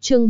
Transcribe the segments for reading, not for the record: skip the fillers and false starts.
Chương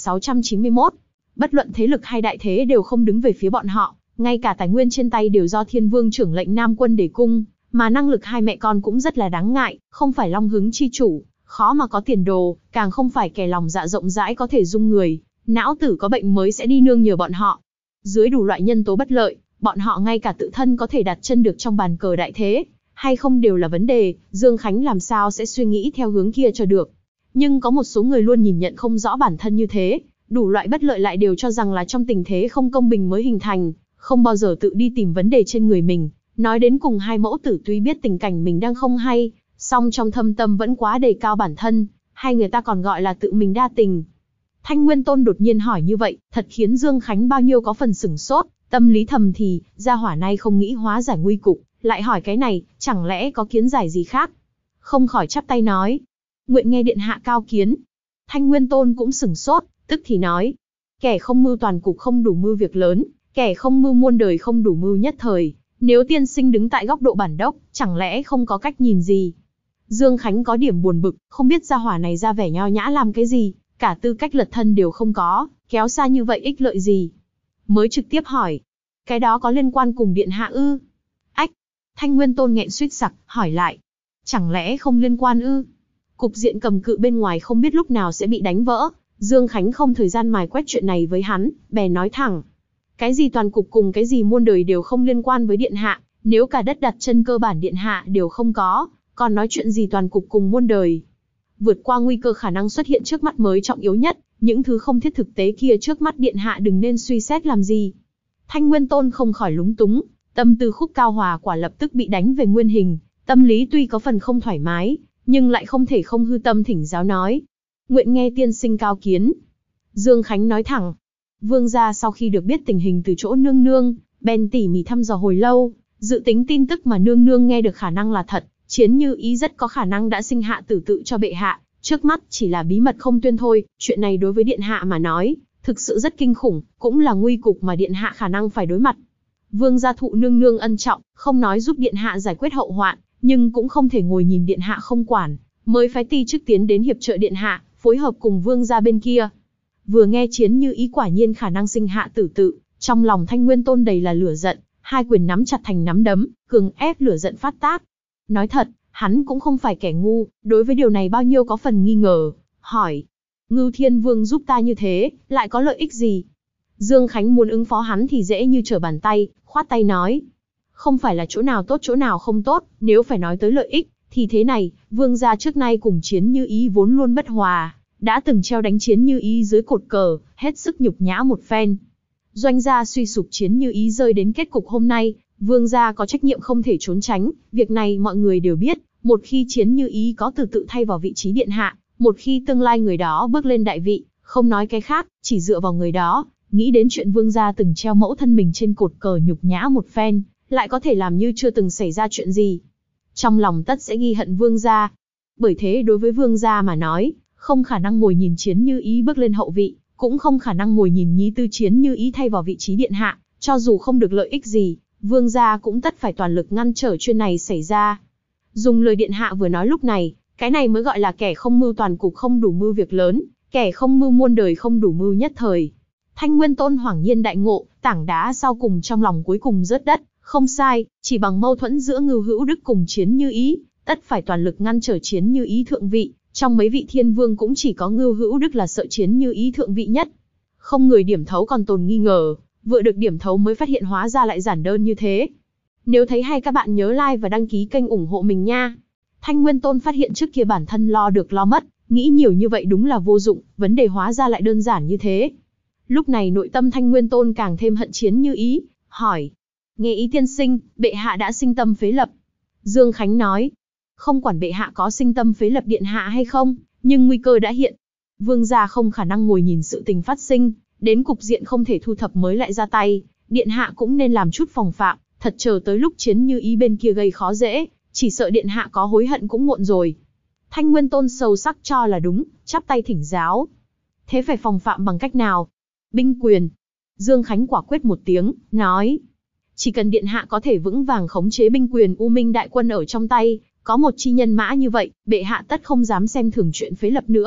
3691. Bất luận thế lực hay đại thế đều không đứng về phía bọn họ, ngay cả tài nguyên trên tay đều do Thiên Vương trưởng lệnh Nam Quân để cung, mà năng lực hai mẹ con cũng rất là đáng ngại, không phải long hứng chi chủ, khó mà có tiền đồ, càng không phải kẻ lòng dạ rộng rãi có thể dung người, não tử có bệnh mới sẽ đi nương nhờ bọn họ. Dưới đủ loại nhân tố bất lợi, bọn họ ngay cả tự thân có thể đặt chân được trong bàn cờ đại thế, hay không đều là vấn đề, Dương Khánh làm sao sẽ suy nghĩ theo hướng kia cho được. Nhưng có một số người luôn nhìn nhận không rõ bản thân như thế, đủ loại bất lợi lại đều cho rằng là trong tình thế không công bình mới hình thành, không bao giờ tự đi tìm vấn đề trên người mình. Nói đến cùng hai mẫu tử tuy biết tình cảnh mình đang không hay, song trong thâm tâm vẫn quá đề cao bản thân, hay người ta còn gọi là tự mình đa tình. Thanh Nguyên Tôn đột nhiên hỏi như vậy, thật khiến Dương Khánh bao nhiêu có phần sửng sốt, tâm lý thầm thì, gia hỏa này không nghĩ hóa giải nguy cục, lại hỏi cái này, chẳng lẽ có kiến giải gì khác? Không khỏi chắp tay nói, nguyện nghe điện hạ cao kiến. Thanh Nguyên Tôn cũng sửng sốt, tức thì nói, kẻ không mưu toàn cục không đủ mưu việc lớn, kẻ không mưu muôn đời không đủ mưu nhất thời. Nếu tiên sinh đứng tại góc độ bản đốc, chẳng lẽ không có cách nhìn gì? Dương Khánh có điểm buồn bực, không biết gia hỏa này ra vẻ nho nhã làm cái gì, cả tư cách lật thân đều không có, kéo xa như vậy ích lợi gì? Mới trực tiếp hỏi, cái đó có liên quan cùng điện hạ ư? Ách, Thanh Nguyên Tôn nghẹn suýt sặc, hỏi lại, chẳng lẽ không liên quan ư? Cục diện cầm cự bên ngoài không biết lúc nào sẽ bị đánh vỡ, Dương Khánh không thời gian mài quét chuyện này với hắn, bè nói thẳng. Cái gì toàn cục cùng cái gì muôn đời đều không liên quan với điện hạ, nếu cả đất đặt chân cơ bản điện hạ đều không có, còn nói chuyện gì toàn cục cùng muôn đời. Vượt qua nguy cơ khả năng xuất hiện trước mắt mới trọng yếu nhất, những thứ không thiết thực tế kia trước mắt điện hạ đừng nên suy xét làm gì. Thanh Nguyên Tôn không khỏi lúng túng, tâm tư Khúc Cao Hòa quả lập tức bị đánh về nguyên hình, tâm lý tuy có phần không thoải mái, nhưng lại không thể không hư tâm thỉnh giáo nói. Nguyện nghe tiên sinh cao kiến. Dương Khánh nói thẳng. Vương gia sau khi được biết tình hình từ chỗ nương nương, bèn tỉ mỉ thăm dò hồi lâu, dự tính tin tức mà nương nương nghe được khả năng là thật, Chiến Như Ý rất có khả năng đã sinh hạ tử tự cho bệ hạ, trước mắt chỉ là bí mật không tuyên thôi, chuyện này đối với điện hạ mà nói, thực sự rất kinh khủng, cũng là nguy cục mà điện hạ khả năng phải đối mặt. Vương gia thụ nương nương ân trọng, không nói giúp điện hạ giải quyết hậu hoạn, nhưng cũng không thể ngồi nhìn điện hạ không quản, mới phái ti chức tiến đến hiệp trợ điện hạ, phối hợp cùng vương gia bên kia. Vừa nghe Chiến Như Ý quả nhiên khả năng sinh hạ tử tự, trong lòng Thanh Nguyên Tôn đầy là lửa giận, hai quyền nắm chặt thành nắm đấm, cường ép lửa giận phát tác. Nói thật, hắn cũng không phải kẻ ngu, đối với điều này bao nhiêu có phần nghi ngờ, hỏi, Ngưu Thiên Vương giúp ta như thế, lại có lợi ích gì? Dương Khánh muốn ứng phó hắn thì dễ như trở bàn tay, khoát tay nói, không phải là chỗ nào tốt chỗ nào không tốt, nếu phải nói tới lợi ích, thì thế này, vương gia trước nay cùng Chiến Như Ý vốn luôn bất hòa, đã từng treo đánh Chiến Như Ý dưới cột cờ, hết sức nhục nhã một phen. Doanh gia suy sụp, Chiến Như Ý rơi đến kết cục hôm nay, vương gia có trách nhiệm không thể trốn tránh, việc này mọi người đều biết, một khi Chiến Như Ý có từ tự thay vào vị trí điện hạ, một khi tương lai người đó bước lên đại vị, không nói cái khác, chỉ dựa vào người đó, nghĩ đến chuyện vương gia từng treo mẫu thân mình trên cột cờ nhục nhã một phen, lại có thể làm như chưa từng xảy ra chuyện gì. Trong lòng tất sẽ ghi hận vương gia. Bởi thế đối với vương gia mà nói, không khả năng ngồi nhìn Chiến Như Ý bước lên hậu vị, cũng không khả năng ngồi nhìn nhí tư Chiến Như Ý thay vào vị trí điện hạ, cho dù không được lợi ích gì, vương gia cũng tất phải toàn lực ngăn trở chuyện này xảy ra. Dùng lời điện hạ vừa nói lúc này, cái này mới gọi là kẻ không mưu toàn cục không đủ mưu việc lớn, kẻ không mưu muôn đời không đủ mưu nhất thời. Thanh Nguyên Tôn hoảng nhiên đại ngộ, tảng đá sau cùng trong lòng cuối cùng rớt đất, không sai, chỉ bằng mâu thuẫn giữa Ngưu Hữu Đức cùng Chiến Như Ý, tất phải toàn lực ngăn trở Chiến Như Ý thượng vị, trong mấy vị thiên vương cũng chỉ có Ngưu Hữu Đức là sợ Chiến Như Ý thượng vị nhất. Không người điểm thấu còn tồn nghi ngờ, vừa được điểm thấu mới phát hiện hóa ra lại giản đơn như thế. Nếu thấy hay các bạn nhớ like và đăng ký kênh ủng hộ mình nha. Thanh Nguyên Tôn phát hiện trước kia bản thân lo được lo mất, nghĩ nhiều như vậy đúng là vô dụng, vấn đề hóa ra lại đơn giản như thế. Lúc này nội tâm Thanh Nguyên Tôn càng thêm hận Chiến Như Ý, hỏi, nghe ý tiên sinh, bệ hạ đã sinh tâm phế lập. Dương Khánh nói, không quản bệ hạ có sinh tâm phế lập điện hạ hay không, nhưng nguy cơ đã hiện. Vương gia không khả năng ngồi nhìn sự tình phát sinh, đến cục diện không thể thu thập mới lại ra tay, điện hạ cũng nên làm chút phòng phạm, thật chờ tới lúc Chiến Như Ý bên kia gây khó dễ, chỉ sợ điện hạ có hối hận cũng muộn rồi. Thanh Nguyên Tôn sâu sắc cho là đúng, chắp tay thỉnh giáo. Thế phải phòng phạm bằng cách nào? Binh quyền. Dương Khánh quả quyết một tiếng, nói, chỉ cần điện hạ có thể vững vàng khống chế binh quyền U Minh đại quân ở trong tay, có một chi nhân mã như vậy, bệ hạ tất không dám xem thường chuyện phế lập nữa.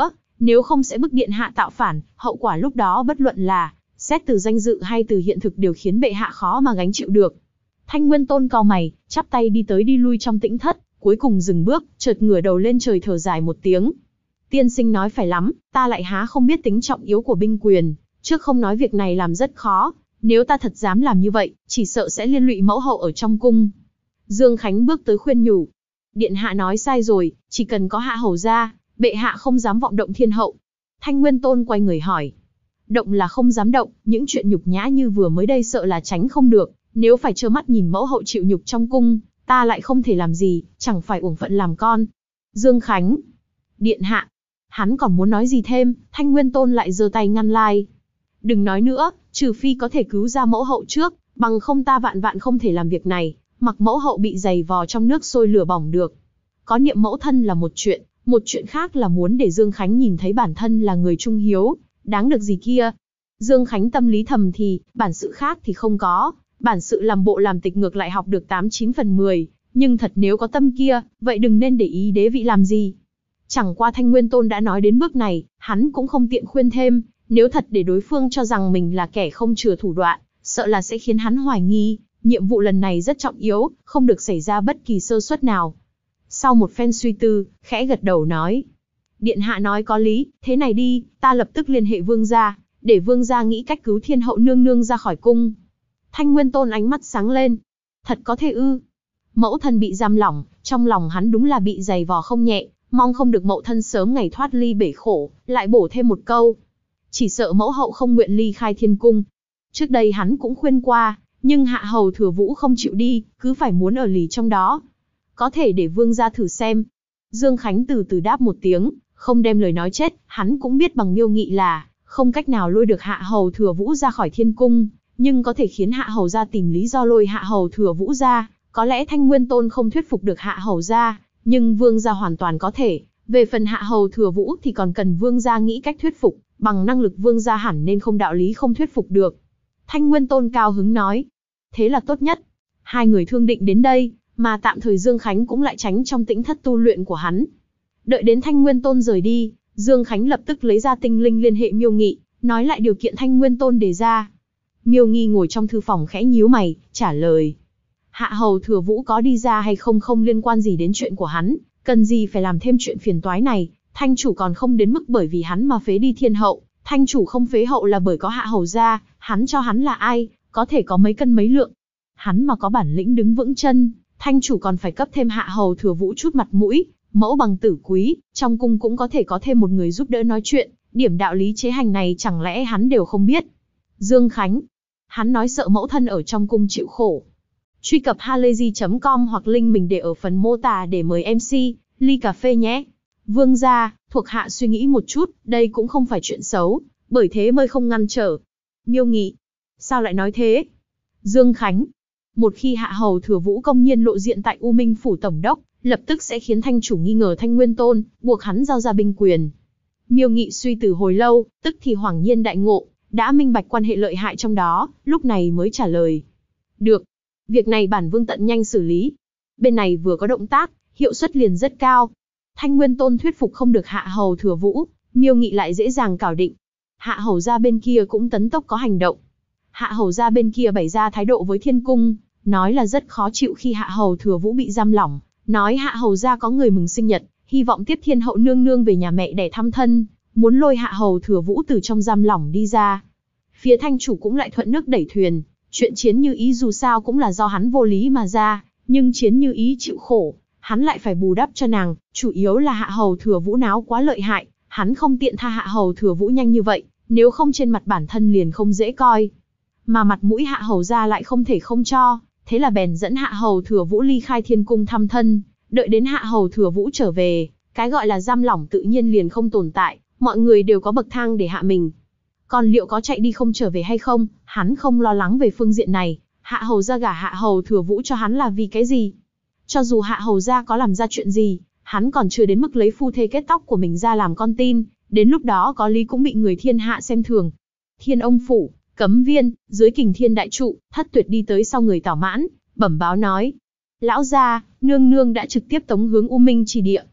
nếu không sẽ bức điện hạ tạo phản, hậu quả lúc đó bất luận là xét từ danh dự hay từ hiện thực đều khiến bệ hạ khó mà gánh chịu được. Thanh Nguyên Tôn cau mày, chắp tay đi tới đi lui trong tĩnh thất, cuối cùng dừng bước, chợt ngửa đầu lên trời thở dài một tiếng. Tiên sinh nói phải lắm, ta lại há không biết tính trọng yếu của binh quyền, trước không nói việc này làm rất khó, nếu ta thật dám làm như vậy, chỉ sợ sẽ liên lụy mẫu hậu ở trong cung. Dương Khánh bước tới khuyên nhủ. Điện hạ nói sai rồi, chỉ cần có hạ hầu ra, bệ hạ không dám vọng động thiên hậu. Thanh Nguyên Tôn quay người hỏi. Động là không dám động, những chuyện nhục nhã như vừa mới đây sợ là tránh không được, nếu phải trơ mắt nhìn mẫu hậu chịu nhục trong cung, ta lại không thể làm gì, chẳng phải uổng phận làm con. Dương Khánh. Điện hạ. Hắn còn muốn nói gì thêm, Thanh Nguyên Tôn lại giơ tay ngăn lại. Đừng nói nữa, trừ phi có thể cứu ra mẫu hậu trước, bằng không ta vạn vạn không thể làm việc này, mặc mẫu hậu bị giày vò trong nước sôi lửa bỏng được. Có niệm mẫu thân là một chuyện khác là muốn để Dương Khánh nhìn thấy bản thân là người trung hiếu, đáng được gì kia. Dương Khánh tâm lý thầm thì, bản sự khác thì không có, bản sự làm bộ làm tịch ngược lại học được 8-9 phần 10, nhưng thật nếu có tâm kia, vậy đừng nên để ý đế vị làm gì. Chẳng qua Thanh Nguyên Tôn đã nói đến bước này, hắn cũng không tiện khuyên thêm, nếu thật để đối phương cho rằng mình là kẻ không chừa thủ đoạn, sợ là sẽ khiến hắn hoài nghi, nhiệm vụ lần này rất trọng yếu, không được xảy ra bất kỳ sơ suất nào. Sau một phen suy tư, khẽ gật đầu nói. Điện hạ nói có lý, thế này đi, ta lập tức liên hệ vương gia, để vương gia nghĩ cách cứu thiên hậu nương nương ra khỏi cung. Thanh Nguyên Tôn ánh mắt sáng lên. Thật có thể ư? Mẫu thân bị giam lỏng, trong lòng hắn đúng là bị giày vò không nhẹ, mong không được mẫu thân sớm ngày thoát ly bể khổ, lại bổ thêm một câu. Chỉ sợ mẫu hậu không nguyện ly khai thiên cung. Trước đây hắn cũng khuyên qua, nhưng hạ hầu Thừa Vũ không chịu đi, cứ phải muốn ở lì trong đó. Có thể để vương gia thử xem. Dương Khánh từ từ đáp một tiếng, không đem lời nói chết, hắn cũng biết bằng Miêu Nghị là không cách nào lôi được hạ hầu Thừa Vũ ra khỏi thiên cung, nhưng có thể khiến hạ hầu gia tìm lý do lôi hạ hầu Thừa Vũ ra. Có lẽ Thanh Nguyên Tôn không thuyết phục được hạ hầu gia, nhưng vương gia hoàn toàn có thể. Về phần hạ hầu Thừa Vũ thì còn cần vương gia nghĩ cách thuyết phục, bằng năng lực vương gia hẳn nên không đạo lý không thuyết phục được. Thanh Nguyên Tôn cao hứng nói, thế là tốt nhất. Hai người thương định đến đây, mà tạm thời Dương Khánh cũng lại tránh trong tĩnh thất tu luyện của hắn. Đợi đến Thanh Nguyên Tôn rời đi, Dương Khánh lập tức lấy ra tinh linh liên hệ Miêu Nghị, nói lại điều kiện Thanh Nguyên Tôn đề ra. Miêu Nghị ngồi trong thư phòng khẽ nhíu mày, trả lời. Hạ hầu Thừa Vũ có đi ra hay không không liên quan gì đến chuyện của hắn, cần gì phải làm thêm chuyện phiền toái này, thanh chủ còn không đến mức bởi vì hắn mà phế đi thiên hậu, thanh chủ không phế hậu là bởi có hạ hầu gia, hắn cho hắn là ai, có thể có mấy cân mấy lượng. Hắn mà có bản lĩnh đứng vững chân, thanh chủ còn phải cấp thêm hạ hầu Thừa Vũ chút mặt mũi, mẫu bằng tử quý, trong cung cũng có thể có thêm một người giúp đỡ nói chuyện, điểm đạo lý chế hành này chẳng lẽ hắn đều không biết. Dương Khánh, hắn nói sợ mẫu thân ở trong cung chịu khổ. Truy cập halayzi.com hoặc link mình để ở phần mô tả để mời MC, ly cà phê nhé. Vương gia, thuộc hạ suy nghĩ một chút, đây cũng không phải chuyện xấu, bởi thế mới không ngăn trở. Miêu Nghị, sao lại nói thế? Dương Khánh, một khi hạ hầu Thừa Vũ công nhiên lộ diện tại U Minh phủ tổng đốc, lập tức sẽ khiến thanh chủ nghi ngờ Thanh Nguyên Tôn, buộc hắn giao ra binh quyền. Miêu Nghị suy từ hồi lâu, tức thì hoảng nhiên đại ngộ, đã minh bạch quan hệ lợi hại trong đó, lúc này mới trả lời. Được, việc này bản vương tận nhanh xử lý. Bên này vừa có động tác, hiệu suất liền rất cao. Thanh Nguyên Tôn thuyết phục không được hạ hầu Thừa Vũ, Miêu Nghị lại dễ dàng cảo định. Hạ hầu gia bên kia cũng tấn tốc có hành động. Hạ hầu gia bên kia bày ra thái độ với thiên cung, nói là rất khó chịu khi hạ hầu Thừa Vũ bị giam lỏng, nói hạ hầu gia có người mừng sinh nhật, hy vọng tiếp thiên hậu nương nương về nhà mẹ để thăm thân, muốn lôi hạ hầu Thừa Vũ từ trong giam lỏng đi ra. Phía thanh chủ cũng lại thuận nước đẩy thuyền, chuyện Chiến Như Ý dù sao cũng là do hắn vô lý mà ra, nhưng Chiến Như Ý chịu khổ, hắn lại phải bù đắp cho nàng, chủ yếu là hạ hầu Thừa Vũ náo quá lợi hại, hắn không tiện tha hạ hầu Thừa Vũ nhanh như vậy, nếu không trên mặt bản thân liền không dễ coi. Mà mặt mũi hạ hầu ra lại không thể không cho, thế là bèn dẫn hạ hầu Thừa Vũ ly khai thiên cung thăm thân, đợi đến hạ hầu Thừa Vũ trở về, cái gọi là giam lỏng tự nhiên liền không tồn tại, mọi người đều có bậc thang để hạ mình. Còn liệu có chạy đi không trở về hay không, hắn không lo lắng về phương diện này, hạ hầu ra gả hạ hầu Thừa Vũ cho hắn là vì cái gì? Cho dù hạ hầu ra có làm ra chuyện gì, hắn còn chưa đến mức lấy phu thê kết tóc của mình ra làm con tin, đến lúc đó có lý cũng bị người thiên hạ xem thường. Thiên Ông phủ, Cấm Viên, dưới Kình Thiên đại trụ, Thất Tuyệt đi tới sau người Tào Mãn, bẩm báo nói: lão gia, nương nương đã trực tiếp tống hướng U Minh chỉ địa.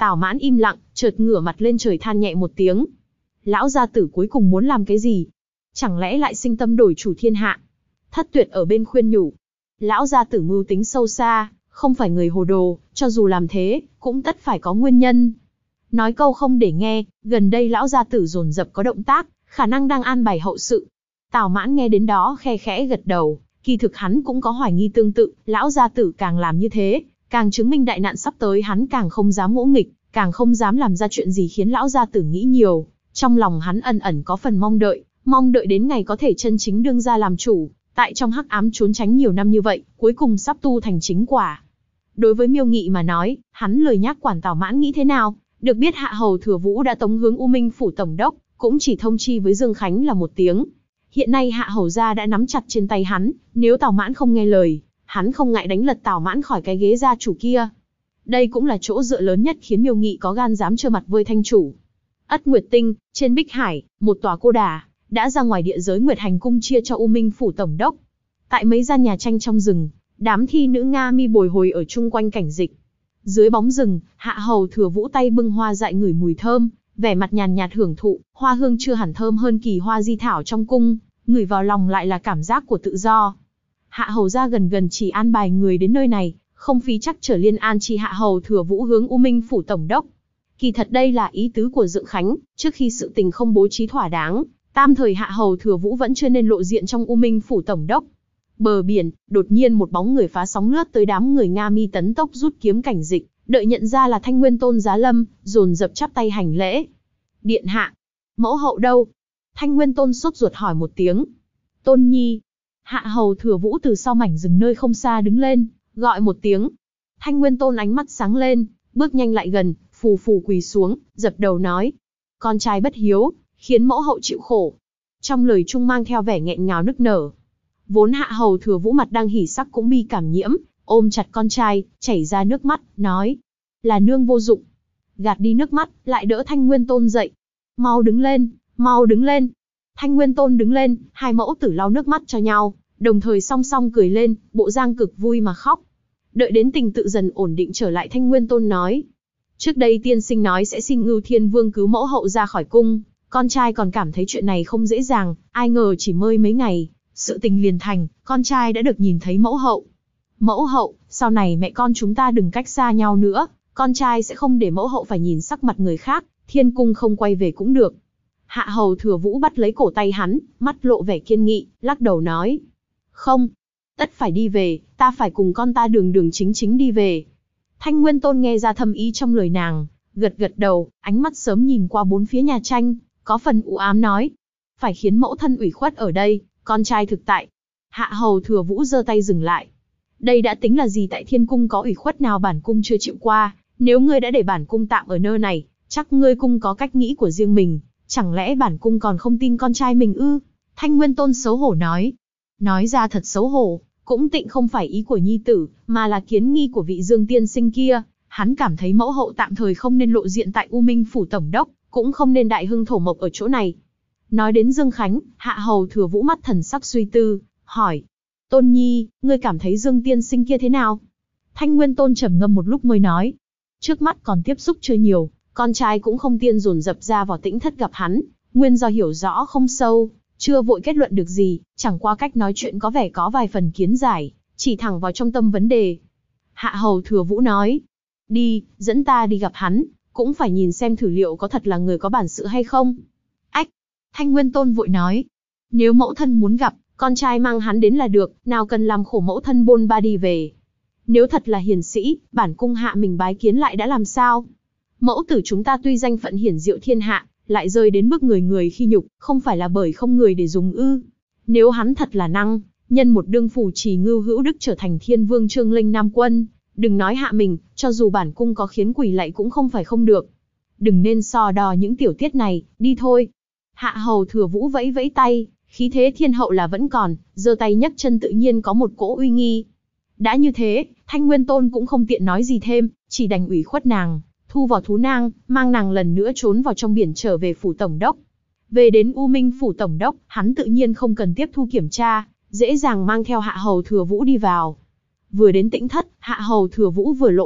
Tào Mãn im lặng, chợt ngửa mặt lên trời than nhẹ một tiếng. Lão gia tử cuối cùng muốn làm cái gì? Chẳng lẽ lại sinh tâm đổi chủ thiên hạ? Thất Tuyệt ở bên khuyên nhủ. Lão gia tử mưu tính sâu xa, không phải người hồ đồ, cho dù làm thế, cũng tất phải có nguyên nhân. Nói câu không để nghe, gần đây lão gia tử dồn dập có động tác, khả năng đang an bài hậu sự. Tào Mãn nghe đến đó khe khẽ gật đầu, kỳ thực hắn cũng có hoài nghi tương tự, lão gia tử càng làm như thế, càng chứng minh đại nạn sắp tới hắn càng không dám ngỗ nghịch, càng không dám làm ra chuyện gì khiến lão gia tử nghĩ nhiều. Trong lòng hắn ẩn ẩn có phần mong đợi đến ngày có thể chân chính đương ra làm chủ, tại trong hắc ám trốn tránh nhiều năm như vậy, cuối cùng sắp tu thành chính quả. Đối với Miêu Nghị mà nói, hắn lười nhác quản Tào Mãn nghĩ thế nào, được biết Hạ Hầu Thừa Vũ đã tống hướng U Minh phủ tổng đốc, cũng chỉ thông chi với Dương Khánh là một tiếng. Hiện nay Hạ Hầu gia đã nắm chặt trên tay hắn, nếu Tào Mãn không nghe lời, hắn không ngại đánh lật Tào Mãn khỏi cái ghế gia chủ kia. Đây cũng là chỗ dựa lớn nhất khiến Miêu Nghị có gan dám trơ mặt với thanh chủ. Ất Nguyệt Tinh, trên Bích Hải, một tòa cô đà, đã ra ngoài địa giới Nguyệt Hành cung chia cho U Minh phủ tổng đốc. Tại mấy gian nhà tranh trong rừng, đám thi nữ Nga mi bồi hồi ở chung quanh cảnh dịch. Dưới bóng rừng, Hạ Hầu Thừa Vũ tay bưng hoa dại ngửi mùi thơm, vẻ mặt nhàn nhạt hưởng thụ, hoa hương chưa hẳn thơm hơn kỳ hoa di thảo trong cung, ngửi vào lòng lại là cảm giác của tự do. Hạ Hầu gia gần chỉ an bài người đến nơi này, không phí chắc trở liên an chi Hạ Hầu Thừa Vũ hướng U Minh phủ tổng đốc. Kỳ thật đây là ý tứ của Dương Khánh, trước khi sự tình không bố trí thỏa đáng, tam thời Hạ Hầu Thừa Vũ vẫn chưa nên lộ diện trong U Minh phủ tổng đốc. Bờ biển, đột nhiên một bóng người phá sóng lướt tới đám người Nga mi tấn tốc rút kiếm cảnh dịch, đợi nhận ra là Thanh Nguyên Tôn Giá Lâm, dồn dập chắp tay hành lễ. Điện hạ, mẫu hậu đâu? Thanh Nguyên Tôn sốt ruột hỏi một tiếng. Tôn nhi. Hạ Hầu Thừa Vũ từ sau mảnh rừng nơi không xa đứng lên, gọi một tiếng. Thanh Nguyên Tôn ánh mắt sáng lên, bước nhanh lại gần, phù phù quỳ xuống, dập đầu nói. Con trai bất hiếu, khiến mẫu hậu chịu khổ. Trong lời trung mang theo vẻ nghẹn ngào nức nở. Vốn Hạ Hầu Thừa Vũ mặt đang hỉ sắc cũng bi cảm nhiễm, ôm chặt con trai, chảy ra nước mắt, nói. Là nương vô dụng. Gạt đi nước mắt, lại đỡ Thanh Nguyên Tôn dậy. Mau đứng lên, mau đứng lên. Thanh Nguyên Tôn đứng lên, hai mẫu tử lau nước mắt cho nhau, đồng thời song song cười lên, bộ dáng cực vui mà khóc. Đợi đến tình tự dần ổn định trở lại, Thanh Nguyên Tôn nói. Trước đây tiên sinh nói sẽ xin Ngưu Thiên Vương cứu mẫu hậu ra khỏi cung, con trai còn cảm thấy chuyện này không dễ dàng, ai ngờ chỉ mới mấy ngày, sự tình liền thành, con trai đã được nhìn thấy mẫu hậu. Mẫu hậu, sau này mẹ con chúng ta đừng cách xa nhau nữa, con trai sẽ không để mẫu hậu phải nhìn sắc mặt người khác, thiên cung không quay về cũng được. Hạ Hầu Thừa Vũ bắt lấy cổ tay hắn, mắt lộ vẻ kiên nghị, lắc đầu nói. Không, tất phải đi về, ta phải cùng con ta đường chính chính đi về. Thanh Nguyên Tôn nghe ra thâm ý trong lời nàng, gật gật đầu, ánh mắt sớm nhìn qua bốn phía nhà tranh, có phần u ám nói. Phải khiến mẫu thân ủy khuất ở đây, con trai thực tại. Hạ Hầu Thừa Vũ giơ tay dừng lại. Đây đã tính là gì, tại thiên cung có ủy khuất nào bản cung chưa chịu qua, nếu ngươi đã để bản cung tạm ở nơi này, chắc ngươi cung có cách nghĩ của riêng mình, chẳng lẽ bản cung còn không tin con trai mình ư? Thanh Nguyên Tôn xấu hổ nói. Nói ra thật xấu hổ, cũng tịnh không phải ý của nhi tử, mà là kiến nghi của vị Dương tiên sinh kia, hắn cảm thấy mẫu hậu tạm thời không nên lộ diện tại U Minh phủ tổng đốc, cũng không nên đại hưng thổ mộc ở chỗ này. Nói đến Dương Khánh, Hạ Hầu Thừa Vũ mắt thần sắc suy tư, hỏi. Tôn nhi, ngươi cảm thấy Dương tiên sinh kia thế nào? Thanh Nguyên Tôn trầm ngâm một lúc mới nói. Trước mắt còn tiếp xúc chưa nhiều, con trai cũng không tiên dồn dập ra vào Tĩnh Thất gặp hắn, nguyên do hiểu rõ không sâu, chưa vội kết luận được gì, chẳng qua cách nói chuyện có vẻ có vài phần kiến giải, chỉ thẳng vào trong tâm vấn đề. Hạ Hầu Thừa Vũ nói. Đi, dẫn ta đi gặp hắn, cũng phải nhìn xem thử liệu có thật là người có bản sự hay không. Ách! Thanh Nguyên Tôn vội nói. Nếu mẫu thân muốn gặp, con trai mang hắn đến là được, nào cần làm khổ mẫu thân bôn ba đi về. Nếu thật là hiền sĩ, bản cung hạ mình bái kiến lại đã làm sao? Mẫu tử chúng ta tuy danh phận hiển diệu thiên hạ, lại rơi đến mức người người khi nhục, không phải là bởi không người để dùng ư? Nếu hắn thật là năng, nhân một đương phủ trì Ngưu Hữu Đức trở thành Thiên Vương Trương Linh Nam Quân, đừng nói hạ mình, cho dù bản cung có khiến quỳ lạy cũng không phải không được. Đừng nên so đo những tiểu tiết này, đi thôi. Hạ Hầu Thừa Vũ vẫy vẫy tay, khí thế thiên hậu là vẫn còn, giơ tay nhấc chân tự nhiên có một cỗ uy nghi. Đã như thế, Thanh Nguyên Tôn cũng không tiện nói gì thêm, chỉ đành ủy khuất nàng, thu vào thú nang, mang nàng lần nữa trốn vào trong biển trở về phủ tổng đốc. Về đến U Minh phủ tổng đốc, hắn tự nhiên không cần tiếp thu kiểm tra, dễ dàng mang theo Hạ Hầu Thừa Vũ đi vào. Vừa đến Tĩnh Thất, Hạ Hầu Thừa Vũ vừa lộ mặt,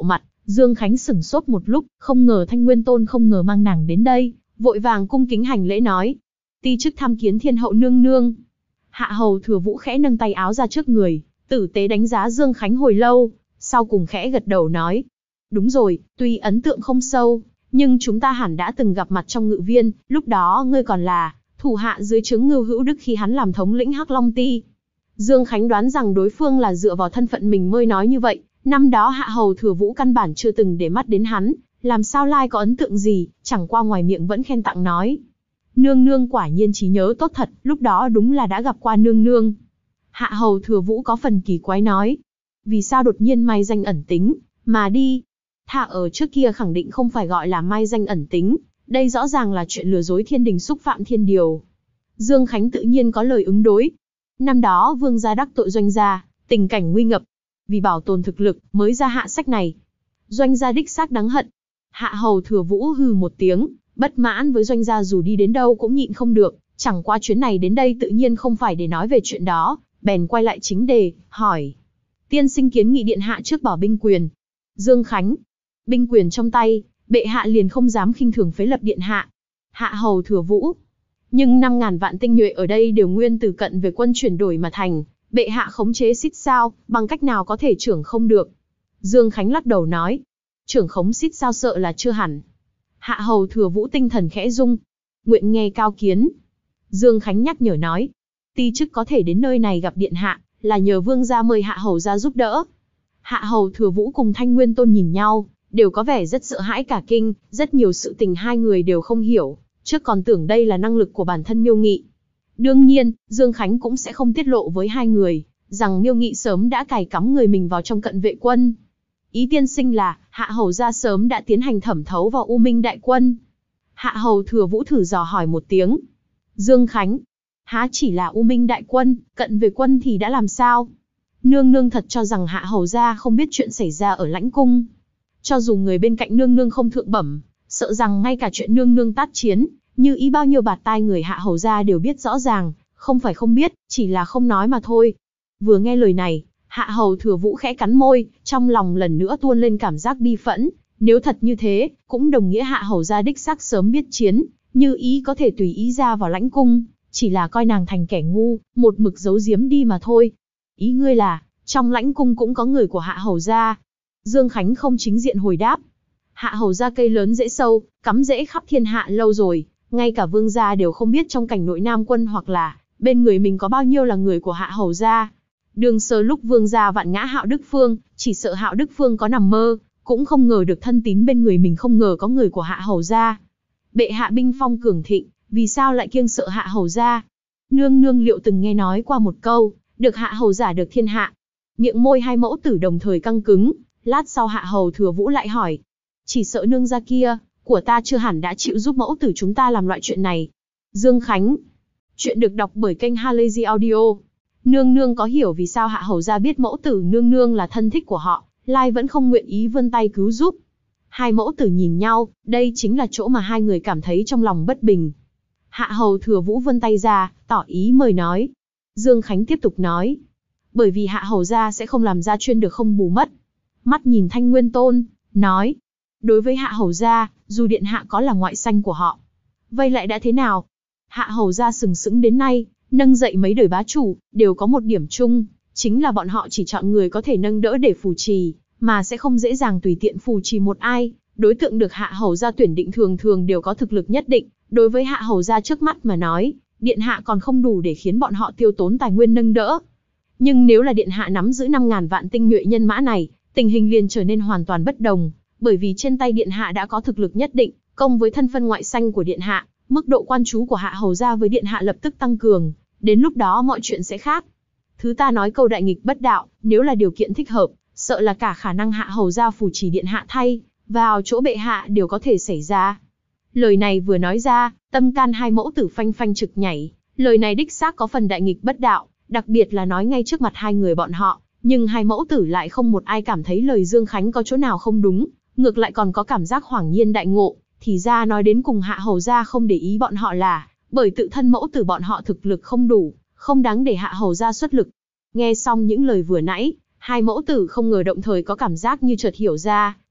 Dương Khánh sửng sốt một lúc, không ngờ Thanh Nguyên Tôn không ngờ mang nàng đến đây, vội vàng cung kính hành lễ nói. Ti chức tham kiến thiên hậu nương nương. Hạ hầu Thừa Vũ khẽ nâng tay áo ra trước người, tử tế đánh giá Dương Khánh hồi lâu, sau cùng khẽ gật đầu nói. Đúng rồi, tuy ấn tượng không sâu, nhưng chúng ta hẳn đã từng gặp mặt trong ngự viên, lúc đó ngươi còn là thủ hạ dưới trướng Ngưu Hữu Đức khi hắn làm thống lĩnh Hắc Long Ti. Dương Khánh đoán rằng đối phương là dựa vào thân phận mình mới nói như vậy, năm đó Hạ hầu Thừa Vũ căn bản chưa từng để mắt đến hắn, làm sao lai có ấn tượng gì, chẳng qua ngoài miệng vẫn khen tặng nói. Nương nương quả nhiên trí nhớ tốt thật, lúc đó đúng là đã gặp qua nương nương. Hạ hầu Thừa Vũ có phần kỳ quái nói. Vì sao đột nhiên mai danh ẩn tính, mà đi? Thà ở trước kia khẳng định không phải gọi là mai danh ẩn tính, đây rõ ràng là chuyện lừa dối thiên đình xúc phạm thiên điều. Dương Khánh tự nhiên có lời ứng đối. Năm đó vương gia đắc tội doanh gia, tình cảnh nguy ngập. Vì bảo tồn thực lực, mới ra hạ sách này. Doanh gia đích xác đáng hận. Hạ hầu Thừa Vũ hừ một tiếng, bất mãn với doanh gia dù đi đến đâu cũng nhịn không được. Chẳng qua chuyến này đến đây tự nhiên không phải để nói về chuyện đó, bèn quay lại chính đề, hỏi. Tiên sinh kiến nghị điện hạ trước bỏ binh quyền. Dương Khánh, binh quyền trong tay, bệ hạ liền không dám khinh thường phế lập điện hạ. Hạ hầu Thừa Vũ, nhưng 5.000 vạn tinh nhuệ ở đây đều nguyên từ cận về quân chuyển đổi mà thành, bệ hạ khống chế xít sao, bằng cách nào có thể trưởng không được. Dương Khánh lắc đầu nói, trưởng khống xít sao sợ là chưa hẳn. Hạ hầu Thừa Vũ tinh thần khẽ rung, nguyện nghe cao kiến. Dương Khánh nhắc nhở nói, ti chức có thể đến nơi này gặp điện hạ, là nhờ vương gia mời hạ hầu ra giúp đỡ. Hạ hầu Thừa Vũ cùng Thanh Nguyên Tôn nhìn nhau, đều có vẻ rất sợ hãi cả kinh, rất nhiều sự tình hai người đều không hiểu, trước còn tưởng đây là năng lực của bản thân Miêu Nghị. Đương nhiên, Dương Khánh cũng sẽ không tiết lộ với hai người, rằng Miêu Nghị sớm đã cài cắm người mình vào trong cận vệ quân. Ý tiên sinh là, hạ hầu gia sớm đã tiến hành thẩm thấu vào U Minh đại quân. Hạ hầu Thừa Vũ thử dò hỏi một tiếng. Dương Khánh, há chỉ là U Minh đại quân, cận vệ quân thì đã làm sao? Nương nương thật cho rằng hạ hầu gia không biết chuyện xảy ra ở lãnh cung. Cho dù người bên cạnh nương nương không thượng bẩm, sợ rằng ngay cả chuyện nương nương tát chiến, như ý bao nhiêu bạt tai người hạ hầu gia đều biết rõ ràng, không phải không biết, chỉ là không nói mà thôi. Vừa nghe lời này, hạ hầu Thừa Vũ khẽ cắn môi, trong lòng lần nữa tuôn lên cảm giác bi phẫn. Nếu thật như thế, cũng đồng nghĩa hạ hầu gia đích xác sớm biết chiến, như ý có thể tùy ý ra vào lãnh cung, chỉ là coi nàng thành kẻ ngu, một mực giấu giếm đi mà thôi. Ý ngươi là, trong lãnh cung cũng có người của hạ hầu gia? Dương Khánh không chính diện hồi đáp. Hạ hầu gia cây lớn rễ sâu, cắm rễ khắp thiên hạ lâu rồi, ngay cả vương gia đều không biết trong cảnh nội Nam quân hoặc là bên người mình có bao nhiêu là người của hạ hầu gia. Đường sơ lúc vương gia vạn ngã Hạo Đức Phương, chỉ sợ Hạo Đức Phương có nằm mơ, cũng không ngờ được thân tín bên người mình không ngờ có người của hạ hầu gia. Bệ hạ binh phong cường thịnh, vì sao lại kiêng sợ hạ hầu gia? Nương nương liệu từng nghe nói qua một câu, được hạ hầu giả được thiên hạ. Miệng môi hai mẫu tử đồng thời căng cứng, lát sau hạ hầu Thừa Vũ lại hỏi. Chỉ sợ nương gia kia, của ta chưa hẳn đã chịu giúp mẫu tử chúng ta làm loại chuyện này. Dương Khánh. Chuyện được đọc bởi kênh Halazy Audio. Nương nương có hiểu vì sao hạ hầu gia biết mẫu tử nương nương là thân thích của họ, lai vẫn không nguyện ý vươn tay cứu giúp. Hai mẫu tử nhìn nhau, đây chính là chỗ mà hai người cảm thấy trong lòng bất bình. Hạ hầu Thừa Vũ vươn tay ra, tỏ ý mời nói. Dương Khánh tiếp tục nói. Bởi vì hạ hầu gia sẽ không làm ra chuyên được không bù mất. Mắt nhìn Thanh Nguyên Tôn, nói. Đối với hạ hầu gia, dù điện hạ có là ngoại sanh của họ, vậy lại đã thế nào? Hạ hầu gia sừng sững đến nay, nâng dậy mấy đời bá chủ, đều có một điểm chung, chính là bọn họ chỉ chọn người có thể nâng đỡ để phù trì, mà sẽ không dễ dàng tùy tiện phù trì một ai. Đối tượng được hạ hầu gia tuyển định thường thường đều có thực lực nhất định. Đối với hạ hầu gia trước mắt mà nói, điện hạ còn không đủ để khiến bọn họ tiêu tốn tài nguyên nâng đỡ. Nhưng nếu là điện hạ nắm giữ 5.000 vạn tinh nhuệ nhân mã này, tình hình liền trở nên hoàn toàn bất đồng, bởi vì trên tay điện hạ đã có thực lực nhất định, cộng với thân phận ngoại sanh của điện hạ, mức độ quan chú của hạ hầu gia với điện hạ lập tức tăng cường, đến lúc đó mọi chuyện sẽ khác. Thứ ta nói câu đại nghịch bất đạo, nếu là điều kiện thích hợp, sợ là cả khả năng hạ hầu gia phù trì điện hạ thay vào chỗ bệ hạ đều có thể xảy ra. Lời này vừa nói ra, tâm can hai mẫu tử phanh phanh trực nhảy, lời này đích xác có phần đại nghịch bất đạo, đặc biệt là nói ngay trước mặt hai người bọn họ, nhưng hai mẫu tử lại không một ai cảm thấy lời Dương Khánh có chỗ nào không đúng, ngược lại còn có cảm giác hoảng nhiên đại ngộ, thì ra nói đến cùng hạ hầu gia không để ý bọn họ là bởi tự thân mẫu tử bọn họ thực lực không đủ, không đáng để hạ hầu gia xuất lực. Nghe xong những lời vừa nãy, hai mẫu tử không ngờ động thời có cảm giác như chợt hiểu ra,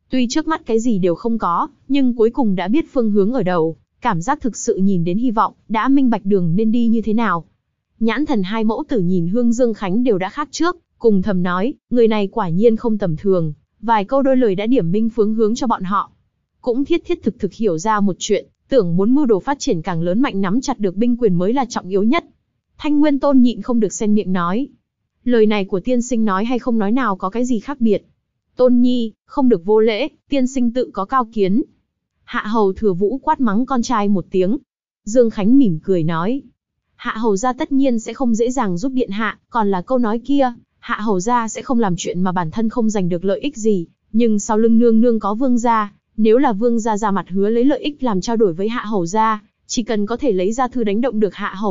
Tuy trước mắt cái gì đều không có, nhưng cuối cùng đã biết phương hướng ở đầu, cảm giác thực sự nhìn đến hy vọng, đã minh bạch đường nên đi như thế nào. Nhãn thần hai mẫu tử nhìn Hương Dương Khánh đều đã khác trước, cùng thầm nói, người này quả nhiên không tầm thường, vài câu đôi lời đã điểm minh phương hướng cho bọn họ. Cũng thiết thiết thực thực hiểu ra một chuyện, tưởng muốn mưu đồ phát triển càng lớn mạnh nắm chặt được binh quyền mới là trọng yếu nhất. Thanh Nguyên Tôn nhịn không được xen miệng nói. Lời này của tiên sinh nói hay không nói nào có cái gì khác biệt. Tôn Nhi, không được vô lễ, tiên sinh tự có cao kiến. Hạ hầu Thừa Vũ quát mắng con trai một tiếng. Dương Khánh mỉm cười nói. Hạ hầu gia tất nhiên sẽ không dễ dàng giúp điện hạ, còn là câu nói kia, hạ hầu gia sẽ không làm chuyện mà bản thân không giành được lợi ích gì, nhưng sau lưng nương nương có vương gia, nếu là vương gia ra mặt hứa lấy lợi ích làm trao đổi với hạ hầu gia, chỉ cần có thể lấy ra thư đánh động được hạ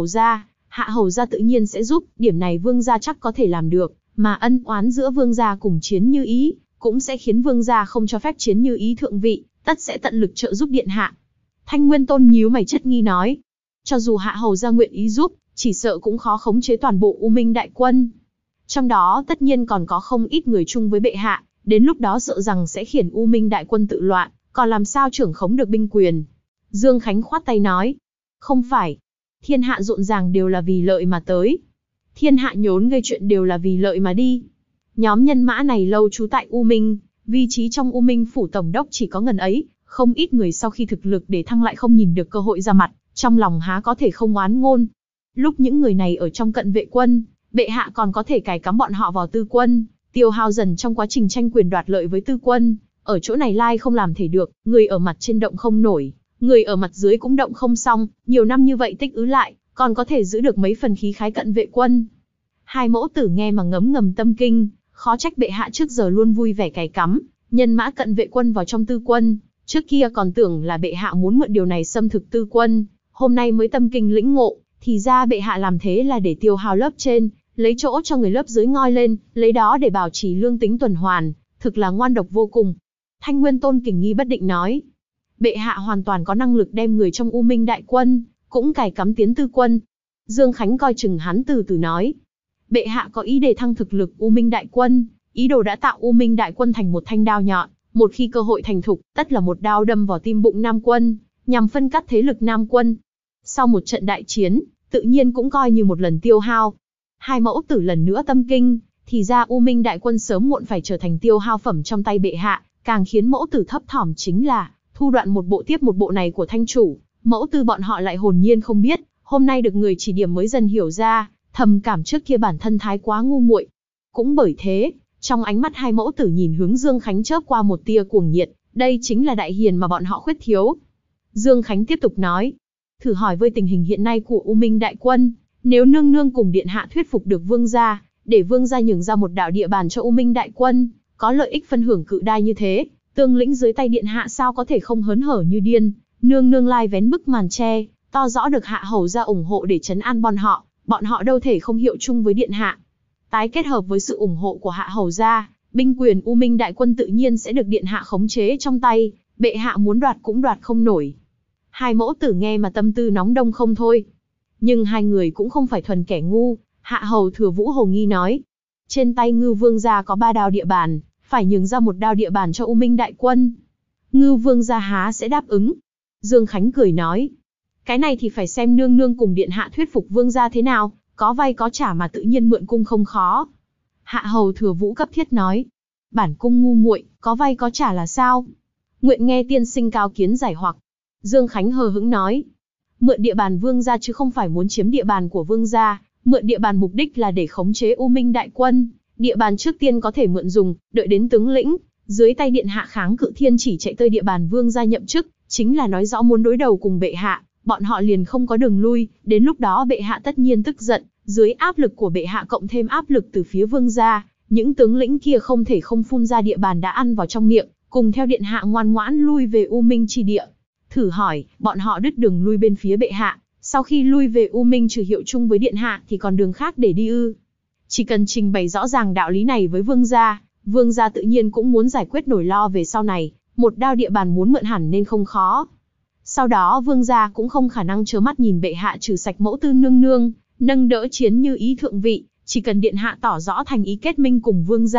hầu gia tự nhiên sẽ giúp, điểm này vương gia chắc có thể làm được, mà ân oán giữa vương gia cùng Chiến Như Ý, cũng sẽ khiến vương gia không cho phép Chiến Như Ý thượng vị, tất sẽ tận lực trợ giúp điện hạ. Thanh Nguyên Tôn nhíu mày chất nghi nói, cho dù hạ hầu gia nguyện ý giúp, chỉ sợ cũng khó khống chế toàn bộ U Minh đại quân. Trong đó tất nhiên còn có không ít người chung với bệ hạ, đến lúc đó sợ rằng sẽ khiến U Minh đại quân tự loạn, còn làm sao trưởng khống được binh quyền. Dương Khánh khoát tay nói, không phải, thiên hạ rộn ràng đều là vì lợi mà tới. Thiên hạ nhốn gây chuyện đều là vì lợi mà đi. Nhóm nhân mã này lâu trú tại U Minh, vị trí trong U Minh phủ tổng đốc chỉ có ngần ấy, không ít người sau khi thực lực để thăng lại không nhìn được cơ hội ra mặt, trong lòng há có thể không oán ngôn. Lúc những người này ở trong cận vệ quân, bệ hạ còn có thể cài cắm bọn họ vào tư quân, tiêu hao dần trong quá trình tranh quyền đoạt lợi với tư quân. Ở chỗ này lai không làm thể được, người ở mặt trên động không nổi, người ở mặt dưới cũng động không xong, nhiều năm như vậy tích ứ lại, còn có thể giữ được mấy phần khí khái cận vệ quân. Hai mẫu tử nghe mà ngấm ngầm tâm kinh, khó trách bệ hạ trước giờ luôn vui vẻ cài cắm nhân mã cận vệ quân vào trong tư quân, trước kia còn tưởng là bệ hạ muốn mượn điều này xâm thực tư quân, hôm nay mới tâm kinh lĩnh ngộ, thì ra bệ hạ làm thế là để tiêu hao lớp trên, lấy chỗ cho người lớp dưới ngoi lên, lấy đó để bảo trì lương tính tuần hoàn, thực là ngoan độc vô cùng. Thanh Nguyên Tôn kình nghi bất định nói, bệ hạ hoàn toàn có năng lực đem người trong U Minh đại quân cũng cài cắm tiến tư quân. Dương Khánh coi chừng hắn từ từ nói, bệ hạ có ý đề thăng thực lực U Minh đại quân, ý đồ đã tạo U Minh đại quân thành một thanh đao nhọn, một khi cơ hội thành thục, tất là một đao đâm vào tim bụng Nam quân, nhằm phân cắt thế lực Nam quân. Sau một trận đại chiến, tự nhiên cũng coi như một lần tiêu hao. Hai mẫu tử lần nữa tâm kinh, thì ra U Minh đại quân sớm muộn phải trở thành tiêu hao phẩm trong tay bệ hạ, càng khiến mẫu tử thấp thỏm chính là thu đoạn một bộ tiếp một bộ này của thanh chủ, mẫu tử bọn họ lại hồn nhiên không biết, hôm nay được người chỉ điểm mới dần hiểu ra, thầm cảm trước kia bản thân thái quá ngu muội. Cũng bởi thế, trong ánh mắt hai mẫu tử nhìn hướng Dương Khánh chớp qua một tia cuồng nhiệt, đây chính là đại hiền mà bọn họ khuyết thiếu. Dương Khánh tiếp tục nói, thử hỏi với tình hình hiện nay của U Minh đại quân, nếu nương nương cùng điện hạ thuyết phục được vương gia, để vương gia nhường ra một đạo địa bàn cho U Minh đại quân, có lợi ích phân hưởng cự đai như thế, tương lĩnh dưới tay điện hạ sao có thể không hớn hở như điên, nương nương lai vén bức màn che, to rõ được hạ hầu gia ủng hộ để trấn an bọn họ đâu thể không hiệu chung với điện hạ. Tái kết hợp với sự ủng hộ của hạ hầu gia, binh quyền U Minh đại quân tự nhiên sẽ được điện hạ khống chế trong tay, bệ hạ muốn đoạt cũng đoạt không nổi. Hai mẫu tử nghe mà tâm tư nóng đông không thôi. Nhưng hai người cũng không phải thuần kẻ ngu, hạ hầu Thừa Vũ hồ nghi nói. Trên tay Ngưu vương gia có 3 đao địa bàn, phải nhường ra 1 đao địa bàn cho U Minh đại quân. Ngưu vương gia há sẽ đáp ứng? Dương Khánh cười nói. Cái này thì phải xem nương nương cùng điện hạ thuyết phục vương gia thế nào, có vay có trả mà tự nhiên mượn cung không khó. Hạ hầu Thừa Vũ cấp thiết nói. Bản cung ngu muội, có vay có trả là sao? Nguyện nghe tiên sinh cao kiến giải hoặc. Dương Khánh hờ hững nói. Mượn địa bàn vương gia chứ không phải muốn chiếm địa bàn của vương gia, mượn địa bàn mục đích là để khống chế U Minh đại quân, địa bàn trước tiên có thể mượn dùng, đợi đến tướng lĩnh, dưới tay điện hạ kháng cự thiên chỉ chạy tới địa bàn vương gia nhậm chức, chính là nói rõ muốn đối đầu cùng bệ hạ, bọn họ liền không có đường lui, đến lúc đó bệ hạ tất nhiên tức giận, dưới áp lực của bệ hạ cộng thêm áp lực từ phía vương gia, những tướng lĩnh kia không thể không phun ra địa bàn đã ăn vào trong miệng, cùng theo điện hạ ngoan ngoãn lui về U Minh chi địa. Thử hỏi, bọn họ đứt đường lui bên phía bệ hạ, sau khi lui về U Minh trừ hiệu chung với điện hạ thì còn đường khác để đi ư? Chỉ cần trình bày rõ ràng đạo lý này với vương gia tự nhiên cũng muốn giải quyết nỗi lo về sau này, 1 đao địa bàn muốn mượn hẳn nên không khó. Sau đó vương gia cũng không khả năng trơ mắt nhìn bệ hạ trừ sạch mẫu tư nương nương, nâng đỡ Chiến Như Ý thượng vị, chỉ cần điện hạ tỏ rõ thành ý kết minh cùng vương gia,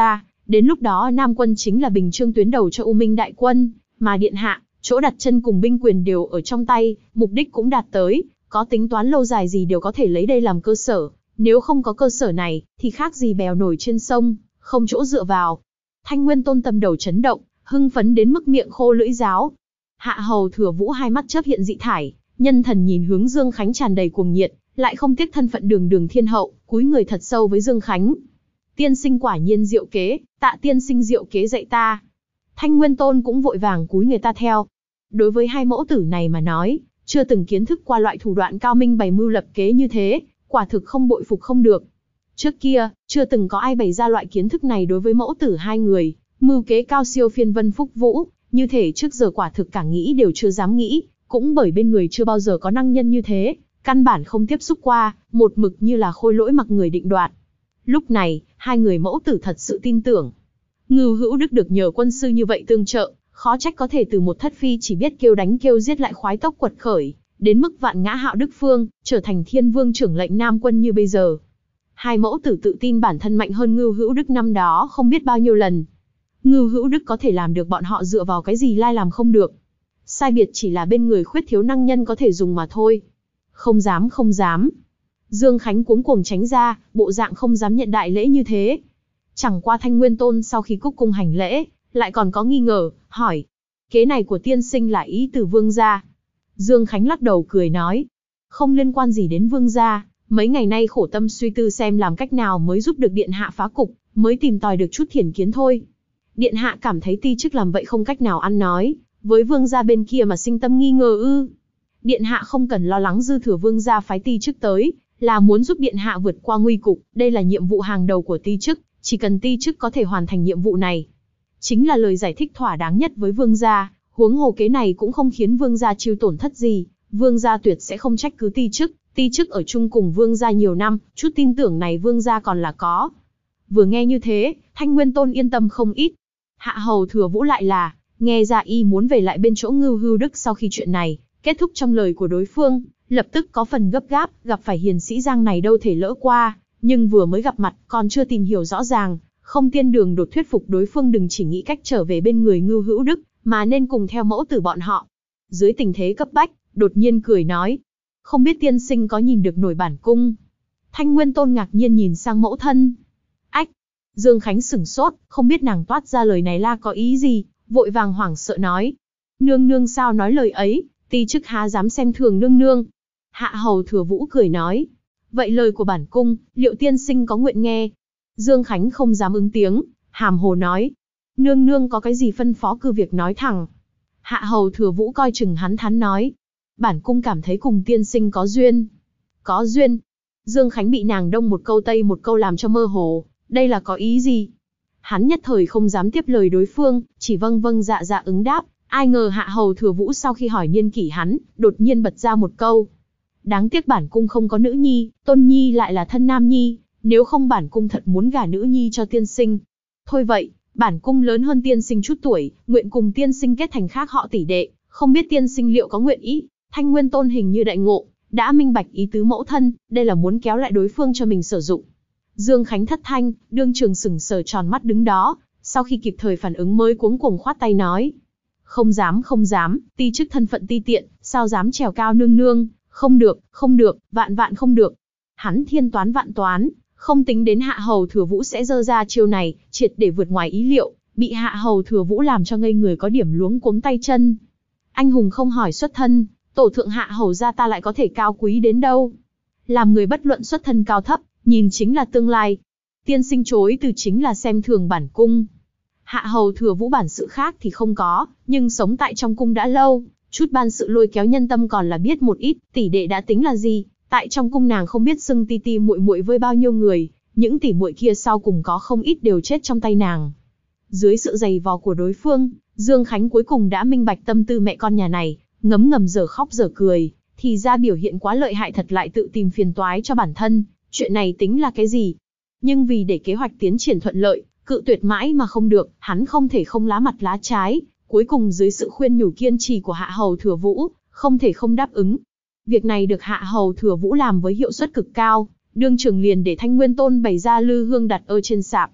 Đến lúc đó Nam quân chính là bình chương tuyến đầu cho U Minh đại quân, mà điện hạ, chỗ đặt chân cùng binh quyền đều ở trong tay, mục đích cũng đạt tới, có tính toán lâu dài gì đều có thể lấy đây làm cơ sở. Nếu không có cơ sở này, thì khác gì bèo nổi trên sông, không chỗ dựa vào. Thanh Nguyên Tôn tâm đầu chấn động, hưng phấn đến mức miệng khô lưỡi giáo. Hạ hầu Thừa Vũ hai mắt chớp hiện dị thải, nhân thần nhìn hướng Dương Khánh tràn đầy cuồng nhiệt, lại không tiếc thân phận đường đường thiên hậu, cúi người thật sâu với Dương Khánh. Tiên sinh quả nhiên diệu kế, tạ tiên sinh diệu kế dạy ta. Thanh Nguyên Tôn cũng vội vàng cúi người ta theo. Đối với hai mẫu tử này mà nói, chưa từng kiến thức qua loại thủ đoạn cao minh bày mưu lập kế như thế, quả thực không bội phục không được. Trước kia, chưa từng có ai bày ra loại kiến thức này đối với mẫu tử hai người, mưu kế cao siêu phiên vân phúc vũ, như thể trước giờ quả thực cả nghĩ đều chưa dám nghĩ, cũng bởi bên người chưa bao giờ có năng nhân như thế, căn bản không tiếp xúc qua, một mực như là khôi lỗi mặc người định đoạt. Lúc này, hai người mẫu tử thật sự tin tưởng. Ngưu Hữu Đức được nhờ quân sư như vậy tương trợ, khó trách có thể từ một thất phi chỉ biết kêu đánh kêu giết lại khoái tốc quật khởi, đến mức vạn ngã hạo đức phương, trở thành thiên vương trưởng lệnh Nam quân như bây giờ. Hai mẫu tử tự tin bản thân mạnh hơn Ngưu Hữu Đức năm đó không biết bao nhiêu lần. Ngưu Hữu Đức có thể làm được bọn họ dựa vào cái gì lai làm không được. Sai biệt chỉ là bên người khuyết thiếu năng nhân có thể dùng mà thôi. Không dám không dám. Dương Khánh cuống cuồng tránh ra, bộ dạng không dám nhận đại lễ như thế. Chẳng qua Thanh Nguyên Tôn sau khi cúc cung hành lễ, lại còn có nghi ngờ, hỏi. Kế này của tiên sinh là ý từ vương gia. Dương Khánh lắc đầu cười nói. Không liên quan gì đến vương gia, mấy ngày nay khổ tâm suy tư xem làm cách nào mới giúp được điện hạ phá cục, mới tìm tòi được chút thiển kiến thôi. Điện hạ cảm thấy ti chức làm vậy không cách nào ăn nói, với vương gia bên kia mà sinh tâm nghi ngờ ư. Điện hạ không cần lo lắng dư thừa vương gia phái ti chức tới, là muốn giúp điện hạ vượt qua nguy cục, đây là nhiệm vụ hàng đầu của ti chức, chỉ cần ti chức có thể hoàn thành nhiệm vụ này. Chính là lời giải thích thỏa đáng nhất với vương gia, huống hồ kế này cũng không khiến vương gia chịu tổn thất gì, vương gia tuyệt sẽ không trách cứ ti chức ở chung cùng vương gia nhiều năm, chút tin tưởng này vương gia còn là có. Vừa nghe như thế, Thanh Nguyên Tôn yên tâm không ít. Hạ hầu Thừa Vũ lại là, nghe ra y muốn về lại bên chỗ Ngưu Hữu Đức sau khi chuyện này kết thúc trong lời của đối phương, lập tức có phần gấp gáp, gặp phải hiền sĩ Giang này đâu thể lỡ qua, nhưng vừa mới gặp mặt, còn chưa tìm hiểu rõ ràng, không tiên đường đột thuyết phục đối phương đừng chỉ nghĩ cách trở về bên người Ngưu Hữu Đức, mà nên cùng theo mẫu tử bọn họ. Dưới tình thế cấp bách, đột nhiên cười nói, không biết tiên sinh có nhìn được nổi bản cung. Thanh Nguyên Tôn ngạc nhiên nhìn sang mẫu thân. Ách! Dương Khánh sửng sốt, không biết nàng toát ra lời này là có ý gì, vội vàng hoảng sợ nói. Nương nương sao nói lời ấy, ti chức há dám xem thường nương nương. Hạ hầu Thừa Vũ cười nói. Vậy lời của bản cung, liệu tiên sinh có nguyện nghe? Dương Khánh không dám ứng tiếng, hàm hồ nói. Nương nương có cái gì phân phó cứ việc nói thẳng. Hạ hầu Thừa Vũ coi chừng hắn thắn nói. Bản cung cảm thấy cùng tiên sinh có duyên. Có duyên. Dương Khánh bị nàng đông một câu tây một câu làm cho mơ hồ, đây là có ý gì? Hắn nhất thời không dám tiếp lời đối phương, chỉ vâng vâng dạ dạ ứng đáp. Ai ngờ Hạ hầu Thừa Vũ sau khi hỏi niên kỷ hắn, đột nhiên bật ra một câu. Đáng tiếc bản cung không có nữ nhi, tôn nhi lại là thân nam nhi, nếu không bản cung thật muốn gả nữ nhi cho tiên sinh. Thôi vậy, bản cung lớn hơn tiên sinh chút tuổi, nguyện cùng tiên sinh kết thành khác họ tỷ đệ, không biết tiên sinh liệu có nguyện ý. Thanh Nguyên Tôn hình như đại ngộ, đã minh bạch ý tứ mẫu thân, đây là muốn kéo lại đối phương cho mình sử dụng. Dương Khánh thất thanh, đương trường sững sờ tròn mắt đứng đó, sau khi kịp thời phản ứng mới cuống cuồng khoát tay nói. Không dám không dám, ti chức thân phận ti tiện, sao dám trèo cao nương nương, không được, vạn vạn không được. Hắn thiên toán vạn toán, không tính đến Hạ hầu Thừa Vũ sẽ dơ ra chiêu này, triệt để vượt ngoài ý liệu, bị Hạ hầu Thừa Vũ làm cho ngây người có điểm luống cuống tay chân. Anh hùng không hỏi xuất thân, tổ thượng Hạ hầu gia ta lại có thể cao quý đến đâu. Làm người bất luận xuất thân cao thấp, nhìn chính là tương lai. Tiên sinh chối từ chính là xem thường bản cung. Hạ hầu Thừa Vũ bản sự khác thì không có, nhưng sống tại trong cung đã lâu, chút ban sự lôi kéo nhân tâm còn là biết một ít, tỷ đệ đã tính là gì, tại trong cung nàng không biết xưng ti ti muội muội với bao nhiêu người, những tỷ muội kia sau cùng có không ít đều chết trong tay nàng. Dưới sự giày vò của đối phương, Dương Khánh cuối cùng đã minh bạch tâm tư mẹ con nhà này, ngấm ngầm dở khóc dở cười, thì ra biểu hiện quá lợi hại thật lại tự tìm phiền toái cho bản thân, chuyện này tính là cái gì? Nhưng vì để kế hoạch tiến triển thuận lợi, cự tuyệt mãi mà không được, hắn không thể không lá mặt lá trái, cuối cùng dưới sự khuyên nhủ kiên trì của Hạ hầu Thừa Vũ, không thể không đáp ứng. Việc này được Hạ hầu Thừa Vũ làm với hiệu suất cực cao, đương trường liền để Thanh Nguyên Tôn bày ra lư hương đặt ở trên sạp.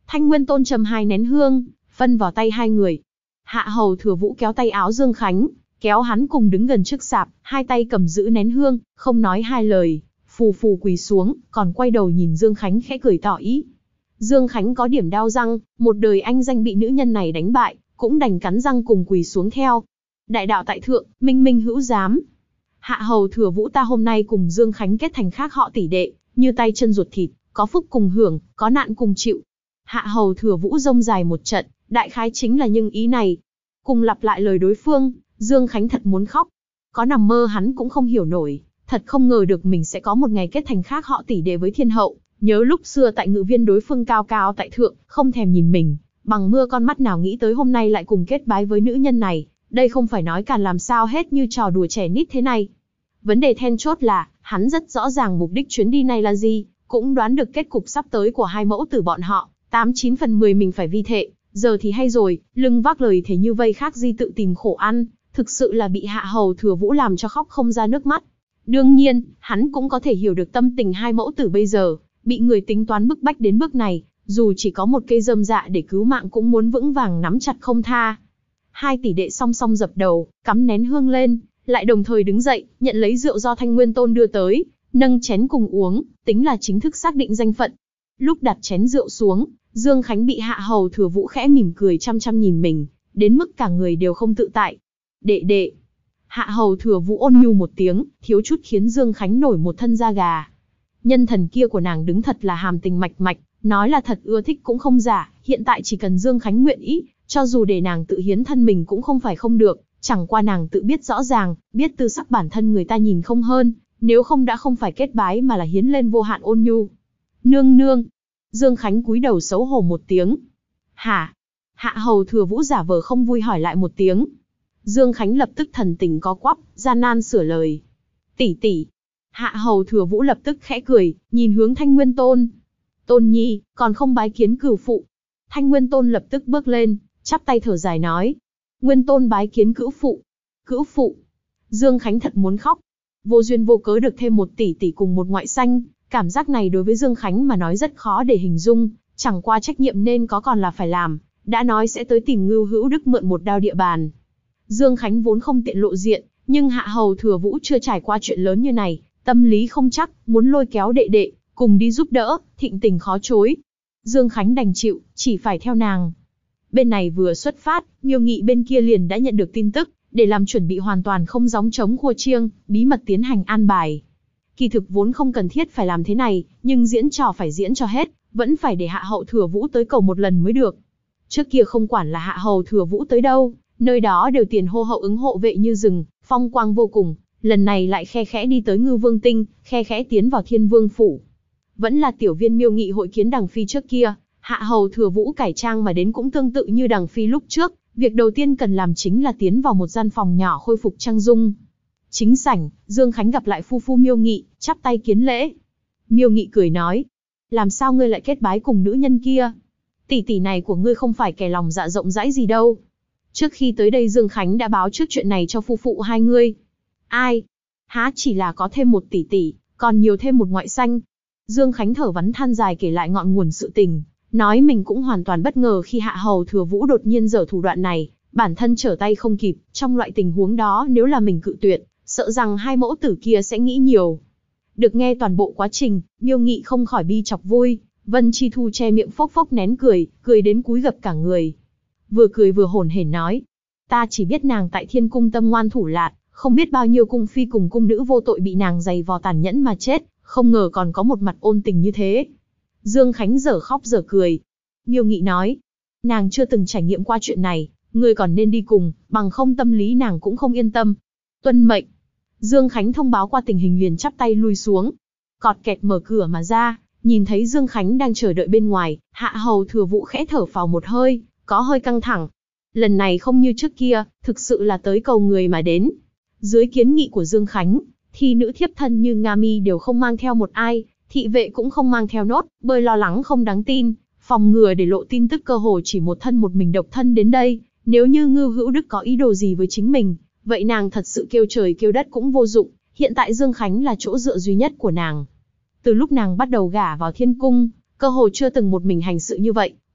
Thanh Nguyên Tôn châm 2 nén hương, phân vào tay hai người. Hạ Hầu Thừa Vũ kéo tay áo Dương Khánh, kéo hắn cùng đứng gần trước sạp, hai tay cầm giữ nén hương, không nói hai lời, phù phù quỳ xuống, còn quay đầu nhìn Dương Khánh khẽ cười tỏ ý. Dương Khánh có điểm đau răng, một đời anh danh bị nữ nhân này đánh bại, cũng đành cắn răng cùng quỳ xuống theo. Đại đạo tại thượng, minh minh hữu giám. Hạ Hầu Thừa Vũ ta hôm nay cùng Dương Khánh kết thành khác họ tỷ đệ, như tay chân ruột thịt, có phúc cùng hưởng, có nạn cùng chịu. Hạ Hầu Thừa Vũ rông dài một trận, đại khái chính là những ý này. Cùng lặp lại lời đối phương, Dương Khánh thật muốn khóc. Có nằm mơ hắn cũng không hiểu nổi, thật không ngờ được mình sẽ có một ngày kết thành khác họ tỷ đệ với thiên hậu. Nhớ lúc xưa tại Ngự Viên đối phương cao cao tại thượng, không thèm nhìn mình, bằng mưa con mắt nào nghĩ tới hôm nay lại cùng kết bái với nữ nhân này. Đây không phải nói càn làm sao hết như trò đùa trẻ nít thế này. Vấn đề then chốt là, hắn rất rõ ràng mục đích chuyến đi này là gì, cũng đoán được kết cục sắp tới của hai mẫu tử bọn họ, 89 phần 10 mình phải vi thệ, giờ thì hay rồi, lưng vác lời thế như vây khác gì tự tìm khổ ăn, thực sự là bị Hạ Hầu Thừa Vũ làm cho khóc không ra nước mắt. Đương nhiên, hắn cũng có thể hiểu được tâm tình hai mẫu tử bây giờ, bị người tính toán bức bách đến bước này, dù chỉ có một cây rơm dạ để cứu mạng cũng muốn vững vàng nắm chặt không tha. Hai tỷ đệ song song dập đầu, cắm nén hương lên, lại đồng thời đứng dậy, nhận lấy rượu do Thanh Nguyên Tôn đưa tới, nâng chén cùng uống, tính là chính thức xác định danh phận. Lúc đặt chén rượu xuống, Dương Khánh bị Hạ Hầu Thừa Vũ khẽ mỉm cười chăm chăm nhìn mình, đến mức cả người đều không tự tại. Đệ đệ. Hạ Hầu Thừa Vũ ôn nhu một tiếng, thiếu chút khiến Dương Khánh nổi một thân da gà. Nhân thần kia của nàng đứng thật là hàm tình mạch mạch, nói là thật ưa thích cũng không giả, hiện tại chỉ cần Dương Khánh nguyện ý, cho dù để nàng tự hiến thân mình cũng không phải không được, chẳng qua nàng tự biết rõ ràng, biết tư sắc bản thân người ta nhìn không hơn, nếu không đã không phải kết bái mà là hiến lên vô hạn ôn nhu. Nương nương. Dương Khánh cúi đầu xấu hổ một tiếng. Hả? Hạ Hầu Thừa Vũ giả vờ không vui hỏi lại một tiếng. Dương Khánh lập tức thần tình có quắp, gian nan sửa lời. Tỷ tỷ. Hạ Hầu Thừa Vũ lập tức khẽ cười, nhìn hướng Thanh Nguyên Tôn. Tôn nhi, còn không bái kiến cửu phụ. Thanh Nguyên Tôn lập tức bước lên, chắp tay thở dài nói. Nguyên Tôn bái kiến cữu phụ. Cữu phụ. Dương Khánh thật muốn khóc. Vô duyên vô cớ được thêm một tỷ tỷ cùng một ngoại sanh, cảm giác này đối với Dương Khánh mà nói rất khó để hình dung, chẳng qua trách nhiệm nên có còn là phải làm, đã nói sẽ tới tìm Ngưu Hữu Đức mượn một đao địa bàn. Dương Khánh vốn không tiện lộ diện, nhưng Hạ Hầu Thừa Vũ chưa trải qua chuyện lớn như này, tâm lý không chắc, muốn lôi kéo đệ đệ, cùng đi giúp đỡ, thịnh tình khó chối. Dương Khánh đành chịu, chỉ phải theo nàng. Bên này vừa xuất phát, Miêu Nghị bên kia liền đã nhận được tin tức, để làm chuẩn bị hoàn toàn không gióng trống khua chiêng, bí mật tiến hành an bài. Kỳ thực vốn không cần thiết phải làm thế này, nhưng diễn trò phải diễn cho hết, vẫn phải để Hạ Hầu Thừa Vũ tới cầu một lần mới được. Trước kia không quản là Hạ Hầu Thừa Vũ tới đâu, nơi đó đều tiền hô hậu ứng hộ vệ như rừng, phong quang vô cùng, lần này lại khe khẽ đi tới Ngư Vương Tinh, khe khẽ tiến vào Thiên Vương Phủ. Vẫn là tiểu viên Miêu Nghị hội kiến Đằng Phi trước kia, Hạ Hầu Thừa Vũ cải trang mà đến cũng tương tự như Đằng Phi lúc trước, việc đầu tiên cần làm chính là tiến vào một gian phòng nhỏ khôi phục trang dung. Chính sảnh, Dương Khánh gặp lại phu phu Miêu Nghị, chắp tay kiến lễ. Miêu Nghị cười nói, làm sao ngươi lại kết bái cùng nữ nhân kia? Tỷ tỷ này của ngươi không phải kẻ lòng dạ rộng rãi gì đâu. Trước khi tới đây Dương Khánh đã báo trước chuyện này cho phu phụ hai ngươi. Ai? Há chỉ là có thêm một tỷ tỷ, còn nhiều thêm một ngoại sanh. Dương Khánh thở vắn than dài kể lại ngọn nguồn sự tình, nói mình cũng hoàn toàn bất ngờ khi Hạ Hầu Thừa Vũ đột nhiên giở thủ đoạn này, bản thân trở tay không kịp, trong loại tình huống đó nếu là mình cự tuyệt, sợ rằng hai mẫu tử kia sẽ nghĩ nhiều. Được nghe toàn bộ quá trình, Miêu Nghị không khỏi bi chọc vui, Vân Chi Thu che miệng phốc phốc nén cười, cười đến cúi gập cả người. Vừa cười vừa hổn hển nói, ta chỉ biết nàng tại Thiên Cung tâm ngoan thủ lạt, không biết bao nhiêu cung phi cùng cung nữ vô tội bị nàng giày vò tàn nhẫn mà chết, không ngờ còn có một mặt ôn tình như thế. Dương Khánh dở khóc dở cười. Miêu Nghị nói, nàng chưa từng trải nghiệm qua chuyện này, ngươi còn nên đi cùng, bằng không tâm lý nàng cũng không yên tâm. Tuân mệnh. Dương Khánh thông báo qua tình hình liền chắp tay lui xuống. Cọt kẹt mở cửa mà ra, nhìn thấy Dương Khánh đang chờ đợi bên ngoài, Hạ Hầu Thừa Vũ khẽ thở phào một hơi, có hơi căng thẳng. Lần này không như trước kia, thực sự là tới cầu người mà đến. Dưới kiến nghị của Dương Khánh, thì nữ thiếp thân như Nga Mi đều không mang theo một ai, thị vệ cũng không mang theo nốt, bởi lo lắng không đáng tin, phòng ngừa để lộ tin tức cơ hồ chỉ một thân một mình độc thân đến đây. Nếu như Ngưu Hữu Đức có ý đồ gì với chính mình, vậy nàng thật sự kêu trời kêu đất cũng vô dụng, hiện tại Dương Khánh là chỗ dựa duy nhất của nàng. Từ lúc nàng bắt đầu gả vào Thiên Cung, cơ hồ chưa từng một mình hành sự như vậy,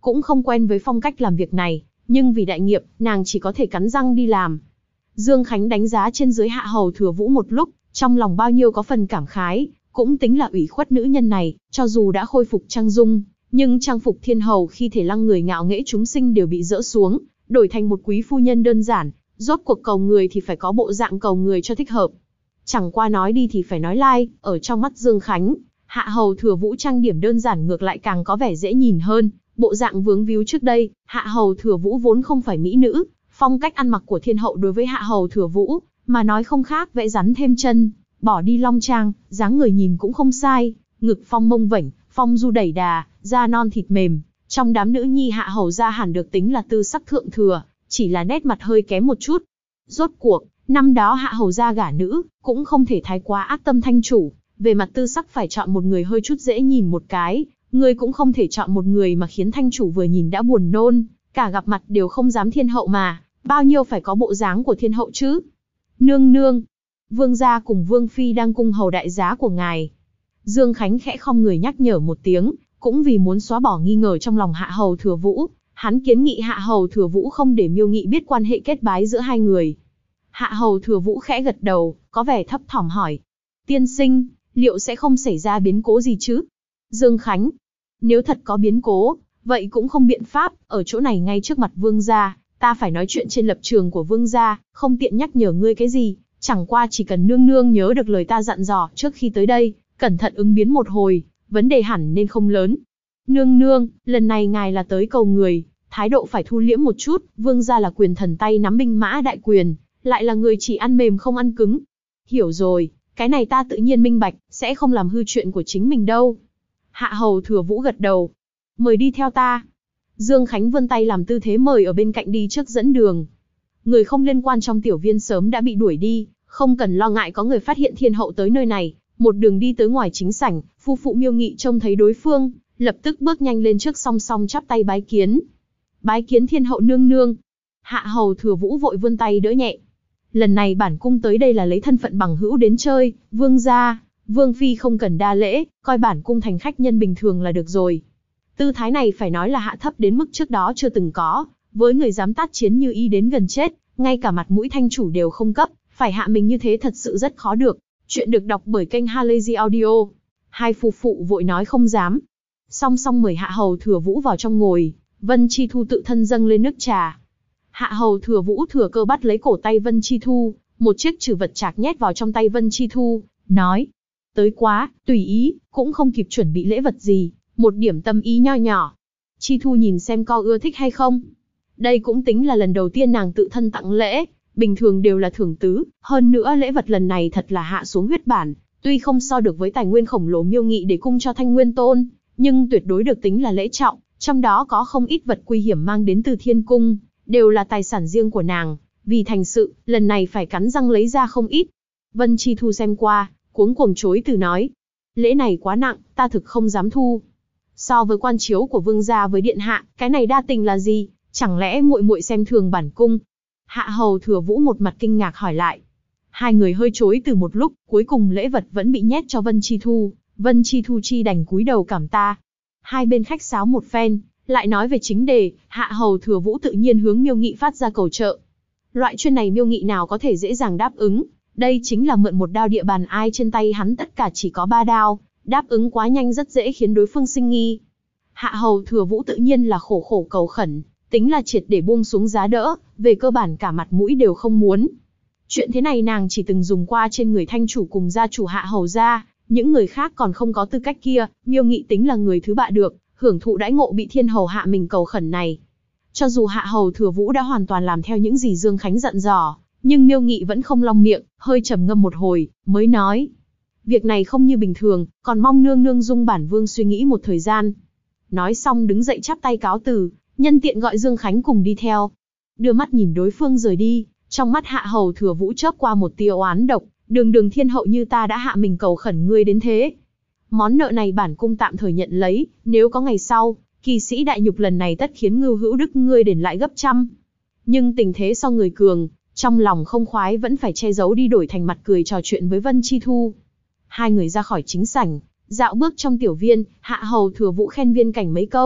cũng không quen với phong cách làm việc này, nhưng vì đại nghiệp, nàng chỉ có thể cắn răng đi làm. Dương Khánh đánh giá trên dưới Hạ Hầu Thừa Vũ một lúc, trong lòng bao nhiêu có phần cảm khái, cũng tính là ủy khuất nữ nhân này, cho dù đã khôi phục trang dung, nhưng trang phục thiên hầu khi thể lăng người ngạo nghễ chúng sinh đều bị dỡ xuống, đổi thành một quý phu nhân đơn giản, rốt cuộc cầu người thì phải có bộ dạng cầu người cho thích hợp. Chẳng qua nói đi thì phải nói lai, ở trong mắt Dương Khánh, Hạ Hầu Thừa Vũ trang điểm đơn giản ngược lại càng có vẻ dễ nhìn hơn, bộ dạng vướng víu trước đây, Hạ Hầu Thừa Vũ vốn không phải mỹ nữ, phong cách ăn mặc của thiên hậu đối với Hạ Hầu Thừa Vũ, mà nói không khác vẽ rắn thêm chân, bỏ đi long trang, dáng người nhìn cũng không sai, ngực phong mông vảnh, phong du đẩy đà, da non thịt mềm, trong đám nữ nhi Hạ Hầu gia hẳn được tính là tư sắc thượng thừa, chỉ là nét mặt hơi kém một chút. Rốt cuộc, năm đó Hạ Hầu gia gả nữ, cũng không thể thái quá ác tâm thanh chủ, về mặt tư sắc phải chọn một người hơi chút dễ nhìn một cái, người cũng không thể chọn một người mà khiến thanh chủ vừa nhìn đã buồn nôn, cả gặp mặt đều không dám thiên hậu mà, bao nhiêu phải có bộ dáng của thiên hậu chứ. Nương nương, vương gia cùng vương phi đang cung hầu đại giá của ngài. Dương Khánh khẽ khom người nhắc nhở một tiếng, cũng vì muốn xóa bỏ nghi ngờ trong lòng Hạ Hầu Thừa Vũ, hắn kiến nghị Hạ Hầu Thừa Vũ không để Miêu Nghị biết quan hệ kết bái giữa hai người. Hạ Hầu Thừa Vũ khẽ gật đầu, có vẻ thấp thỏm hỏi: tiên sinh, liệu sẽ không xảy ra biến cố gì chứ? Dương Khánh: nếu thật có biến cố, vậy cũng không biện pháp, ở chỗ này ngay trước mặt vương gia, ta phải nói chuyện trên lập trường của vương gia, không tiện nhắc nhở ngươi cái gì, chẳng qua chỉ cần nương nương nhớ được lời ta dặn dò trước khi tới đây, cẩn thận ứng biến một hồi, vấn đề hẳn nên không lớn. Nương nương, lần này ngài là tới cầu người, thái độ phải thu liễm một chút, vương gia là quyền thần tay nắm binh mã đại quyền, lại là người chỉ ăn mềm không ăn cứng. Hiểu rồi, cái này ta tự nhiên minh bạch, sẽ không làm hư chuyện của chính mình đâu. Hạ Hầu Thừa Vũ gật đầu. Mời đi theo ta. Dương Khánh vươn tay làm tư thế mời ở bên cạnh đi trước dẫn đường. Người không liên quan trong tiểu viên sớm đã bị đuổi đi, không cần lo ngại có người phát hiện thiên hậu tới nơi này. Một đường đi tới ngoài chính sảnh, phu phụ Miêu Nghị trông thấy đối phương, lập tức bước nhanh lên trước song song chắp tay bái kiến. Bái kiến thiên hậu nương nương. Hạ Hầu Thừa Vũ vội vươn tay đỡ nhẹ. Lần này bản cung tới đây là lấy thân phận bằng hữu đến chơi, vương gia, vương phi không cần đa lễ, coi bản cung thành khách nhân bình thường là được rồi. Tư thái này phải nói là hạ thấp đến mức trước đó chưa từng có, với người dám tác chiến như y đến gần chết, ngay cả mặt mũi thanh chủ đều không cấp, phải hạ mình như thế thật sự rất khó được. Chuyện được đọc bởi kênh Halazy Audio. Hai phu phụ vội nói không dám. Song song mời Hạ Hầu Thừa Vũ vào trong ngồi, Vân Chi Thu tự thân dâng lên nước trà. Hạ Hầu Thừa Vũ thừa cơ bắt lấy cổ tay Vân Chi Thu, một chiếc trừ vật chạc nhét vào trong tay Vân Chi Thu, nói: tới quá, tùy ý, cũng không kịp chuẩn bị lễ vật gì, một điểm tâm ý nho nhỏ. Chi Thu nhìn xem co ưa thích hay không. Đây cũng tính là lần đầu tiên nàng tự thân tặng lễ, bình thường đều là thưởng tứ, hơn nữa lễ vật lần này thật là hạ xuống huyết bản, tuy không so được với tài nguyên khổng lồ Miêu Nghị để cung cho Thanh Nguyên Tôn, nhưng tuyệt đối được tính là lễ trọng, trong đó có không ít vật quý hiểm mang đến từ Thiên Cung, đều là tài sản riêng của nàng, vì thành sự, lần này phải cắn răng lấy ra không ít. Vân Chi Thu xem qua, cuống cuồng chối từ nói: lễ này quá nặng, ta thực không dám thu. So với quan chiếu của vương gia với điện hạ, cái này đa tình là gì, chẳng lẽ muội muội xem thường bản cung? Hạ Hầu Thừa Vũ một mặt kinh ngạc hỏi lại. Hai người hơi chối từ một lúc, cuối cùng lễ vật vẫn bị nhét cho Vân Chi Thu. Vân Chi Thu chi đành cúi đầu cảm ta. Hai bên khách sáo một phen, lại nói về chính đề, Hạ Hầu Thừa Vũ tự nhiên hướng Miêu Nghị phát ra cầu trợ. Loại chuyện này Miêu Nghị nào có thể dễ dàng đáp ứng, đây chính là mượn một đao địa bàn, ai trên tay hắn tất cả chỉ có 3 đao, đáp ứng quá nhanh rất dễ khiến đối phương sinh nghi. Hạ Hầu Thừa Vũ tự nhiên là khổ khổ cầu khẩn, tính là triệt để buông xuống giá đỡ, về cơ bản cả mặt mũi đều không muốn. Chuyện thế này nàng chỉ từng dùng qua trên người thanh chủ cùng gia chủ Hạ Hầu gia, những người khác còn không có tư cách kia, Miêu Nghị tính là người thứ bạ được, hưởng thụ đãi ngộ bị thiên hầu hạ mình cầu khẩn này. Cho dù Hạ Hầu Thừa Vũ đã hoàn toàn làm theo những gì Dương Khánh dặn dò, nhưng Miêu Nghị vẫn không long miệng, hơi trầm ngâm một hồi, mới nói: việc này không như bình thường, còn mong nương nương dung bản vương suy nghĩ một thời gian. Nói xong đứng dậy chắp tay cáo từ, nhân tiện gọi Dương Khánh cùng đi theo. Đưa mắt nhìn đối phương rời đi, trong mắt Hạ Hầu Thừa Vũ chớp qua một tia oán độc, đường thiên hậu như ta đã hạ mình cầu khẩn ngươi đến thế. Món nợ này bản cung tạm thời nhận lấy, nếu có ngày sau, kỳ sĩ đại nhục lần này tất khiến Ngưu Hữu Đức ngươi đền lại gấp trăm. Nhưng tình thế so người cường, trong lòng không khoái vẫn phải che giấu đi đổi thành mặt cười trò chuyện với Vân Chi Thu. Hai người ra khỏi chính sảnh, dạo bước trong tiểu viên, Hạ Hầu Thừa Vũ khen Viên Cảnh mấy câu,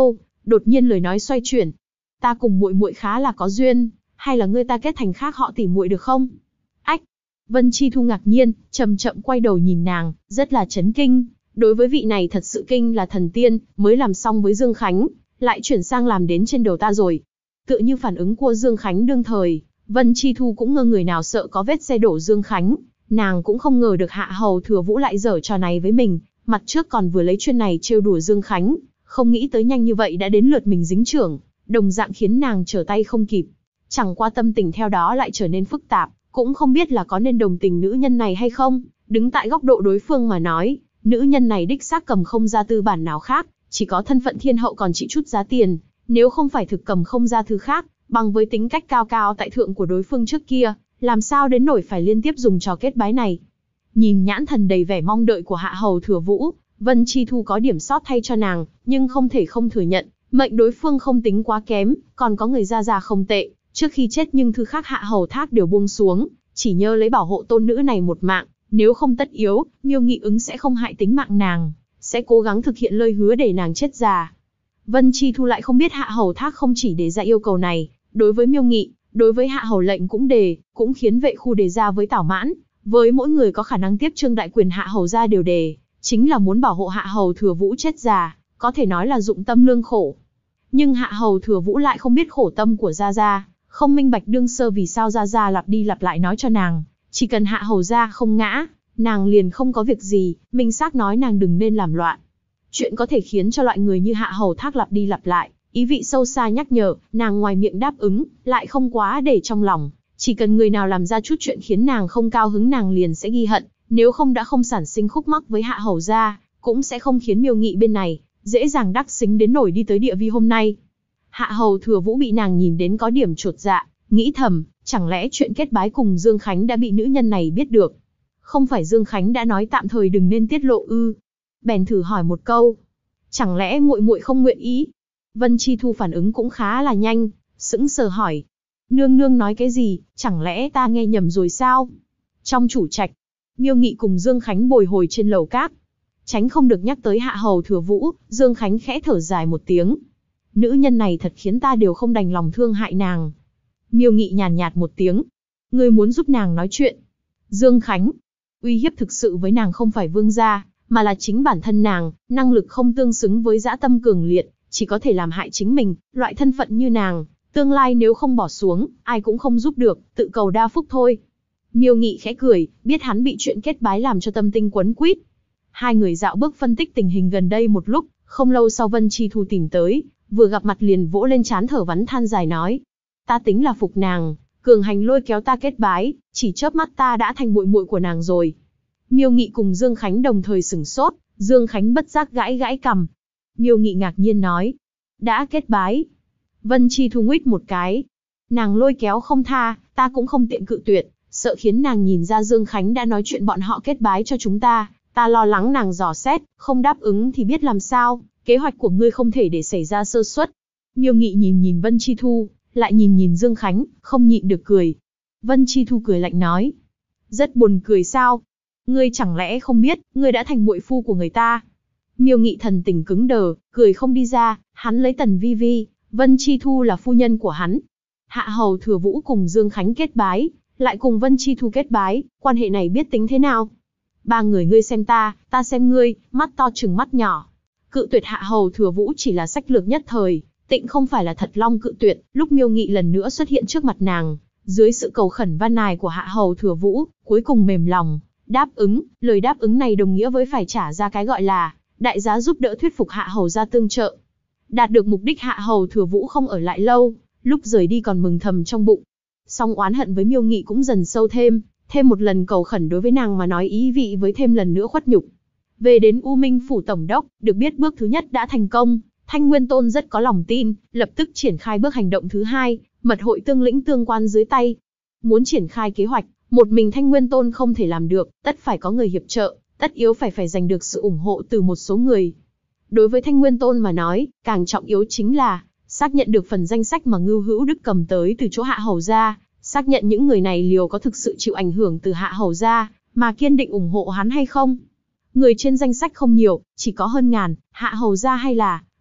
Đột nhiên lời nói xoay chuyển. Ta cùng muội muội khá là có duyên, hay là ngươi ta kết thành khác họ tỉ muội được không? Ách! Vân Chi Thu ngạc nhiên, chậm chậm quay đầu nhìn nàng, rất là chấn kinh. Đối với vị này thật sự kinh là thần tiên, mới làm xong với Dương Khánh, lại chuyển sang làm đến trên đầu ta rồi. Tựa như phản ứng của Dương Khánh đương thời, Vân Chi Thu cũng ngơ người nào sợ có vết xe đổ Dương Khánh. Nàng cũng không ngờ được Hạ Hầu Thừa Vũ lại giở trò này với mình, mặt trước còn vừa lấy chuyện này trêu đùa Dương Khánh, không nghĩ tới nhanh như vậy đã đến lượt mình dính chưởng, đồng dạng khiến nàng trở tay không kịp. Chẳng qua tâm tình theo đó lại trở nên phức tạp, cũng không biết là có nên đồng tình nữ nhân này hay không. Đứng tại góc độ đối phương mà nói, nữ nhân này đích xác cầm không ra tư bản nào khác, chỉ có thân phận thiên hậu còn chỉ chút giá tiền, nếu không phải thực cầm không ra thứ khác, bằng với tính cách cao cao tại thượng của đối phương trước kia, làm sao đến nổi phải liên tiếp dùng trò kết bái này. Nhìn nhãn thần đầy vẻ mong đợi của Hạ Hầu Thừa Vũ, Vân Chi Thu có điểm sót thay cho nàng, nhưng không thể không thừa nhận, mệnh đối phương không tính quá kém, còn có người gia không tệ, trước khi chết nhưng thứ khác Hạ Hầu Thác đều buông xuống, chỉ nhớ lấy bảo hộ tôn nữ này một mạng, nếu không tất yếu, Miêu Nghị ứng sẽ không hại tính mạng nàng, sẽ cố gắng thực hiện lời hứa để nàng chết già. Vân Chi Thu lại không biết Hạ Hầu Thác không chỉ đề ra yêu cầu này, đối với Miêu Nghị, đối với Hạ Hầu lệnh cũng khiến vệ khu đề ra với Tảo Mãn, với mỗi người có khả năng tiếp trương đại quyền Hạ Hầu gia đều đề, chính là muốn bảo hộ Hạ Hầu Thừa Vũ chết già, có thể nói là dụng tâm lương khổ. Nhưng Hạ Hầu Thừa Vũ lại không biết khổ tâm của Gia, không minh bạch đương sơ vì sao Gia lặp đi lặp lại nói cho nàng, chỉ cần Hạ Hầu gia không ngã, nàng liền không có việc gì, minh xác nói nàng đừng nên làm loạn. Chuyện có thể khiến cho loại người như Hạ Hầu Thác lặp đi lặp lại, ý vị sâu xa nhắc nhở, nàng ngoài miệng đáp ứng, lại không quá để trong lòng. Chỉ cần người nào làm ra chút chuyện khiến nàng không cao hứng nàng liền sẽ ghi hận, nếu không đã không sản sinh khúc mắc với Hạ Hầu gia, cũng sẽ không khiến Miêu Nghị bên này dễ dàng đắc xính đến nổi đi tới địa vi hôm nay. Hạ Hầu Thừa Vũ bị nàng nhìn đến có điểm chột dạ, nghĩ thầm, chẳng lẽ chuyện kết bái cùng Dương Khánh đã bị nữ nhân này biết được? Không phải Dương Khánh đã nói tạm thời đừng nên tiết lộ ư? Bèn thử hỏi một câu, chẳng lẽ muội muội không nguyện ý? Vân Chi Thu phản ứng cũng khá là nhanh, sững sờ hỏi, nương nương nói cái gì, chẳng lẽ ta nghe nhầm rồi sao? Trong chủ trạch, Miêu Nghị cùng Dương Khánh bồi hồi trên lầu cát, tránh không được nhắc tới Hạ Hầu Thừa Vũ, Dương Khánh khẽ thở dài một tiếng. Nữ nhân này thật khiến ta đều không đành lòng thương hại nàng. Miêu Nghị nhàn nhạt một tiếng, ngươi muốn giúp nàng nói chuyện. Dương Khánh, uy hiếp thực sự với nàng không phải vương gia, mà là chính bản thân nàng, năng lực không tương xứng với dã tâm cường liệt, chỉ có thể làm hại chính mình, loại thân phận như nàng, tương lai nếu không bỏ xuống, ai cũng không giúp được, tự cầu đa phúc thôi. Miêu Nghị khẽ cười, biết hắn bị chuyện kết bái làm cho tâm tinh quấn quýt. Hai người dạo bước phân tích tình hình gần đây một lúc, không lâu sau Vân Chi Thu tìm tới, vừa gặp mặt liền vỗ lên trán thở vắn than dài nói, ta tính là phục nàng, cường hành lôi kéo ta kết bái, chỉ chớp mắt ta đã thành muội muội của nàng rồi. Miêu Nghị cùng Dương Khánh đồng thời sửng sốt, Dương Khánh bất giác gãi gãi cằm. Miêu Nghị ngạc nhiên nói, đã kết bái. Vân Chi Thu nguýt một cái, nàng lôi kéo không tha, ta cũng không tiện cự tuyệt, sợ khiến nàng nhìn ra Dương Khánh đã nói chuyện bọn họ kết bái cho chúng ta, ta lo lắng nàng dò xét, không đáp ứng thì biết làm sao, kế hoạch của ngươi không thể để xảy ra sơ suất. Miêu Nghị nhìn Vân Chi Thu, lại nhìn Dương Khánh, không nhịn được cười. Vân Chi Thu cười lạnh nói, rất buồn cười sao? Ngươi chẳng lẽ không biết, ngươi đã thành muội phu của người ta? Miêu Nghị thần tình cứng đờ, cười không đi ra, hắn lấy Tần Vi Vi, Vân Chi Thu là phu nhân của hắn. Hạ Hầu Thừa Vũ cùng Dương Khánh kết bái, lại cùng Vân Chi Thu kết bái, quan hệ này biết tính thế nào? Ba người ngươi xem ta xem ngươi, mắt to chừng mắt nhỏ. Cự tuyệt Hạ Hầu Thừa Vũ chỉ là sách lược nhất thời, tịnh không phải là thật long cự tuyệt. Lúc Miêu Nghị lần nữa xuất hiện trước mặt nàng, dưới sự cầu khẩn van nài của Hạ Hầu Thừa Vũ, cuối cùng mềm lòng, đáp ứng. Lời đáp ứng này đồng nghĩa với phải trả ra cái gọi là đại giá giúp đỡ thuyết phục Hạ Hầu gia tương trợ. Đạt được mục đích, Hạ Hầu Thừa Vũ không ở lại lâu, lúc rời đi còn mừng thầm trong bụng. Song oán hận với Miêu Nghị cũng dần sâu thêm một lần cầu khẩn đối với nàng mà nói ý vị với thêm lần nữa khuất nhục. Về đến U Minh Phủ Tổng đốc, được biết bước thứ nhất đã thành công, Thanh Nguyên Tôn rất có lòng tin, lập tức triển khai bước hành động thứ hai, mật hội tương lĩnh tương quan dưới tay. Muốn triển khai kế hoạch, một mình Thanh Nguyên Tôn không thể làm được, tất phải có người hiệp trợ, tất yếu phải giành được sự ủng hộ từ một số người. Đối với Thanh Nguyên Tôn mà nói, càng trọng yếu chính là xác nhận được phần danh sách mà Ngưu Hữu Đức cầm tới từ chỗ Hạ Hầu gia, xác nhận những người này liều có thực sự chịu ảnh hưởng từ Hạ Hầu gia, mà kiên định ủng hộ hắn hay không. Người trên danh sách không nhiều, chỉ có hơn ngàn, Hạ Hầu gia hay là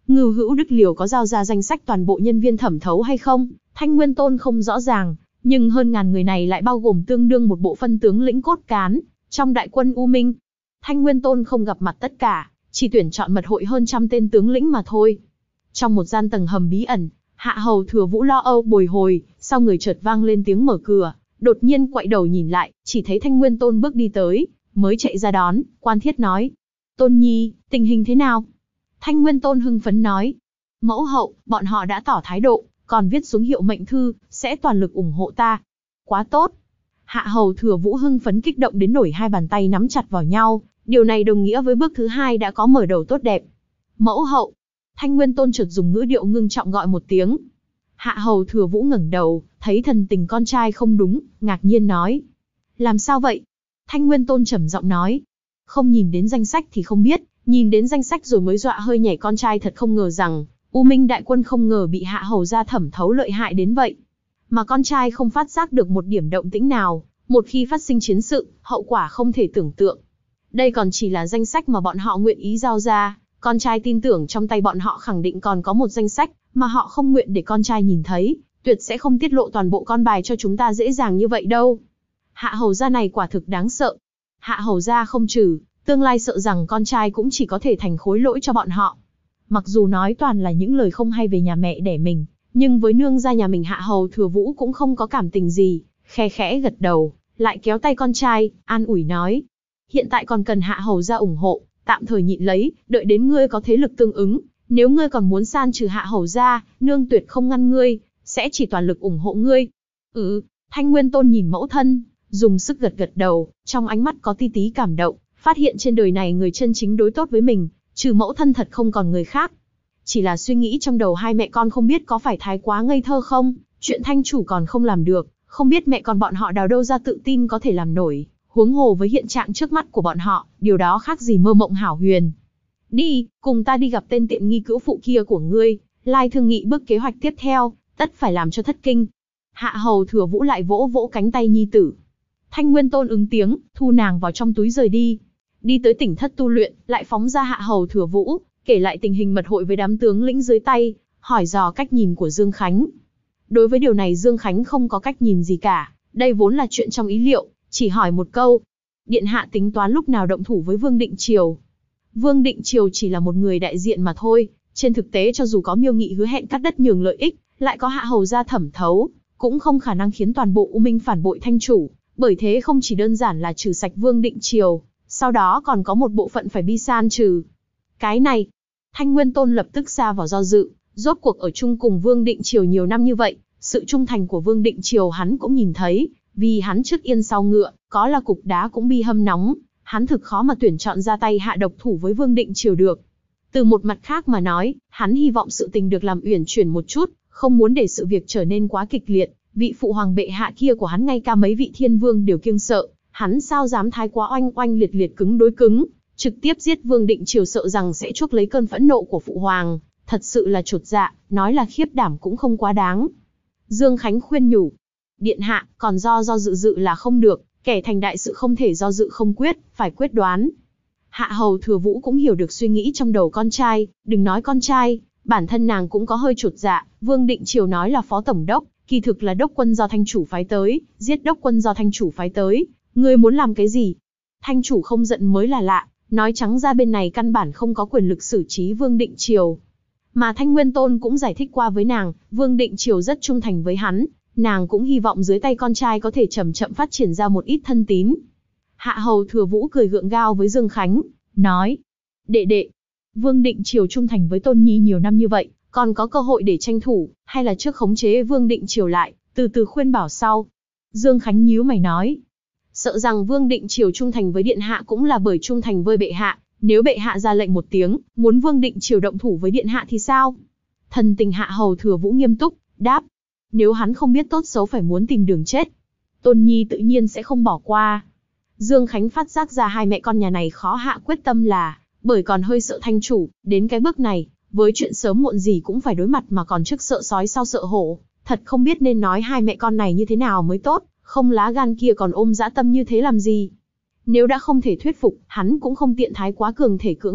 Ngưu Hữu Đức Liều có giao ra danh sách toàn bộ nhân viên thẩm thấu hay không, Thanh Nguyên Tôn không rõ ràng, nhưng hơn ngàn người này lại bao gồm tương đương một bộ phân tướng lĩnh cốt cán trong đại quân U Minh. Thanh Nguyên Tôn không gặp mặt tất cả, chỉ tuyển chọn mật hội hơn trăm tên tướng lĩnh mà thôi. Trong một gian tầng hầm bí ẩn, Hạ Hầu Thừa Vũ lo âu bồi hồi, sau người chợt vang lên tiếng mở cửa, đột nhiên quay đầu nhìn lại, chỉ thấy Thanh Nguyên Tôn bước đi tới, mới chạy ra đón, quan thiết nói: Tôn Nhi, tình hình thế nào? Thanh Nguyên Tôn hưng phấn nói: Mẫu hậu, bọn họ đã tỏ thái độ, còn viết xuống hiệu mệnh thư, sẽ toàn lực ủng hộ ta. Quá tốt. Hạ Hầu Thừa Vũ hưng phấn kích động đến nổi hai bàn tay nắm chặt vào nhau, điều này đồng nghĩa với bước thứ hai đã có mở đầu tốt đẹp. Mẫu hậu. Thanh Nguyên Tôn chợt dùng ngữ điệu ngưng trọng gọi một tiếng. Hạ Hầu Thừa Vũ ngẩng đầu, thấy thần tình con trai không đúng, ngạc nhiên nói: Làm sao vậy? Thanh Nguyên Tôn trầm giọng nói: Không nhìn đến danh sách thì không biết, nhìn đến danh sách rồi mới dọa hơi nhảy. Con trai thật không ngờ rằng U Minh đại quân không ngờ bị Hạ Hầu gia thẩm thấu lợi hại đến vậy. Mà con trai không phát giác được một điểm động tĩnh nào, một khi phát sinh chiến sự, hậu quả không thể tưởng tượng. Đây còn chỉ là danh sách mà bọn họ nguyện ý giao ra, con trai tin tưởng trong tay bọn họ khẳng định còn có một danh sách mà họ không nguyện để con trai nhìn thấy, tuyệt sẽ không tiết lộ toàn bộ con bài cho chúng ta dễ dàng như vậy đâu. Hạ Hầu gia này quả thực đáng sợ. Hạ Hầu gia không trừ, tương lai sợ rằng con trai cũng chỉ có thể thành khối lỗi cho bọn họ. Mặc dù nói toàn là những lời không hay về nhà mẹ đẻ mình, nhưng với nương gia nhà mình Hạ Hầu Thừa Vũ cũng không có cảm tình gì, khe khẽ gật đầu, lại kéo tay con trai, an ủi nói: Hiện tại còn cần Hạ Hầu gia ủng hộ, tạm thời nhịn lấy, đợi đến ngươi có thế lực tương ứng, nếu ngươi còn muốn san trừ Hạ Hầu gia, nương tuyệt không ngăn ngươi, sẽ chỉ toàn lực ủng hộ ngươi. Thanh Nguyên Tôn nhìn mẫu thân, dùng sức gật gật đầu, trong ánh mắt có tí tí cảm động, phát hiện trên đời này người chân chính đối tốt với mình, trừ mẫu thân thật không còn người khác. Chỉ là suy nghĩ trong đầu hai mẹ con không biết có phải thái quá ngây thơ không, chuyện thanh chủ còn không làm được, không biết mẹ con bọn họ đào đâu ra tự tin có thể làm nổi, huống hồ với hiện trạng trước mắt của bọn họ, điều đó khác gì mơ mộng hảo huyền. Đi, cùng ta đi gặp tên tiện nghi cữu phụ kia của ngươi, lai thương nghị bước kế hoạch tiếp theo, tất phải làm cho thất kinh. Hạ Hầu Thừa Vũ lại vỗ vỗ cánh tay nhi tử. Thanh Nguyên Tôn ứng tiếng, thu nàng vào trong túi rời đi. Đi tới tỉnh thất tu luyện, lại phóng ra Hạ Hầu Thừa Vũ, kể lại tình hình mật hội với đám tướng lĩnh dưới tay, hỏi dò cách nhìn của Dương Khánh. Đối với điều này Dương Khánh không có cách nhìn gì cả, đây vốn là chuyện trong ý liệu, chỉ hỏi một câu: Điện hạ tính toán lúc nào động thủ với Vương Định Triều? Vương Định Triều chỉ là một người đại diện mà thôi, trên thực tế cho dù có Miêu Nghị hứa hẹn cắt đất nhường lợi ích, lại có Hạ Hầu gia thẩm thấu, cũng không khả năng khiến toàn bộ U Minh phản bội thanh chủ, bởi thế không chỉ đơn giản là trừ sạch Vương Định Triều, sau đó còn có một bộ phận phải bi san trừ. Cái này, Thanh Nguyên Tôn lập tức sa vào do dự, rốt cuộc ở chung cùng Vương Định Triều nhiều năm như vậy, sự trung thành của Vương Định Triều hắn cũng nhìn thấy, vì hắn trước yên sau ngựa, có là cục đá cũng bi hâm nóng, hắn thực khó mà tuyển chọn ra tay hạ độc thủ với Vương Định Triều được. Từ một mặt khác mà nói, hắn hy vọng sự tình được làm uyển chuyển một chút, không muốn để sự việc trở nên quá kịch liệt, vị phụ hoàng bệ hạ kia của hắn ngay cả mấy vị thiên vương đều kiêng sợ, hắn sao dám thái quá oanh oanh liệt liệt cứng đối cứng, trực tiếp giết Vương Định Triều, sợ rằng sẽ chuốc lấy cơn phẫn nộ của phụ hoàng, thật sự là chột dạ, nói là khiếp đảm cũng không quá đáng. Dương Khánh khuyên nhủ: Điện hạ, còn do dự là không được, kẻ thành đại sự không thể do dự không quyết, phải quyết đoán. Hạ Hầu Thừa Vũ cũng hiểu được suy nghĩ trong đầu con trai, đừng nói con trai, bản thân nàng cũng có hơi chột dạ. Vương Định Triều nói là phó tổng đốc, kỳ thực là đốc quân do thanh chủ phái tới, giết đốc quân do thanh chủ phái tới, ngươi muốn làm cái gì? Thanh chủ không giận mới là lạ, nói trắng ra bên này căn bản không có quyền lực xử trí Vương Định Triều. Mà Thanh Nguyên Tôn cũng giải thích qua với nàng, Vương Định Triều rất trung thành với hắn, nàng cũng hy vọng dưới tay con trai có thể chậm chậm phát triển ra một ít thân tín. Hạ Hầu Thừa Vũ cười gượng gạo với Dương Khánh, nói: Đệ đệ, Vương Định Triều trung thành với Tôn Nhi nhiều năm như vậy, còn có cơ hội để tranh thủ, hay là trước khống chế Vương Định Triều lại, từ từ khuyên bảo sau. Dương Khánh nhíu mày nói: Sợ rằng Vương Định Triều trung thành với điện hạ cũng là bởi trung thành với bệ hạ, nếu bệ hạ ra lệnh một tiếng, muốn Vương Định Triều động thủ với điện hạ thì sao? Thần tình Hạ Hầu Thừa Vũ nghiêm túc, đáp: Nếu hắn không biết tốt xấu phải muốn tìm đường chết, Tôn Nhi tự nhiên sẽ không bỏ qua. Dương Khánh phát giác ra hai mẹ con nhà này khó hạ quyết tâm là bởi còn hơi sợ thanh chủ, đến cái bước này, với chuyện sớm muộn gì cũng phải đối mặt mà còn trước sợ sói sau sợ hổ, thật không biết nên nói hai mẹ con này như thế nào mới tốt, không lá gan kia còn ôm dã tâm như thế làm gì. Nếu đã không thể thuyết phục, hắn cũng không tiện thái quá cường thể cưỡng ép,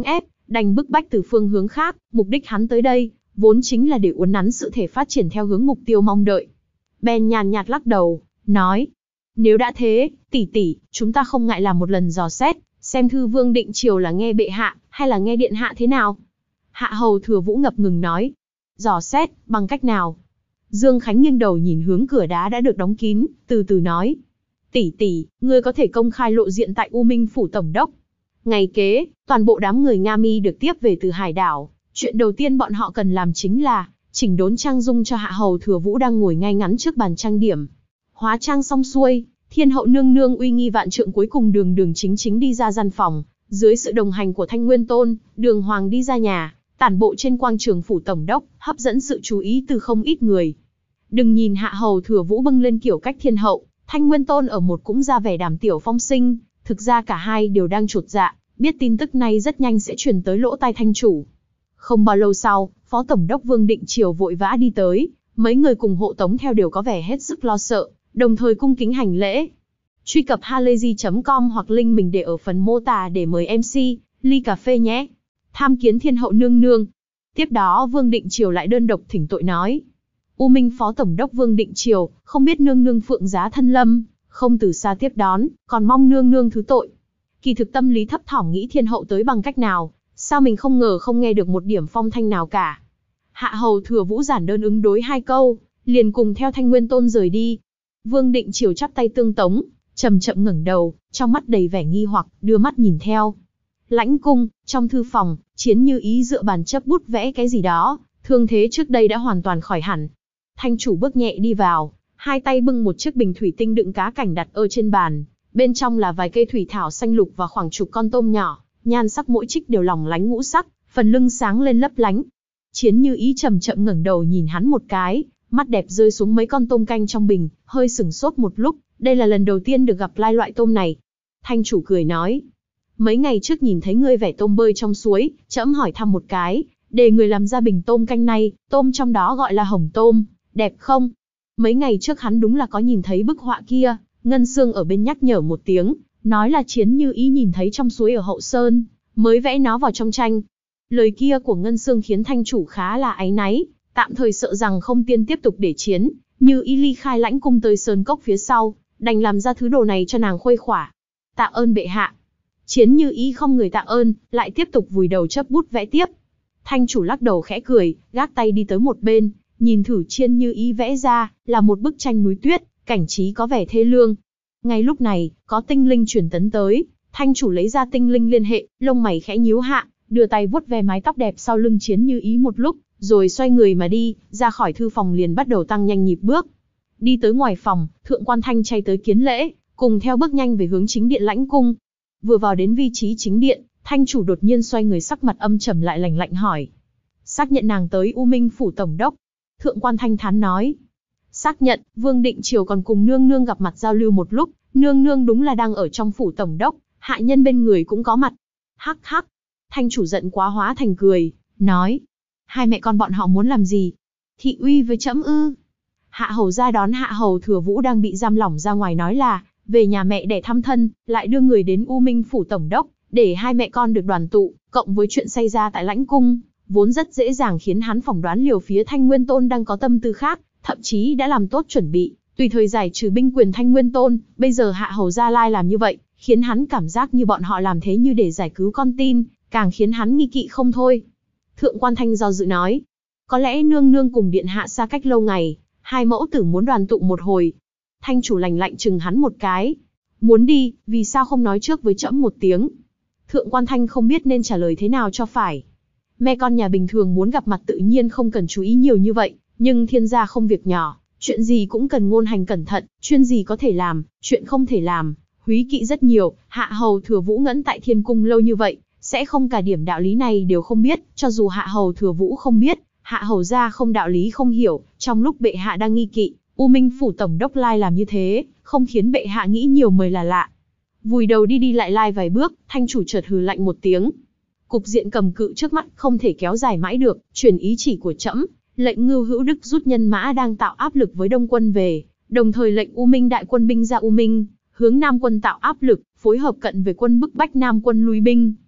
đành bức bách từ phương hướng khác, mục đích hắn tới đây, vốn chính là để uốn nắn sự thể phát triển theo hướng mục tiêu mong đợi. Ben nhàn nhạt lắc đầu, nói, nếu đã thế, tỷ tỷ, chúng ta không ngại làm một lần dò xét, xem thư vương định triều là nghe bệ hạ, hay là nghe điện hạ thế nào. Hạ hầu Thừa Vũ ngập ngừng nói, dò xét, bằng cách nào? Dương Khánh nghiêng đầu nhìn hướng cửa đá đã được đóng kín, từ từ nói, tỷ tỷ, ngươi có thể công khai lộ diện tại U Minh phủ tổng đốc. Ngày kế, toàn bộ đám người Nga Mi được tiếp về từ hải đảo. Chuyện đầu tiên bọn họ cần làm chính là chỉnh đốn trang dung cho Hạ hầu Thừa Vũ đang ngồi ngay ngắn trước bàn trang điểm. Hóa trang xong xuôi, Thiên hậu nương nương uy nghi vạn trượng cuối cùng đường đường chính chính đi ra gian phòng, dưới sự đồng hành của Thanh Nguyên Tôn, Đường Hoàng đi ra nhà, tản bộ trên quang trường phủ tổng đốc, hấp dẫn sự chú ý từ không ít người. Đừng nhìn Hạ hầu Thừa Vũ bưng lên kiểu cách thiên hậu, Thanh Nguyên Tôn ở một cũng ra vẻ đàm tiểu phong sinh, thực ra cả hai đều đang chột dạ, biết tin tức này rất nhanh sẽ truyền tới lỗ tai thanh chủ. Không bao lâu sau, Phó Tổng đốc Vương Định Triều vội vã đi tới, mấy người cùng hộ tống theo đều có vẻ hết sức lo sợ, đồng thời cung kính hành lễ. Truy cập halayzi.com hoặc link mình để ở phần mô tả để mời MC, ly cà phê nhé. Tham kiến Thiên hậu nương nương. Tiếp đó Vương Định Triều lại đơn độc thỉnh tội nói. U Minh Phó Tổng đốc Vương Định Triều, không biết nương nương phượng giá thân lâm, không từ xa tiếp đón, còn mong nương nương thứ tội. Kỳ thực tâm lý thấp thỏm nghĩ thiên hậu tới bằng cách nào, sao mình không ngờ không nghe được một điểm phong thanh nào cả. Hạ hầu Thừa Vũ giản đơn ứng đối 2 câu, liền cùng theo Thanh Nguyên Tôn rời đi. Vương Định Triều chắp tay tương tống, chậm chậm ngẩng đầu, trong mắt đầy vẻ nghi hoặc, đưa mắt nhìn theo. Lãnh cung, trong thư phòng, Chiến Như Ý dựa bàn chấp bút vẽ cái gì đó, thương thế trước đây đã hoàn toàn khỏi hẳn. Thanh chủ bước nhẹ đi vào, 2 tay bưng một chiếc bình thủy tinh đựng cá cảnh đặt ở trên bàn, bên trong là vài cây thủy thảo xanh lục và khoảng chục con tôm nhỏ, nhan sắc mỗi trích đều lỏng lánh ngũ sắc, phần lưng sáng lên lấp lánh. Chiến Như Ý chậm chậm ngẩng đầu nhìn hắn một cái, mắt đẹp rơi xuống mấy con tôm canh trong bình, hơi sửng sốt một lúc, đây là lần đầu tiên được gặp lai loại tôm này. Thanh chủ cười nói, mấy ngày trước nhìn thấy ngươi vẽ tôm bơi trong suối, trẫm hỏi thăm một cái, để người làm ra bình tôm canh này, tôm trong đó gọi là hồng tôm, đẹp không? Mấy ngày trước hắn đúng là có nhìn thấy bức họa kia, Ngân Sương ở bên nhắc nhở một tiếng, nói là Chiến Như Ý nhìn thấy trong suối ở Hậu Sơn, mới vẽ nó vào trong tranh. Lời kia của Ngân Sương khiến thanh chủ khá là áy náy, tạm thời sợ rằng không tiên tiếp tục để Chiến Như Ý ly khai lãnh cung tới sơn cốc phía sau, đành làm ra thứ đồ này cho nàng khuây khỏa. Tạ ơn bệ hạ. Chiến Như Ý không người tạ ơn, lại tiếp tục vùi đầu chấp bút vẽ tiếp. Thanh chủ lắc đầu khẽ cười, gác tay đi tới một bên, nhìn thử Chiến Như Ý vẽ ra, là một bức tranh núi tuyết, cảnh trí có vẻ thê lương. Ngay lúc này, có tinh linh truyền tấn tới, thanh chủ lấy ra tinh linh liên hệ, lông mày khẽ nhíu hạ, đưa tay vuốt ve mái tóc đẹp sau lưng Chiến Như Ý một lúc, rồi xoay người mà đi, ra khỏi thư phòng liền bắt đầu tăng nhanh nhịp bước. Đi tới ngoài phòng, Thượng quan Thanh chay tới kiến lễ, cùng theo bước nhanh về hướng chính điện lãnh cung. Vừa vào đến vị trí chính điện, thanh chủ đột nhiên xoay người sắc mặt âm trầm lại lạnh lạnh hỏi. Xác nhận nàng tới U Minh phủ tổng đốc. Thượng quan Thanh thán nói. Xác nhận, Vương Định Triều còn cùng nương nương gặp mặt giao lưu một lúc, nương nương đúng là đang ở trong phủ tổng đốc, hạ nhân bên người cũng có mặt. Hắc hắc. Thanh chủ giận quá hóa thành cười, nói. Hai mẹ con bọn họ muốn làm gì? Thị uy với trẫm ư? Hạ hầu ra đón Hạ hầu Thừa Vũ đang bị giam lỏng ra ngoài nói là, về nhà mẹ để thăm thân, lại đưa người đến U Minh phủ tổng đốc, để hai mẹ con được đoàn tụ, cộng với chuyện xảy ra tại lãnh cung, vốn rất dễ dàng khiến hắn phỏng đoán liều phía Thanh Nguyên Tôn đang có tâm tư khác, thậm chí đã làm tốt chuẩn bị, tùy thời giải trừ binh quyền Thanh Nguyên Tôn. Bây giờ Hạ hầu Gia Lai làm như vậy, khiến hắn cảm giác như bọn họ làm thế như để giải cứu con tin, càng khiến hắn nghi kỵ không thôi. Thượng quan Thanh do dự nói, có lẽ nương nương cùng điện hạ xa cách lâu ngày, hai mẫu tử muốn đoàn tụ một hồi. Thanh chủ lạnh lạnh chừng hắn một cái, muốn đi, vì sao không nói trước với trẫm một tiếng? Thượng quan Thanh không biết nên trả lời thế nào cho phải. Mẹ con nhà bình thường muốn gặp mặt tự nhiên không cần chú ý nhiều như vậy, nhưng thiên gia không việc nhỏ, chuyện gì cũng cần ngôn hành cẩn thận, chuyên gì có thể làm, chuyện không thể làm, húy kỵ rất nhiều. Hạ hầu Thừa Vũ ngẫn tại thiên cung lâu như vậy, sẽ không cả điểm đạo lý này đều không biết. Cho dù Hạ hầu Thừa Vũ không biết, Hạ hầu gia không đạo lý không hiểu, trong lúc bệ hạ đang nghi kỵ, U Minh phủ tổng đốc Lai làm như thế, không khiến bệ hạ nghĩ nhiều mới là lạ. Vùi đầu đi đi lại lai vài bước, thanh chủ chợt hừ lạnh một tiếng. Cục diện cầm cự trước mắt không thể kéo dài mãi được, truyền ý chỉ của trẫm, lệnh Ngưu Hữu Đức rút nhân mã đang tạo áp lực với Đông quân về, đồng thời lệnh U Minh đại quân binh ra U Minh, hướng Nam quân tạo áp lực, phối hợp cận về quân bức bách Nam quân lui binh.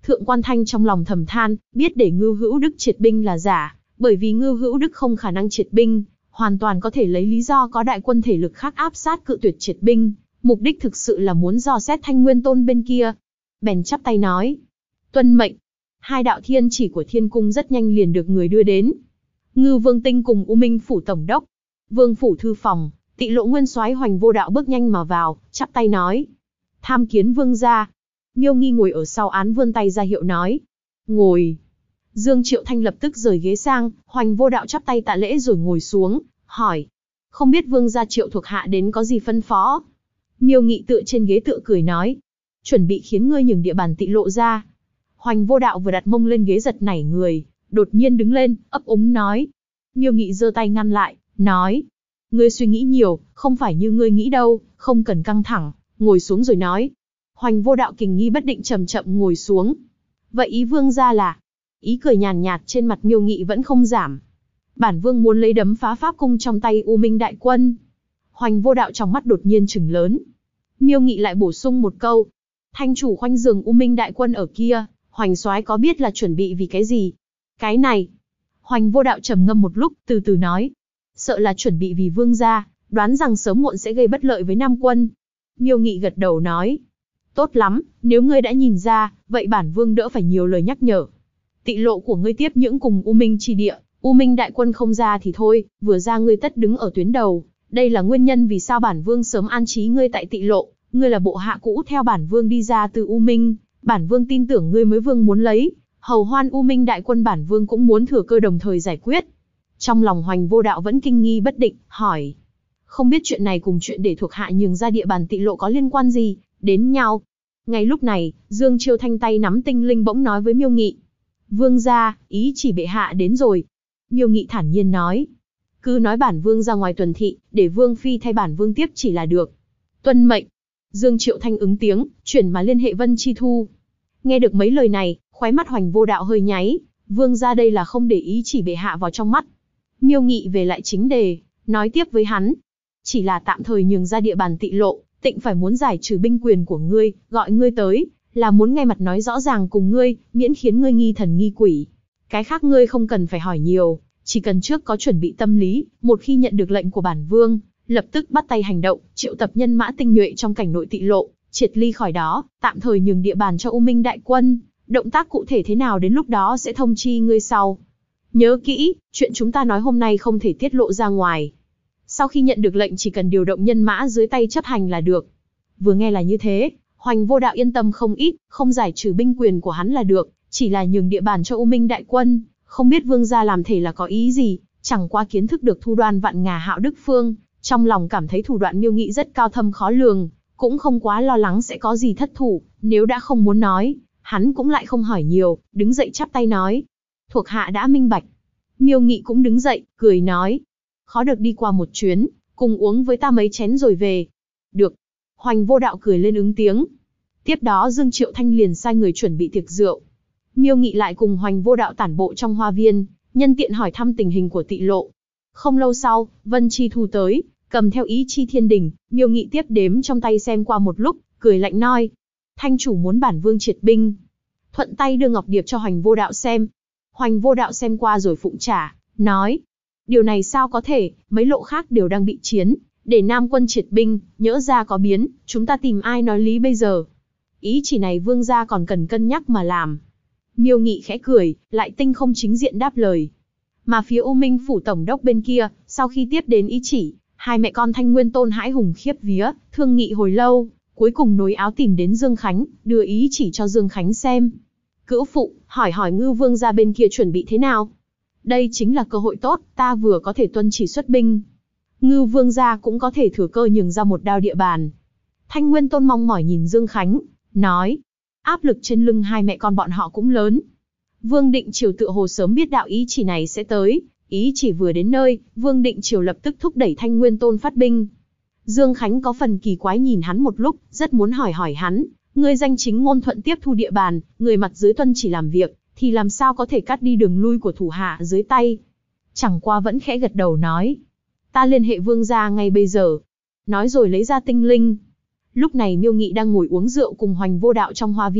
Thượng Quan Thanh trong lòng thầm than, biết để Ngưu Hữu Đức triệt binh là giả, bởi vì Ngưu Hữu Đức không khả năng triệt binh, hoàn toàn có thể lấy lý do có đại quân thể lực khác áp sát cự tuyệt triệt binh, mục đích thực sự là muốn dò xét Thanh Nguyên Tôn bên kia. Bèn chắp tay nói, tuân mệnh. Hai đạo thiên chỉ của Thiên Cung rất nhanh liền được người đưa đến. Ngưu Vương Tinh cùng U Minh phủ tổng đốc, Vương phủ thư phòng, Tị Lộ nguyên soái Hoành Vô Đạo bước nhanh mà vào, chắp tay nói, tham kiến vương gia. Miêu Nghi ngồi ở sau án vươn tay ra hiệu nói, ngồi. Dương Triệu Thanh lập tức rời ghế sang, Hoành Vô Đạo chắp tay tạ lễ rồi ngồi xuống, hỏi, không biết vương gia triệu thuộc hạ đến có gì phân phó. Miêu Nghị tựa trên ghế tựa cười nói, chuẩn bị khiến ngươi nhường địa bàn Tị Lộ ra. Hoành Vô Đạo vừa đặt mông lên ghế giật nảy người, đột nhiên đứng lên, ấp úng nói. Miêu Nghị giơ tay ngăn lại, nói, ngươi suy nghĩ nhiều, không phải như ngươi nghĩ đâu, không cần căng thẳng, ngồi xuống rồi nói. Hoành Vô Đạo kình nghi bất định chậm chậm ngồi xuống. Vậy ý vương gia là? Ý cười nhàn nhạt trên mặt Miêu Nghị vẫn không giảm. Bản vương muốn lấy đấm phá pháp cung trong tay U Minh đại quân. Hoành Vô Đạo trong mắt đột nhiên trừng lớn. Miêu Nghị lại bổ sung một câu. Thanh chủ khoanh giường U Minh đại quân ở kia, Hoành soái có biết là chuẩn bị vì cái gì? Cái này. Hoành Vô Đạo trầm ngâm một lúc, từ từ nói. Sợ là chuẩn bị vì vương gia, đoán rằng sớm muộn sẽ gây bất lợi với Nam quân. Miêu Nghị gật đầu nói. Tốt lắm, nếu ngươi đã nhìn ra, vậy bản vương đỡ phải nhiều lời nhắc nhở. Tị Lộ của ngươi tiếp những cùng U Minh chi địa, U Minh đại quân không ra thì thôi, vừa ra ngươi tất đứng ở tuyến đầu. Đây là nguyên nhân vì sao bản vương sớm an trí ngươi tại Tị Lộ, ngươi là bộ hạ cũ theo bản vương đi ra từ U Minh, bản vương tin tưởng ngươi mới vương muốn lấy, hầu hoan U Minh đại quân bản vương cũng muốn thừa cơ đồng thời giải quyết. Trong lòng Hoành Vô Đạo vẫn kinh nghi bất định, hỏi. Không biết chuyện này cùng chuyện để thuộc hạ nhường ra địa bàn Tị Lộ có liên quan gì đến nhau. Ngay lúc này, Dương Chiêu Thanh tay nắm tinh linh bỗng nói với Miêu Nghị. Vương gia, ý chỉ bệ hạ đến rồi. Miêu Nghị thản nhiên nói. Cứ nói bản vương ra ngoài tuần thị, để vương phi thay bản vương tiếp chỉ là được. Tuân mệnh. Dương Triệu Thanh ứng tiếng, chuyển mà liên hệ Vân Chi Thu. Nghe được mấy lời này, khóe mắt Hoành Vô Đạo hơi nháy. Vương gia đây là không để ý chỉ bệ hạ vào trong mắt. Miêu Nghị về lại chính đề, nói tiếp với hắn. Chỉ là tạm thời nhường ra địa bàn Tị Lộ, Tịnh phải muốn giải trừ binh quyền của ngươi, gọi ngươi tới, là muốn ngay mặt nói rõ ràng cùng ngươi, miễn khiến ngươi nghi thần nghi quỷ. Cái khác ngươi không cần phải hỏi nhiều, chỉ cần trước có chuẩn bị tâm lý, một khi nhận được lệnh của bản vương, lập tức bắt tay hành động, triệu tập nhân mã tinh nhuệ trong cảnh nội Tị Lộ, triệt ly khỏi đó, tạm thời nhường địa bàn cho U Minh đại quân, động tác cụ thể thế nào đến lúc đó sẽ thông chi ngươi sau. Nhớ kỹ, chuyện chúng ta nói hôm nay không thể tiết lộ ra ngoài. Sau khi nhận được lệnh chỉ cần điều động nhân mã dưới tay chấp hành là được. Vừa nghe là như thế, Hoành Vô Đạo yên tâm không ít, không giải trừ binh quyền của hắn là được, chỉ là nhường địa bàn cho U Minh đại quân, không biết vương gia làm thể là có ý gì, chẳng qua kiến thức được thủ đoạn vạn ngà Hạo Đức Phương, trong lòng cảm thấy thủ đoạn Miêu Nghị rất cao thâm khó lường, cũng không quá lo lắng sẽ có gì thất thủ, nếu đã không muốn nói, hắn cũng lại không hỏi nhiều, đứng dậy chắp tay nói. Thuộc hạ đã minh bạch. Miêu Nghị cũng đứng dậy, cười nói. Khó được đi qua một chuyến, cùng uống với ta mấy chén rồi về. Được. Hoành Vô Đạo cười lên ứng tiếng. Tiếp đó Dương Triệu Thanh liền sai người chuẩn bị tiệc rượu. Miêu Nghị lại cùng Hoành Vô Đạo tản bộ trong hoa viên, nhân tiện hỏi thăm tình hình của Tị Lộ. Không lâu sau, Vân Chi Thu tới, cầm theo ý chi thiên đình, Miêu Nghị tiếp đếm trong tay xem qua một lúc, cười lạnh nói. Thanh chủ muốn bản vương triệt binh. Thuận tay đưa ngọc điệp cho Hoành Vô Đạo xem. Hoành Vô Đạo xem qua rồi phụng trả, nói. Điều này sao có thể, mấy lộ khác đều đang bị chiến, để Nam quân triệt binh, nhỡ ra có biến, chúng ta tìm ai nói lý bây giờ. Ý chỉ này vương gia còn cần cân nhắc mà làm. Miêu Nghị khẽ cười, lại tinh không chính diện đáp lời. Mà phía U Minh phủ tổng đốc bên kia, sau khi tiếp đến ý chỉ, hai mẹ con Thanh Nguyên Tôn hãi hùng khiếp vía, thương nghị hồi lâu, cuối cùng nối áo tìm đến Dương Khánh, đưa ý chỉ cho Dương Khánh xem. Cữu phụ, hỏi Ngưu vương gia bên kia chuẩn bị thế nào? Đây chính là cơ hội tốt, ta vừa có thể tuân chỉ xuất binh. Ngưu vương gia cũng có thể thừa cơ nhường ra một đao địa bàn. Thanh Nguyên Tôn mong mỏi nhìn Dương Khánh, nói. Áp lực trên lưng hai mẹ con bọn họ cũng lớn. Vương Định Triều tựa hồ sớm biết đạo ý chỉ này sẽ tới, ý chỉ vừa đến nơi, Vương Định Triều lập tức thúc đẩy Thanh Nguyên Tôn phát binh. Dương Khánh có phần kỳ quái nhìn hắn một lúc, rất muốn hỏi hắn, người danh chính ngôn thuận tiếp thu địa bàn, người mặt dưới tuân chỉ làm việc, thì làm sao có thể cắt đi đường lui của thủ hạ dưới tay. Chẳng qua vẫn khẽ gật đầu nói. Ta liên hệ vương gia ngay bây giờ. Nói rồi lấy ra tinh linh. Lúc này Miêu Nghị đang ngồi uống rượu cùng Hoành Vô Đạo trong hoa viên,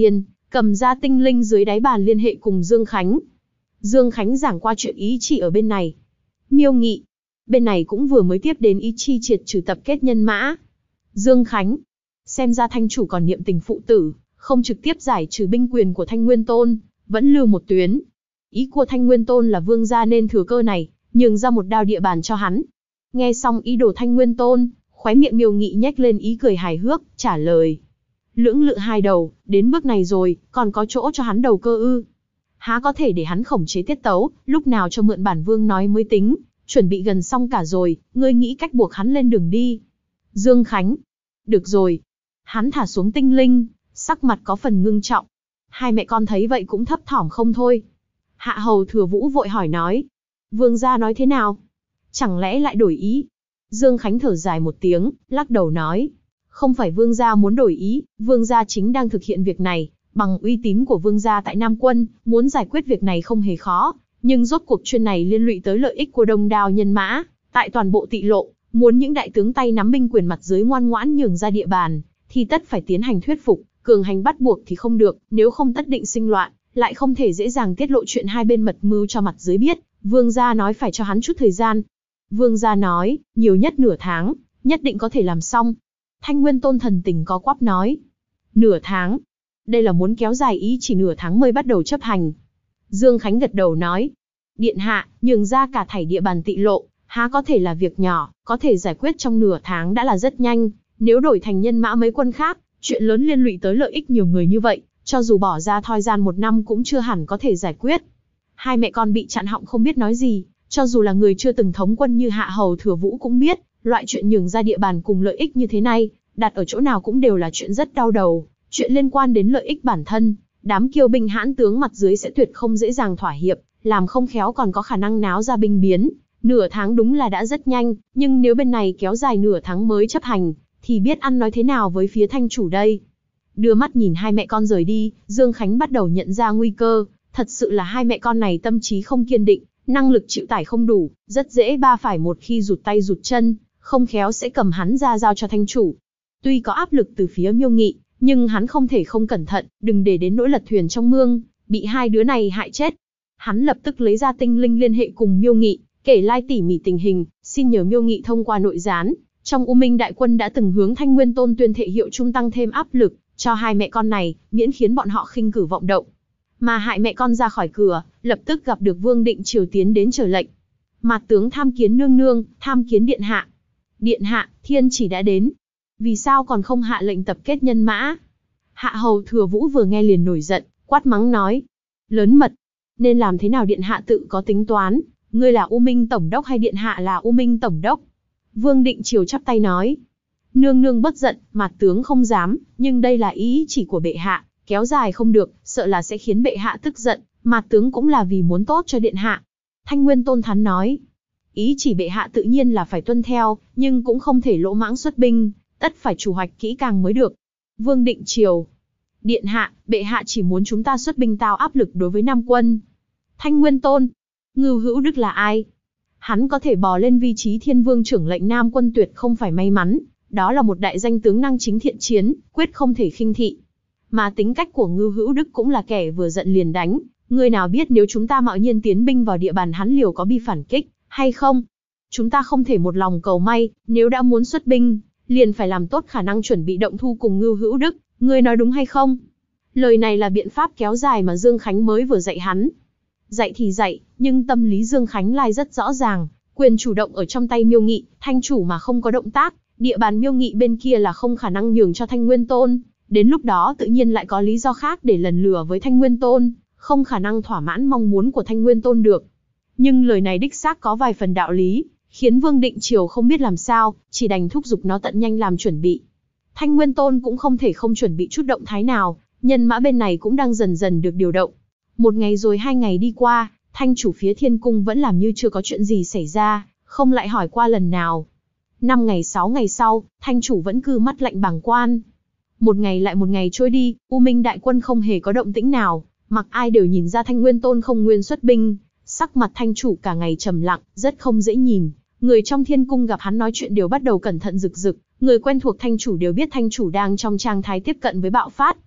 cầm ra tinh linh dưới đáy bàn liên hệ cùng Dương Khánh. Dương Khánh giảng qua chuyện ý chỉ ở bên này. Miêu Nghị, bên này cũng vừa mới tiếp đến ý chi triệt trừ tập kết nhân mã. Dương Khánh, xem ra thanh chủ còn niệm tình phụ tử, không trực tiếp giải trừ binh quyền của Thanh Nguyên Tôn, vẫn lưu một tuyến. Ý của Thanh Nguyên Tôn là vương gia nên thừa cơ này, nhường ra một đao địa bàn cho hắn. Nghe xong ý đồ Thanh Nguyên Tôn, khóe miệng Miêu Nghị nhếch lên ý cười hài hước, trả lời. Lưỡng lự hai đầu, đến bước này rồi, còn có chỗ cho hắn đầu cơ ư? Há có thể để hắn khống chế tiết tấu, lúc nào cho mượn bản vương nói mới tính, chuẩn bị gần xong cả rồi, ngươi nghĩ cách buộc hắn lên đường đi. Dương Khánh, được rồi. Hắn thả xuống tinh linh, sắc mặt có phần ngưng trọng. Hai mẹ con thấy vậy cũng thấp thỏm không thôi. Hạ hầu Thừa Vũ vội hỏi nói. Vương gia nói thế nào? Chẳng lẽ lại đổi ý? Dương Khánh thở dài một tiếng, lắc đầu nói. Không phải vương gia muốn đổi ý, vương gia chính đang thực hiện việc này. Bằng uy tín của vương gia tại Nam Quân, muốn giải quyết việc này không hề khó. Nhưng rốt cuộc chuyện này liên lụy tới lợi ích của đông đảo nhân mã. Tại toàn bộ Tị Lộ, muốn những đại tướng tay nắm binh quyền mặt dưới ngoan ngoãn nhường ra địa bàn, thì tất phải tiến hành thuyết phục, cường hành bắt buộc thì không được, nếu không tất định sinh loạn, lại không thể dễ dàng tiết lộ chuyện hai bên mật mưu cho mặt dưới biết. Vương gia nói phải cho hắn chút thời gian. Vương gia nói, nhiều nhất nửa tháng, nhất định có thể làm xong. Thanh Nguyên Tôn thần tình có quắp nói. Nửa tháng? Đây là muốn kéo dài ý chỉ nửa tháng mới bắt đầu chấp hành. Dương Khánh gật đầu nói. Điện hạ, nhường ra cả thảy địa bàn Tị Lộ, há có thể là việc nhỏ, có thể giải quyết trong nửa tháng đã là rất nhanh. Nếu đổi thành nhân mã mấy quân khác, chuyện lớn liên lụy tới lợi ích nhiều người như vậy, cho dù bỏ ra thời gian 1 năm cũng chưa hẳn có thể giải quyết. Hai mẹ con bị chặn họng không biết nói gì, cho dù là người chưa từng thống quân như Hạ hầu Thừa Vũ cũng biết, loại chuyện nhường ra địa bàn cùng lợi ích như thế này, đặt ở chỗ nào cũng đều là chuyện rất đau đầu, chuyện liên quan đến lợi ích bản thân, đám kiêu binh hãn tướng mặt dưới sẽ tuyệt không dễ dàng thỏa hiệp, làm không khéo còn có khả năng náo ra binh biến. Nửa tháng đúng là đã rất nhanh, nhưng nếu bên này kéo dài nửa tháng mới chấp hành, thì biết ăn nói thế nào với phía thanh chủ đây. Đưa mắt nhìn hai mẹ con rời đi, Dương Khánh bắt đầu nhận ra nguy cơ, thật sự là hai mẹ con này tâm trí không kiên định, năng lực chịu tải không đủ, rất dễ ba phải một khi rụt tay rụt chân, không khéo sẽ cầm hắn ra giao cho thanh chủ. Tuy có áp lực từ phía Miêu Nghị, nhưng hắn không thể không cẩn thận, đừng để đến nỗi lật thuyền trong mương, bị hai đứa này hại chết. Hắn lập tức lấy ra tinh linh liên hệ cùng Miêu Nghị, kể lai tỉ mỉ tình hình, xin nhờ Miêu Nghị thông qua nội gián. Trong U Minh đại quân đã từng hướng Thanh Nguyên Tôn tuyên thệ hiệu chung tăng thêm áp lực cho hai mẹ con này, miễn khiến bọn họ khinh cử vọng động. Mà hại mẹ con ra khỏi cửa, lập tức gặp được Vương Định Triều tiến đến chờ lệnh. Mạt tướng tham kiến nương nương, tham kiến điện hạ. Điện hạ, thiên chỉ đã đến. Vì sao còn không hạ lệnh tập kết nhân mã? Hạ hầu Thừa Vũ vừa nghe liền nổi giận, quát mắng nói. Lớn mật, nên làm thế nào điện hạ tự có tính toán, ngươi là U Minh tổng đốc hay điện hạ là U Minh tổng đốc? Vương Định Triều chắp tay nói. Nương nương bất giận, mạt tướng không dám, nhưng đây là ý chỉ của bệ hạ, kéo dài không được, sợ là sẽ khiến bệ hạ tức giận, mạt tướng cũng là vì muốn tốt cho điện hạ. Thanh Nguyên Tôn thắn nói. Ý chỉ bệ hạ tự nhiên là phải tuân theo, nhưng cũng không thể lỗ mãng xuất binh, tất phải chủ hoạch kỹ càng mới được. Vương Định Triều. Điện hạ, bệ hạ chỉ muốn chúng ta xuất binh tạo áp lực đối với Nam Quân. Thanh Nguyên Tôn. Ngưu Hữu Đức là ai? Hắn có thể bò lên vị trí Thiên Vương trưởng lệnh Nam Quân tuyệt không phải may mắn, đó là một đại danh tướng năng chính thiện chiến, quyết không thể khinh thị. Mà tính cách của Ngưu Hữu Đức cũng là kẻ vừa giận liền đánh, người nào biết nếu chúng ta mạo nhiên tiến binh vào địa bàn hắn liều có bị phản kích hay không? Chúng ta không thể một lòng cầu may, nếu đã muốn xuất binh, liền phải làm tốt khả năng chuẩn bị động thu cùng Ngưu Hữu Đức, ngươi nói đúng hay không? Lời này là biện pháp kéo dài mà Dương Khánh mới vừa dạy hắn. Dạy thì dạy, nhưng tâm lý Dương Khánh lai rất rõ ràng, quyền chủ động ở trong tay Miêu Nghị, thanh chủ mà không có động tác, địa bàn Miêu Nghị bên kia là không khả năng nhường cho Thanh Nguyên Tôn, đến lúc đó tự nhiên lại có lý do khác để lần lừa với Thanh Nguyên Tôn, không khả năng thỏa mãn mong muốn của Thanh Nguyên Tôn được. Nhưng lời này đích xác có vài phần đạo lý, khiến Vương Định Triều không biết làm sao, chỉ đành thúc giục nó tận nhanh làm chuẩn bị. Thanh Nguyên Tôn cũng không thể không chuẩn bị chút động thái nào, nhân mã bên này cũng đang dần dần được điều động. 1 ngày rồi 2 ngày đi qua, thanh chủ phía Thiên Cung vẫn làm như chưa có chuyện gì xảy ra, không lại hỏi qua lần nào. 5 ngày 6 ngày sau, thanh chủ vẫn cứ mắt lạnh bàng quan. 1 ngày lại 1 ngày trôi đi, U Minh đại quân không hề có động tĩnh nào, mặc ai đều nhìn ra Thanh Nguyên Tôn không nguyên xuất binh. Sắc mặt thanh chủ cả ngày trầm lặng, rất không dễ nhìn. Người trong Thiên Cung gặp hắn nói chuyện đều bắt đầu cẩn thận rực rực, người quen thuộc thanh chủ đều biết thanh chủ đang trong trạng thái tiếp cận với bạo phát.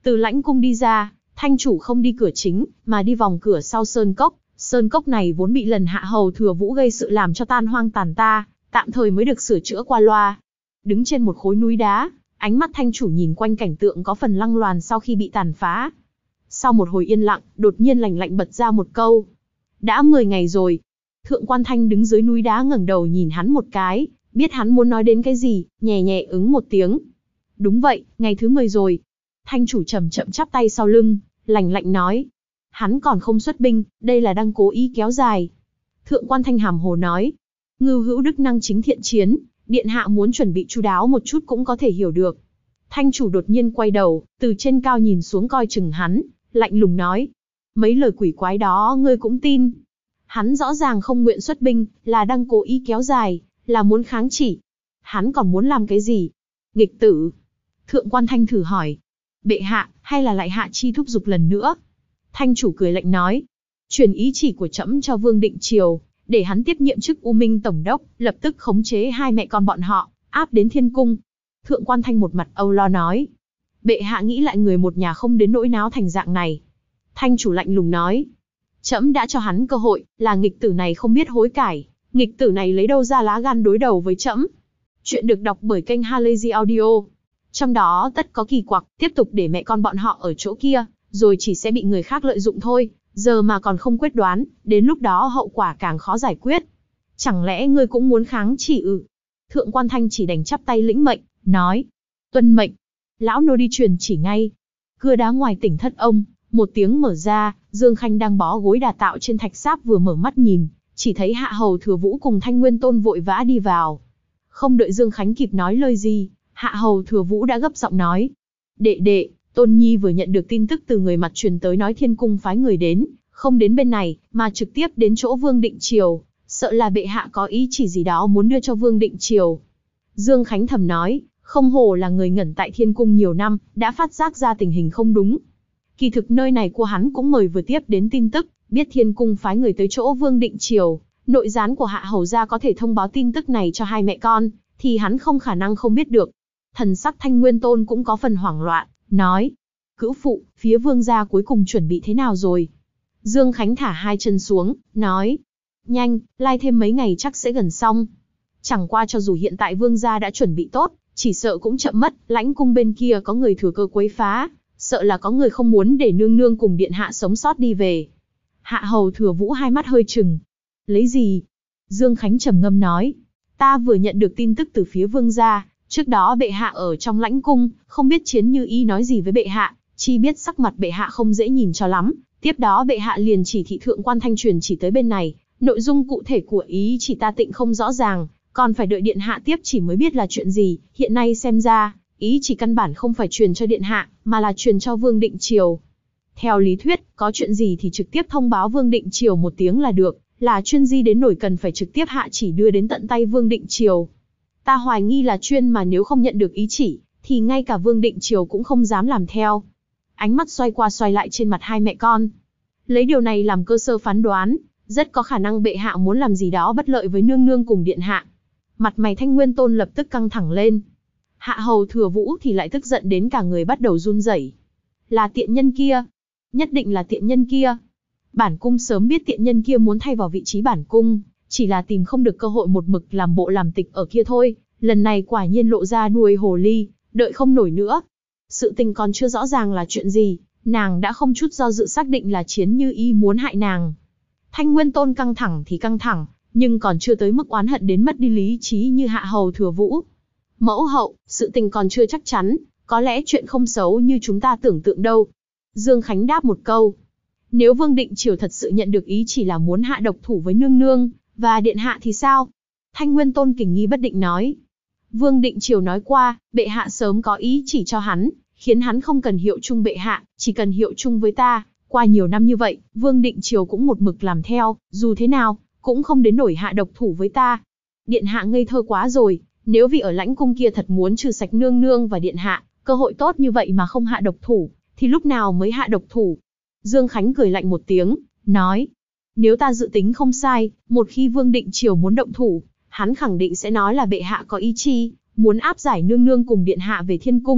Từ lãnh cung đi ra, thanh chủ không đi cửa chính, mà đi vòng cửa sau sơn cốc. Sơn cốc này vốn bị lần Hạ Hầu Thừa Vũ gây sự làm cho tan hoang tàn ta, tạm thời mới được sửa chữa qua loa. Đứng trên một khối núi đá, ánh mắt thanh chủ nhìn quanh cảnh tượng có phần lăng loàn sau khi bị tàn phá. Sau một hồi yên lặng, đột nhiên lạnh lạnh bật ra một câu. Đã 10 ngày rồi. Thượng Quan Thanh đứng dưới núi đá ngẩng đầu nhìn hắn một cái, biết hắn muốn nói đến cái gì, nhẹ nhẹ ứng một tiếng. Đúng vậy, ngày thứ 10 rồi. Thanh chủ chậm chậm chắp tay sau lưng, lạnh lạnh nói. Hắn còn không xuất binh, đây là đang cố ý kéo dài. Thượng Quan Thanh hàm hồ nói. Ngưu hữu đức năng chính thiện chiến, điện hạ muốn chuẩn bị chu đáo một chút cũng có thể hiểu được. Thanh chủ đột nhiên quay đầu, từ trên cao nhìn xuống coi chừng hắn, lạnh lùng nói. Mấy lời quỷ quái đó ngươi cũng tin. Hắn rõ ràng không nguyện xuất binh, là đang cố ý kéo dài, là muốn kháng chỉ. Hắn còn muốn làm cái gì? Nghịch tử. Thượng Quan Thanh thử hỏi. Bệ hạ, hay là lại hạ chi thúc giục lần nữa? Thanh chủ cười lạnh nói. Truyền ý chỉ của trẫm cho Vương Định Triều, để hắn tiếp nhiệm chức U Minh Tổng đốc, lập tức khống chế hai mẹ con bọn họ, áp đến Thiên Cung. Thượng Quan Thanh một mặt âu lo nói. Bệ hạ nghĩ lại người một nhà không đến nỗi náo thành dạng này. Thanh chủ lạnh lùng nói. Trẫm đã cho hắn cơ hội, là nghịch tử này không biết hối cải. Nghịch tử này lấy đâu ra lá gan đối đầu với trẫm? Chuyện được đọc bởi kênh Halazy Audio. Trong đó tất có kỳ quặc, tiếp tục để mẹ con bọn họ ở chỗ kia, rồi chỉ sẽ bị người khác lợi dụng thôi. Giờ mà còn không quyết đoán, đến lúc đó hậu quả càng khó giải quyết. Chẳng lẽ ngươi cũng muốn kháng chỉ ư? Thượng Quan Thanh chỉ đành chắp tay lĩnh mệnh, nói. Tuân mệnh. Lão nô đi truyền chỉ ngay. Cưa đá ngoài tỉnh thất ông, một tiếng mở ra, Dương Khanh đang bó gối đà tạo trên thạch sáp vừa mở mắt nhìn, chỉ thấy Hạ Hầu Thừa Vũ cùng Thanh Nguyên Tôn vội vã đi vào. Không đợi Dương Khánh kịp nói lời gì, Hạ Hầu Thừa Vũ đã gấp giọng nói. Đệ đệ, Tôn Nhi vừa nhận được tin tức từ người mặt truyền tới nói Thiên Cung phái người đến, không đến bên này, mà trực tiếp đến chỗ Vương Định Triều, sợ là bệ hạ có ý chỉ gì đó muốn đưa cho Vương Định Triều. Dương Khánh thầm nói, không hổ là người ngẩn tại Thiên Cung nhiều năm, đã phát giác ra tình hình không đúng. Kỳ thực nơi này của hắn cũng mời vừa tiếp đến tin tức, biết Thiên Cung phái người tới chỗ Vương Định Triều, nội gián của Hạ Hầu gia có thể thông báo tin tức này cho hai mẹ con, thì hắn không khả năng không biết được. Thần sắc Thanh Nguyên Tôn cũng có phần hoảng loạn, nói, cữu phụ, phía Vương gia cuối cùng chuẩn bị thế nào rồi? Dương Khánh thả hai chân xuống, nói, nhanh, lai thêm mấy ngày chắc sẽ gần xong. Chẳng qua cho dù hiện tại Vương gia đã chuẩn bị tốt, chỉ sợ cũng chậm mất, lãnh cung bên kia có người thừa cơ quấy phá, sợ là có người không muốn để nương nương cùng điện hạ sống sót đi về. Hạ Hầu Thừa Vũ hai mắt hơi trừng. Lấy gì? Dương Khánh trầm ngâm nói, ta vừa nhận được tin tức từ phía Vương gia, trước đó bệ hạ ở trong lãnh cung, không biết Chiến Như Y nói gì với bệ hạ, chỉ biết sắc mặt bệ hạ không dễ nhìn cho lắm. Tiếp đó bệ hạ liền chỉ thị Thượng Quan Thanh truyền chỉ tới bên này, nội dung cụ thể của ý chỉ ta tịnh không rõ ràng, còn phải đợi điện hạ tiếp chỉ mới biết là chuyện gì. Hiện nay xem ra, ý chỉ căn bản không phải truyền cho điện hạ, mà là truyền cho Vương Định Triều. Theo lý thuyết, có chuyện gì thì trực tiếp thông báo Vương Định Triều một tiếng là được, là chuyên di đến nổi cần phải trực tiếp hạ chỉ đưa đến tận tay Vương Định Triều. Ta hoài nghi là chuyên mà nếu không nhận được ý chỉ, thì ngay cả Vương Định Triều cũng không dám làm theo. Ánh mắt xoay qua xoay lại trên mặt hai mẹ con. Lấy điều này làm cơ sở phán đoán, rất có khả năng bệ hạ muốn làm gì đó bất lợi với nương nương cùng điện hạ. Mặt mày Thanh Nguyên Tôn lập tức căng thẳng lên. Hạ Hầu Thừa Vũ thì lại tức giận đến cả người bắt đầu run rẩy. Là tiện nhân kia. Nhất định là tiện nhân kia. Bản cung sớm biết tiện nhân kia muốn thay vào vị trí bản cung, chỉ là tìm không được cơ hội một mực làm bộ làm tịch ở kia thôi. Lần này quả nhiên lộ ra đuôi hồ ly, đợi không nổi nữa. Sự tình còn chưa rõ ràng là chuyện gì, nàng đã không chút do dự xác định là Chiến Như Y muốn hại nàng. Thanh Nguyên Tôn căng thẳng thì căng thẳng, nhưng còn chưa tới mức oán hận đến mất đi lý trí như Hạ Hầu Thừa Vũ. Mẫu hậu, sự tình còn chưa chắc chắn, có lẽ chuyện không xấu như chúng ta tưởng tượng đâu. Dương Khánh đáp một câu. Nếu Vương Định Triều thật sự nhận được ý chỉ là muốn hạ độc thủ với nương nương, và điện hạ thì sao? Thanh Nguyên Tôn kình nghi bất định nói. Vương Định Triều nói qua, bệ hạ sớm có ý chỉ cho hắn, khiến hắn không cần hiệu chung bệ hạ, chỉ cần hiệu chung với ta. Qua nhiều năm như vậy, Vương Định Triều cũng một mực làm theo, dù thế nào, cũng không đến nổi hạ độc thủ với ta. Điện hạ ngây thơ quá rồi, nếu vì ở lãnh cung kia thật muốn trừ sạch nương nương và điện hạ, cơ hội tốt như vậy mà không hạ độc thủ, thì lúc nào mới hạ độc thủ? Dương Khánh cười lạnh một tiếng, nói, nếu ta dự tính không sai, một khi Vương Định Triều muốn động thủ, hắn khẳng định sẽ nói là bệ hạ có ý chi, muốn áp giải nương nương cùng điện hạ về Thiên Cung,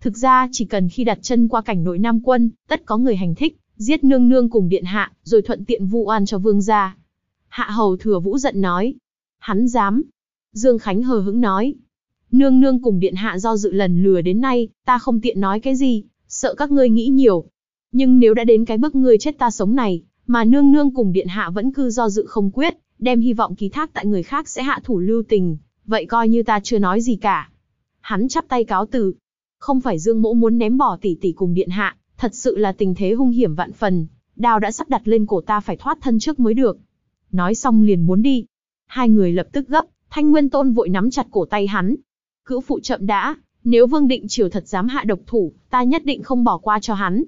Thực ra chỉ cần khi đặt chân qua cảnh nội Nam Quân, tất có người hành thích, giết nương nương cùng điện hạ, rồi thuận tiện vu oan cho vương gia. Hạ hầu Thừa Vũ giận nói. Hắn dám. Dương Khánh hờ hững nói. Nương nương cùng điện hạ do dự lần lừa đến nay, ta không tiện nói cái gì, sợ các ngươi nghĩ nhiều. Nhưng nếu đã đến cái bước ngươi chết ta sống này, mà nương nương cùng điện hạ vẫn cứ do dự không quyết, đem hy vọng ký thác tại người khác sẽ hạ thủ lưu tình, vậy coi như ta chưa nói gì cả. Hắn chắp tay cáo từ. Không phải Dương Mỗ muốn ném bỏ tỷ tỷ cùng điện hạ, thật sự là tình thế hung hiểm vạn phần, đao đã sắp đặt lên cổ ta phải thoát thân trước mới được. Nói xong liền muốn đi. Hai người lập tức gấp, Thanh Nguyên Tôn vội nắm chặt cổ tay hắn. Cữu phụ chậm đã, nếu Vương Định Triều thật dám hạ độc thủ, ta nhất định không bỏ qua cho hắn.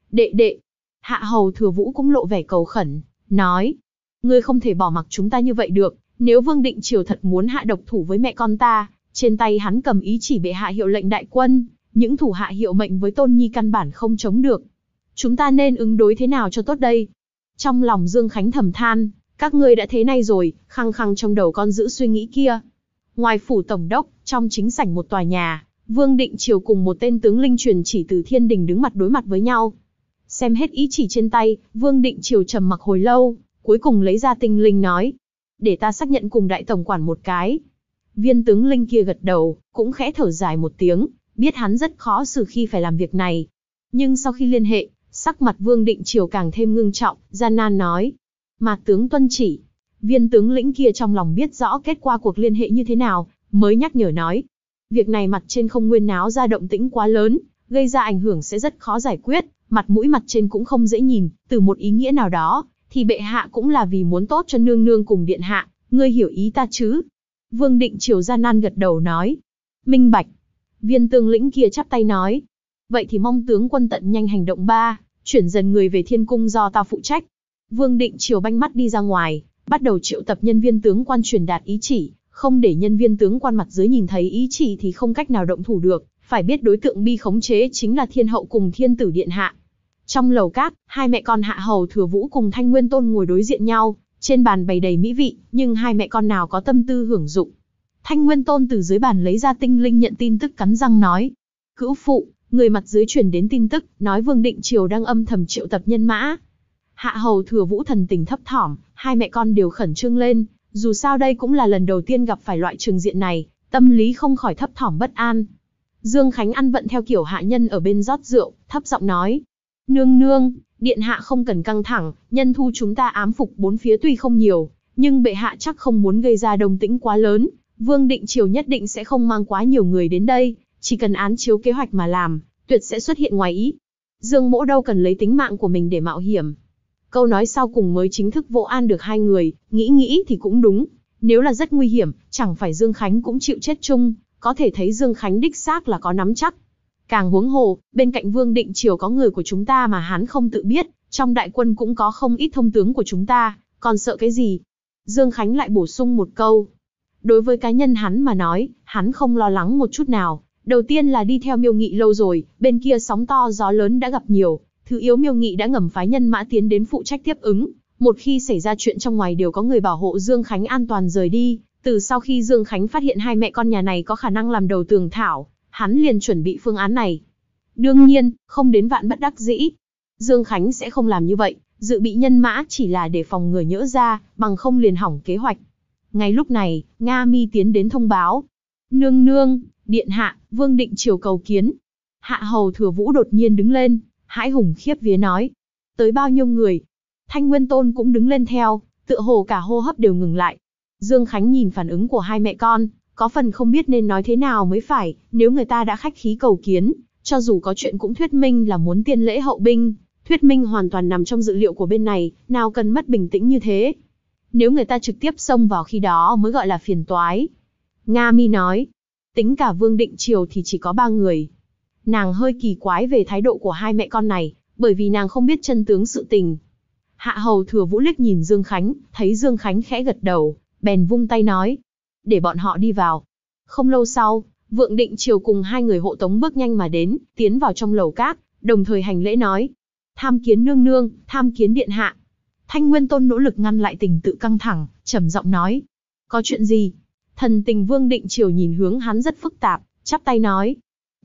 Đệ. Hạ hầu Thừa Vũ cũng lộ vẻ cầu khẩn, nói. Ngươi không thể bỏ mặc chúng ta như vậy được, nếu Vương Định Triều thật muốn hạ độc thủ với mẹ con ta, trên tay hắn cầm ý chỉ bệ hạ hiệu lệnh đại quân, những thủ hạ hiệu mệnh với Tôn Nhi căn bản không chống được. Chúng ta nên ứng đối thế nào cho tốt đây? Trong lòng Dương Khánh thầm than, các ngươi đã thế này rồi, khăng khăng trong đầu con giữ suy nghĩ kia. Ngoài phủ tổng đốc, trong chính sảnh một tòa nhà, Vương Định Triều cùng một tên tướng linh truyền chỉ từ Thiên Đình đứng mặt đối mặt với nhau. Xem hết ý chỉ trên tay, Vương Định Triều trầm mặc hồi lâu, cuối cùng lấy ra tinh linh nói. Để ta xác nhận cùng đại tổng quản một cái. Viên tướng linh kia gật đầu, cũng khẽ thở dài một tiếng, biết hắn rất khó xử khi phải làm việc này. Nhưng sau khi liên hệ, sắc mặt Vương Định Triều càng thêm ngưng trọng, gian nan nói. Mà tướng tuân chỉ. Viên tướng lĩnh kia trong lòng biết rõ kết quả cuộc liên hệ như thế nào, mới nhắc nhở nói. Việc này mặt trên không nguyên náo ra động tĩnh quá lớn, gây ra ảnh hưởng sẽ rất khó giải quyết, mặt mũi mặt trên cũng không dễ nhìn, từ một ý nghĩa nào đó, thì bệ hạ cũng là vì muốn tốt cho nương nương cùng điện hạ, ngươi hiểu ý ta chứ? Vương Định Triều gian nan gật đầu nói. Minh bạch. Viên tướng lĩnh kia chắp tay nói. Vậy thì mong tướng quân tận nhanh hành động ba, chuyển dần người về thiên cung do ta phụ trách. Vương Định Triều banh mắt đi ra ngoài, bắt đầu triệu tập nhân viên tướng quan truyền đạt ý chỉ, không để nhân viên tướng quan mặt dưới nhìn thấy ý chỉ thì không cách nào động thủ được, phải biết đối tượng bi khống chế chính là thiên hậu cùng thiên tử điện hạ. Trong lầu cát, hai mẹ con Hạ hầu Thừa Vũ cùng Thanh Nguyên Tôn ngồi đối diện nhau, trên bàn bày đầy mỹ vị, nhưng hai mẹ con nào có tâm tư hưởng dụng. Thanh Nguyên Tôn từ dưới bàn lấy ra tinh linh nhận tin tức cắn răng nói. Cữu phụ, người mặt dưới truyền đến tin tức, nói Vương Định Triều đang âm thầm triệu tập nhân mã. Hạ hầu Thừa Vũ thần tình thấp thỏm, hai mẹ con đều khẩn trương lên, dù sao đây cũng là lần đầu tiên gặp phải loại trường diện này, tâm lý không khỏi thấp thỏm bất an. Dương Khánh ăn vận theo kiểu hạ nhân ở bên rót rượu, thấp giọng nói. Nương nương, điện hạ không cần căng thẳng, nhân thu chúng ta ám phục bốn phía tuy không nhiều, nhưng bệ hạ chắc không muốn gây ra động tĩnh quá lớn, Vương Định Triều nhất định sẽ không mang quá nhiều người đến đây, chỉ cần án chiếu kế hoạch mà làm, tuyệt sẽ xuất hiện ngoài ý. Dương Mỗ đâu cần lấy tính mạng của mình để mạo hiểm. Câu nói sau cùng mới chính thức vỗ an được hai người, nghĩ thì cũng đúng, nếu là rất nguy hiểm, chẳng phải Dương Khánh cũng chịu chết chung, có thể thấy Dương Khánh đích xác là có nắm chắc. Càng huống hồ, bên cạnh Vương Định Triều có người của chúng ta mà hắn không tự biết, trong đại quân cũng có không ít thông tướng của chúng ta, còn sợ cái gì? Dương Khánh lại bổ sung một câu. Đối với cá nhân hắn mà nói, hắn không lo lắng một chút nào. Đầu tiên là đi theo Miêu Nghị lâu rồi, bên kia sóng to gió lớn đã gặp nhiều, thứ yếu Miêu Nghị đã ngầm phái nhân mã tiến đến phụ trách tiếp ứng. Một khi xảy ra chuyện trong ngoài đều có người bảo hộ Dương Khánh an toàn rời đi. Từ sau khi Dương Khánh phát hiện hai mẹ con nhà này có khả năng làm đầu tường thảo, hắn liền chuẩn bị phương án này. Đương nhiên, không đến vạn bất đắc dĩ, Dương Khánh sẽ không làm như vậy, dự bị nhân mã chỉ là để phòng ngừa nhỡ ra, bằng không liền hỏng kế hoạch. Ngay lúc này, Nga Mi tiến đến thông báo. Nương nương, điện hạ, Vương Định Triều cầu kiến. Hạ hầu Thừa Vũ đột nhiên đứng lên, hãi hùng khiếp vía nói. Tới bao nhiêu người? Thanh Nguyên Tôn cũng đứng lên theo, tựa hồ cả hô hấp đều ngừng lại. Dương Khánh nhìn phản ứng của hai mẹ con, có phần không biết nên nói thế nào mới phải, nếu người ta đã khách khí cầu kiến, cho dù có chuyện cũng thuyết minh là muốn tiên lễ hậu binh, thuyết minh hoàn toàn nằm trong dự liệu của bên này, nào cần mất bình tĩnh như thế. Nếu người ta trực tiếp xông vào khi đó mới gọi là phiền toái. Nga Mi nói, tính cả Vương Định Triều thì chỉ có 3 người. Nàng hơi kỳ quái về thái độ của hai mẹ con này, bởi vì nàng không biết chân tướng sự tình. Hạ hầu Thừa Vũ liếc nhìn Dương Khánh, thấy Dương Khánh khẽ gật đầu, bèn vung tay nói, để bọn họ đi vào. Không lâu sau, Vương Định Triều cùng hai người hộ tống bước nhanh mà đến, tiến vào trong lầu các, đồng thời hành lễ nói, tham kiến nương nương, tham kiến điện hạ. Thanh Nguyên Tôn nỗ lực ngăn lại tình tự căng thẳng, trầm giọng nói, có chuyện gì? Thần tình Vương Định Triều nhìn hướng hắn rất phức tạp, chắp tay nói,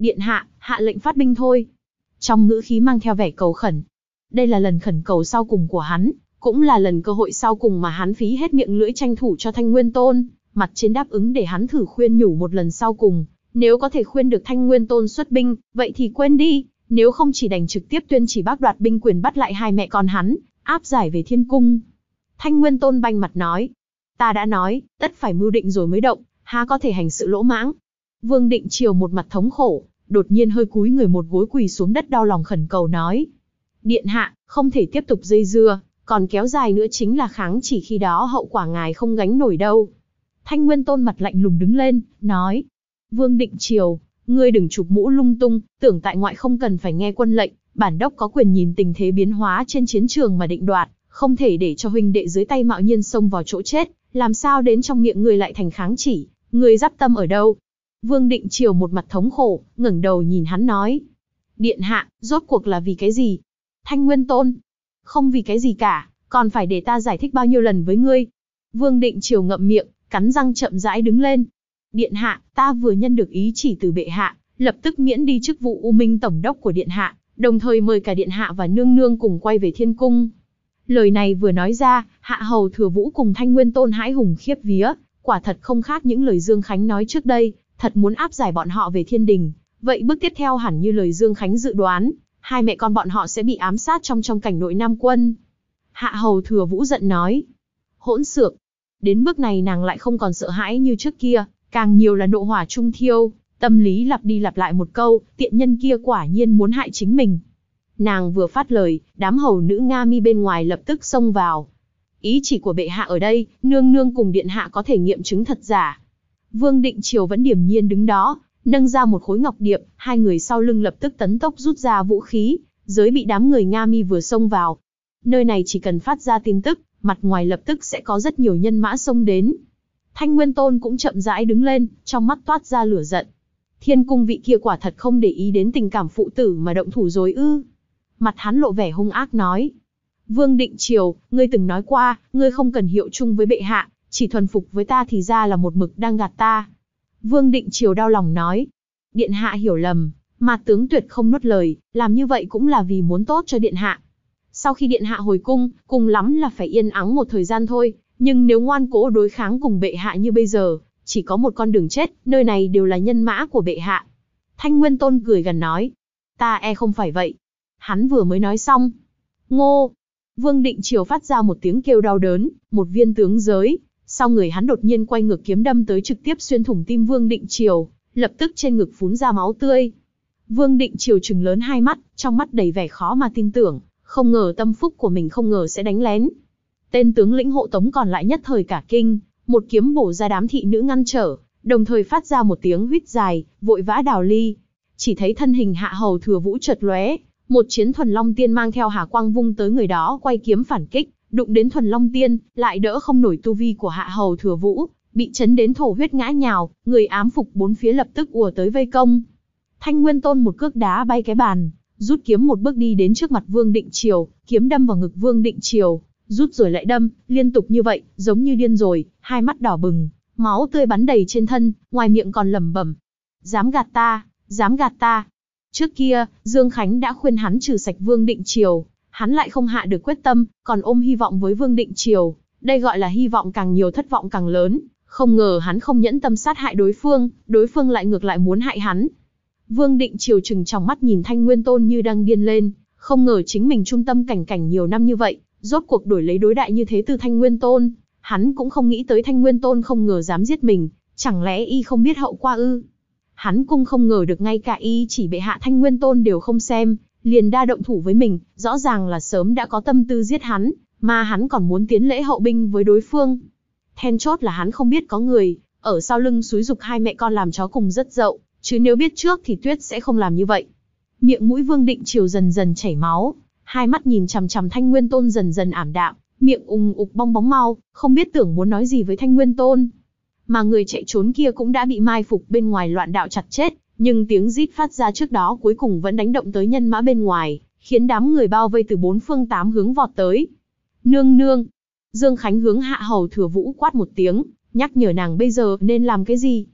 Điện hạ, hạ lệnh phát binh thôi. Trong ngữ khí mang theo vẻ cầu khẩn. Đây là lần khẩn cầu sau cùng của hắn, cũng là lần cơ hội sau cùng mà hắn phí hết miệng lưỡi tranh thủ cho Thanh Nguyên Tôn, mặt trên đáp ứng để hắn thử khuyên nhủ một lần sau cùng. Nếu có thể khuyên được Thanh Nguyên Tôn xuất binh, vậy thì quên đi, nếu không chỉ đành trực tiếp tuyên chỉ bác đoạt binh quyền bắt lại hai mẹ con hắn, áp giải về thiên cung. Thanh Nguyên Tôn banh mặt nói, ta đã nói, tất phải mưu định rồi mới động, há có thể hành sự lỗ mãng. Vương Định Triều một mặt thống khổ, đột nhiên hơi cúi người một gối quỳ xuống đất đau lòng khẩn cầu nói. Điện hạ, không thể tiếp tục dây dưa, còn kéo dài nữa chính là kháng chỉ khi đó hậu quả ngài không gánh nổi đâu. Thanh Nguyên Tôn mặt lạnh lùng đứng lên, nói. Vương Định Triều, ngươi đừng chụp mũ lung tung, tưởng tại ngoại không cần phải nghe quân lệnh, bản đốc có quyền nhìn tình thế biến hóa trên chiến trường mà định đoạt, không thể để cho huynh đệ dưới tay mạo nhiên xông vào chỗ chết, làm sao đến trong miệng ngươi lại thành kháng chỉ, ngươi giáp tâm ở đâu? Vương Định Triều một mặt thống khổ, ngẩng đầu nhìn hắn nói. Điện hạ, rốt cuộc là vì cái gì? Thanh Nguyên Tôn, không vì cái gì cả, còn phải để ta giải thích bao nhiêu lần với ngươi? Vương Định Triều ngậm miệng, cắn răng chậm rãi đứng lên. Điện hạ, ta vừa nhận được ý chỉ từ bệ hạ, lập tức miễn đi chức vụ U Minh Tổng đốc của điện hạ, đồng thời mời cả điện hạ và nương nương cùng quay về thiên cung. Lời này vừa nói ra, Hạ Hầu Thừa Vũ cùng Thanh Nguyên Tôn hãi hùng khiếp vía, quả thật không khác những lời Dương Khánh nói trước đây, thật muốn áp giải bọn họ về thiên đình. Vậy bước tiếp theo hẳn như lời Dương Khánh dự đoán, hai mẹ con bọn họ sẽ bị ám sát trong cảnh nội Nam Quân. Hạ Hầu Thừa Vũ giận nói, hỗn xược. Đến bước này nàng lại không còn sợ hãi như trước kia, càng nhiều là nộ hỏa trung thiêu, tâm lý lặp đi lặp lại một câu, tiện nhân kia quả nhiên muốn hại chính mình. Nàng vừa phát lời, đám hầu nữ Nga Mi bên ngoài lập tức xông vào. Ý chỉ của bệ hạ ở đây, nương nương cùng điện hạ có thể nghiệm chứng thật giả. Vương Định Triều vẫn điềm nhiên đứng đó, nâng ra một khối ngọc điệp, hai người sau lưng lập tức tấn tốc rút ra vũ khí, giới bị đám người Nga Mi vừa xông vào. Nơi này chỉ cần phát ra tin tức, mặt ngoài lập tức sẽ có rất nhiều nhân mã xông đến. Thanh Nguyên Tôn cũng chậm rãi đứng lên, trong mắt toát ra lửa giận. Thiên cung vị kia quả thật không để ý đến tình cảm phụ tử mà động thủ rồi ư? Mặt hắn lộ vẻ hung ác nói. Vương Định Triều, ngươi từng nói qua, ngươi không cần hiệu chung với bệ hạ, chỉ thuần phục với ta thì ra là một mực đang gạt ta. Vương Định Triều đau lòng nói. Điện hạ hiểu lầm, mà tướng tuyệt không nuốt lời, làm như vậy cũng là vì muốn tốt cho điện hạ. Sau khi điện hạ hồi cung, cùng lắm là phải yên ắng một thời gian thôi, nhưng nếu ngoan cố đối kháng cùng bệ hạ như bây giờ, chỉ có một con đường chết, nơi này đều là nhân mã của bệ hạ. Thanh Nguyên Tôn cười gần nói. Ta không phải vậy. Hắn vừa mới nói xong. Ngô! Vương Định Triều phát ra một tiếng kêu đau đớn, một viên tướng giới. Sau người hắn đột nhiên quay ngược kiếm đâm tới trực tiếp xuyên thủng tim Vương Định Triều, lập tức trên ngực phún ra máu tươi. Vương Định Triều trừng lớn hai mắt, trong mắt đầy vẻ khó mà tin tưởng, không ngờ tâm phúc của mình không ngờ sẽ đánh lén. Tên tướng lĩnh hộ tống còn lại nhất thời cả kinh, một kiếm bổ ra đám thị nữ ngăn trở, đồng thời phát ra một tiếng huýt dài, vội vã đào ly. Chỉ thấy thân hình Hạ Hầu Thừa Vũ chợt lóe, một chiến Thuần Long Tiên mang theo hà quang vung tới người đó quay kiếm phản kích, đụng đến Thuần Long Tiên, lại đỡ không nổi tu vi của Hạ Hầu Thừa Vũ, bị chấn đến thổ huyết ngã nhào, người ám phục bốn phía lập tức ùa tới vây công. Thanh Nguyên Tôn một cước đá bay cái bàn, rút kiếm một bước đi đến trước mặt Vương Định Triều, kiếm đâm vào ngực Vương Định Triều, rút rồi lại đâm, liên tục như vậy, giống như điên rồi, hai mắt đỏ bừng, máu tươi bắn đầy trên thân, ngoài miệng còn lẩm bẩm: "Dám gạt ta, dám gạt ta." Trước kia, Dương Khánh đã khuyên hắn trừ sạch Vương Định Triều, hắn lại không hạ được quyết tâm, còn ôm hy vọng với Vương Định Triều, đây gọi là hy vọng càng nhiều thất vọng càng lớn, không ngờ hắn không nhẫn tâm sát hại đối phương lại ngược lại muốn hại hắn. Vương Định Triều trừng trong mắt nhìn Thanh Nguyên Tôn như đang điên lên, không ngờ chính mình trung tâm cảnh nhiều năm như vậy, rốt cuộc đổi lấy đối đại như thế từ Thanh Nguyên Tôn, hắn cũng không nghĩ tới Thanh Nguyên Tôn không ngờ dám giết mình, chẳng lẽ y không biết hậu quả ư? Hắn cũng không ngờ được ngay cả y chỉ bệ hạ Thanh Nguyên Tôn đều không xem, liền đa động thủ với mình, rõ ràng là sớm đã có tâm tư giết hắn, mà hắn còn muốn tiến lễ hậu binh với đối phương. Then chốt là hắn không biết có người ở sau lưng xúi giục hai mẹ con làm chó cùng rất dậu, chứ nếu biết trước thì tuyết sẽ không làm như vậy. Miệng mũi Vương Định Triều dần dần chảy máu, hai mắt nhìn chằm chằm Thanh Nguyên Tôn dần dần ảm đạm, miệng ùng ục bong bóng mau, không biết tưởng muốn nói gì với Thanh Nguyên Tôn. Mà người chạy trốn kia cũng đã bị mai phục bên ngoài loạn đạo chặt chết, nhưng tiếng rít phát ra trước đó cuối cùng vẫn đánh động tới nhân mã bên ngoài, khiến đám người bao vây từ bốn phương tám hướng vọt tới. Nương nương! Dương Khánh hướng Hạ Hầu Thừa Vũ quát một tiếng, nhắc nhở nàng bây giờ nên làm cái gì.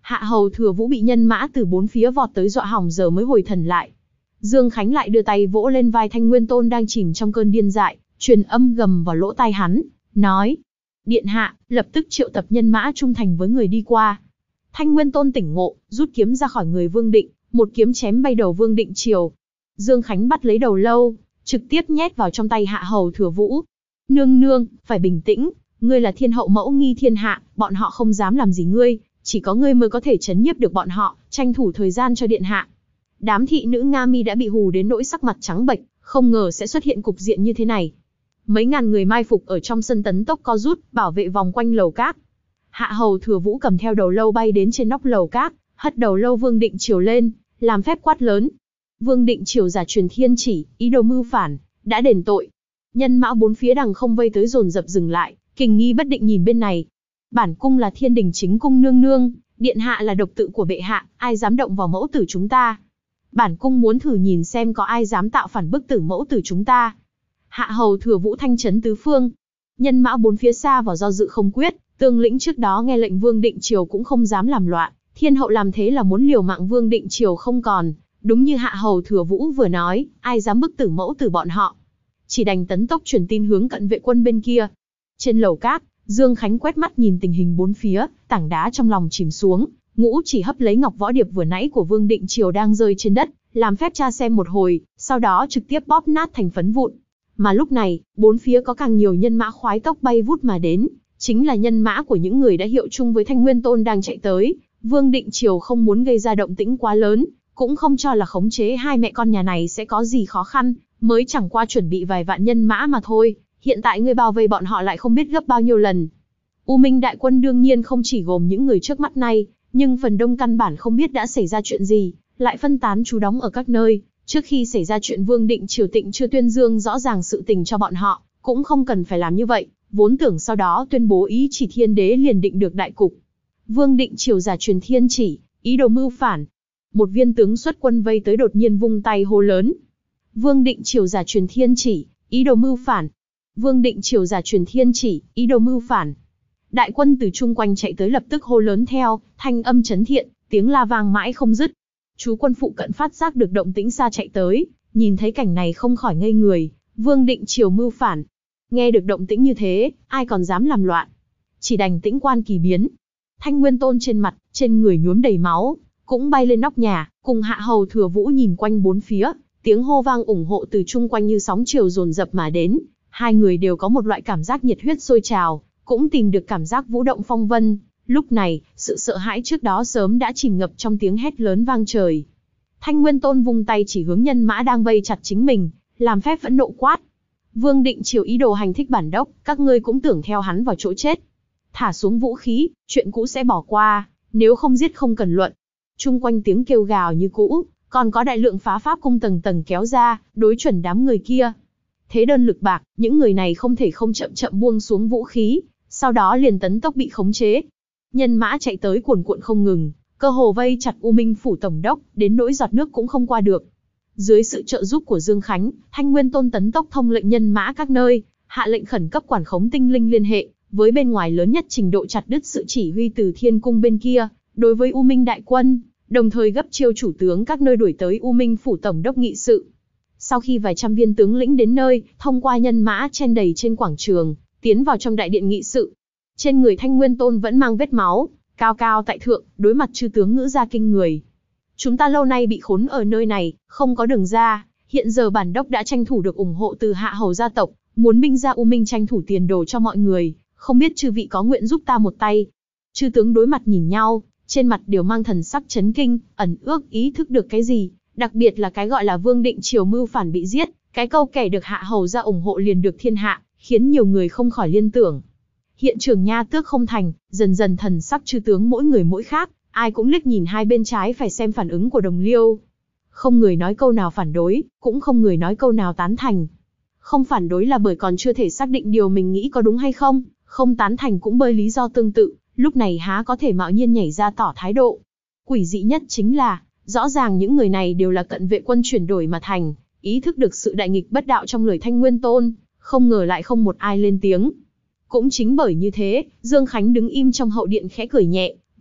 Hạ hầu Thừa Vũ bị nhân mã từ bốn phía vọt tới dọa hỏng giờ mới hồi thần lại. Dương Khánh lại đưa tay vỗ lên vai Thanh Nguyên Tôn đang chìm trong cơn điên dại, truyền âm gầm vào lỗ tai hắn, nói: Điện hạ, lập tức triệu tập nhân mã trung thành với người đi qua. Thanh Nguyên Tôn tỉnh ngộ, rút kiếm ra khỏi người Vương Định, một kiếm chém bay đầu Vương Định Triều. Dương Khánh bắt lấy đầu lâu, trực tiếp nhét vào trong tay Hạ hầu Thừa Vũ. Nương nương, phải bình tĩnh, ngươi là thiên hậu mẫu nghi thiên hạ, bọn họ không dám làm gì ngươi, chỉ có ngươi mới có thể trấn nhiếp được bọn họ, tranh thủ thời gian cho điện hạ. Đám thị nữ Nga Mi đã bị hù đến nỗi sắc mặt trắng bệch, không ngờ sẽ xuất hiện cục diện như thế này. Mấy ngàn người mai phục ở trong sân tấn tốc co rút, bảo vệ vòng quanh lầu các. Hạ hầu Thừa Vũ cầm theo đầu lâu bay đến trên nóc lầu các, hất đầu lâu Vương Định Triều lên, làm phép quát lớn. Vương Định Triều giả truyền thiên chỉ, ý đồ mưu phản, đã đền tội. Nhân mã bốn phía đằng không vây tới dồn dập dừng lại, kinh nghi bất định nhìn bên này. Bản cung là Thiên Đình chính cung nương nương, điện hạ là độc tự của bệ hạ, ai dám động vào mẫu tử chúng ta? Bản cung muốn thử nhìn xem có ai dám tạo phản bức tử mẫu tử chúng ta. Hạ hầu Thừa Vũ thanh trấn tứ phương. Nhân mã bốn phía xa vào do dự không quyết, tướng lĩnh trước đó nghe lệnh Vương Định Triều cũng không dám làm loạn, thiên hậu làm thế là muốn liều mạng Vương Định Triều không còn. Đúng như Hạ hầu Thừa Vũ vừa nói, ai dám bức tử mẫu tử bọn họ. Chỉ đành tấn tốc truyền tin hướng cận vệ quân bên kia. Trên lầu các, Dương Khánh quét mắt nhìn tình hình bốn phía, tảng đá trong lòng chìm xuống, ngũ chỉ hấp lấy ngọc võ điệp vừa nãy của Vương Định Triều đang rơi trên đất, làm phép tra xem một hồi, sau đó trực tiếp bóp nát thành phấn vụn. Mà lúc này, bốn phía có càng nhiều nhân mã khoái tốc bay vút mà đến, chính là nhân mã của những người đã hiệu chung với Thanh Nguyên Tôn đang chạy tới. Vương Định Triều không muốn gây ra động tĩnh quá lớn, cũng không cho là khống chế hai mẹ con nhà này sẽ có gì khó khăn, mới chẳng qua chuẩn bị vài vạn nhân mã mà thôi, hiện tại người bao vây bọn họ lại không biết gấp bao nhiêu lần. U Minh đại quân đương nhiên không chỉ gồm những người trước mắt này, nhưng phần đông căn bản không biết đã xảy ra chuyện gì, lại phân tán trú đóng ở các nơi. Trước khi xảy ra chuyện Vương Định Triều Tịnh chưa tuyên dương rõ ràng sự tình cho bọn họ, cũng không cần phải làm như vậy, vốn tưởng sau đó tuyên bố ý chỉ thiên đế liền định được đại cục. Vương Định Triều giả truyền thiên chỉ, ý đồ mưu phản. Một viên tướng xuất quân vây tới đột nhiên vung tay hô lớn. Vương Định Triều giả truyền thiên chỉ, ý đồ mưu phản. Vương Định Triều giả truyền thiên chỉ, ý đồ mưu phản. Đại quân từ chung quanh chạy tới lập tức hô lớn theo, thanh âm chấn thiện, tiếng la vang mãi không dứt. Chú quân phụ cận phát giác được động tĩnh xa chạy tới, nhìn thấy cảnh này không khỏi ngây người. Vương Định Triều mưu phản. Nghe được động tĩnh như thế, ai còn dám làm loạn? Chỉ đành tĩnh quan kỳ biến. Thanh Nguyên Tôn trên mặt, trên người nhuốm đầy máu, cũng bay lên nóc nhà, cùng Hạ hầu Thừa Vũ nhìn quanh bốn phía, tiếng hô vang ủng hộ từ chung quanh như sóng chiều dồn dập mà đến. Hai người đều có một loại cảm giác nhiệt huyết sôi trào, cũng tìm được cảm giác vũ động phong vân. Lúc này, sự sợ hãi trước đó sớm đã chìm ngập trong tiếng hét lớn vang trời. Thanh Nguyên Tôn vung tay chỉ hướng nhân mã đang vây chặt chính mình, làm phép phẫn nộ quát. Vương Định Triều ý đồ hành thích bản đốc, các ngươi cũng tưởng theo hắn vào chỗ chết. Thả xuống vũ khí, chuyện cũ sẽ bỏ qua, nếu không giết không cần luận. Chung quanh tiếng kêu gào như cũ, còn có đại lượng phá pháp cung tầng tầng kéo ra, đối chuẩn đám người kia. Thế đơn lực bạc, những người này không thể không chậm chậm buông xuống vũ khí, sau đó liền tấn tốc bị khống chế. Nhân mã chạy tới cuồn cuộn không ngừng, cơ hồ vây chặt U Minh phủ tổng đốc, đến nỗi giọt nước cũng không qua được. Dưới sự trợ giúp của Dương Khánh, Thanh Nguyên Tôn tấn tốc thông lệnh nhân mã các nơi, hạ lệnh khẩn cấp quản khống tinh linh liên hệ với bên ngoài lớn nhất trình độ chặt đứt sự chỉ huy từ Thiên cung bên kia, đối với U Minh đại quân, đồng thời gấp chiêu chủ tướng các nơi đuổi tới U Minh phủ tổng đốc nghị sự. Sau khi vài trăm viên tướng lĩnh đến nơi, thông qua nhân mã chen đầy trên quảng trường, tiến vào trong đại điện nghị sự. Trên người Thanh Nguyên Tôn vẫn mang vết máu, cao cao tại thượng, đối mặt chư tướng ngữ ra kinh người. Chúng ta lâu nay bị khốn ở nơi này, không có đường ra, hiện giờ bản đốc đã tranh thủ được ủng hộ từ Hạ hầu gia tộc, muốn binh ra U Minh tranh thủ tiền đồ cho mọi người, không biết chư vị có nguyện giúp ta một tay. Chư tướng đối mặt nhìn nhau, trên mặt đều mang thần sắc chấn kinh, ẩn ước ý thức được cái gì, đặc biệt là cái gọi là Vương Định Triều mưu phản bị giết, cái câu kẻ được Hạ hầu gia ủng hộ liền được thiên hạ, khiến nhiều người không khỏi liên tưởng. Hiện trường nha tước không thành, dần dần thần sắc chư tướng mỗi người mỗi khác, ai cũng liếc nhìn hai bên trái phải xem phản ứng của đồng liêu. Không người nói câu nào phản đối, cũng không người nói câu nào tán thành. Không phản đối là bởi còn chưa thể xác định điều mình nghĩ có đúng hay không, không tán thành cũng bởi lý do tương tự, lúc này há có thể mạo nhiên nhảy ra tỏ thái độ. Quỷ dị nhất chính là, rõ ràng những người này đều là cận vệ quân chuyển đổi mà thành, ý thức được sự đại nghịch bất đạo trong lời Thanh Nguyên Tôn, không ngờ lại không một ai lên tiếng. Cũng chính bởi như thế, Dương Khánh đứng im trong hậu điện khẽ cười nhẹ,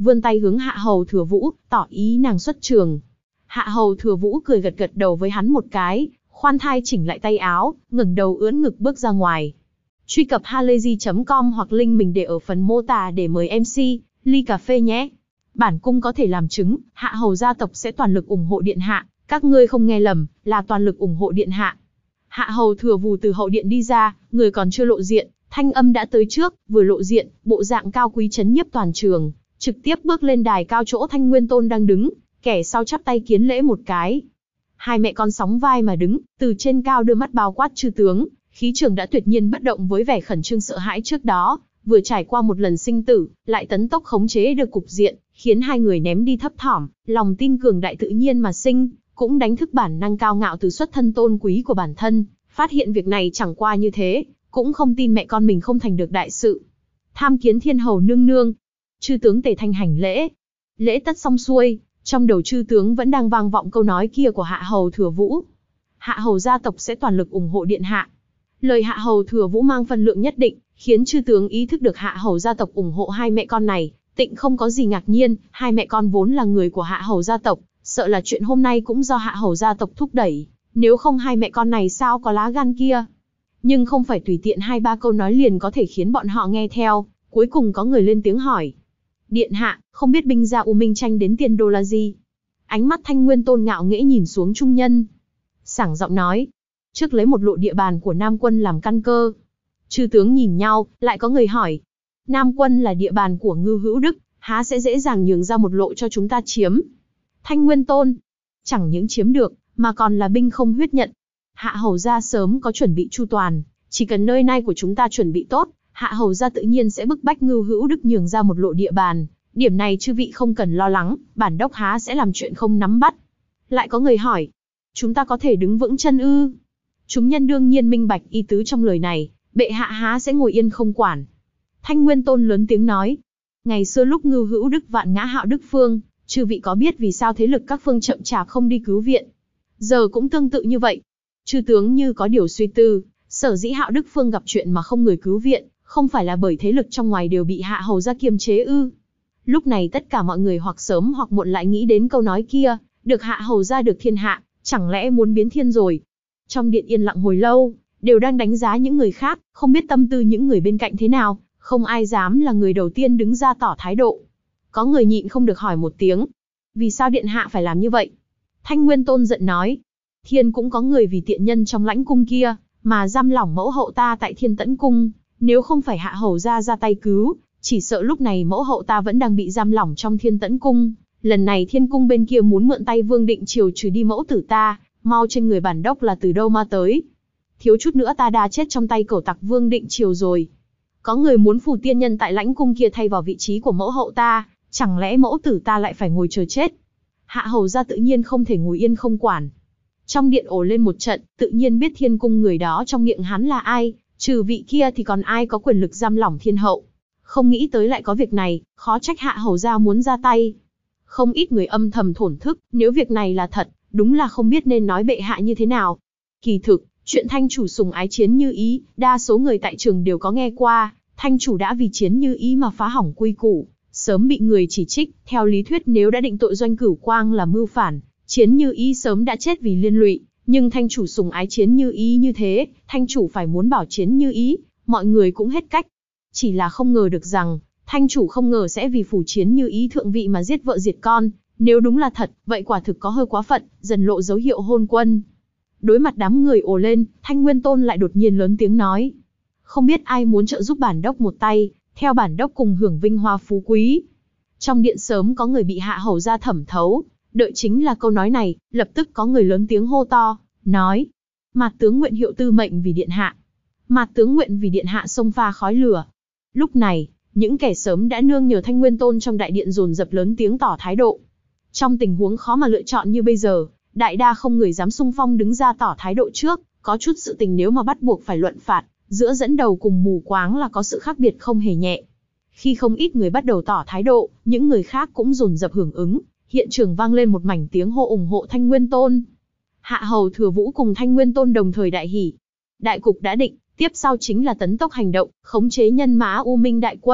vươn tay hướng Hạ Hầu Thừa Vũ, tỏ ý nàng xuất trường. Hạ Hầu Thừa Vũ cười gật gật đầu với hắn một cái, khoan thai chỉnh lại tay áo, ngẩng đầu ưỡn ngực bước ra ngoài. Truy cập halayzi.com hoặc link mình để ở phần mô tả để mời MC, ly cà phê nhé. Bản cung có thể làm chứng, Hạ Hầu gia tộc sẽ toàn lực ủng hộ điện hạ, các ngươi không nghe lầm, là toàn lực ủng hộ điện hạ. Hạ Hầu Thừa Vũ từ hậu điện đi ra, người còn chưa lộ diện, thanh âm đã tới trước, vừa lộ diện, bộ dạng cao quý chấn nhiếp toàn trường, trực tiếp bước lên đài cao chỗ Thanh Nguyên Tôn đang đứng, kẻ sau chắp tay kiến lễ một cái. Hai mẹ con sóng vai mà đứng, từ trên cao đưa mắt bao quát chư tướng, khí trường đã tuyệt nhiên bất động với vẻ khẩn trương sợ hãi trước đó, vừa trải qua một lần sinh tử, lại tấn tốc khống chế được cục diện, khiến hai người ném đi thấp thỏm, lòng tin cường đại tự nhiên mà sinh, cũng đánh thức bản năng cao ngạo từ xuất thân tôn quý của bản thân, phát hiện việc này chẳng qua như thế, cũng không tin mẹ con mình không thành được đại sự. Tham kiến thiên hầu nương nương, chư tướng tề thanh hành lễ. Lễ tất xong xuôi, trong đầu chư tướng vẫn đang vang vọng câu nói kia của Hạ Hầu Thừa Vũ. Hạ Hầu gia tộc sẽ toàn lực ủng hộ điện hạ. Lời Hạ Hầu Thừa Vũ mang phân lượng nhất định, khiến chư tướng ý thức được Hạ Hầu gia tộc ủng hộ hai mẹ con này, tịnh không có gì ngạc nhiên, hai mẹ con vốn là người của Hạ Hầu gia tộc, sợ là chuyện hôm nay cũng do Hạ Hầu gia tộc thúc đẩy, nếu không hai mẹ con này sao có lá gan kia. Nhưng không phải tùy tiện hai ba câu nói liền có thể khiến bọn họ nghe theo, cuối cùng có người lên tiếng hỏi. Điện hạ, không biết binh gia U Minh tranh đến Tiên Đô là gì? Ánh mắt Thanh Nguyên Tôn ngạo nghễ nhìn xuống trung nhân, sảng giọng nói, trước lấy một lộ địa bàn của Nam Quân làm căn cơ. Chư tướng nhìn nhau, lại có người hỏi, Nam Quân là địa bàn của Ngưu Hữu Đức, há sẽ dễ dàng nhường ra một lộ cho chúng ta chiếm? Thanh Nguyên Tôn, chẳng những chiếm được, mà còn là binh không huyết nhận. Hạ Hầu gia sớm có chuẩn bị chu toàn, chỉ cần nơi này của chúng ta chuẩn bị tốt, Hạ Hầu gia tự nhiên sẽ bức bách Ngưu Hữu Đức nhường ra một lộ địa bàn. Điểm này chư vị không cần lo lắng, bản đốc há sẽ làm chuyện không nắm bắt. Lại có người hỏi, chúng ta có thể đứng vững chân ư? Chúng nhân đương nhiên minh bạch ý tứ trong lời này, bệ hạ há sẽ ngồi yên không quản. Thanh Nguyên Tôn lớn tiếng nói, ngày xưa lúc Ngưu Hữu Đức vạn ngã Hạo Đức Phương, chư vị có biết vì sao thế lực các phương chậm chạp không đi cứu viện? Giờ cũng tương tự như vậy. Chư tướng như có điều suy tư, sở dĩ Hạo Đức Phương gặp chuyện mà không người cứu viện, không phải là bởi thế lực trong ngoài đều bị Hạ Hầu gia kiềm chế ư? Lúc này tất cả mọi người hoặc sớm hoặc muộn lại nghĩ đến câu nói kia, được Hạ Hầu gia được thiên hạ, chẳng lẽ muốn biến thiên rồi? Trong điện yên lặng hồi lâu, đều đang đánh giá những người khác, không biết tâm tư những người bên cạnh thế nào, không ai dám là người đầu tiên đứng ra tỏ thái độ. Có người nhịn không được hỏi một tiếng, vì sao điện hạ phải làm như vậy? Thanh Nguyên Tôn giận nói, thiên cũng có người vì tiện nhân trong lãnh cung kia, mà giam lỏng mẫu hậu ta tại Thiên Tẫn Cung, nếu không phải Hạ Hầu gia ra tay cứu, chỉ sợ lúc này mẫu hậu ta vẫn đang bị giam lỏng trong Thiên Tẫn Cung. Lần này Thiên Cung bên kia muốn mượn tay Vương Định Triều trừ đi mẫu tử ta, mau trên người bản đốc là từ đâu mà tới. Thiếu chút nữa ta đã chết trong tay cẩu tặc Vương Định Triều rồi. Có người muốn phù tiên nhân tại lãnh cung kia thay vào vị trí của mẫu hậu ta, chẳng lẽ mẫu tử ta lại phải ngồi chờ chết? Hạ Hầu gia tự nhiên không thể ngồi yên không quản. Trong điện ồ lên một trận, tự nhiên biết Thiên Cung người đó trong miệng hắn là ai, trừ vị kia thì còn ai có quyền lực giam lỏng thiên hậu. Không nghĩ tới lại có việc này, khó trách Hạ Hầu gia muốn ra tay. Không ít người âm thầm thổn thức, nếu việc này là thật, đúng là không biết nên nói bệ hạ như thế nào. Kỳ thực, chuyện Thanh chủ sùng ái Chiến Như Ý, đa số người tại trường đều có nghe qua, Thanh chủ đã vì Chiến Như Ý mà phá hỏng quy củ, sớm bị người chỉ trích, theo lý thuyết nếu đã định tội Doanh Cửu Quang là mưu phản, Chiến Như Ý sớm đã chết vì liên lụy, nhưng Thanh chủ sùng ái Chiến Như Ý như thế, Thanh chủ phải muốn bảo Chiến Như Ý, mọi người cũng hết cách. Chỉ là không ngờ được rằng, Thanh chủ không ngờ sẽ vì phủ Chiến Như Ý thượng vị mà giết vợ diệt con, nếu đúng là thật, vậy quả thực có hơi quá phận, dần lộ dấu hiệu hôn quân. Đối mặt đám người ồ lên, Thanh Nguyên Tôn lại đột nhiên lớn tiếng nói, không biết ai muốn trợ giúp bản đốc một tay, theo bản đốc cùng hưởng vinh hoa phú quý. Trong điện sớm có người bị Hạ Hầu gia thẩm thấu, đợi chính là câu nói này, lập tức có người lớn tiếng hô to, nói, Mạt tướng nguyện hiệu tư mệnh vì điện hạ. Mạt tướng nguyện vì điện hạ xông pha khói lửa. Lúc này, những kẻ sớm đã nương nhờ Thanh Nguyên Tôn trong đại điện dồn dập lớn tiếng tỏ thái độ. Trong tình huống khó mà lựa chọn như bây giờ, đại đa không người dám xung phong đứng ra tỏ thái độ trước, có chút sự tình nếu mà bắt buộc phải luận phạt, giữa dẫn đầu cùng mù quáng là có sự khác biệt không hề nhẹ. Khi không ít người bắt đầu tỏ thái độ, những người khác cũng dồn dập hưởng ứng, hiện trường vang lên một mảnh tiếng hô ủng hộ Thanh Nguyên Tôn. Hạ Hầu Thừa Vũ cùng Thanh Nguyên Tôn đồng thời đại hỉ. Đại cục đã định, tiếp sau chính là tấn tốc hành động, khống chế nhân mã U Minh đại quân,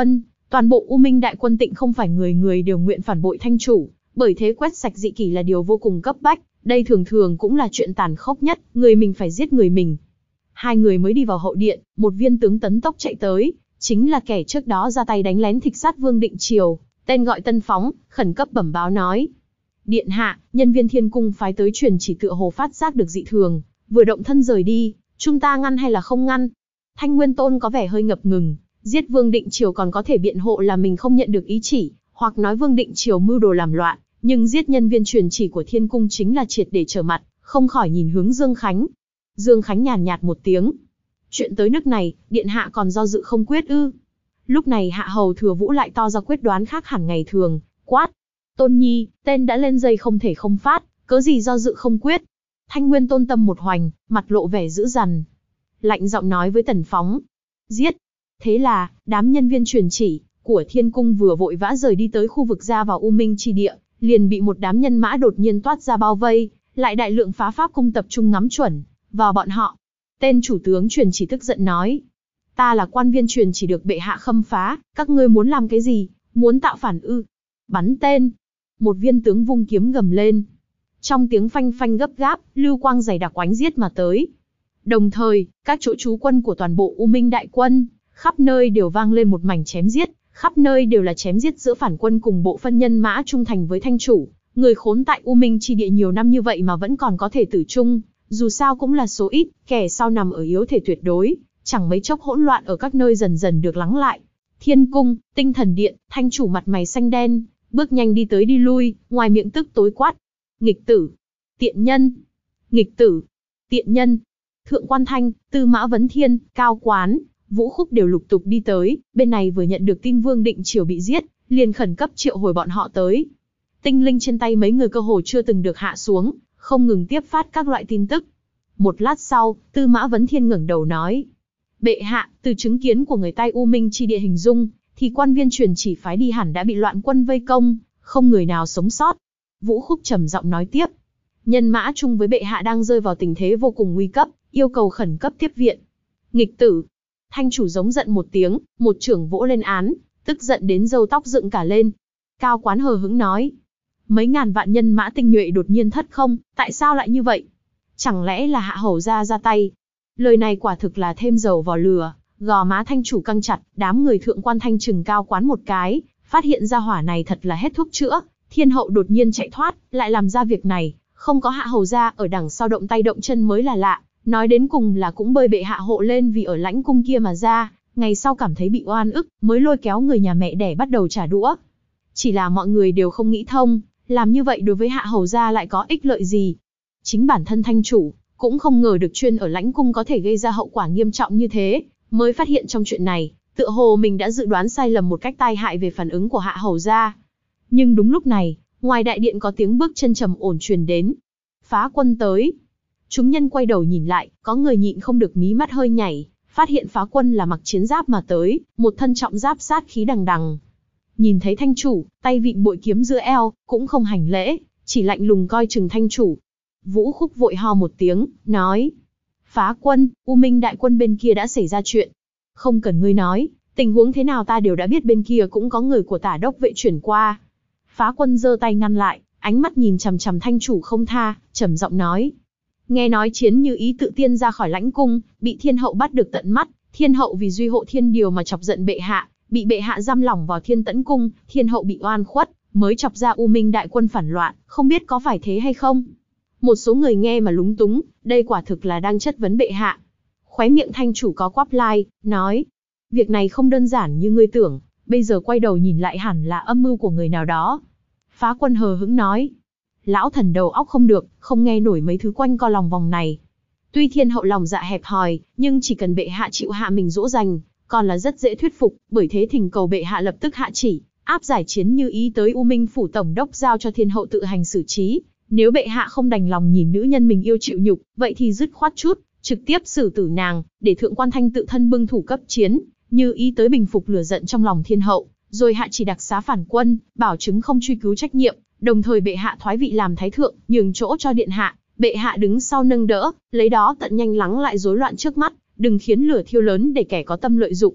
Toàn bộ U Minh đại quân Tịnh không phải người người đều nguyện phản bội Thanh chủ, bởi thế quét sạch dị kỷ là điều vô cùng cấp bách, đây thường thường cũng là chuyện tàn khốc nhất, người mình phải giết người mình. Hai người mới đi vào hậu điện, một viên tướng tấn tốc chạy tới, chính là kẻ trước đó ra tay đánh lén thịt sát Vương Định Triều, tên gọi Tân Phóng, khẩn cấp bẩm báo nói: Điện hạ, nhân viên Thiên cung phái tới truyền chỉ tựa hồ phát giác được dị thường, vừa động thân rời đi, chúng ta ngăn hay là không ngăn? Thanh Nguyên Tôn có vẻ hơi ngập ngừng, giết Vương Định Triều còn có thể biện hộ là mình không nhận được ý chỉ, hoặc nói Vương Định Triều mưu đồ làm loạn, nhưng giết nhân viên truyền chỉ của Thiên cung chính là triệt để trở mặt, không khỏi nhìn hướng Dương Khánh. Dương Khánh nhàn nhạt một tiếng: Chuyện tới nước này, điện hạ còn do dự không quyết ư? Lúc này Hạ Hầu Thừa Vũ lại to ra quyết đoán khác hẳn ngày thường, quát: Tôn Nhi, tên đã lên dây không thể không phát, cớ gì do dự không quyết? Thanh Nguyên Tôn tâm một hoành, mặt lộ vẻ dữ dằn, lạnh giọng nói với Tần Phóng: Giết! Thế là, đám nhân viên truyền chỉ của Thiên cung vừa vội vã rời đi tới khu vực ra vào U Minh chi địa, liền bị một đám nhân mã đột nhiên toát ra bao vây, lại đại lượng phá pháp cung tập trung ngắm chuẩn vào bọn họ. Tên chủ tướng truyền chỉ tức giận nói: Ta là quan viên truyền chỉ được bệ hạ khâm phá, các ngươi muốn làm cái gì, muốn tạo phản ư? Bắn tên! Một viên tướng vung kiếm gầm lên. Trong tiếng phanh phanh gấp gáp, lưu quang dày đặc oánh giết mà tới. Đồng thời, các chỗ trú quân của toàn bộ U Minh đại quân, khắp nơi đều vang lên một mảnh chém giết, khắp nơi đều là chém giết giữa phản quân cùng bộ phân nhân mã trung thành với Thanh chủ. Người khốn tại U Minh chi địa nhiều năm như vậy mà vẫn còn có thể tử chung, dù sao cũng là số ít, kẻ sau nằm ở yếu thể tuyệt đối, chẳng mấy chốc hỗn loạn ở các nơi dần dần được lắng lại. Thiên cung, Tinh Thần điện, Thanh chủ mặt mày xanh đen, bước nhanh đi tới đi lui, ngoài miệng tức tối quát: Nghịch tử! Tiện nhân! Nghịch tử! Tiện nhân! Thượng Quan Thanh, Tư Mã Vấn Thiên, Cao Quán, Vũ Khúc đều lục tục đi tới, bên này vừa nhận được tin Vương Định Triều bị giết, liền khẩn cấp triệu hồi bọn họ tới. Tinh linh trên tay mấy người cơ hồ chưa từng được hạ xuống, không ngừng tiếp phát các loại tin tức. Một lát sau, Tư Mã Vấn Thiên ngẩng đầu nói: Bệ hạ, từ chứng kiến của người tay U Minh chi địa hình dung, thì quan viên truyền chỉ phái đi hẳn đã bị loạn quân vây công, không người nào sống sót. Vũ Khúc trầm giọng nói tiếp: Nhân mã chung với bệ hạ đang rơi vào tình thế vô cùng nguy cấp, yêu cầu khẩn cấp tiếp viện. Nghịch tử! Thanh chủ giống giận một tiếng, một chưởng vỗ lên án, tức giận đến râu tóc dựng cả lên. Cao Quán hờ hững nói: Mấy ngàn vạn nhân mã tinh nhuệ đột nhiên thất không, tại sao lại như vậy? Chẳng lẽ là Hạ Hầu ra tay? Lời này quả thực là thêm dầu vào lửa, gò má Thanh chủ căng chặt, đám người Thượng Quan Thanh chừng Cao Quán một cái, phát hiện ra hỏa này thật là hết thuốc chữa, thiên hậu đột nhiên chạy thoát, lại làm ra việc này, không có Hạ Hầu ra ở đằng sau động tay động chân mới là lạ, nói đến cùng là cũng bơi bệ hạ hộ lên vì ở lãnh cung kia mà ra, ngày sau cảm thấy bị oan ức, mới lôi kéo người nhà mẹ đẻ bắt đầu trả đũa. Chỉ là mọi người đều không nghĩ thông, làm như vậy đối với Hạ Hầu gia lại có ích lợi gì. Chính bản thân Thanh chủ cũng không ngờ được chuyên ở lãnh cung có thể gây ra hậu quả nghiêm trọng như thế, mới phát hiện trong chuyện này, tựa hồ mình đã dự đoán sai lầm một cách tai hại về phản ứng của Hạ Hầu gia. Nhưng đúng lúc này, ngoài đại điện có tiếng bước chân trầm ổn truyền đến. Phá quân tới. Chúng nhân quay đầu nhìn lại, có người nhịn không được mí mắt hơi nhảy, phát hiện Phá quân là mặc chiến giáp mà tới, một thân trọng giáp sát khí đằng đằng. Nhìn thấy Thanh chủ, tay vịn bội kiếm giữa eo, cũng không hành lễ, chỉ lạnh lùng coi chừng Thanh chủ. Vũ Khúc vội ho một tiếng, nói: Phá quân, U Minh đại quân bên kia đã xảy ra chuyện. Không cần ngươi nói, tình huống thế nào ta đều đã biết, bên kia cũng có người của Tả đốc vệ chuyển qua. Phá quân giơ tay ngăn lại, ánh mắt nhìn chằm chằm Thanh chủ không tha, trầm giọng nói: Nghe nói Chiến Như Ý tự tiên ra khỏi lãnh cung, bị thiên hậu bắt được tận mắt, thiên hậu vì duy hộ thiên điều mà chọc giận bệ hạ, bị bệ hạ giam lỏng vào Thiên Tẫn cung, thiên hậu bị oan khuất, mới chọc ra U Minh đại quân phản loạn, không biết có phải thế hay không? Một số người nghe mà lúng túng, đây quả thực là đang chất vấn bệ hạ. Khóe miệng Thanh chủ có quắp lai, nói: Việc này không đơn giản như ngươi tưởng, bây giờ quay đầu nhìn lại hẳn là âm mưu của người nào đó. Phá quân hờ hững nói: Lão thần đầu óc không được, không nghe nổi mấy thứ quanh co lòng vòng này. Tuy thiên hậu lòng dạ hẹp hòi, nhưng chỉ cần bệ hạ chịu hạ mình dỗ dành, còn là rất dễ thuyết phục, bởi thế thỉnh cầu bệ hạ lập tức hạ chỉ, áp giải Chiến Như Ý tới U Minh phủ tổng đốc giao cho thiên hậu tự hành xử trí. Nếu bệ hạ không đành lòng nhìn nữ nhân mình yêu chịu nhục, vậy thì dứt khoát chút, trực tiếp xử tử nàng, để Thượng Quan Thanh tự thân bưng thủ cấp Chiến Như Ý tới bình phục lửa giận trong lòng thiên hậu, rồi hạ chỉ đặc xá phản quân, bảo chứng không truy cứu trách nhiệm, đồng thời bệ hạ thoái vị làm thái thượng, nhường chỗ cho điện hạ, bệ hạ đứng sau nâng đỡ, lấy đó tận nhanh lắng lại rối loạn trước mắt, đừng khiến lửa thiêu lớn để kẻ có tâm lợi dụng.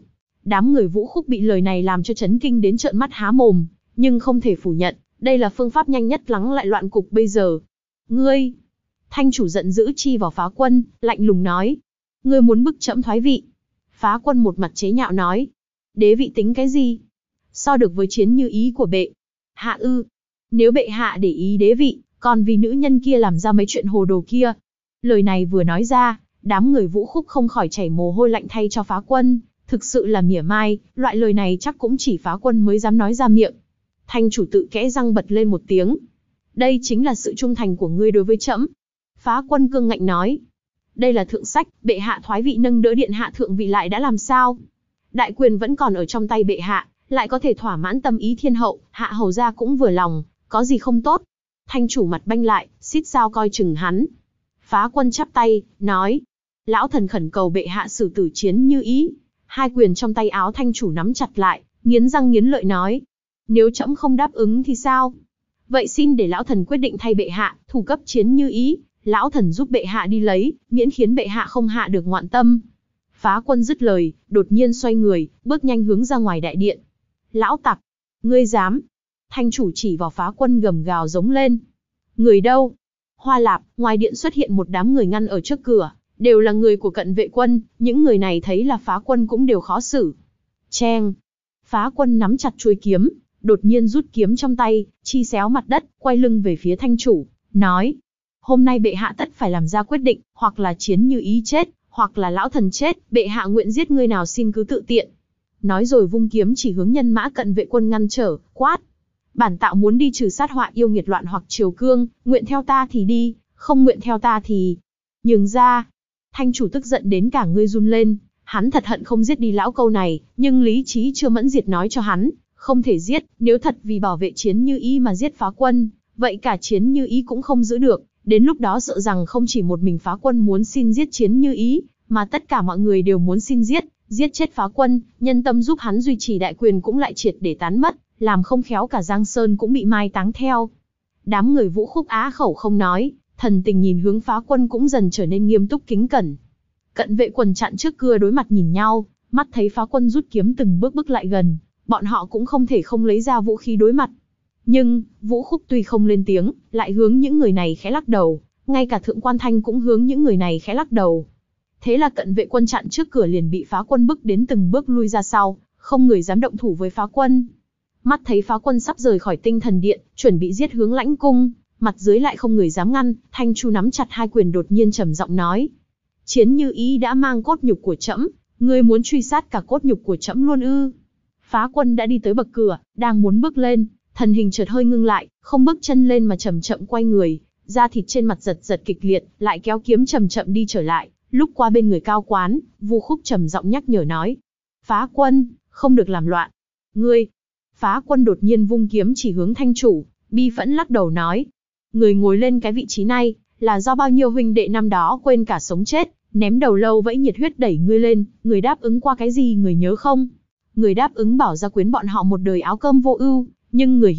Đám người Vũ Khúc bị lời này làm cho chấn kinh đến trợn mắt há mồm, nhưng không thể phủ nhận, đây là phương pháp nhanh nhất lắng lại loạn cục bây giờ. Ngươi! Thanh chủ giận dữ chi vào Phá Quân, lạnh lùng nói. Ngươi muốn bức trẫm thoái vị. Phá Quân một mặt chế nhạo nói. Đế vị tính cái gì? So được với Chiến Như Ý của bệ hạ ư? Nếu bệ hạ để ý đế vị, còn vì nữ nhân kia làm ra mấy chuyện hồ đồ kia. Lời này vừa nói ra, đám người Vũ Khúc không khỏi chảy mồ hôi lạnh thay cho Phá Quân, thực sự là mỉa mai, loại lời này chắc cũng chỉ Phá Quân mới dám nói ra miệng. Thanh chủ tự kẽ răng bật lên một tiếng. Đây chính là sự trung thành của ngươi đối với trẫm. Phá Quân cương ngạnh nói. Đây là thượng sách, bệ hạ thoái vị nâng đỡ điện hạ thượng vị lại đã làm sao? Đại quyền vẫn còn ở trong tay bệ hạ, lại có thể thỏa mãn tâm ý thiên hậu, hạ hầu gia cũng vừa lòng, có gì không tốt? Thanh chủ mặt banh lại, xít sao coi chừng hắn. Phá Quân chắp tay, nói. Lão thần khẩn cầu bệ hạ xử tử Chiến Như Ý. Hai quyền trong tay áo thanh chủ nắm chặt lại, nghiến răng nghiến lợi nói. Nếu trẫm không đáp ứng thì sao? Vậy xin để lão thần quyết định thay bệ hạ, thủ cấp Chiến Như Ý, lão thần giúp bệ hạ đi lấy, miễn khiến bệ hạ không hạ được ngoạn tâm. Phá Quân dứt lời, đột nhiên xoay người, bước nhanh hướng ra ngoài đại điện. Lão tặc, ngươi dám? Thanh chủ chỉ vào Phá Quân gầm gào giống lên. Người đâu? Hoa Lạp, ngoài điện xuất hiện một đám người ngăn ở trước cửa, đều là người của Cận Vệ Quân, những người này thấy là Phá Quân cũng đều khó xử. Cheng! Phá Quân nắm chặt chuôi kiếm, đột nhiên rút kiếm trong tay, chi xéo mặt đất, quay lưng về phía thanh chủ, nói. Hôm nay bệ hạ tất phải làm ra quyết định, hoặc là Chiến Như Ý chết, hoặc là lão thần chết, bệ hạ nguyện giết ngươi nào xin cứ tự tiện. Nói rồi vung kiếm chỉ hướng nhân mã Cận Vệ Quân ngăn trở, quát. Bản tạo muốn đi trừ sát họa yêu nghiệt loạn hoặc triều cương, nguyện theo ta thì đi, không nguyện theo ta thì nhường ra. Thanh chủ tức giận đến cả người run lên, hắn thật hận không giết đi lão câu này, nhưng lý trí chưa mẫn diệt nói cho hắn, không thể giết, nếu thật vì bảo vệ Chiến Như Ý mà giết Phá Quân, vậy cả Chiến Như Ý cũng không giữ được, đến lúc đó sợ rằng không chỉ một mình Phá Quân muốn xin giết Chiến Như Ý, mà tất cả mọi người đều muốn xin giết chết Phá Quân, nhân tâm giúp hắn duy trì đại quyền cũng lại triệt để tán mất, làm không khéo cả Giang Sơn cũng bị mai táng theo. Đám người Vũ Khúc á khẩu không nói, thần tình nhìn hướng Phá Quân cũng dần trở nên nghiêm túc kính cẩn. Cận Vệ Quần chặn trước cửa đối mặt nhìn nhau, mắt thấy Phá Quân rút kiếm từng bước bước lại gần, bọn họ cũng không thể không lấy ra vũ khí đối mặt. Nhưng, Vũ Khúc tuy không lên tiếng, lại hướng những người này khẽ lắc đầu, ngay cả Thượng Quan Thanh cũng hướng những người này khẽ lắc đầu. Thế là Cận Vệ Quân chặn trước cửa liền bị Phá Quân bức đến từng bước lui ra sau, không người dám động thủ với Phá Quân. Mắt thấy Phá Quân sắp rời khỏi Tinh Thần Điện, chuẩn bị giết hướng Lãnh Cung, mặt dưới lại không người dám ngăn, Thanh Chu nắm chặt hai quyền đột nhiên trầm giọng nói. Chiến Như Ý đã mang cốt nhục của trẫm, ngươi muốn truy sát cả cốt nhục của trẫm luôn ư? Phá Quân đã đi tới bậc cửa, đang muốn bước lên, thân hình chợt hơi ngưng lại, không bước chân lên mà chậm chậm quay người, da thịt trên mặt giật giật kịch liệt, lại kéo kiếm chậm chậm đi trở lại, lúc qua bên người Cao Quán, Vu Khúc trầm giọng nhắc nhở nói. Phá Quân, không được làm loạn. Ngươi! Phá Quân đột nhiên vung kiếm chỉ hướng thanh chủ, bi phẫn lắc đầu nói. Người ngồi lên cái vị trí này, là do bao nhiêu huynh đệ năm đó quên cả sống chết, ném đầu lâu vẫy nhiệt huyết đẩy ngươi lên, người đáp ứng qua cái gì người nhớ không? Người đáp ứng bảo Gia Quyến bọn họ một đời áo cơm vô ưu, nhưng người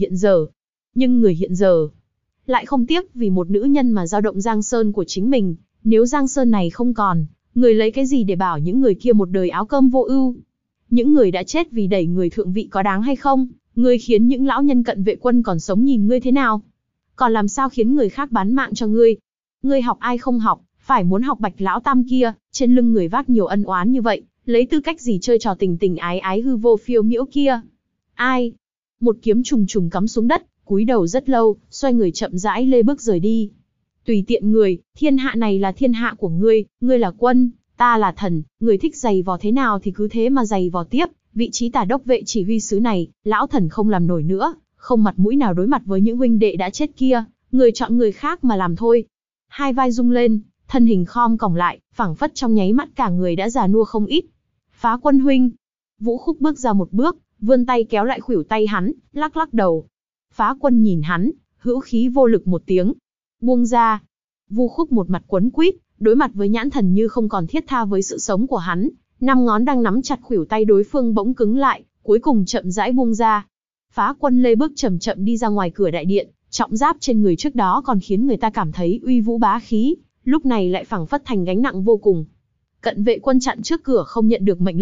hiện giờ, lại không tiếc vì một nữ nhân mà dao động Giang Sơn của chính mình, nếu Giang Sơn này không còn, người lấy cái gì để bảo những người kia một đời áo cơm vô ưu? Những người đã chết vì đẩy người thượng vị có đáng hay không? Ngươi khiến những lão nhân Cận Vệ Quân còn sống nhìn ngươi thế nào? Còn làm sao khiến người khác bán mạng cho ngươi? Ngươi học ai không học, phải muốn học Bạch lão tam kia, trên lưng người vác nhiều ân oán như vậy, lấy tư cách gì chơi trò tình tình ái ái hư vô phiêu miễu kia? Ai? Một kiếm trùng trùng cắm xuống đất, cúi đầu rất lâu, xoay người chậm rãi lê bước rời đi. Tùy tiện người, thiên hạ này là thiên hạ của ngươi, ngươi là quân, ta là thần, người thích giày vò thế nào thì cứ thế mà giày vò tiếp. Vị trí tả đốc vệ chỉ huy sứ này, lão thần không làm nổi nữa, không mặt mũi nào đối mặt với những huynh đệ đã chết kia, người chọn người khác mà làm thôi. Hai vai rung lên, thân hình khom còng lại, phảng phất trong nháy mắt cả người đã già nua không ít. Phá Quân huynh. Vũ Khúc bước ra một bước, vươn tay kéo lại khuỷu tay hắn, lắc lắc đầu. Phá Quân nhìn hắn, hữu khí vô lực một tiếng. Buông ra. Vu Khúc một mặt quấn quýt, đối mặt với nhãn thần như không còn thiết tha với sự sống của hắn. Năm ngón đang nắm chặt khuỷu tay đối phương bỗng cứng lại, cuối cùng chậm rãi buông ra. Phá Quân lê bước chậm chậm đi ra ngoài cửa đại điện, trọng giáp trên người trước đó còn khiến người ta cảm thấy uy vũ bá khí, lúc này lại phảng phất thành gánh nặng vô cùng. Cận Vệ Quân chặn trước cửa không nhận được mệnh lệnh,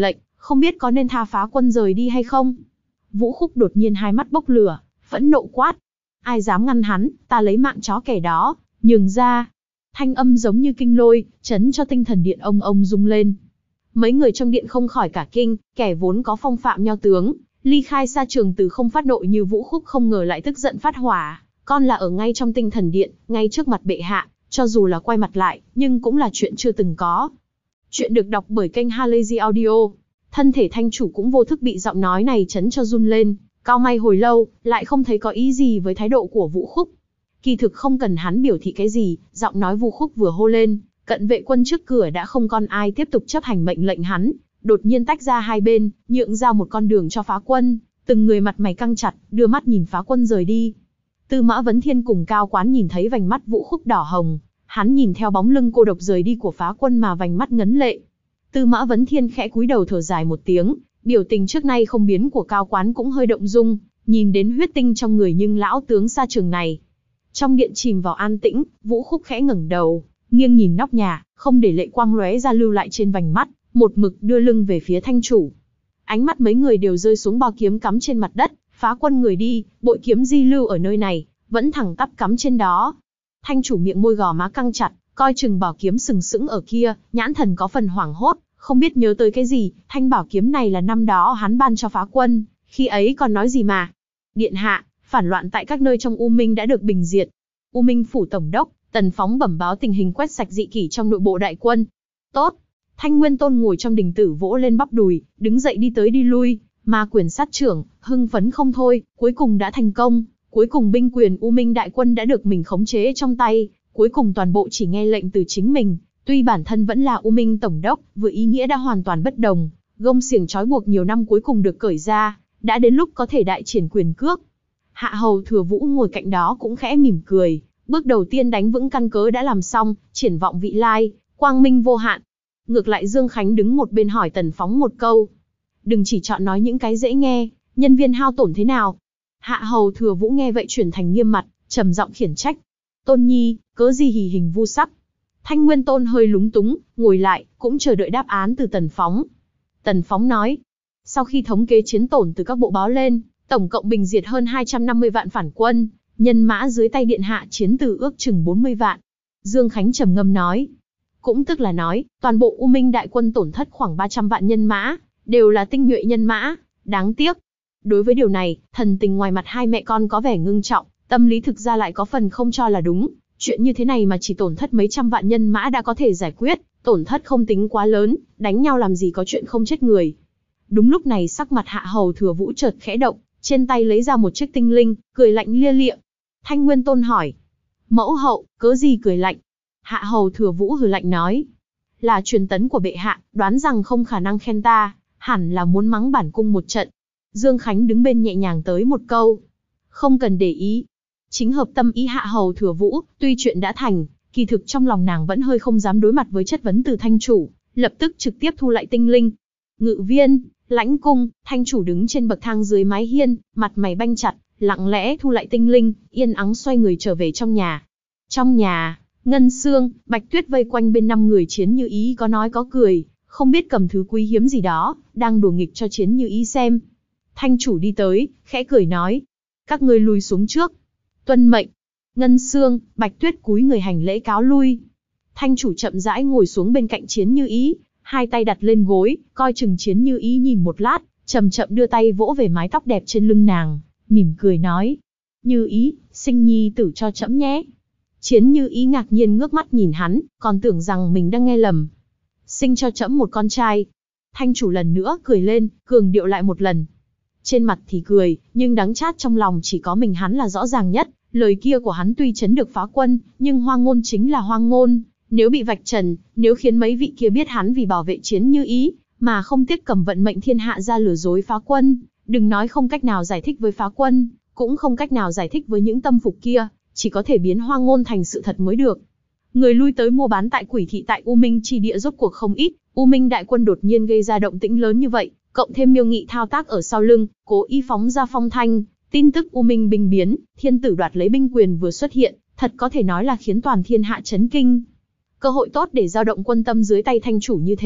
không biết có nên tha phá quân rời đi hay không? Vũ Khúc đột nhiên hai mắt bốc lửa, phẫn nộ quát. Ai dám ngăn hắn, ta lấy mạng chó kẻ đó, nhường ra. Thanh âm giống như kinh lôi, chấn cho tinh thần điện ông rung lên. Mấy người trong điện không khỏi cả kinh, kẻ vốn có phong phạm nho tướng, ly khai xa trường từ không phát nộ như Vũ Khúc không ngờ lại tức giận phát hỏa. Con là ở ngay trong tinh thần điện, ngay trước mặt bệ hạ, cho dù là quay mặt lại, nhưng cũng là chuyện chưa từng có. Chuyện được đọc bởi kênh Halazy Audio. Thân thể thanh chủ cũng vô thức bị giọng nói này chấn cho run lên, cau mày hồi lâu, lại không thấy có ý gì với thái độ của Vũ Khúc. Kỳ thực không cần hắn biểu thị cái gì, giọng nói Vũ Khúc vừa hô lên, cận vệ quân trước cửa đã không còn ai tiếp tục chấp hành mệnh lệnh hắn, đột nhiên tách ra hai bên, nhượng ra một con đường cho phá quân, từng người mặt mày căng chặt, đưa mắt nhìn phá quân rời đi. Tư Mã Vấn Thiên cùng Cao Quán nhìn thấy vành mắt Vũ Khúc đỏ hồng, hắn nhìn theo bóng lưng cô độc rời đi của phá quân mà vành mắt ngấn lệ. Tư Mã Vấn Thiên khẽ cúi đầu thở dài một tiếng, biểu tình trước nay không biến của Cao Quán cũng hơi động dung, nhìn đến huyết tinh trong người nhưng lão tướng xa trường này. Trong điện chìm vào an tĩnh, Vũ Khúc khẽ ngẩng đầu, nghiêng nhìn nóc nhà, không để lệ quang lóe ra lưu lại trên vành mắt, một mực đưa lưng về phía thanh chủ. Ánh mắt mấy người đều rơi xuống bao kiếm cắm trên mặt đất, phá quân người đi, bội kiếm di lưu ở nơi này, vẫn thẳng tắp cắm trên đó. Thanh chủ miệng môi gò má căng chặt, coi chừng bảo kiếm sừng sững ở kia, nhãn thần có phần hoảng hốt, không biết nhớ tới cái gì, thanh bảo kiếm này là năm đó hắn ban cho phá quân, khi ấy còn nói gì mà. Điện hạ, phản loạn tại các nơi trong U Minh đã được bình diệt. U Minh phủ tổng đốc, Tần Phóng bẩm báo tình hình quét sạch dị kỷ trong nội bộ đại quân. Tốt. Thanh Nguyên Tôn ngồi trong đình tử vỗ lên bắp đùi, đứng dậy đi tới đi lui, Ma Quyền sát trưởng, hưng phấn không thôi, cuối cùng đã thành công, cuối cùng binh quyền U Minh đại quân đã được mình khống chế trong tay, cuối cùng toàn bộ chỉ nghe lệnh từ chính mình, tuy bản thân vẫn là U Minh tổng đốc, vừa ý nghĩa đã hoàn toàn bất đồng, gông xiềng trói buộc nhiều năm cuối cùng được cởi ra, đã đến lúc có thể đại triển quyền cước. Hạ hầu Thừa Vũ ngồi cạnh đó cũng khẽ mỉm cười, bước đầu tiên đánh vững căn cớ đã làm xong, triển vọng vị lai, quang minh vô hạn. Ngược lại Dương Khánh đứng một bên hỏi Tần Phóng một câu. Đừng chỉ chọn nói những cái dễ nghe, nhân viên hao tổn thế nào? Hạ hầu Thừa Vũ nghe vậy chuyển thành nghiêm mặt, trầm giọng khiển trách. Tôn Nhi, cớ gì hỉ hình vu sắc? Thanh Nguyên Tôn hơi lúng túng, ngồi lại, cũng chờ đợi đáp án từ Tần Phóng. Tần Phóng nói, sau khi thống kế chiến tổn từ các bộ báo lên, tổng cộng bình diệt hơn 250 vạn phản quân, nhân mã dưới tay điện hạ chiến từ ước chừng 40 vạn. Dương Khánh trầm ngâm nói, cũng tức là nói, toàn bộ U Minh đại quân tổn thất khoảng 300 vạn nhân mã, đều là tinh nhuệ nhân mã, đáng tiếc. Đối với điều này, thần tình ngoài mặt hai mẹ con có vẻ ngưng trọng, tâm lý thực ra lại có phần không cho là đúng. Chuyện như thế này mà chỉ tổn thất mấy trăm vạn nhân mã đã có thể giải quyết, tổn thất không tính quá lớn, đánh nhau làm gì có chuyện không chết người. Đúng lúc này sắc mặt Hạ hầu Thừa Vũ chợt khẽ động, trên tay lấy ra một chiếc tinh linh, cười lạnh lia lịa. Thanh Nguyên Tôn hỏi, mẫu hậu, cớ gì cười lạnh? Hạ hầu Thừa Vũ hừ lạnh nói, là truyền tấn của bệ hạ, đoán rằng không khả năng khen ta, hẳn là muốn mắng bản cung một trận. Dương Khánh đứng bên nhẹ nhàng tới một câu, không cần để ý. Chính hợp tâm ý Hạ hầu Thừa Vũ, tuy chuyện đã thành, kỳ thực trong lòng nàng vẫn hơi không dám đối mặt với chất vấn từ thanh chủ, lập tức trực tiếp thu lại tinh linh. Ngự viên, lãnh cung, thanh chủ đứng trên bậc thang dưới mái hiên, mặt mày banh chặt, lặng lẽ thu lại tinh linh, yên ắng xoay người trở về trong nhà. Trong nhà, Ngân Sương, Bạch Tuyết vây quanh bên 5 người Chiến Như Ý có nói có cười, không biết cầm thứ quý hiếm gì đó, đang đùa nghịch cho Chiến Như Ý xem. Thanh chủ đi tới, khẽ cười nói, các ngươi lùi xuống trước. Tuân mệnh. Ngân Sương, Bạch Tuyết cúi người hành lễ cáo lui. Thanh chủ chậm rãi ngồi xuống bên cạnh Chiến Như Ý, hai tay đặt lên gối, coi chừng Chiến Như Ý nhìn một lát, chậm chậm đưa tay vỗ về mái tóc đẹp trên lưng nàng, mỉm cười nói, Như Ý, sinh nhi tử cho trẫm nhé. Chiến Như Ý ngạc nhiên ngước mắt nhìn hắn, còn tưởng rằng mình đang nghe lầm. Sinh cho trẫm một con trai. Thanh chủ lần nữa cười lên, cường điệu lại một lần. Trên mặt thì cười, nhưng đắng chát trong lòng chỉ có mình hắn là rõ ràng nhất. Lời kia của hắn tuy chấn được phá quân, nhưng hoang ngôn chính là hoang ngôn. Nếu bị vạch trần, nếu khiến mấy vị kia biết hắn vì bảo vệ Chiến Như Ý, mà không tiếc cầm vận mệnh thiên hạ ra lừa dối phá quân, đừng nói không cách nào giải thích với phá quân, cũng không cách nào giải thích với những tâm phục kia, chỉ có thể biến hoang ngôn thành sự thật mới được. Người lui tới mua bán tại Quỷ thị tại U Minh chi địa rốt cuộc không ít, U Minh đại quân đột nhiên gây ra động tĩnh lớn như vậy, cộng thêm Miêu Nghị thao tác ở sau lưng, cố ý phóng ra phong thanh, tin tức U Minh binh biến, thiên tử đoạt lấy binh quyền vừa xuất hiện, thật có thể nói là khiến toàn thiên hạ chấn kinh. Cơ hội tốt để dao động quân tâm dưới tay thanh chủ như thế,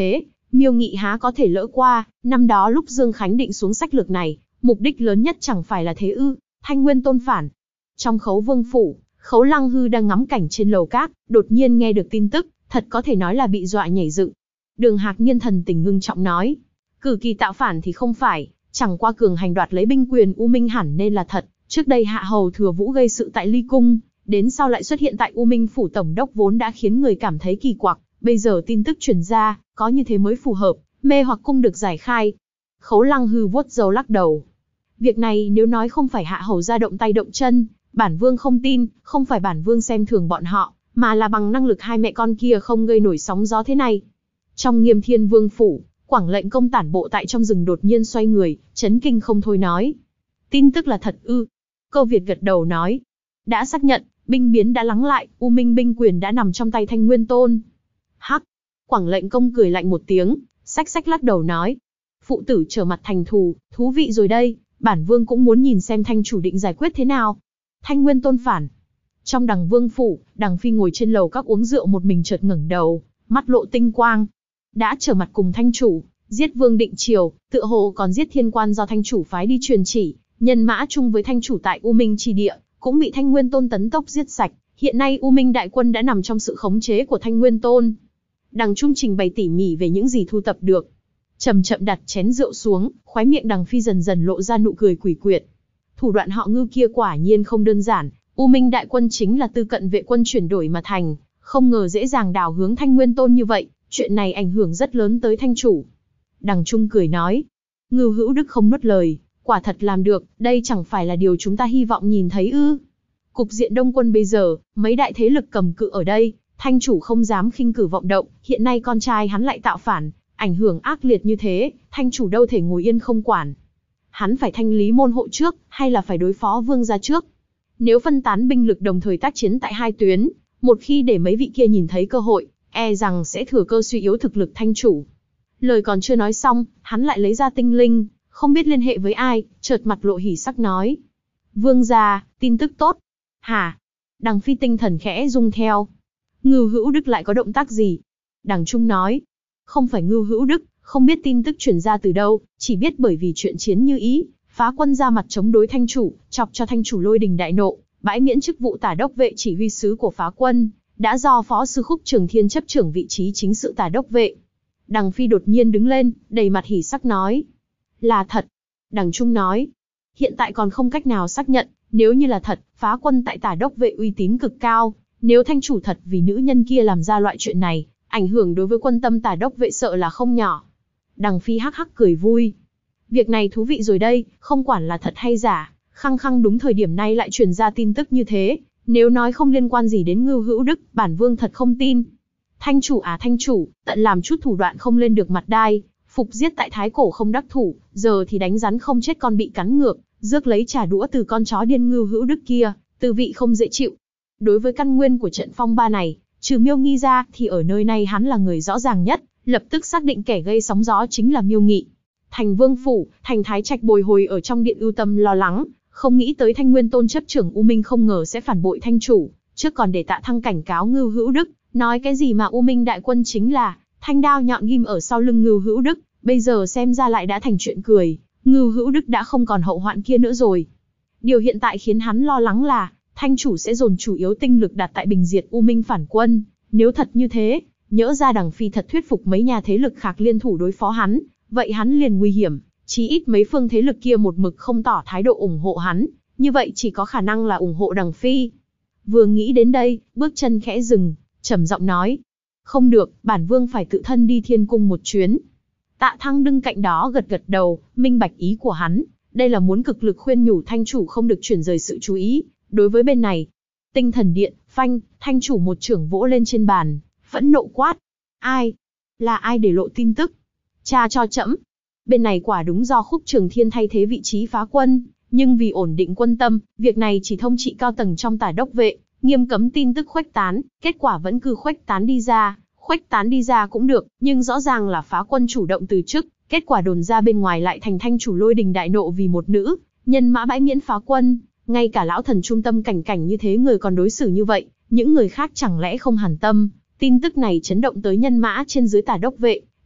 Miêu Nghị há có thể lỡ qua, năm đó lúc Dương Khánh định xuống sách lược này, mục đích lớn nhất chẳng phải là thế ư? Thanh Nguyên Tôn phản. Trong Khấu Vương phủ, Khấu Lăng Hư đang ngắm cảnh trên lầu các, đột nhiên nghe được tin tức, thật có thể nói là bị dọa nhảy dựng. Đường Hạc Niên thần tình ngưng trọng nói, Cử Kỳ tạo phản thì không phải, chẳng qua cường hành đoạt lấy binh quyền U Minh hẳn nên là thật. Trước đây Hạ Hầu Thừa Vũ gây sự tại Ly Cung, đến sau lại xuất hiện tại U Minh phủ tổng đốc vốn đã khiến người cảm thấy kỳ quặc, bây giờ tin tức truyền ra, có như thế mới phù hợp, mê hoặc cung được giải khai. Khấu Lăng Hư vuốt râu lắc đầu. Việc này nếu nói không phải Hạ Hầu ra động tay động chân, bản vương không tin, không phải bản vương xem thường bọn họ, mà là bằng năng lực hai mẹ con kia không gây nổi sóng gió thế này. Trong Nghiêm Thiên Vương phủ, Quảng lệnh công tản bộ tại trong rừng đột nhiên xoay người, chấn kinh không thôi nói. Tin tức là thật ư? Câu Việt gật đầu nói. Đã xác nhận, binh biến đã lắng lại, U Minh binh quyền đã nằm trong tay Thanh Nguyên Tôn. Hắc! Quảng lệnh công cười lạnh một tiếng, xách xách lắc đầu nói. Phụ tử trở mặt thành thù, thú vị rồi đây, bản vương cũng muốn nhìn xem Thanh chủ định giải quyết thế nào. Thanh Nguyên Tôn phản. Trong Đằng Vương phủ, Đằng Phi ngồi trên lầu các uống rượu một mình chợt ngẩng đầu, mắt lộ tinh quang. Đã trở mặt cùng Thanh chủ, giết Vương Định Triều, tựa hồ còn giết thiên quan do Thanh chủ phái đi truyền chỉ, nhân mã chung với Thanh chủ tại U Minh chi địa, cũng bị Thanh Nguyên Tôn tấn tốc giết sạch. Hiện nay U Minh đại quân đã nằm trong sự khống chế của Thanh Nguyên Tôn. Đằng Trung trình bày tỉ mỉ về những gì thu tập được. Chậm chậm đặt chén rượu xuống, khóe miệng Đằng Phi dần dần lộ ra nụ cười quỷ quyệt. Thủ đoạn họ Ngưu kia quả nhiên không đơn giản, U Minh đại quân chính là Tư Cận vệ quân chuyển đổi mà thành, không ngờ dễ dàng đảo hướng Thanh Nguyên Tôn như vậy, chuyện này ảnh hưởng rất lớn tới Thanh chủ. Đằng Trung cười nói, Ngưu Hữu Đức không nuốt lời, quả thật làm được, đây chẳng phải là điều chúng ta hy vọng nhìn thấy ư? Cục diện Đông quân bây giờ, mấy đại thế lực cầm cự ở đây, Thanh chủ không dám khinh cử vọng động, hiện nay con trai hắn lại tạo phản, ảnh hưởng ác liệt như thế, Thanh chủ đâu thể ngồi yên không quản. Hắn phải thanh lý môn hộ trước, hay là phải đối phó Vương gia trước? Nếu phân tán binh lực đồng thời tác chiến tại hai tuyến, một khi để mấy vị kia nhìn thấy cơ hội, e rằng sẽ thừa cơ suy yếu thực lực Thanh chủ. Lời còn chưa nói xong, hắn lại lấy ra tinh linh, không biết liên hệ với ai, chợt mặt lộ hỉ sắc nói. Vương gia, tin tức tốt. Hả? Đằng Phi tinh thần khẽ rung theo. Ngưu Hữu Đức lại có động tác gì? Đằng Trung nói. Không phải Ngưu Hữu Đức, không biết tin tức truyền ra từ đâu, chỉ biết bởi vì chuyện chiến như ý, phá quân ra mặt chống đối Thanh chủ, chọc cho Thanh chủ lôi đình đại nộ, bãi miễn chức vụ tả đốc vệ chỉ huy sứ của phá quân, đã do phó sư Khúc Trường Thiên chấp trưởng vị trí chính sự tả đốc vệ. Đằng Phi đột nhiên đứng lên, đầy mặt hỉ sắc nói. Là thật. Đằng Trung nói. Hiện tại còn không cách nào xác nhận, nếu như là thật, phá quân tại tả đốc vệ uy tín cực cao, nếu Thanh chủ thật vì nữ nhân kia làm ra loại chuyện này, ảnh hưởng đối với quân tâm tả đốc vệ sợ là không nhỏ. Đằng Phi hắc hắc cười vui. Việc này thú vị rồi đây, không quản là thật hay giả, khăng khăng đúng thời điểm này lại truyền ra tin tức như thế, nếu nói không liên quan gì đến Ngưu Hữu Đức, bản vương thật không tin. Thanh chủ à Thanh chủ, tận làm chút thủ đoạn không lên được mặt đai, phục giết tại Thái Cổ không đắc thủ, giờ thì đánh rắn không chết con bị cắn ngược, rước lấy trà đũa từ con chó điên Ngưu Hữu Đức kia, tư vị không dễ chịu. Đối với căn nguyên của trận phong ba này, trừ Miêu Nghi ra, thì ở nơi này hắn là người rõ ràng nhất, lập tức xác định kẻ gây sóng gió chính là Miêu Nghị. Thành Vương phủ, Thành Thái Trạch bồi hồi ở trong điện ưu tâm lo lắng, không nghĩ tới Thanh Nguyên Tôn chấp trưởng U Minh không ngờ sẽ phản bội Thanh chủ, trước còn để Tạ Thăng cảnh cáo Ngưu Hữu Đức, nói cái gì mà U Minh đại quân chính là thanh đao nhọn ghim ở sau lưng Ngưu Hữu Đức, bây giờ xem ra lại đã thành chuyện cười, Ngưu Hữu Đức đã không còn hậu hoạn kia nữa rồi. Điều hiện tại khiến hắn lo lắng là Thanh chủ sẽ dồn chủ yếu tinh lực đặt tại bình diệt U Minh phản quân, nếu thật như thế, nhỡ ra Đằng Phi thật thuyết phục mấy nhà thế lực khác liên thủ đối phó hắn, vậy hắn liền nguy hiểm, chí ít mấy phương thế lực kia một mực không tỏ thái độ ủng hộ hắn, như vậy chỉ có khả năng là ủng hộ Đằng Phi. Vừa nghĩ đến đây, bước chân khẽ dừng, trầm giọng nói, không được, bản vương phải tự thân đi Thiên cung một chuyến. Tạ Thăng đứng cạnh đó gật gật đầu, minh bạch ý của hắn, đây là muốn cực lực khuyên nhủ Thanh chủ không được chuyển rời sự chú ý. Đối với bên này, Tinh Thần Điện, phanh, Thanh chủ một chưởng vỗ lên trên bàn, phẫn nộ quát. Ai? Là ai để lộ tin tức? Tra cho trẫm. Bên này quả đúng do Khúc Trường Thiên thay thế vị trí phá quân, nhưng vì ổn định quân tâm, việc này chỉ thông trị cao tầng trong tả đốc vệ, nghiêm cấm tin tức khuếch tán, kết quả vẫn cứ khuếch tán đi ra cũng được, nhưng rõ ràng là phá quân chủ động từ chức, kết quả đồn ra bên ngoài lại thành Thanh chủ lôi đình đại nộ vì một nữ nhân mã bãi miễn phá quân. Ngay cả lão thần trung tâm cảnh cảnh như thế người còn đối xử như vậy, những người khác chẳng lẽ không hàn tâm. Tin tức này chấn động tới nhân mã trên dưới tả đốc vệ,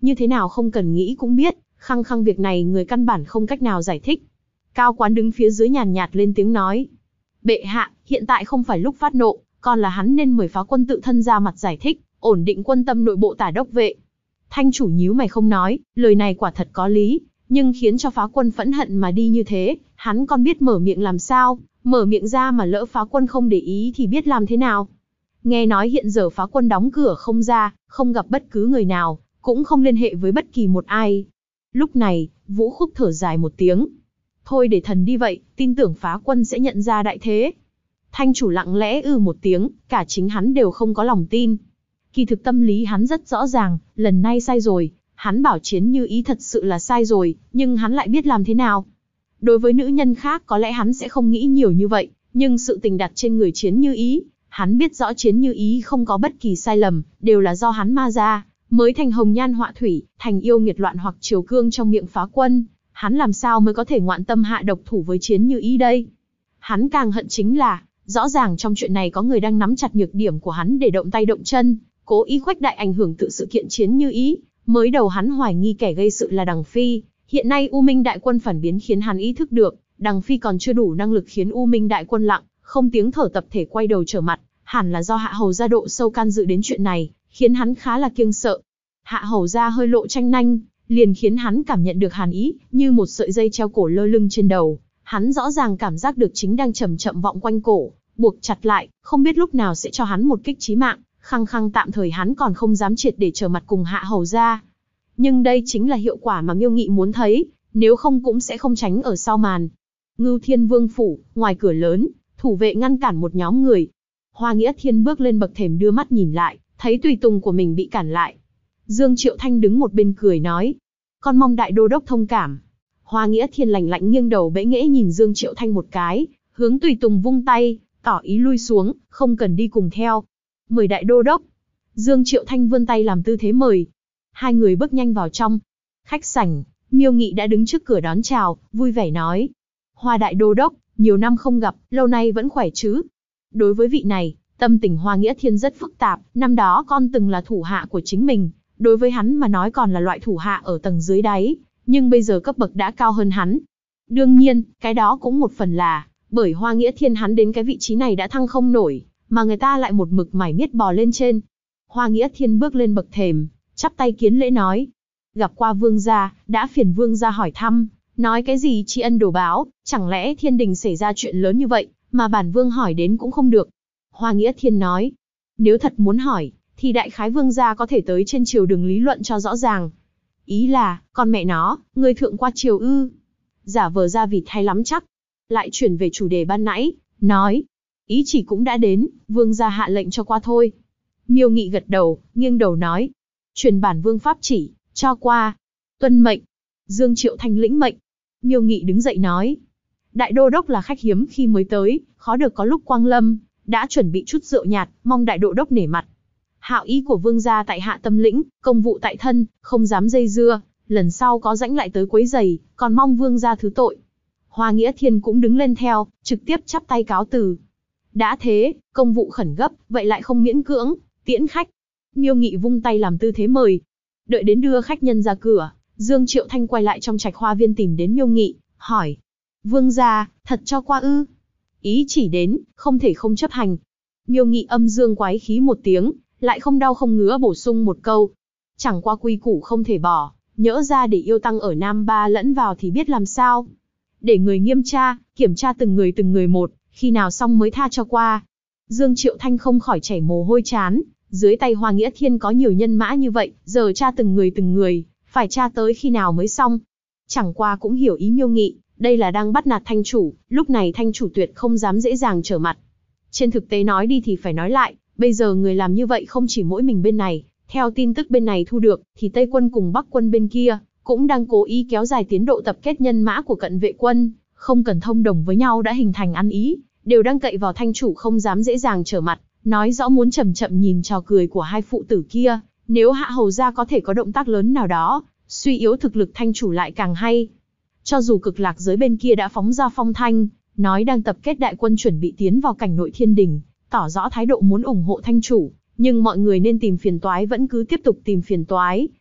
như thế nào không cần nghĩ cũng biết, khăng khăng việc này người căn bản không cách nào giải thích. Cao Quán đứng phía dưới nhàn nhạt lên tiếng nói. Bệ hạ, hiện tại không phải lúc phát nộ, còn là hắn nên mời phá quân tự thân ra mặt giải thích, ổn định quân tâm nội bộ tả đốc vệ. Thanh chủ nhíu mày không nói, lời này quả thật có lý, nhưng khiến cho phá quân phẫn hận mà đi như thế, hắn còn biết mở miệng làm sao, mở miệng ra mà lỡ phá quân không để ý thì biết làm thế nào. Nghe nói hiện giờ phá quân đóng cửa không ra, không gặp bất cứ người nào, cũng không liên hệ với bất kỳ một ai. Lúc này, Vũ Khúc thở dài một tiếng. Thôi để thần đi vậy, tin tưởng phá quân sẽ nhận ra đại thế. Thanh chủ lặng lẽ một tiếng, cả chính hắn đều không có lòng tin. Kỳ thực tâm lý hắn rất rõ ràng, lần này sai rồi, hắn bảo Chiến Như Ý thật sự là sai rồi, nhưng hắn lại biết làm thế nào. Đối với nữ nhân khác có lẽ hắn sẽ không nghĩ nhiều như vậy, nhưng sự tình đặt trên người Chiến Như Ý, hắn biết rõ Chiến Như Ý không có bất kỳ sai lầm, đều là do hắn ma ra, mới thành hồng nhan họa thủy, thành yêu nghiệt loạn hoặc triều cương trong miệng phá quân. Hắn làm sao mới có thể ngoạn tâm hạ độc thủ với Chiến Như Ý đây? Hắn càng hận chính là, rõ ràng trong chuyện này có người đang nắm chặt nhược điểm của hắn để động tay động chân, cố ý khuếch đại ảnh hưởng tự sự kiện Chiến Như Ý. Mới đầu hắn hoài nghi kẻ gây sự là Đằng Phi, hiện nay U Minh đại quân phản biến khiến hắn ý thức được, Đằng Phi còn chưa đủ năng lực khiến U Minh đại quân lặng, không tiếng thở tập thể quay đầu trở mặt, hẳn là do Hạ Hầu gia độ sâu can dự đến chuyện này, khiến hắn khá là kiêng sợ. Hạ Hầu gia hơi lộ tranh nanh, liền khiến hắn cảm nhận được hàn ý, như một sợi dây treo cổ lơ lưng trên đầu. Hắn rõ ràng cảm giác được chính đang chậm chậm vọng quanh cổ, buộc chặt lại, không biết lúc nào sẽ cho hắn một kích chí mạng. Khăng khăng tạm thời hắn còn không dám triệt để trở mặt cùng Hạ Hầu gia. Nhưng đây chính là hiệu quả mà Miêu Nghị muốn thấy, nếu không cũng sẽ không tránh ở sau màn. Ngưu Thiên Vương phủ, ngoài cửa lớn, thủ vệ ngăn cản một nhóm người. Hoa Nghĩa Thiên bước lên bậc thềm đưa mắt nhìn lại, thấy tùy tùng của mình bị cản lại. Dương Triệu Thanh đứng một bên cười nói, con mong đại đô đốc thông cảm. Hoa Nghĩa Thiên lạnh lạnh nghiêng đầu bẽ nghễ nhìn Dương Triệu Thanh một cái, hướng tùy tùng vung tay, tỏ ý lui xuống, không cần đi cùng theo. Mời đại đô đốc. Dương Triệu Thanh vươn tay làm tư thế mời. Hai người bước nhanh vào trong. Khách sảnh, Miêu Nghị đã đứng trước cửa đón chào, vui vẻ nói. Hoa đại đô đốc, nhiều năm không gặp, lâu nay vẫn khỏe chứ? Đối với vị này, tâm tình Hoa Nghĩa Thiên rất phức tạp, năm đó con từng là thủ hạ của chính mình, đối với hắn mà nói còn là loại thủ hạ ở tầng dưới đáy, nhưng bây giờ cấp bậc đã cao hơn hắn. Đương nhiên, cái đó cũng một phần là, bởi Hoa Nghĩa Thiên hắn đến cái vị trí này đã thăng không nổi, mà người ta lại một mực mải miết bò lên trên. Hoa Nghĩa Thiên bước lên bậc thềm, chắp tay kiến lễ nói. Gặp qua vương gia, đã phiền vương gia hỏi thăm, nói cái gì tri ân đồ báo, chẳng lẽ thiên đình xảy ra chuyện lớn như vậy, mà bản vương hỏi đến cũng không được. Hoa Nghĩa Thiên nói, nếu thật muốn hỏi, thì đại khái vương gia có thể tới trên triều đường lý luận cho rõ ràng. Ý là, con mẹ nó, người thượng qua triều ư. Giả vờ ra vịt hay lắm chắc. Lại chuyển về chủ đề ban nãy, nói, ý chỉ cũng đã đến, vương gia hạ lệnh cho qua thôi. Miêu Nghị gật đầu, nghiêng đầu nói, truyền bản vương pháp chỉ, cho qua. Tuân mệnh. Dương Triệu Thanh lĩnh mệnh. Miêu Nghị đứng dậy nói, đại đô đốc là khách hiếm khi mới tới, khó được có lúc quang lâm, đã chuẩn bị chút rượu nhạt, mong đại đô đốc nể mặt. Hạo ý của vương gia tại hạ tâm lĩnh, công vụ tại thân, không dám dây dưa, lần sau có rãnh lại tới quấy giày, còn mong vương gia thứ tội. Hoa Nghĩa Thiên cũng đứng lên theo, trực tiếp chắp tay cáo từ. Đã thế, công vụ khẩn gấp, vậy lại không miễn cưỡng, tiễn khách. Miêu Nghị vung tay làm tư thế mời. Đợi đến đưa khách nhân ra cửa, Dương Triệu Thanh quay lại trong trạch hoa viên tìm đến Miêu Nghị, hỏi. Vương gia, thật cho qua ư? Ý chỉ đến, không thể không chấp hành. Miêu Nghị âm dương quái khí một tiếng, lại không đau không ngứa bổ sung một câu. Chẳng qua quy củ không thể bỏ, nhỡ ra để yêu tăng ở Nam Ba lẫn vào thì biết làm sao. Để người nghiêm tra, kiểm tra từng người một, khi nào xong mới tha cho qua. Dương Triệu Thanh không khỏi chảy mồ hôi trán, dưới tay Hoa Nghĩa Thiên có nhiều nhân mã như vậy, giờ tra từng người, phải tra tới khi nào mới xong. Chẳng qua cũng hiểu ý Miêu Nghị, đây là đang bắt nạt thanh chủ, lúc này thanh chủ tuyệt không dám dễ dàng trở mặt. Trên thực tế nói đi thì phải nói lại, bây giờ người làm như vậy không chỉ mỗi mình bên này, theo tin tức bên này thu được, thì Tây quân cùng Bắc quân bên kia, cũng đang cố ý kéo dài tiến độ tập kết nhân mã của cận vệ quân, không cần thông đồng với nhau đã hình thành ăn ý, đều đang cậy vào thanh chủ không dám dễ dàng trở mặt, nói rõ muốn chậm chậm nhìn trò cười của hai phụ tử kia, nếu Hạ Hầu gia có thể có động tác lớn nào đó, suy yếu thực lực thanh chủ lại càng hay. Cho dù Cực Lạc giới bên kia đã phóng ra phong thanh, nói đang tập kết đại quân chuẩn bị tiến vào cảnh nội thiên đình, tỏ rõ thái độ muốn ủng hộ thanh chủ, nhưng mọi người nên tìm phiền toái vẫn cứ tiếp tục tìm phiền toái,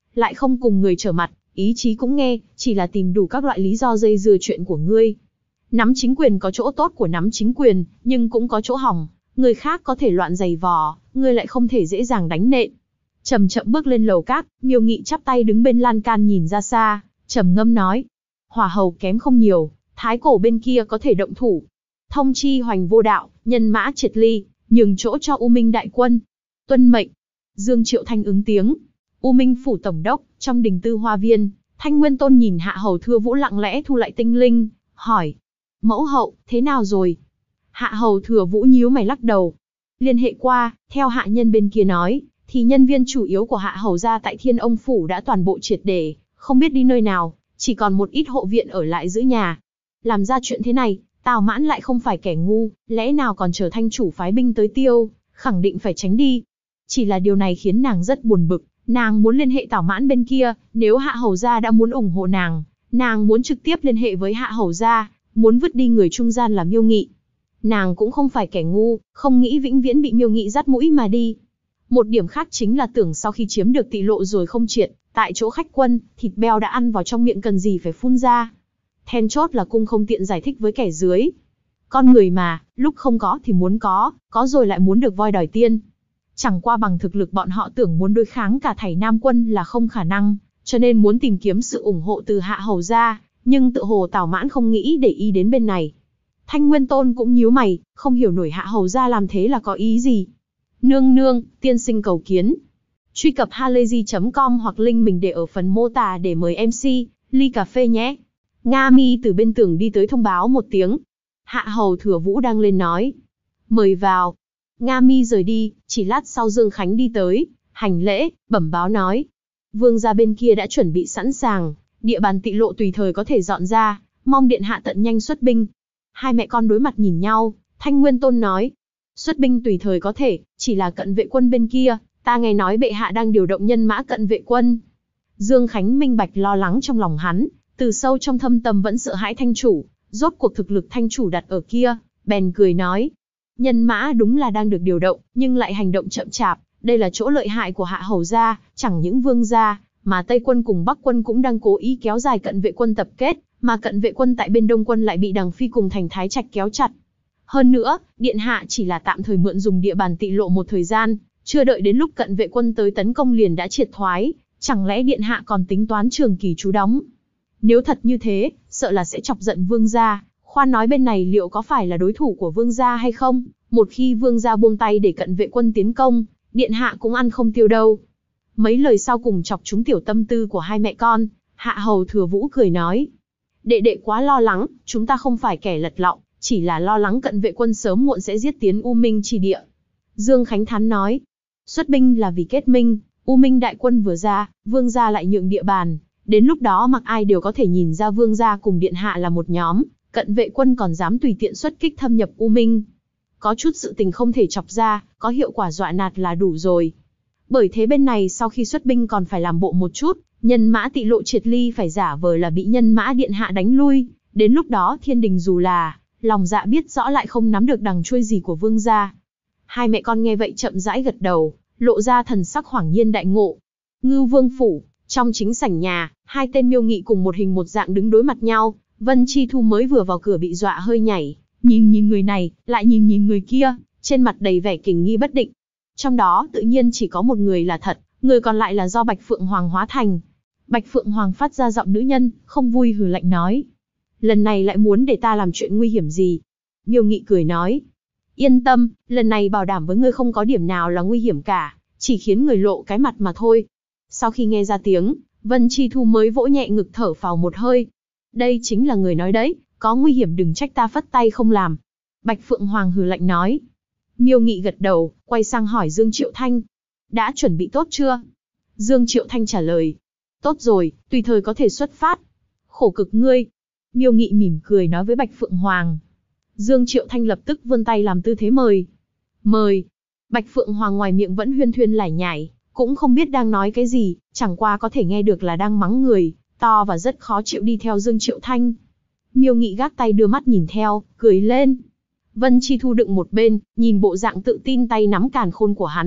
lại không cùng người trở mặt, ý chí cũng nghe, chỉ là tìm đủ các loại lý do dây dưa chuyện của ngươi. Nắm chính quyền có chỗ tốt của nắm chính quyền, nhưng cũng có chỗ hỏng, người khác có thể loạn giày vò, ngươi lại không thể dễ dàng đánh nện. Chậm chậm bước lên lầu các, Miêu Nghị chắp tay đứng bên lan can nhìn ra xa, trầm ngâm nói: hỏa hầu kém không nhiều, thái cổ bên kia có thể động thủ. Thông chi Hoành Vô Đạo, nhân mã triệt ly, nhường chỗ cho U Minh đại quân. Tuân mệnh. Dương Triệu Thanh ứng tiếng. U Minh phủ tổng đốc, trong đình Tư Hoa Viên, Thanh Nguyên Tôn nhìn Hạ Hầu Thưa Vũ lặng lẽ thu lại tinh linh, hỏi: mẫu hậu, thế nào rồi? Hạ Hầu Thừa Vũ nhíu mày lắc đầu. Liên hệ qua, theo hạ nhân bên kia nói, thì nhân viên chủ yếu của Hạ Hầu gia tại Thiên Ông phủ đã toàn bộ triệt để, không biết đi nơi nào, chỉ còn một ít hộ viện ở lại giữ nhà. Làm ra chuyện thế này, Tào Mãn lại không phải kẻ ngu, lẽ nào còn chờ thanh chủ phái binh tới tiêu, khẳng định phải tránh đi. Chỉ là điều này khiến nàng rất buồn bực, nàng muốn liên hệ Tào Mãn bên kia, nếu Hạ Hầu gia đã muốn ủng hộ nàng muốn trực tiếp liên hệ với Hạ Hầu gia, muốn vứt đi người trung gian là Miêu Nghị. Nàng cũng không phải kẻ ngu, không nghĩ vĩnh viễn bị Miêu Nghị dắt mũi mà đi. Một điểm khác chính là tưởng sau khi chiếm được Tị Lộ rồi không triệt, tại chỗ khách quân, thịt beo đã ăn vào trong miệng cần gì phải phun ra. Then chốt là cung không tiện giải thích với kẻ dưới. Con người mà, lúc không có thì muốn có rồi lại muốn được voi đòi tiên. Chẳng qua bằng thực lực bọn họ tưởng muốn đối kháng cả thảy Nam quân là không khả năng, cho nên muốn tìm kiếm sự ủng hộ từ Hạ Hầu gia, nhưng tự hồ Tào Mãn không nghĩ để ý đến bên này. Thanh Nguyên Tôn cũng nhíu mày, không hiểu nổi Hạ Hầu gia làm thế là có ý gì. Nương nương, tiên sinh cầu kiến. Truy cập halayzi.com hoặc link mình để ở phần mô tả để mời MC, ly cà phê nhé. Nga Mi từ bên tường đi tới thông báo một tiếng. Hạ Hầu Thừa Vũ đang lên nói: mời vào. Nga Mi rời đi, chỉ lát sau Dương Khánh đi tới, hành lễ, bẩm báo nói: vương gia bên kia đã chuẩn bị sẵn sàng, địa bàn Tị Lộ tùy thời có thể dọn ra, mong điện hạ tận nhanh xuất binh. Hai mẹ con đối mặt nhìn nhau, Thanh Nguyên Tôn nói: xuất binh tùy thời có thể, chỉ là cận vệ quân bên kia, ta nghe nói bệ hạ đang điều động nhân mã cận vệ quân. Dương Khánh minh bạch lo lắng trong lòng hắn, từ sâu trong thâm tâm vẫn sợ hãi thanh chủ, rốt cuộc thực lực thanh chủ đặt ở kia, bèn cười nói: nhân mã đúng là đang được điều động, nhưng lại hành động chậm chạp, đây là chỗ lợi hại của Hạ Hầu gia, chẳng những vương gia, mà Tây quân cùng Bắc quân cũng đang cố ý kéo dài cận vệ quân tập kết, mà cận vệ quân tại bên Đông quân lại bị Đằng Phi cùng Thành Thái Trạch kéo chặt. Hơn nữa, điện hạ chỉ là tạm thời mượn dùng địa bàn Tị Lộ một thời gian, chưa đợi đến lúc cận vệ quân tới tấn công liền đã triệt thoái, chẳng lẽ điện hạ còn tính toán trường kỳ trú đóng? Nếu thật như thế, sợ là sẽ chọc giận vương gia, khoan nói bên này liệu có phải là đối thủ của vương gia hay không? Một khi vương gia buông tay để cận vệ quân tiến công, điện hạ cũng ăn không tiêu đâu. Mấy lời sau cùng chọc trúng tiểu tâm tư của hai mẹ con, Hạ Hầu Thừa Vũ cười nói: đệ đệ quá lo lắng, chúng ta không phải kẻ lật lọng, chỉ là lo lắng cận vệ quân sớm muộn sẽ giết tiến U Minh chi địa. Dương Khánh Thán nói: xuất binh là vì kết minh, U Minh đại quân vừa ra, vương gia lại nhượng địa bàn, đến lúc đó mặc ai đều có thể nhìn ra vương gia cùng điện hạ là một nhóm, cận vệ quân còn dám tùy tiện xuất kích thâm nhập U Minh. Có chút sự tình không thể chọc ra, có hiệu quả dọa nạt là đủ rồi. Bởi thế bên này sau khi xuất binh còn phải làm bộ một chút, nhân mã Tị Lộ triệt ly phải giả vờ là bị nhân mã điện hạ đánh lui, đến lúc đó thiên đình dù là lòng dạ biết rõ lại không nắm được đằng chuôi gì của vương gia. Hai mẹ con nghe vậy chậm rãi gật đầu, lộ ra thần sắc hoảng nhiên đại ngộ. Ngưu Vương phủ, trong chính sảnh nhà, hai tên Miêu Nghị cùng một hình một dạng đứng đối mặt nhau. Vân Chi Thu mới vừa vào cửa bị dọa hơi nhảy, nhìn người này, lại nhìn người kia, trên mặt đầy vẻ kình nghi bất định. Trong đó tự nhiên chỉ có một người là thật, người còn lại là do Bạch Phượng Hoàng hóa thành. Bạch Phượng Hoàng phát ra giọng nữ nhân, không vui hừ lạnh nói: lần này lại muốn để ta làm chuyện nguy hiểm gì? Miêu Nghị cười nói: yên tâm, lần này bảo đảm với ngươi không có điểm nào là nguy hiểm cả, chỉ khiến người lộ cái mặt mà thôi. Sau khi nghe ra tiếng, Vân Chi Thu mới vỗ nhẹ ngực thở phào một hơi. Đây chính là người nói đấy, có nguy hiểm đừng trách ta phất tay không làm. Bạch Phượng Hoàng hừ lạnh nói. Miêu Nghị gật đầu, quay sang hỏi Dương Triệu Thanh: đã chuẩn bị tốt chưa? Dương Triệu Thanh trả lời: tốt rồi, tùy thời có thể xuất phát. Khổ cực ngươi. Miêu Nghị mỉm cười nói với Bạch Phượng Hoàng. Dương Triệu Thanh lập tức vươn tay làm tư thế mời. Mời. Bạch Phượng Hoàng ngoài miệng vẫn huyên thuyên lải nhải, cũng không biết đang nói cái gì, chẳng qua có thể nghe được là đang mắng người, to và rất khó chịu đi theo Dương Triệu Thanh. Miêu Nghị gác tay đưa mắt nhìn theo, cười lên. Vân Chi Thu đựng một bên, nhìn bộ dạng tự tin tay nắm càn khôn của hắn,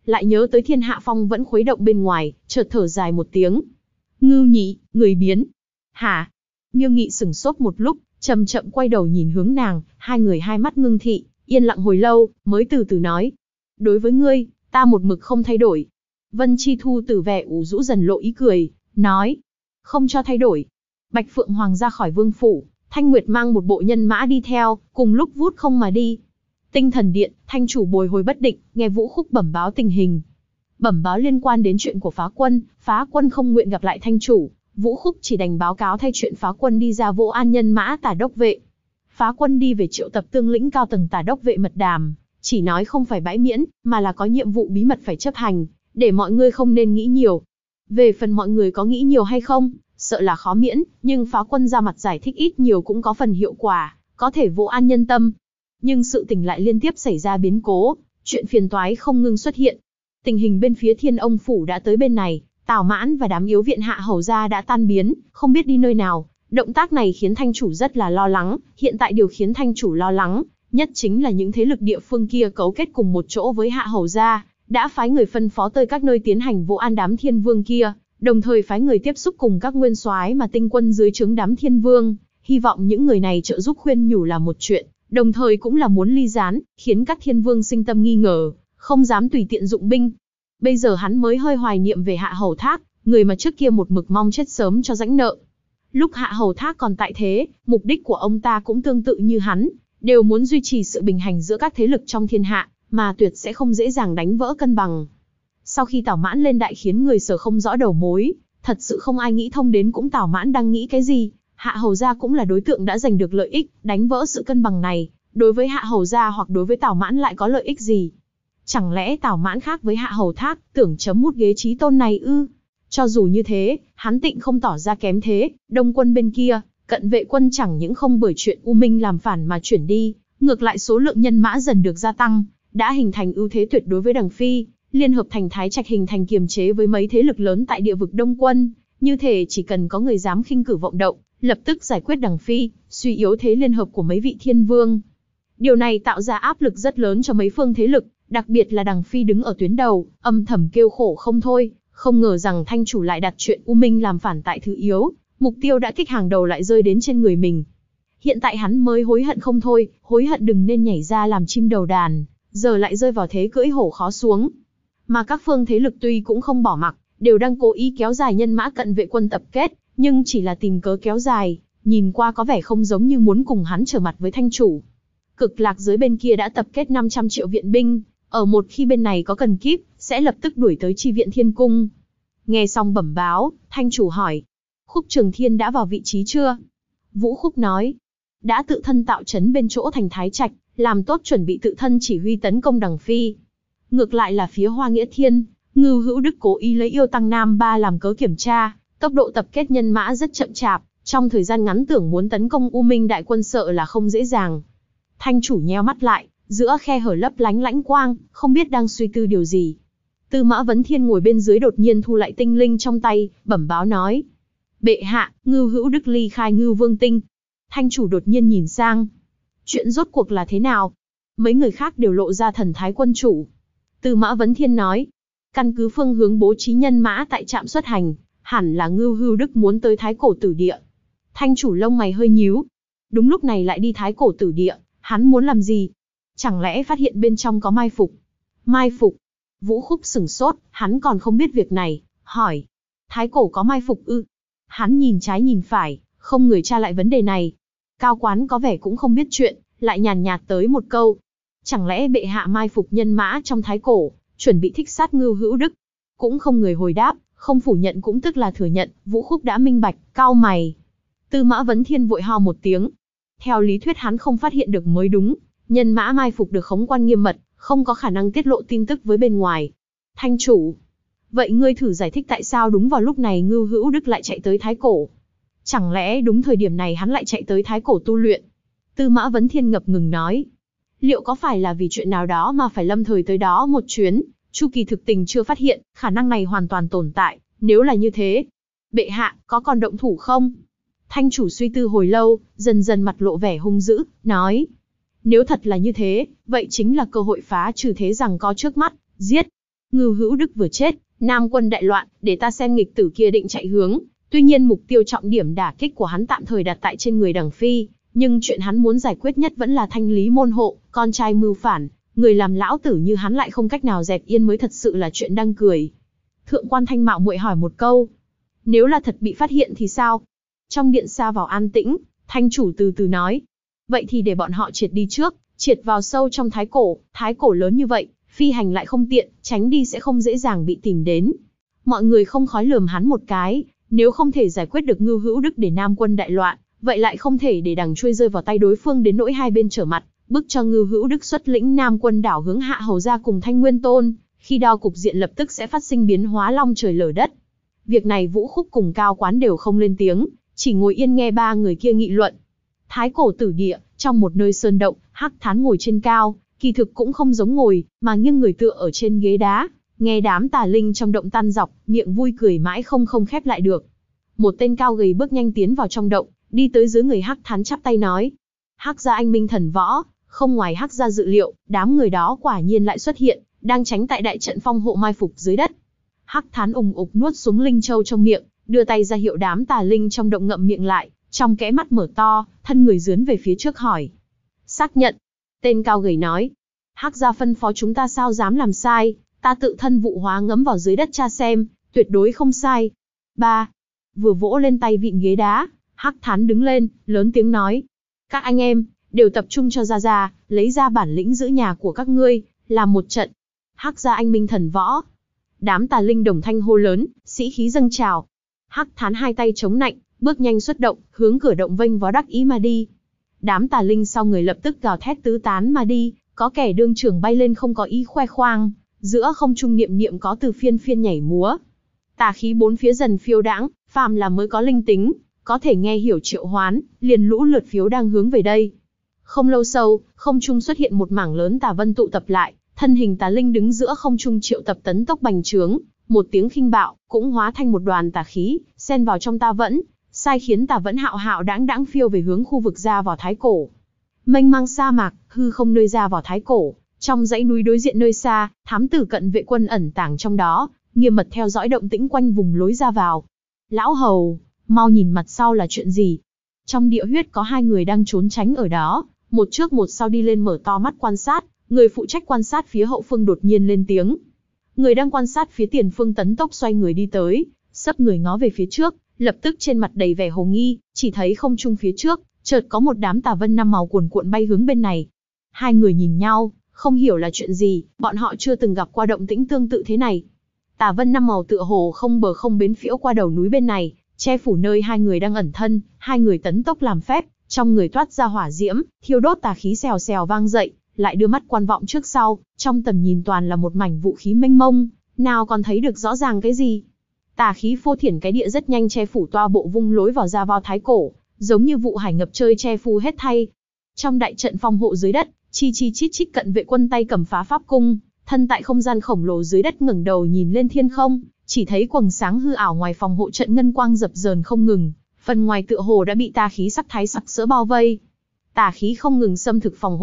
lại nhớ tới thiên hạ phong vẫn khuấy động bên ngoài, chợt thở dài một tiếng. Ngưu Nhị, người biến. Hả? Miêu Nghị sửng sốt một lúc, chậm chậm quay đầu nhìn hướng nàng, hai người hai mắt ngưng thị, yên lặng hồi lâu, mới từ từ nói. Đối với ngươi, ta một mực không thay đổi. Vân Chi Thu từ vẻ ủ rũ dần lộ ý cười, nói. Không cho thay đổi. Bạch Phượng Hoàng ra khỏi vương phủ, Thanh Nguyệt mang một bộ nhân mã đi theo, cùng lúc vút không mà đi. Tinh Thần Điện, Thanh chủ bồi hồi bất định, nghe Vũ Khúc bẩm báo tình hình. Bẩm báo liên quan đến chuyện của Phá Quân không nguyện gặp lại Thanh chủ, Vũ Khúc chỉ đành báo cáo thay chuyện Phá Quân đi ra Vô An nhân mã Tả Đốc vệ. Phá Quân đi về triệu tập tương lĩnh cao tầng Tả Đốc vệ mật đàm, chỉ nói không phải bãi miễn, mà là có nhiệm vụ bí mật phải chấp hành, để mọi người không nên nghĩ nhiều. Về phần mọi người có nghĩ nhiều hay không, sợ là khó miễn, nhưng Phá Quân ra mặt giải thích ít nhiều cũng có phần hiệu quả, có thể Vô An nhân tâm. Nhưng sự tình lại liên tiếp xảy ra biến cố, chuyện phiền toái không ngừng xuất hiện. Tình hình bên phía Thiên Ông phủ đã tới bên này, Tào Mãn và đám yếu viện Hạ Hầu gia đã tan biến, không biết đi nơi nào. Động tác này khiến Thanh chủ rất là lo lắng, hiện tại điều khiến Thanh chủ lo lắng nhất chính là những thế lực địa phương kia cấu kết cùng một chỗ với Hạ Hầu gia, đã phái người phân phó tới các nơi tiến hành Vô An đám Thiên Vương kia, đồng thời phái người tiếp xúc cùng các nguyên soái mà tinh quân dưới trướng đám Thiên Vương, hy vọng những người này trợ giúp khuyên nhủ là một chuyện, đồng thời cũng là muốn ly gián, khiến các Thiên Vương sinh tâm nghi ngờ, không dám tùy tiện dụng binh. Bây giờ hắn mới hơi hoài niệm về Hạ Hầu Thác, người mà trước kia một mực mong chết sớm cho rãnh nợ. Lúc Hạ Hầu Thác còn tại thế, mục đích của ông ta cũng tương tự như hắn, đều muốn duy trì sự bình hành giữa các thế lực trong thiên hạ, mà tuyệt sẽ không dễ dàng đánh vỡ cân bằng. Sau khi Tào Mãn lên đại khiến người sở không rõ đầu mối, thật sự không ai nghĩ thông đến cũng Tào Mãn đang nghĩ cái gì. Hạ Hầu gia cũng là đối tượng đã giành được lợi ích, đánh vỡ sự cân bằng này, đối với Hạ Hầu gia hoặc đối với Tào Mãn lại có lợi ích gì? Chẳng lẽ Tào Mãn khác với Hạ Hầu Thác, tưởng chấm mút ghế chí tôn này ư? Cho dù như thế, hắn tịnh không tỏ ra kém thế. Đông quân bên kia, Cận Vệ quân chẳng những không bởi chuyện U Minh làm phản mà chuyển đi, ngược lại số lượng nhân mã dần được gia tăng, đã hình thành ưu thế tuyệt đối với Đằng Phi, liên hợp thành Thái Trạch hình thành kiềm chế với mấy thế lực lớn tại địa vực Đông quân. Như thể chỉ cần có người dám khinh cử vọng động, lập tức giải quyết Đằng Phi, suy yếu thế liên hợp của mấy vị Thiên Vương. Điều này tạo ra áp lực rất lớn cho mấy phương thế lực, đặc biệt là Đằng Phi đứng ở tuyến đầu, âm thầm kêu khổ không thôi. Không ngờ rằng Thanh chủ lại đặt chuyện U Minh làm phản tại thứ yếu, mục tiêu đã kích hàng đầu lại rơi đến trên người mình. Hiện tại hắn mới hối hận không thôi, hối hận đừng nên nhảy ra làm chim đầu đàn, giờ lại rơi vào thế cưỡi hổ khó xuống. Mà các phương thế lực tuy cũng không bỏ mặc, đều đang cố ý kéo dài nhân mã Cận Vệ quân tập kết, nhưng chỉ là tìm cớ kéo dài, nhìn qua có vẻ không giống như muốn cùng hắn trở mặt với Thanh chủ. Cực Lạc giới bên kia đã tập kết 500 triệu viện binh, ở một khi bên này có cần kíp, sẽ lập tức đuổi tới chi viện Thiên Cung. Nghe xong bẩm báo, Thanh chủ hỏi, Khúc Trường Thiên đã vào vị trí chưa? Vũ Khúc nói, đã tự thân tạo trấn bên chỗ thành Thái Trạch, làm tốt chuẩn bị tự thân chỉ huy tấn công Đằng Phi. Ngược lại là phía Hoa Nghĩa Thiên, Ngưu Hữu Đức cố ý lấy Yêu Tăng Nam Ba làm cớ kiểm tra, tốc độ tập kết nhân mã rất chậm chạp, trong thời gian ngắn tưởng muốn tấn công U Minh đại quân sợ là không dễ dàng. Thanh chủ nheo mắt lại, giữa khe hở lấp lánh lãnh quang, không biết đang suy tư điều gì. Tư Mã Vấn Thiên ngồi bên dưới đột nhiên thu lại tinh linh trong tay, bẩm báo nói. Bệ hạ, Ngưu Hữu Đức ly khai Ngưu Vương Tinh. Thanh chủ đột nhiên nhìn sang. Chuyện rốt cuộc là thế nào? Mấy người khác đều lộ ra thần thái quân chủ. Tư Mã Vấn Thiên nói. Căn cứ phương hướng bố trí nhân mã tại trạm xuất hành, hẳn là Ngưu Hữu Đức muốn tới Thái Cổ Tử Địa. Thanh chủ lông mày hơi nhíu. Đúng lúc này lại đi Thái Cổ Tử Địa, hắn muốn làm gì? Chẳng lẽ phát hiện bên trong có mai phục? Mai phục? Vũ Khúc sửng sốt, hắn còn không biết việc này, hỏi. Thái Cổ có mai phục ư? Hắn nhìn trái nhìn phải, không người tra lại vấn đề này. Cao Quán có vẻ cũng không biết chuyện, lại nhàn nhạt tới một câu. Chẳng lẽ bệ hạ mai phục nhân mã trong Thái Cổ, chuẩn bị thích sát Ngưu Hữu Đức? Cũng không người hồi đáp, không phủ nhận cũng tức là thừa nhận, Vũ Khúc đã minh bạch, cau mày. Tư Mã Vấn Thiên vội ho một tiếng. Theo lý thuyết hắn không phát hiện được mới đúng, nhân mã mai phục được khống quan nghiêm mật, không có khả năng tiết lộ tin tức với bên ngoài. Thanh chủ, vậy ngươi thử giải thích tại sao đúng vào lúc này Ngưu Hữu Đức lại chạy tới Thái Cổ? Chẳng lẽ đúng thời điểm này hắn lại chạy tới Thái Cổ tu luyện? Tư Mã Vấn Thiên ngập ngừng nói. Liệu có phải là vì chuyện nào đó mà phải lâm thời tới đó một chuyến? Chu Kỳ thực tình chưa phát hiện, khả năng này hoàn toàn tồn tại, nếu là như thế. Bệ hạ, có còn động thủ không? Thanh chủ suy tư hồi lâu, dần dần mặt lộ vẻ hung dữ, nói. Nếu thật là như thế, vậy chính là cơ hội phá trừ thế rằng có trước mắt, giết. Ngưu Hữu Đức vừa chết, Nam quân đại loạn, để ta xem nghịch tử kia định chạy hướng. Tuy nhiên mục tiêu trọng điểm đả kích của hắn tạm thời đặt tại trên người Đằng Phi, nhưng chuyện hắn muốn giải quyết nhất vẫn là thanh lý môn hộ, con trai mưu phản, người làm lão tử như hắn lại không cách nào dẹp yên mới thật sự là chuyện đang cười. Thượng quan Thanh mạo muội hỏi một câu, nếu là thật bị phát hiện thì sao? Trong điện xa vào an tĩnh, Thanh chủ từ từ nói, vậy thì để bọn họ triệt đi trước, triệt vào sâu trong thái cổ lớn như vậy, phi hành lại không tiện, tránh đi sẽ không dễ dàng bị tìm đến. Mọi người không khói lườm hắn một cái, nếu không thể giải quyết được Ngưu Hữu Đức để Nam quân đại loạn, vậy lại không thể để đằng chuôi rơi vào tay đối phương đến nỗi hai bên trở mặt, bức cho Ngưu Hữu Đức xuất lĩnh Nam quân đảo hướng Hạ Hầu ra cùng Thanh Nguyên Tôn, khi đó cục diện lập tức sẽ phát sinh biến hóa long trời lở đất. Việc này Vũ Khúc cùng Cao Quán đều không lên tiếng, chỉ ngồi yên nghe ba người kia nghị luận. Thái cổ tử địa, trong một nơi sơn động, Hắc Thán ngồi trên cao, kỳ thực cũng không giống ngồi, mà nghiêng người tựa ở trên ghế đá, nghe đám tà linh trong động tan dọc, miệng vui cười mãi không khép lại được. Một tên cao gầy bước nhanh tiến vào trong động, đi tới dưới người Hắc Thán chắp tay nói: Hắc gia anh minh thần võ, không ngoài Hắc gia dự liệu, đám người đó quả nhiên lại xuất hiện, đang tránh tại đại trận phong hộ mai phục dưới đất. Hắc Thán ùng ục nuốt xuống linh châu trong miệng, đưa tay ra hiệu đám tà linh trong động ngậm miệng lại, trong kẽ mắt mở to, thân người dướn về phía trước hỏi: xác nhận. Tên cao gầy nói: Hắc gia phân phó chúng ta sao dám làm sai, ta tự thân vụ hóa ngấm vào dưới đất tra xem, tuyệt đối không sai. Ba. Vừa vỗ lên tay vịn ghế đá, Hắc Thán đứng lên, lớn tiếng nói: các anh em, đều tập trung cho ra, lấy ra bản lĩnh giữ nhà của các ngươi, làm một trận. Hắc gia anh minh thần võ. Đám tà linh đồng thanh hô lớn, sĩ khí dâng trào. Hắc Thán hai tay chống nạnh, bước nhanh xuất động, hướng cửa động vênh vó đắc ý mà đi. Đám tà linh sau người lập tức gào thét tứ tán mà đi, có kẻ đương trường bay lên không có ý khoe khoang, giữa không trung niệm niệm có từ phiên phiên nhảy múa. Tà khí bốn phía dần phiêu đãng, phàm là mới có linh tính, có thể nghe hiểu triệu hoán, liền lũ lượt phiếu đang hướng về đây. Không lâu sau, không trung xuất hiện một mảng lớn tà vân tụ tập lại, thân hình tà linh đứng giữa không trung triệu tập tấn tốc bành trướng, một tiếng khinh bạo, cũng hóa thành một đoàn tà khí, xen vào trong tà vẫn, sai khiến tà vẫn hạo hạo đãng đãng phiêu về hướng khu vực ra vào thái cổ. Mênh mang sa mạc, hư không nơi ra vào thái cổ, trong dãy núi đối diện nơi xa, thám tử cận vệ quân ẩn tàng trong đó, nghiêm mật theo dõi động tĩnh quanh vùng lối ra vào. Lão hầu, mau nhìn mặt sau là chuyện gì? Trong địa huyết có hai người đang trốn tránh ở đó, một trước một sau đi lên mở to mắt quan sát, người phụ trách quan sát phía hậu phương đột nhiên lên tiếng. Người đang quan sát phía tiền phương tấn tốc xoay người đi tới, sấp người ngó về phía trước, lập tức trên mặt đầy vẻ hồ nghi, chỉ thấy không trung phía trước, chợt có một đám tà vân năm màu cuồn cuộn bay hướng bên này. Hai người nhìn nhau, không hiểu là chuyện gì, bọn họ chưa từng gặp qua động tĩnh tương tự thế này. Tà vân năm màu tựa hồ không bờ không bến phiễu qua đầu núi bên này, che phủ nơi hai người đang ẩn thân, hai người tấn tốc làm phép, trong người toát ra hỏa diễm, thiêu đốt tà khí xèo xèo vang dậy, lại đưa mắt quan vọng trước sau, trong tầm nhìn toàn là một mảnh vũ khí mênh mông, nào còn thấy được rõ ràng cái gì. Tà khí phô thiển cái địa rất nhanh che phủ toa bộ vung lối vào ra vào thái cổ, giống như vụ hải ngập trời che phủ hết thay. Trong đại trận phòng hộ dưới đất, chi chi chít chít cận vệ quân tay cầm phá pháp cung, thân tại không gian khổng lồ dưới đất ngẩng đầu nhìn lên thiên không, chỉ thấy quầng sáng hư ảo ngoài phòng hộ trận ngân quang dập dờn không ngừng, phần ngoài tựa hồ đã bị tà khí sắc thái sặc sỡ bao vây. Tà khí không ngừng xâm thực phòng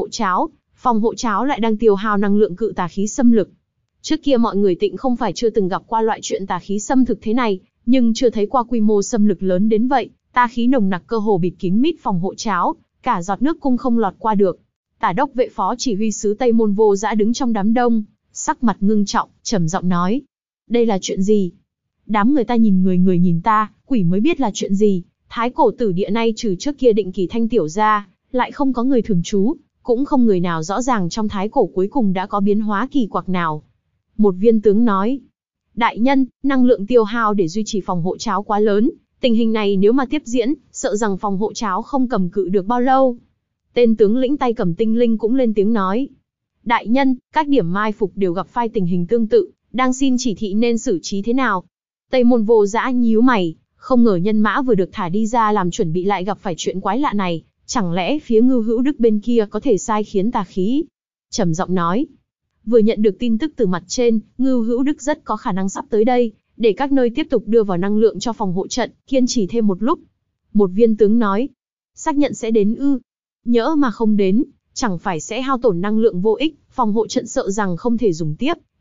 hộ cháo lại đang tiêu hao năng lượng cự tà khí xâm lực. Trước kia mọi người tịnh không phải chưa từng gặp qua loại chuyện tà khí xâm thực thế này, nhưng chưa thấy qua quy mô xâm lực lớn đến vậy, tà khí nồng nặc cơ hồ bịt kín mít phòng hộ cháo, cả giọt nước cung không lọt qua được. Tả đốc vệ phó chỉ huy sứ Tây Môn Vô Dã đứng trong đám đông, sắc mặt ngưng trọng, trầm giọng nói: đây là chuyện gì? Đám người ta nhìn người nhìn ta, quỷ mới biết là chuyện gì. Thái cổ tử địa nay trừ trước kia Định Kỳ Thanh tiểu ra, lại không có người thường trú, cũng không người nào rõ ràng trong thái cổ cuối cùng đã có biến hóa kỳ quặc nào. Một viên tướng nói: đại nhân, năng lượng tiêu hao để duy trì phòng hộ cháo quá lớn, tình hình này nếu mà tiếp diễn, sợ rằng phòng hộ cháo không cầm cự được bao lâu. Tên tướng lĩnh tay cầm tinh linh cũng lên tiếng nói: đại nhân, các điểm mai phục đều gặp phải tình hình tương tự, đang xin chỉ thị nên xử trí thế nào. Tây Môn Vô Dã nhíu mày, không ngờ nhân mã vừa được thả đi ra làm chuẩn bị lại gặp phải chuyện quái lạ này, chẳng lẽ phía Ngưu Hữu Đức bên kia có thể sai khiến tà khí? Trầm giọng nói: vừa nhận được tin tức từ mặt trên, Ngưu Hữu Đức rất có khả năng sắp tới đây, để các nơi tiếp tục đưa vào năng lượng cho phòng hộ trận, kiên trì thêm một lúc. Một viên tướng nói: xác nhận sẽ đến ư? Nhỡ mà không đến, chẳng phải sẽ hao tổn năng lượng vô ích, phòng hộ trận sợ rằng không thể dùng tiếp,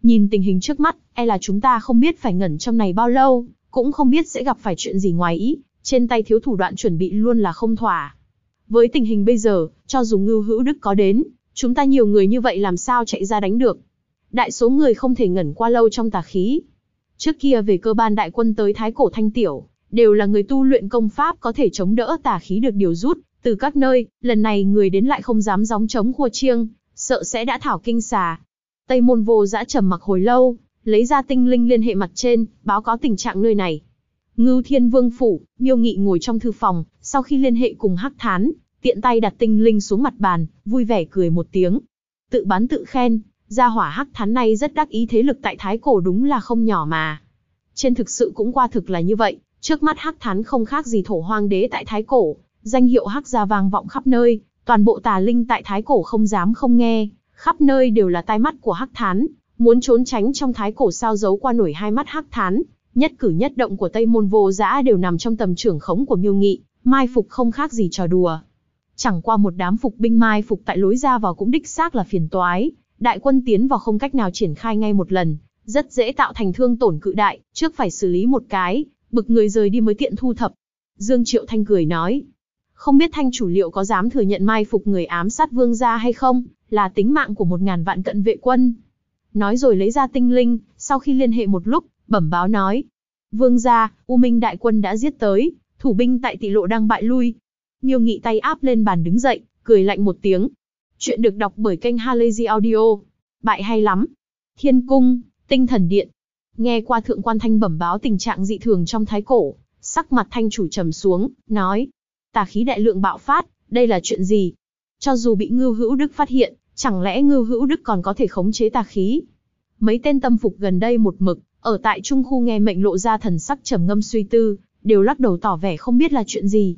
Nhìn tình hình trước mắt, e là chúng ta không biết phải ngẩn trong này bao lâu, cũng không biết sẽ gặp phải chuyện gì ngoài ý, trên tay thiếu thủ đoạn chuẩn bị luôn là không thỏa. Với tình hình bây giờ, cho dù Ngưu Hữu Đức có đến, chúng ta nhiều người như vậy làm sao chạy ra đánh được. Đại số người không thể ngẩn qua lâu trong tà khí. Trước kia về cơ ban đại quân tới Thái Cổ Thanh Tiểu, đều là người tu luyện công pháp có thể chống đỡ tà khí được điều rút từ các nơi, lần này người đến lại không dám gióng trống khua chiêng, sợ sẽ đã thảo kinh xà. Tây Môn Vô Dã trầm mặc hồi lâu, lấy ra tinh linh liên hệ mặt trên, báo cáo tình trạng nơi này. Ngưu Thiên Vương phủ, Miêu Nghị ngồi trong thư phòng, sau khi liên hệ cùng Hắc Thán, tiện tay đặt tinh linh xuống mặt bàn, vui vẻ cười một tiếng. Tự bán tự khen, gia hỏa Hắc Thán này rất đắc ý, thế lực tại Thái Cổ đúng là không nhỏ mà. Trên thực sự cũng qua thực là như vậy, trước mắt Hắc Thán không khác gì Thổ Hoang Đế tại Thái Cổ, danh hiệu Hắc gia vang vọng khắp nơi, toàn bộ tà linh tại Thái Cổ không dám không nghe, khắp nơi đều là tai mắt của Hắc Thán, muốn trốn tránh trong Thái Cổ sao giấu qua nổi hai mắt Hắc Thán. Nhất cử nhất động của Tây Môn Vô Dã đều nằm trong tầm trưởng khống của Miêu Nghị, mai phục không khác gì trò đùa. Chẳng qua một đám phục binh mai phục tại lối ra vào cũng đích xác là phiền toái, đại quân tiến vào không cách nào triển khai ngay một lần, rất dễ tạo thành thương tổn cự đại, trước phải xử lý một cái, bực người rời đi mới tiện thu thập. Dương Triệu Thanh cười nói, không biết Thanh chủ liệu có dám thừa nhận mai phục người ám sát vương gia hay không, là tính mạng của 1000 vạn cận vệ quân. Nói rồi lấy ra tinh linh, sau khi liên hệ một lúc, bẩm báo nói, vương gia, U Minh đại quân đã giết tới, thủ binh tại Tị Lộ đang bại lui. Miêu Nghị tay áp lên bàn đứng dậy, cười lạnh một tiếng. Chuyện được đọc bởi kênh Halazy Audio. Bại hay lắm. Thiên cung, Tinh Thần Điện. Nghe qua Thượng Quan Thanh bẩm báo tình trạng dị thường trong Thái Cổ, sắc mặt Thanh chủ trầm xuống, nói, tà khí đại lượng bạo phát, đây là chuyện gì? Cho dù bị Ngưu Hữu Đức phát hiện, chẳng lẽ Ngưu Hữu Đức còn có thể khống chế tà khí? Mấy tên tâm phục gần đây một mực ở tại trung khu nghe mệnh lộ ra thần sắc trầm ngâm suy tư, đều lắc đầu tỏ vẻ không biết là chuyện gì.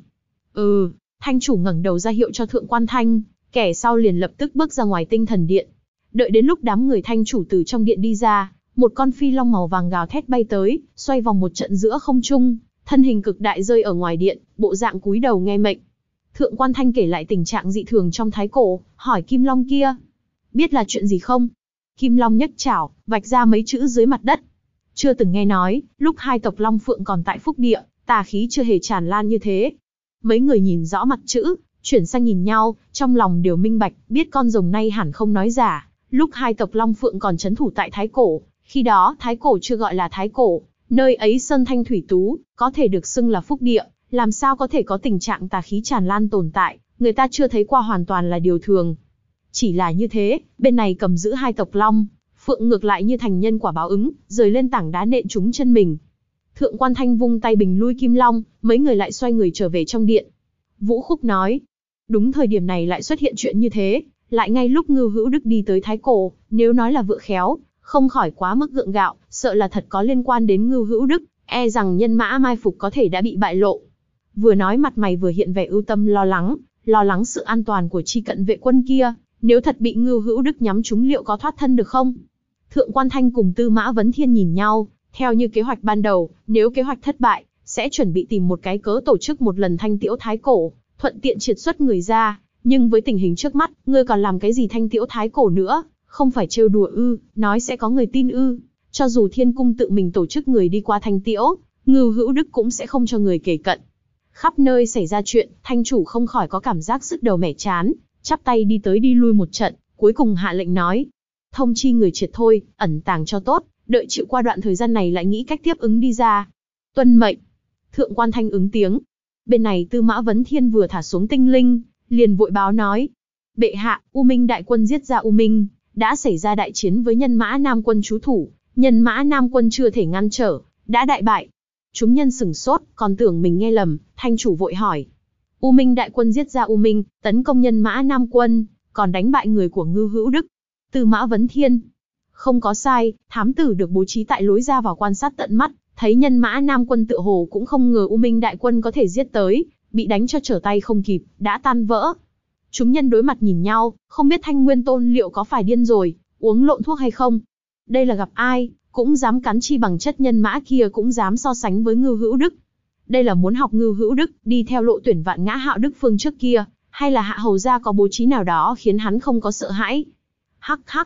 Thanh chủ ngẩng đầu ra hiệu cho Thượng Quan Thanh, kẻ sau liền lập tức bước ra ngoài Tinh Thần Điện. Đợi đến lúc đám người Thanh chủ từ trong điện đi ra, một con phi long màu vàng gào thét bay tới, xoay vòng một trận giữa không trung, thân hình cực đại rơi ở ngoài điện, bộ dạng cúi đầu nghe mệnh. Thượng Quan Thanh kể lại tình trạng dị thường trong Thái Cổ, hỏi Kim Long kia, biết là chuyện gì không? Kim Long nhấc chảo, vạch ra mấy chữ dưới mặt đất. Chưa từng nghe nói, lúc hai tộc Long Phượng còn tại Phúc Địa, tà khí chưa hề tràn lan như thế. Mấy người nhìn rõ mặt chữ, chuyển sang nhìn nhau, trong lòng đều minh bạch, biết con rồng này hẳn không nói giả. Lúc hai tộc Long Phượng còn trấn thủ tại Thái Cổ, khi đó Thái Cổ chưa gọi là Thái Cổ, nơi ấy sơn thanh thủy tú, có thể được xưng là Phúc Địa, làm sao có thể có tình trạng tà khí tràn lan tồn tại, người ta chưa thấy qua hoàn toàn là điều thường. Chỉ là như thế, bên này cầm giữ hai tộc Long Phượng ngược lại như thành nhân quả báo ứng, rời lên tảng đá nện trúng chân mình. Thượng Quan Thanh vung tay bình lui Kim Long, mấy người lại xoay người trở về trong điện. Vũ Khúc nói, đúng thời điểm này lại xuất hiện chuyện như thế, lại ngay lúc Ngưu Hữu Đức đi tới Thái Cổ, nếu nói là vựa khéo, không khỏi quá mức gượng gạo, sợ là thật có liên quan đến Ngưu Hữu Đức, e rằng nhân mã mai phục có thể đã bị bại lộ. Vừa nói mặt mày vừa hiện vẻ ưu tâm lo lắng sự an toàn của chi cận vệ quân kia, nếu thật bị Ngưu Hữu Đức nhắm trúng liệu có thoát thân được không? Thượng Quan Thanh cùng Tư Mã Vấn Thiên nhìn nhau, theo như kế hoạch ban đầu, nếu kế hoạch thất bại, sẽ chuẩn bị tìm một cái cớ tổ chức một lần thanh tiễu Thái Cổ, thuận tiện triệt xuất người ra, nhưng với tình hình trước mắt, ngươi còn làm cái gì thanh tiễu Thái Cổ nữa, không phải trêu đùa ư, nói sẽ có người tin ư? Cho dù Thiên cung tự mình tổ chức người đi qua thanh tiễu, Ngưu Hữu Đức cũng sẽ không cho người kể cận. Khắp nơi xảy ra chuyện, Thanh chủ không khỏi có cảm giác sứt đầu mẻ chán, chắp tay đi tới đi lui một trận, cuối cùng hạ lệnh nói, thông chi người triệt thôi, ẩn tàng cho tốt, đợi chịu qua đoạn thời gian này lại nghĩ cách tiếp ứng đi ra. Tuân mệnh. Thượng Quan Thanh ứng tiếng. Bên này Tư Mã Vấn Thiên vừa thả xuống tinh linh, liền vội báo nói, bệ hạ, U Minh đại quân giết ra U Minh, đã xảy ra đại chiến với nhân mã Nam quân trú thủ, nhân mã Nam quân chưa thể ngăn trở, đã đại bại. Chúng nhân sửng sốt, còn tưởng mình nghe lầm, Thanh chủ vội hỏi, U Minh đại quân giết ra U Minh, tấn công nhân mã Nam quân, còn đánh bại người của Ngưu Hữu Đức. Tư Mã Vấn Thiên, không có sai, thám tử được bố trí tại lối ra vào quan sát tận mắt, thấy nhân mã Nam quân tựa hồ cũng không ngờ U Minh đại quân có thể giết tới, bị đánh cho trở tay không kịp, đã tan vỡ. Chúng nhân đối mặt nhìn nhau, không biết Thanh Nguyên Tôn liệu có phải điên rồi, uống lộn thuốc hay không. Đây là gặp ai, cũng dám cắn chi bằng chất nhân mã kia cũng dám so sánh với Ngưu Hữu Đức. Đây là muốn học Ngưu Hữu Đức, đi theo lộ tuyển Vạn Ngã Hạo Đức Phương trước kia, hay là Hạ hầu gia có bố trí nào đó khiến hắn không có sợ hãi? Hắc hắc,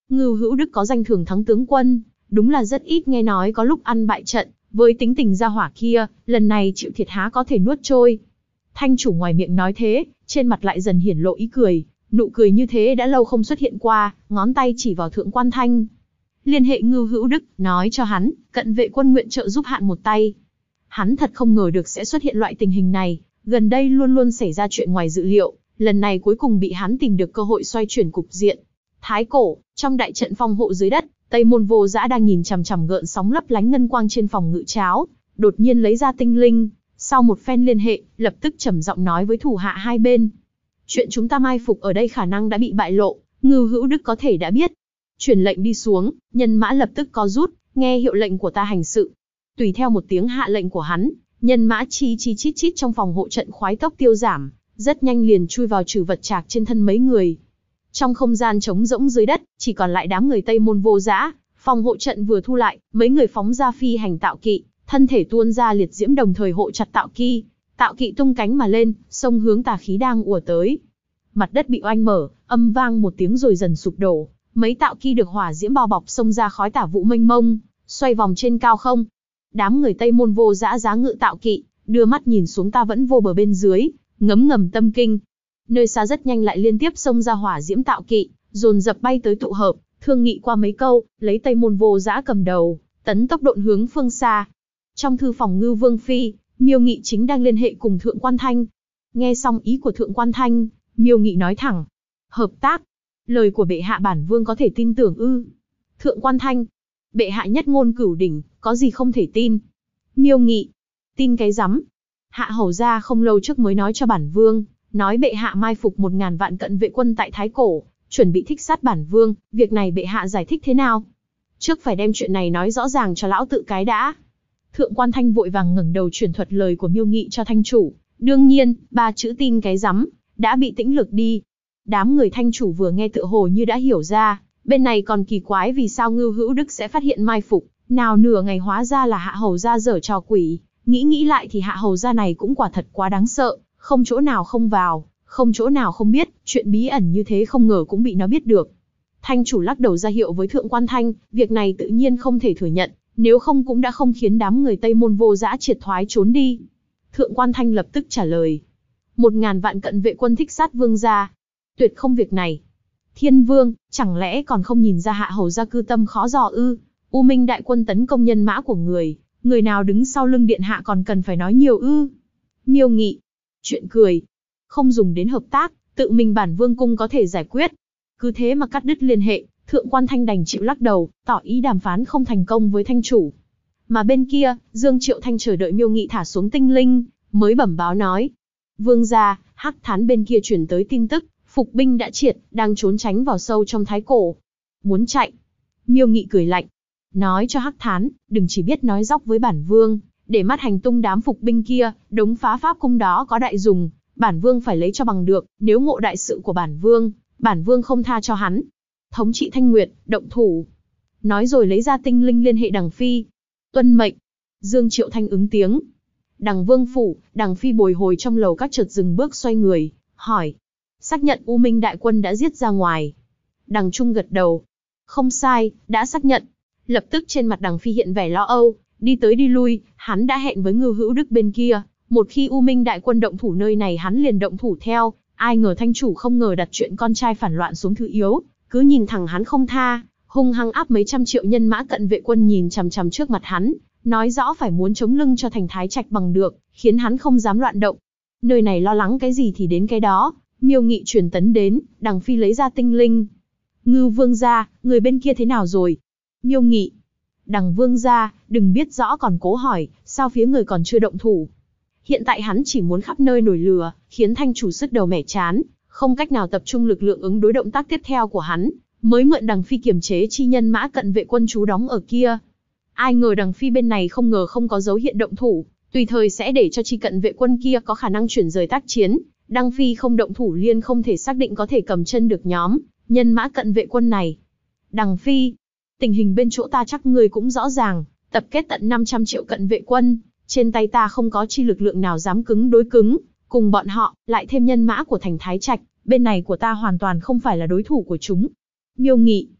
Ngưu Hữu Đức có danh thường thắng tướng quân, đúng là rất ít nghe nói có lúc ăn bại trận, với tính tình gia hỏa kia, lần này chịu thiệt há có thể nuốt trôi. Thanh chủ ngoài miệng nói thế, trên mặt lại dần hiển lộ ý cười, nụ cười như thế đã lâu không xuất hiện qua, ngón tay chỉ vào Thượng Quan Thanh. Liên hệ Ngưu Hữu Đức, nói cho hắn, cận vệ quân nguyện trợ giúp hạn một tay. Hắn thật không ngờ được sẽ xuất hiện loại tình hình này, gần đây luôn luôn xảy ra chuyện ngoài dự liệu, lần này cuối cùng bị hắn tìm được cơ hội xoay chuyển cục diện. Thái Cổ, trong đại trận phòng hộ dưới đất, Tây Môn Vô Dã đang nhìn chằm chằm gợn sóng lấp lánh ngân quang trên phòng ngự cháo, đột nhiên lấy ra tinh linh, sau một phen liên hệ, lập tức trầm giọng nói với thủ hạ hai bên. Chuyện chúng ta mai phục ở đây khả năng đã bị bại lộ, Ngưu Hữu Đức có thể đã biết. Truyền lệnh đi xuống, nhân mã lập tức co rút, nghe hiệu lệnh của ta hành sự. Tùy theo một tiếng hạ lệnh của hắn, nhân mã chi chi chít chít trong phòng hộ trận khoái tốc tiêu giảm, rất nhanh liền chui vào trừ vật trạc trên thân mấy người. Trong không gian trống rỗng dưới đất, chỉ còn lại đám người Tây Môn Vô Dã. Phòng hộ trận vừa thu lại, mấy người phóng ra phi hành tạo kỵ, thân thể tuôn ra liệt diễm đồng thời hộ chặt tạo kỵ. Tạo kỵ tung cánh mà lên, xông hướng tà khí đang ùa tới. Mặt đất bị oanh mở, âm vang một tiếng rồi dần sụp đổ. Mấy tạo kỵ được hỏa diễm bao bọc xông ra khói tả vụ mênh mông, xoay vòng trên cao không. Đám người Tây Môn Vô Dã giá ngự tạo kỵ, đưa mắt nhìn xuống ta vẫn vô bờ bên dưới, ngấm ngầm tâm kinh. Nơi xa rất nhanh lại liên tiếp xông ra hỏa diễm tạo kỵ, dồn dập bay tới tụ hợp, thương nghị qua mấy câu, lấy Tây Môn Vô Dã cầm đầu, tấn tốc độn hướng phương xa. Trong thư phòng Ngưu Vương phi, Miêu Nghị chính đang liên hệ cùng Thượng Quan Thanh. Nghe xong ý của Thượng Quan Thanh, Miêu Nghị nói thẳng: hợp tác. Lời của bệ hạ bản vương có thể tin tưởng ư? Thượng Quan Thanh: bệ hạ nhất ngôn cửu đỉnh, có gì không thể tin? Miêu Nghị: tin cái rắm. Hạ hầu gia không lâu trước mới nói cho bản vương, nói bệ hạ mai phục 1000 vạn cận vệ quân tại Thái Cổ, chuẩn bị thích sát bản vương, việc này bệ hạ giải thích thế nào? Trước phải đem chuyện này nói rõ ràng cho lão tự cái đã. Thượng Quan Thanh vội vàng ngẩng đầu truyền thuật lời của Miêu Nghị cho Thanh chủ. Đương nhiên, 3 chữ tin cái rắm đã bị tĩnh lực đi. Đám người Thanh chủ vừa nghe tựa hồ như đã hiểu ra, bên này còn kỳ quái vì sao Ngưu Hữu Đức sẽ phát hiện mai phục, nào nửa ngày hóa ra là hạ hầu gia giở trò quỷ. Nghĩ lại thì hạ hầu gia này cũng quả thật quá đáng sợ, không chỗ nào không vào, không chỗ nào không biết, chuyện bí ẩn như thế không ngờ cũng bị nó biết được. Thanh chủ lắc đầu ra hiệu với Thượng Quan Thanh, việc này tự nhiên không thể thừa nhận, nếu không cũng đã không khiến đám người Tây Môn Vô Dã triệt thoái trốn đi. Thượng Quan Thanh lập tức trả lời: 1000 vạn cận vệ quân thích sát vương gia, tuyệt không việc này. Thiên vương, chẳng lẽ còn không nhìn ra hạ hầu gia cư tâm khó dò ư? U Minh đại quân tấn công nhân mã của người nào đứng sau lưng điện hạ còn cần phải nói nhiều ư? Miêu Nghị: chuyện cười, không dùng đến hợp tác, tự mình bản vương cung có thể giải quyết. Cứ thế mà cắt đứt liên hệ, Thượng Quan Thanh đành chịu lắc đầu, tỏ ý đàm phán không thành công với Thanh chủ. Mà bên kia, Dương Triệu Thanh chờ đợi Miêu Nghị thả xuống tinh linh, mới bẩm báo nói: vương gia, Hắc Thán bên kia truyền tới tin tức, phục binh đã triệt, đang trốn tránh vào sâu trong Thái Cổ. Muốn chạy? Miêu Nghị cười lạnh, nói cho Hắc Thán, đừng chỉ biết nói dóc với bản vương, để mắt hành tung đám phục binh kia, đống phá pháp cung đó có đại dùng, bản vương phải lấy cho bằng được, nếu ngộ đại sự của bản vương không tha cho hắn. Thống trị Thanh Nguyệt, động thủ. Nói rồi lấy ra tinh linh liên hệ Đằng Phi. Tuân mệnh. Dương Triệu Thanh ứng tiếng. Đằng Vương phủ, Đằng Phi bồi hồi trong lầu các chợt dừng bước xoay người, hỏi: xác nhận U Minh đại quân đã giết ra ngoài? Đằng Trung gật đầu. Không sai, đã xác nhận. Lập tức trên mặt Đằng Phi hiện vẻ lo âu, đi tới đi lui, hắn đã hẹn với Ngưu Hữu Đức bên kia, một khi U Minh đại quân động thủ nơi này hắn liền động thủ theo, ai ngờ Thanh chủ không ngờ đặt chuyện con trai phản loạn xuống thứ yếu, cứ nhìn thẳng hắn không tha, hung hăng áp mấy trăm triệu nhân mã cận vệ quân nhìn chằm chằm trước mặt hắn, nói rõ phải muốn chống lưng cho thành Thái Trạch bằng được, khiến hắn không dám loạn động. Nơi này lo lắng cái gì thì đến cái đó. Miêu Nghị truyền tấn đến, Đằng Phi lấy ra tinh linh. Ngưu vương gia, người bên kia thế nào rồi? Miêu Nghị: Đằng vương gia, đừng biết rõ còn cố hỏi, sao phía người còn chưa động thủ? Hiện tại hắn chỉ muốn khắp nơi nổi lửa, khiến Thanh chủ sứt đầu mẻ chán, không cách nào tập trung lực lượng ứng đối động tác tiếp theo của hắn, mới mượn Đằng Phi kiềm chế chi nhân mã cận vệ quân trú đóng ở kia. Ai ngờ Đằng Phi bên này không ngờ không có dấu hiện động thủ, tùy thời sẽ để cho chi cận vệ quân kia có khả năng chuyển rời tác chiến. Đằng Phi không động thủ liên không thể xác định có thể cầm chân được nhóm nhân mã cận vệ quân này. Đằng Phi, tình hình bên chỗ ta chắc ngươi cũng rõ ràng, tập kết tận 500 triệu cận vệ quân, trên tay ta không có chi lực lượng nào dám cứng đối cứng, cùng bọn họ, lại thêm nhân mã của thành Thái Trạch, bên này của ta hoàn toàn không phải là đối thủ của chúng. Miêu Nghị: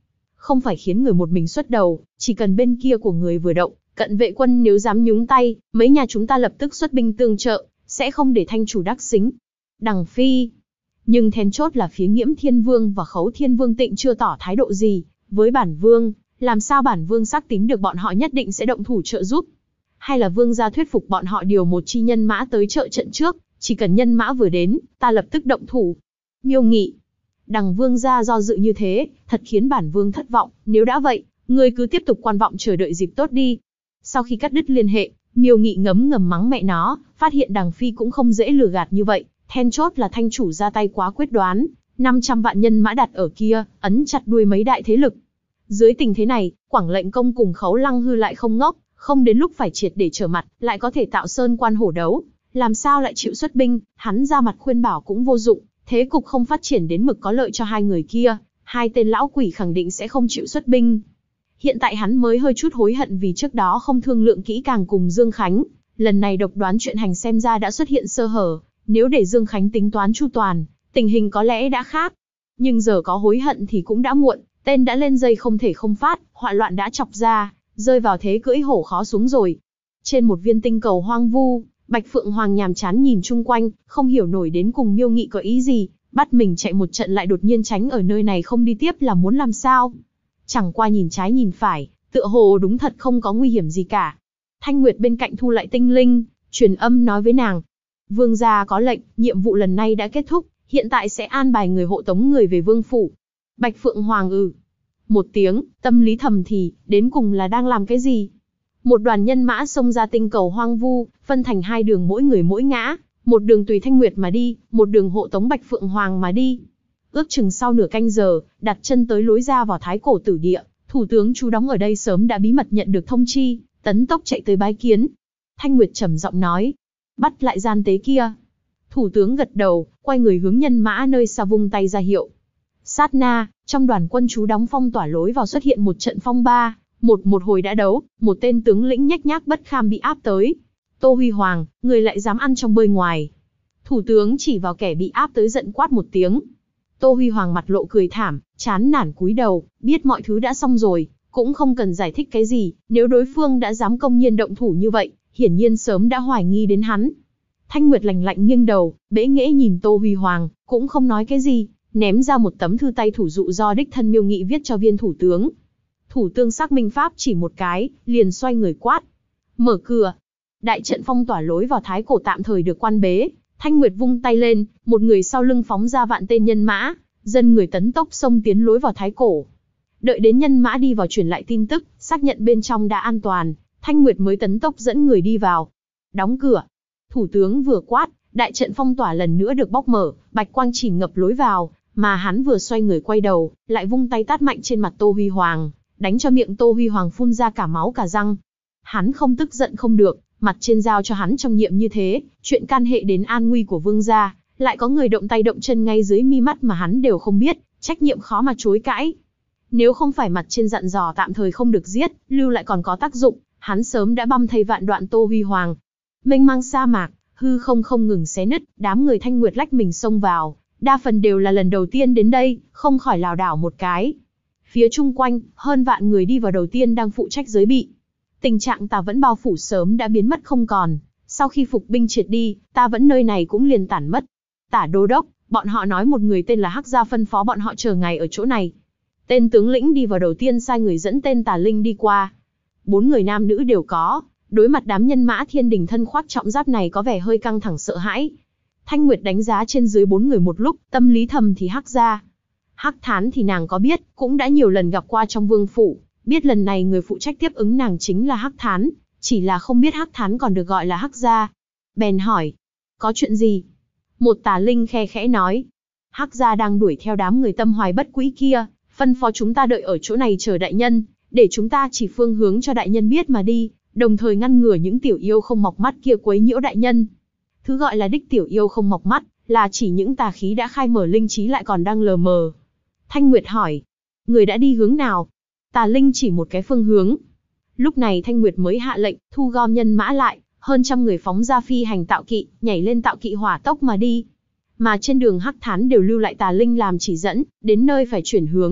không phải khiến người một mình xuất đầu, chỉ cần bên kia của người vừa động, cận vệ quân nếu dám nhúng tay, mấy nhà chúng ta lập tức xuất binh tương trợ, sẽ không để thanh chủ đắc xính. Đằng Phi. Nhưng then chốt là phía Nghiễm Thiên Vương và Khấu Thiên Vương Tịnh chưa tỏ thái độ gì với bản vương, làm sao bản vương xác tín được bọn họ nhất định sẽ động thủ trợ giúp? Hay là vương gia thuyết phục bọn họ điều một chi nhân mã tới trợ trận trước, chỉ cần nhân mã vừa đến, ta lập tức động thủ. Miêu Nghị. Đằng vương gia do dự như thế, thật khiến bản vương thất vọng, nếu đã vậy, ngươi cứ tiếp tục quan vọng chờ đợi dịp tốt đi. Sau khi cắt đứt liên hệ, Miêu Nghị ngấm ngầm mắng mẹ nó, phát hiện Đằng Phi cũng không dễ lừa gạt như vậy, then chốt là thanh chủ ra tay quá quyết đoán, 500 vạn nhân mã đặt ở kia, ấn chặt đuôi mấy đại thế lực. Dưới tình thế này, Quảng Lệnh Công cùng Khấu Lăng Hư lại không ngốc, không đến lúc phải triệt để trở mặt, lại có thể tạo sơn quan hổ đấu, làm sao lại chịu xuất binh, hắn ra mặt khuyên bảo cũng vô dụng, thế cục không phát triển đến mực có lợi cho hai người kia, hai tên lão quỷ khẳng định sẽ không chịu xuất binh. Hiện tại hắn mới hơi chút hối hận vì trước đó không thương lượng kỹ càng cùng Dương Khánh, lần này độc đoán chuyện hành xem ra đã xuất hiện sơ hở, nếu để Dương Khánh tính toán chu toàn, tình hình có lẽ đã khác. Nhưng giờ có hối hận thì cũng đã muộn, tên đã lên dây không thể không phát, họa loạn đã chọc ra, rơi vào thế cưỡi hổ khó xuống rồi. Trên một viên tinh cầu hoang vu, Bạch Phượng Hoàng nhàm chán nhìn chung quanh, không hiểu nổi đến cùng Miêu Nghị có ý gì, bắt mình chạy một trận lại đột nhiên tránh ở nơi này không đi tiếp là muốn làm sao? Chẳng qua nhìn trái nhìn phải, tựa hồ đúng thật không có nguy hiểm gì cả. Thanh Nguyệt bên cạnh thu lại tinh linh, truyền âm nói với nàng. Vương gia có lệnh, nhiệm vụ lần này đã kết thúc, hiện tại sẽ an bài người hộ tống người về vương phủ. Bạch Phượng Hoàng một tiếng, tâm lý thầm thì, đến cùng là đang làm cái gì? Một đoàn nhân mã xông ra tinh cầu hoang vu, phân thành hai đường mỗi người mỗi ngã, một đường tùy Thanh Nguyệt mà đi, một đường hộ tống Bạch Phượng Hoàng mà đi. Ước chừng sau nửa canh giờ, đặt chân tới lối ra vào Thái Cổ Tử Địa, thủ tướng trú đóng ở đây sớm đã bí mật nhận được thông chi, tấn tốc chạy tới bái kiến. Thanh Nguyệt trầm giọng nói, bắt lại gian tế kia. Thủ tướng gật đầu, quay người hướng nhân mã nơi xa vung tay ra hiệu. Sát na, trong đoàn quân trú đóng phong tỏa lối vào xuất hiện một trận phong ba, một hồi đã đấu, một tên tướng lĩnh nhếch nhác bất kham bị áp tới. Tô Huy Hoàng, người lại dám ăn trong bơi ngoài. Thủ tướng chỉ vào kẻ bị áp tới giận quát một tiếng. Tô Huy Hoàng mặt lộ cười thảm, chán nản cúi đầu, biết mọi thứ đã xong rồi, cũng không cần giải thích cái gì, nếu đối phương đã dám công nhiên động thủ như vậy, hiển nhiên sớm đã hoài nghi đến hắn. Thanh Nguyệt lạnh lạnh nghiêng đầu, bẽ nghễ nhìn Tô Huy Hoàng, cũng không nói cái gì, ném ra một tấm thư tay thủ dụ do đích thân Miêu Nghị viết cho viên thủ tướng. Thủ tướng xác minh pháp chỉ một cái, liền xoay người quát. Mở cửa. Đại trận phong tỏa lối vào Thái Cổ tạm thời được quan bế. Thanh Nguyệt vung tay lên, một người sau lưng phóng ra vạn tên nhân mã, dân người tấn tốc xông tiến lối vào Thái Cổ. Đợi đến nhân mã đi vào truyền lại tin tức, xác nhận bên trong đã an toàn, Thanh Nguyệt mới tấn tốc dẫn người đi vào. Đóng cửa. Thủ tướng vừa quát, đại trận phong tỏa lần nữa được bóc mở, bạch quang chỉ ngập lối vào, mà hắn vừa xoay người quay đầu, lại vung tay tát mạnh trên mặt Tô Huy Hoàng, đánh cho miệng Tô Huy Hoàng phun ra cả máu cả răng. Hắn không tức giận không được, mặt trên giao cho hắn trong nhiệm như thế, chuyện can hệ đến an nguy của vương gia, lại có người động tay động chân ngay dưới mi mắt mà hắn đều không biết, trách nhiệm khó mà chối cãi. Nếu không phải mặt trên dặn dò tạm thời không được giết, lưu lại còn có tác dụng, hắn sớm đã băm thây vạn đoạn Tô Huy Hoàng. Mênh mang sa mạc, hư không ngừng xé nứt, đám người Thanh Nguyệt lách mình xông vào, đa phần đều là lần đầu tiên đến đây, không khỏi lảo đảo một cái. Phía chung quanh, hơn vạn người đi vào đầu tiên đang phụ trách giới bị. Tình trạng Tà Vẫn bao phủ sớm đã biến mất không còn, sau khi phục binh triệt đi, Tà Vẫn nơi này cũng liền tản mất. Tả đô đốc, bọn họ nói một người tên là Hắc Gia phân phó bọn họ chờ ngày ở chỗ này. Tên tướng lĩnh đi vào đầu tiên sai người dẫn tên Tà Linh đi qua. 4 người nam nữ đều có, đối mặt đám nhân mã thiên đình thân khoác trọng giáp này có vẻ hơi căng thẳng sợ hãi. Thanh Nguyệt đánh giá trên dưới 4 người một lúc, tâm lý thầm thì Hắc Gia. Hắc Thán thì nàng có biết, cũng đã nhiều lần gặp qua trong vương phủ, biết lần này người phụ trách tiếp ứng nàng chính là Hắc Thán, chỉ là không biết Hắc Thán còn được gọi là Hắc Gia. Bèn hỏi, có chuyện gì? Một Tà Linh khe khẽ nói, Hắc Gia đang đuổi theo đám người tâm hoài bất quỹ kia, phân phó chúng ta đợi ở chỗ này chờ đại nhân, để chúng ta chỉ phương hướng cho đại nhân biết mà đi, đồng thời ngăn ngừa những tiểu yêu không mọc mắt kia quấy nhiễu đại nhân. Thứ gọi là đích tiểu yêu không mọc mắt, là chỉ những tà khí đã khai mở linh trí lại còn đang lờ mờ. Thanh Nguyệt hỏi, người đã đi hướng nào? Tà Linh chỉ một cái phương hướng. Lúc này Thanh Nguyệt mới hạ lệnh, thu gom nhân mã lại, hơn trăm người phóng ra phi hành tạo kỵ, nhảy lên tạo kỵ hỏa tốc mà đi. Mà trên đường Hắc Thán đều lưu lại Tà Linh làm chỉ dẫn, đến nơi phải chuyển hướng,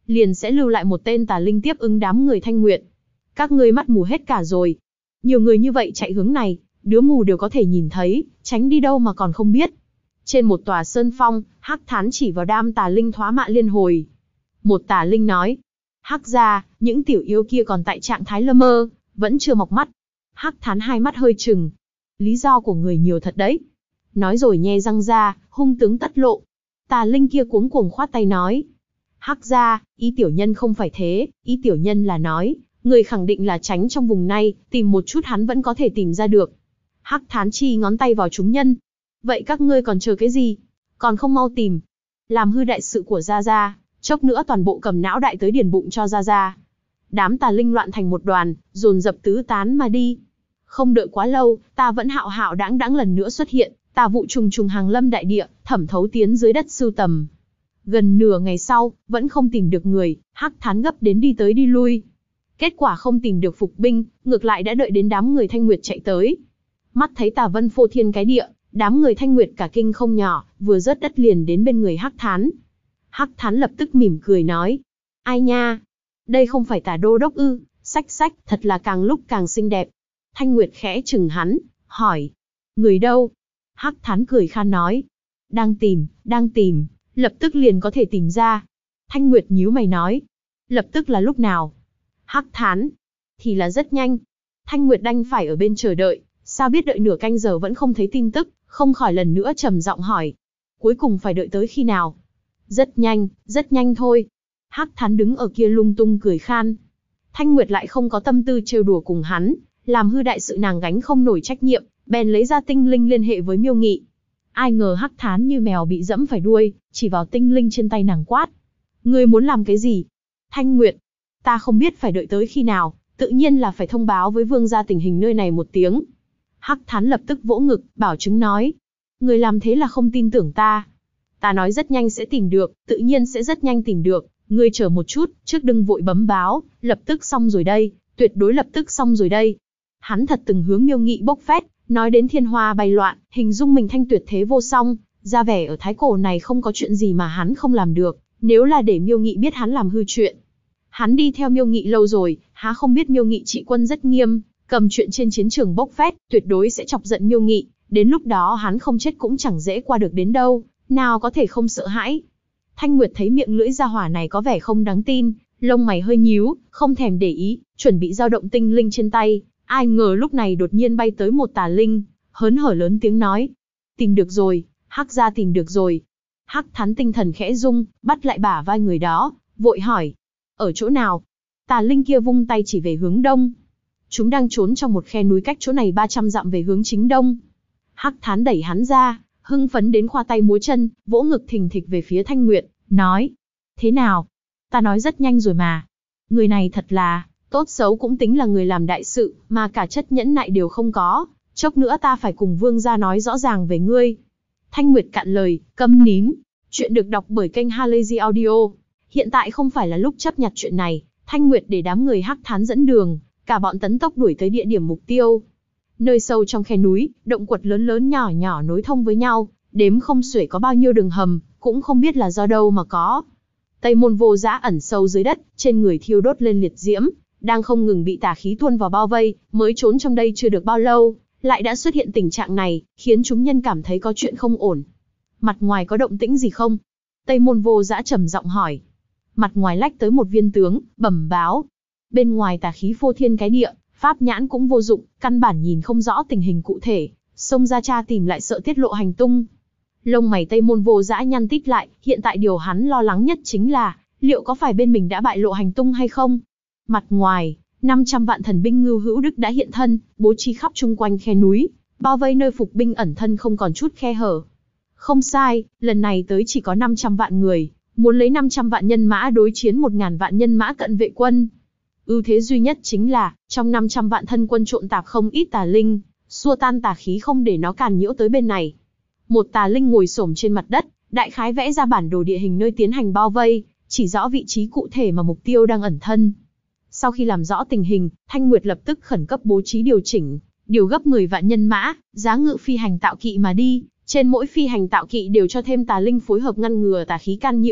liền sẽ lưu lại một tên tà linh tiếp ứng đám người Thanh Nguyệt. Các ngươi mắt mù hết cả rồi. Nhiều người như vậy chạy hướng này, đứa mù đều có thể nhìn thấy, tránh đi đâu mà còn không biết. Trên một tòa sơn phong, Hắc Thán chỉ vào đám tà linh thoá mạ liên hồi. Một tà linh nói, Hắc gia, những tiểu yêu kia còn tại trạng thái lơ mơ, vẫn chưa mọc mắt. Hắc Thán hai mắt hơi trừng. Lý do của người nhiều thật đấy. Nói rồi nhe răng ra, hung tướng tất lộ. Tà linh kia cuống cuồng khoát tay nói, Hắc gia, ý tiểu nhân không phải thế, ý tiểu nhân là nói, người khẳng định là tránh trong vùng này, tìm một chút hắn vẫn có thể tìm ra được. Hắc Thán chi ngón tay vào chúng nhân. Vậy các ngươi còn chờ cái gì? Còn không mau tìm. Làm hư đại sự của Gia Gia, chốc nữa toàn bộ cầm não đại tới điền bụng cho Gia Gia. Đám tà linh loạn thành một đoàn, dồn dập tứ tán mà đi. Không đợi quá lâu, ta vẫn hạo hạo đãng đãng lần nữa xuất hiện, tà vụ trùng trùng hàng lâm đại địa, thẩm thấu tiến dưới đất sưu tầm. Gần nửa ngày sau, vẫn không tìm được người, Hắc Thán gấp đến đi tới đi lui. Kết quả không tìm được phục binh, ngược lại đã đợi đến đám người Thanh Nguyệt chạy tới. Mắt thấy tà vân phô thiên cái địa, đám người Thanh Nguyệt cả kinh không nhỏ, vừa rớt đất liền đến bên người Hắc Thán. Hắc Thán lập tức mỉm cười nói, ai nha, đây không phải tà đô đốc ư, sách sách, thật là càng lúc càng xinh đẹp. Thanh Nguyệt khẽ chừng hắn, hỏi, người đâu? Hắc Thán cười khan nói, đang tìm, lập tức liền có thể tìm ra. Thanh Nguyệt nhíu mày nói, lập tức là lúc nào? Hắc Thán, thì là rất nhanh. Thanh Nguyệt đành phải ở bên chờ đợi, sao biết đợi nửa canh giờ vẫn không thấy tin tức, không khỏi lần nữa trầm giọng hỏi, cuối cùng phải đợi tới khi nào? Rất nhanh thôi. Hắc Thán đứng ở kia lung tung cười khan. Thanh Nguyệt lại không có tâm tư trêu đùa cùng hắn, làm hư đại sự nàng gánh không nổi trách nhiệm, bèn lấy ra tinh linh liên hệ với Miêu Nghị. Ai ngờ Hắc Thán như mèo bị dẫm phải đuôi, chỉ vào tinh linh trên tay nàng quát, ngươi muốn làm cái gì? Thanh Nguyệt, ta không biết phải đợi tới khi nào, tự nhiên là phải thông báo với vương gia tình hình nơi này một tiếng. Hắc Thán lập tức vỗ ngực, bảo chứng nói, người làm thế là không tin tưởng ta. Ta nói rất nhanh sẽ tìm được, tự nhiên sẽ rất nhanh tìm được, ngươi chờ một chút, trước đừng vội bấm báo, lập tức xong rồi đây, tuyệt đối lập tức xong rồi đây. Hắn thật từng hướng Miêu Nghị bốc phét, nói đến thiên hoa bay loạn, hình dung mình thanh tuyệt thế vô song, ra vẻ ở Thái Cổ này không có chuyện gì mà hắn không làm được, nếu là để Miêu Nghị biết hắn làm hư chuyện. Hắn đi theo Miêu Nghị lâu rồi, há không biết Miêu Nghị trị quân rất nghiêm, cầm chuyện trên chiến trường bốc phét, tuyệt đối sẽ chọc giận Miêu Nghị, đến lúc đó hắn không chết cũng chẳng dễ qua được đến đâu, nào có thể không sợ hãi. Thanh Nguyệt thấy miệng lưỡi gia hỏa này có vẻ không đáng tin, lông mày hơi nhíu, không thèm để ý, chuẩn bị dao động tinh linh trên tay, ai ngờ lúc này đột nhiên bay tới một tà linh, hớn hở lớn tiếng nói, tìm được rồi, Hắc gia tìm được rồi. Hắc Thán tinh thần khẽ rung, bắt lại bả vai người đó, vội hỏi, ở chỗ nào? Tà linh kia vung tay chỉ về hướng đông. Chúng đang trốn trong một khe núi cách chỗ này 300 dặm về hướng chính đông. Hắc Thán đẩy hắn ra, hưng phấn đến khoa tay múa chân, vỗ ngực thình thịch về phía Thanh Nguyệt, nói, thế nào? Ta nói rất nhanh rồi mà. Người này thật là, tốt xấu cũng tính là người làm đại sự, mà cả chất nhẫn nại đều không có, chốc nữa ta phải cùng vương gia nói rõ ràng về ngươi. Thanh Nguyệt cạn lời, câm nín. Chuyện được đọc bởi kênh Halazy Audio. Hiện tại không phải là lúc chấp nhặt chuyện này, Thanh Nguyệt để đám người Hắc Thán dẫn đường, cả bọn tấn tốc đuổi tới địa điểm mục tiêu. Nơi sâu trong khe núi, động quật lớn lớn nhỏ nhỏ nối thông với nhau, đếm không xuể có bao nhiêu đường hầm, cũng không biết là do đâu mà có. Tây Môn Vô Dã ẩn sâu dưới đất, trên người thiêu đốt lên liệt diễm, đang không ngừng bị tà khí tuôn vào bao vây, mới trốn trong đây chưa được bao lâu, lại đã xuất hiện tình trạng này, khiến chúng nhân cảm thấy có chuyện không ổn. Mặt ngoài có động tĩnh gì không? Tây Môn Vô Dã trầm giọng hỏi. Mặt ngoài lách tới một viên tướng, bẩm báo. Bên ngoài tà khí phô thiên cái địa, pháp nhãn cũng vô dụng, căn bản nhìn không rõ tình hình cụ thể, xông ra tra tìm lại sợ tiết lộ hành tung. Lông mày Tây Môn Vô Dã nhăn tít lại, hiện tại điều hắn lo lắng nhất chính là, liệu có phải bên mình đã bại lộ hành tung hay không? Mặt ngoài, 500 vạn thần binh Ngưu Hữu Đức đã hiện thân, bố trí khắp chung quanh khe núi, bao vây nơi phục binh ẩn thân không còn chút khe hở. Không sai, lần này tới chỉ có 500 vạn người, muốn lấy 500 vạn nhân mã đối chiến 1000 vạn nhân mã cận vệ quân. Ưu thế duy nhất chính là, trong 500 vạn thân quân trộn tạp không ít tà linh, xua tan tà khí không để nó càn nhiễu tới bên này. Một tà linh ngồi xổm trên mặt đất, đại khái vẽ ra bản đồ địa hình nơi tiến hành bao vây, chỉ rõ vị trí cụ thể mà mục tiêu đang ẩn thân. Sau khi làm rõ tình hình, Thanh Nguyệt lập tức khẩn cấp bố trí điều chỉnh, điều gấp 10 vạn nhân mã, giá ngự phi hành tạo kỵ mà đi, trên mỗi phi hành tạo kỵ đều cho thêm tà linh phối hợp ngăn ngừa tà khí can nhiễu,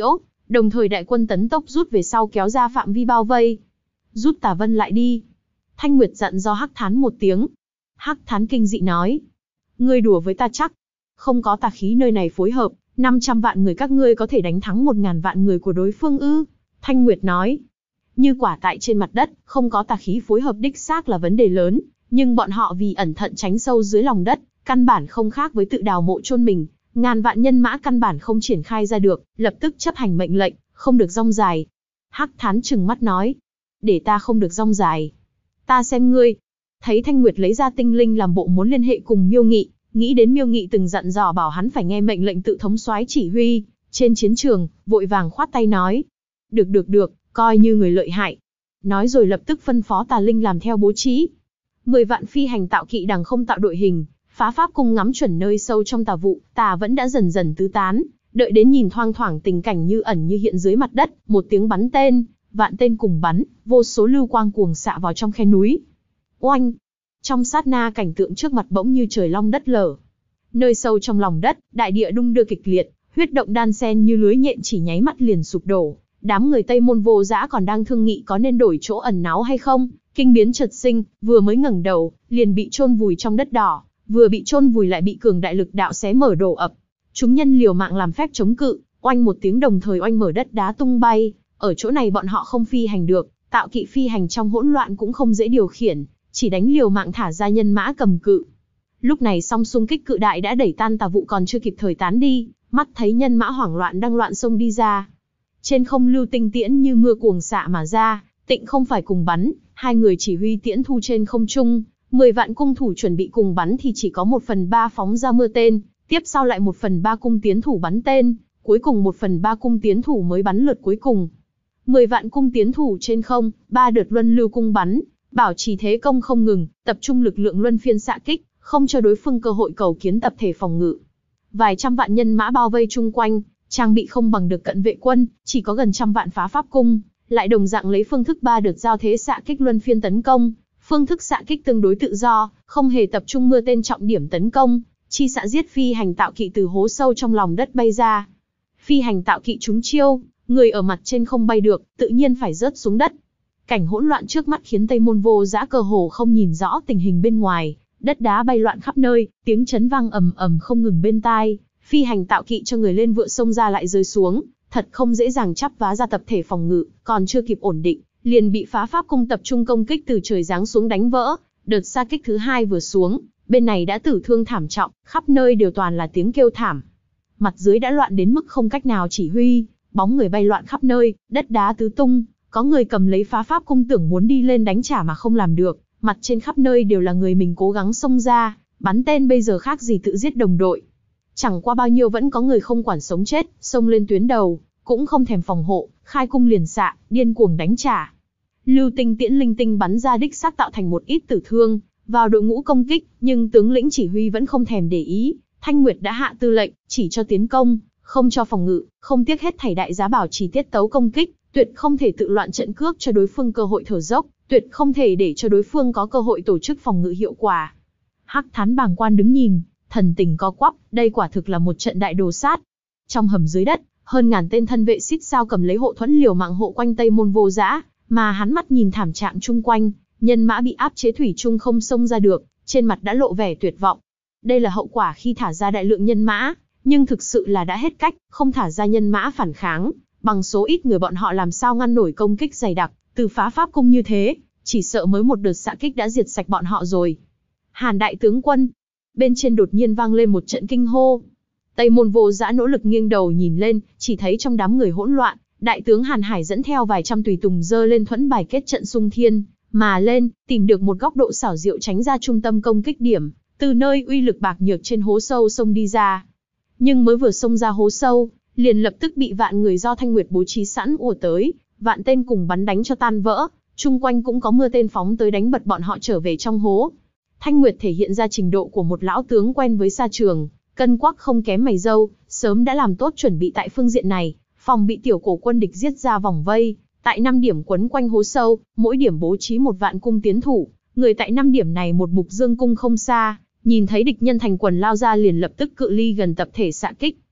đồng thời đại quân tấn tốc rút về sau kéo ra phạm vi bao vây. Rút Tà Vân lại đi. Thanh Nguyệt dặn do Hắc Thán một tiếng. Hắc Thán kinh dị nói. Ngươi đùa với ta chắc. Không có tà khí nơi này phối hợp, 500 vạn người các ngươi có thể đánh thắng 1000 vạn người của đối phương ư? Thanh Nguyệt nói. Như quả tại trên mặt đất, không có tà khí phối hợp đích xác là vấn đề lớn, nhưng bọn họ vì ẩn thận tránh sâu dưới lòng đất, căn bản không khác với tự đào mộ chôn mình, ngàn vạn nhân mã căn bản không triển khai ra được, lập tức chấp hành mệnh lệnh, không được rong dài. Hắc Thán trừng mắt nói. Để ta không được rong dài. Ta xem ngươi. Thấy Thanh Nguyệt lấy ra tinh linh làm bộ muốn liên hệ cùng Miêu Nghị, nghĩ đến Miêu Nghị từng dặn dò bảo hắn phải nghe mệnh lệnh tự thống soái chỉ huy, trên chiến trường, vội vàng khoát tay nói. Được, coi như người lợi hại. Nói rồi lập tức phân phó Tà Linh làm theo bố trí. 10 vạn phi hành tạo kỵ đằng không tạo đội hình, phá pháp cung ngắm chuẩn nơi sâu trong tà vụ, tà vẫn đã dần dần tứ tán, đợi đến nhìn thoang thoảng tình cảnh như ẩn như hiện dưới mặt đất, một tiếng bắn tên, vạn tên cùng bắn, vô số lưu quang cuồng xạ vào trong khe núi. Oanh! Trong sát na cảnh tượng trước mặt bỗng như trời long đất lở. Nơi sâu trong lòng đất, đại địa đung đưa kịch liệt, huyết động đan xen như lưới nhện chỉ nháy mắt liền sụp đổ. Đám người Tây Môn Vô Dã còn đang thương nghị có nên đổi chỗ ẩn náu hay không, kinh biến chợt sinh, vừa mới ngẩng đầu, liền bị chôn vùi trong đất đỏ, vừa bị chôn vùi lại bị cường đại lực đạo xé mở đổ ập. Chúng nhân liều mạng làm phép chống cự, oanh một tiếng đồng thời oanh mở đất đá tung bay. Ở chỗ này bọn họ không phi hành được, tạo kỵ phi hành trong hỗn loạn cũng không dễ điều khiển, chỉ đánh liều mạng thả ra nhân mã cầm cự. Lúc này song xung kích cự đại đã đẩy tan tà vụ còn chưa kịp thời tán đi, mắt thấy nhân mã hoảng loạn đang loạn xông đi ra. Trên không lưu tinh tiễn như mưa cuồng xạ mà ra, Tịnh không phải cùng bắn, hai người chỉ huy tiễn thu trên không trung, 10 vạn cung thủ chuẩn bị cùng bắn thì chỉ có 1/3 phóng ra mưa tên, tiếp sau lại 1/3 cung tiến thủ bắn tên, cuối cùng 1/3 cung tiến thủ mới bắn lượt cuối cùng. 10 vạn cung tiến thủ trên không, 3 đợt luân lưu cung bắn, bảo trì thế công không ngừng, tập trung lực lượng luân phiên xạ kích, không cho đối phương cơ hội cầu kiến tập thể phòng ngự. Vài trăm vạn nhân mã bao vây chung quanh, trang bị không bằng được cận vệ quân, chỉ có gần 100 vạn phá pháp cung, lại đồng dạng lấy phương thức 3 đợt giao thế xạ kích luân phiên tấn công, phương thức xạ kích tương đối tự do, không hề tập trung mưa tên trọng điểm tấn công, chi xạ giết phi hành tạo kỵ từ hố sâu trong lòng đất bay ra. Phi hành tạo kỵ trúng chiêu, người ở mặt trên không bay được, tự nhiên phải rớt xuống đất. Cảnh hỗn loạn trước mắt khiến Tây Môn Vô Dã cơ hồ không nhìn rõ tình hình bên ngoài, đất đá bay loạn khắp nơi, tiếng chấn vang ầm ầm không ngừng bên tai, phi hành tạo kỵ cho người lên vựa xông ra lại rơi xuống, thật không dễ dàng chắp vá ra tập thể phòng ngự, còn chưa kịp ổn định, liền bị phá pháp cung tập trung công kích từ trời giáng xuống đánh vỡ. Đợt xa kích thứ hai vừa xuống, bên này đã tử thương thảm trọng, khắp nơi đều toàn là tiếng kêu thảm. Mặt dưới đã loạn đến mức không cách nào chỉ huy, bóng người bay loạn khắp nơi, đất đá tứ tung, có người cầm lấy phá pháp cung tưởng muốn đi lên đánh trả mà không làm được, mặt trên khắp nơi đều là người mình cố gắng xông ra, bắn tên bây giờ khác gì tự giết đồng đội. Chẳng qua bao nhiêu vẫn có người không quản sống chết, xông lên tuyến đầu, cũng không thèm phòng hộ, khai cung liền xạ, điên cuồng đánh trả. Lưu tinh tiễn linh tinh bắn ra đích xác tạo thành một ít tử thương vào đội ngũ công kích, nhưng tướng lĩnh chỉ huy vẫn không thèm để ý. Thanh Nguyệt đã hạ tư lệnh, chỉ cho tiến công, không cho phòng ngự, không tiếc hết thảy đại giá bảo trì tiết tấu công kích, tuyệt không thể tự loạn trận cước cho đối phương cơ hội thở dốc, tuyệt không thể để cho đối phương có cơ hội tổ chức phòng ngự hiệu quả. Hắc Thán bàng quan đứng nhìn, thần tình co quắp, đây quả thực là một trận đại đồ sát. Trong hầm dưới đất, hơn ngàn tên thân vệ xít sao cầm lấy hộ thuẫn liều mạng hộ quanh Tây Môn Vô Dã, mà hắn mắt nhìn thảm trạng chung quanh, nhân mã bị áp chế thủy chung không xông ra được, trên mặt đã lộ vẻ tuyệt vọng. Đây là hậu quả khi thả ra đại lượng nhân mã, nhưng thực sự là đã hết cách, không thả ra nhân mã phản kháng, bằng số ít người bọn họ làm sao ngăn nổi công kích dày đặc từ phá pháp cung như thế, chỉ sợ mới một đợt xạ kích đã diệt sạch bọn họ rồi. Hàn đại tướng quân, bên trên đột nhiên vang lên một trận kinh hô. Tây Môn Vô Dã nỗ lực nghiêng đầu nhìn lên, chỉ thấy trong đám người hỗn loạn, đại tướng Hàn Hải dẫn theo vài trăm tùy tùng giơ lên thuẫn bài kết trận xung thiên mà lên, tìm được một góc độ xảo diệu tránh ra trung tâm công kích điểm, từ nơi uy lực bạc nhược trên hố sâu xông đi ra. Nhưng mới vừa xông ra hố sâu, liền lập tức bị vạn người do Thanh Nguyệt bố trí sẵn ùa tới, vạn tên cùng bắn đánh cho tan vỡ, chung quanh cũng có mưa tên phóng tới đánh bật bọn họ trở về trong hố. Thanh Nguyệt thể hiện ra trình độ của một lão tướng quen với sa trường, cân quắc không kém mày râu, sớm đã làm tốt chuẩn bị tại phương diện này, phòng bị tiểu cổ quân địch giết ra vòng vây, tại 5 điểm quấn quanh hố sâu, mỗi điểm bố trí 1 vạn cung tiến thủ, người tại 5 điểm này một mục dương cung không xa, nhìn thấy địch nhân thành quần lao ra liền lập tức cự ly gần tập thể xạ kích.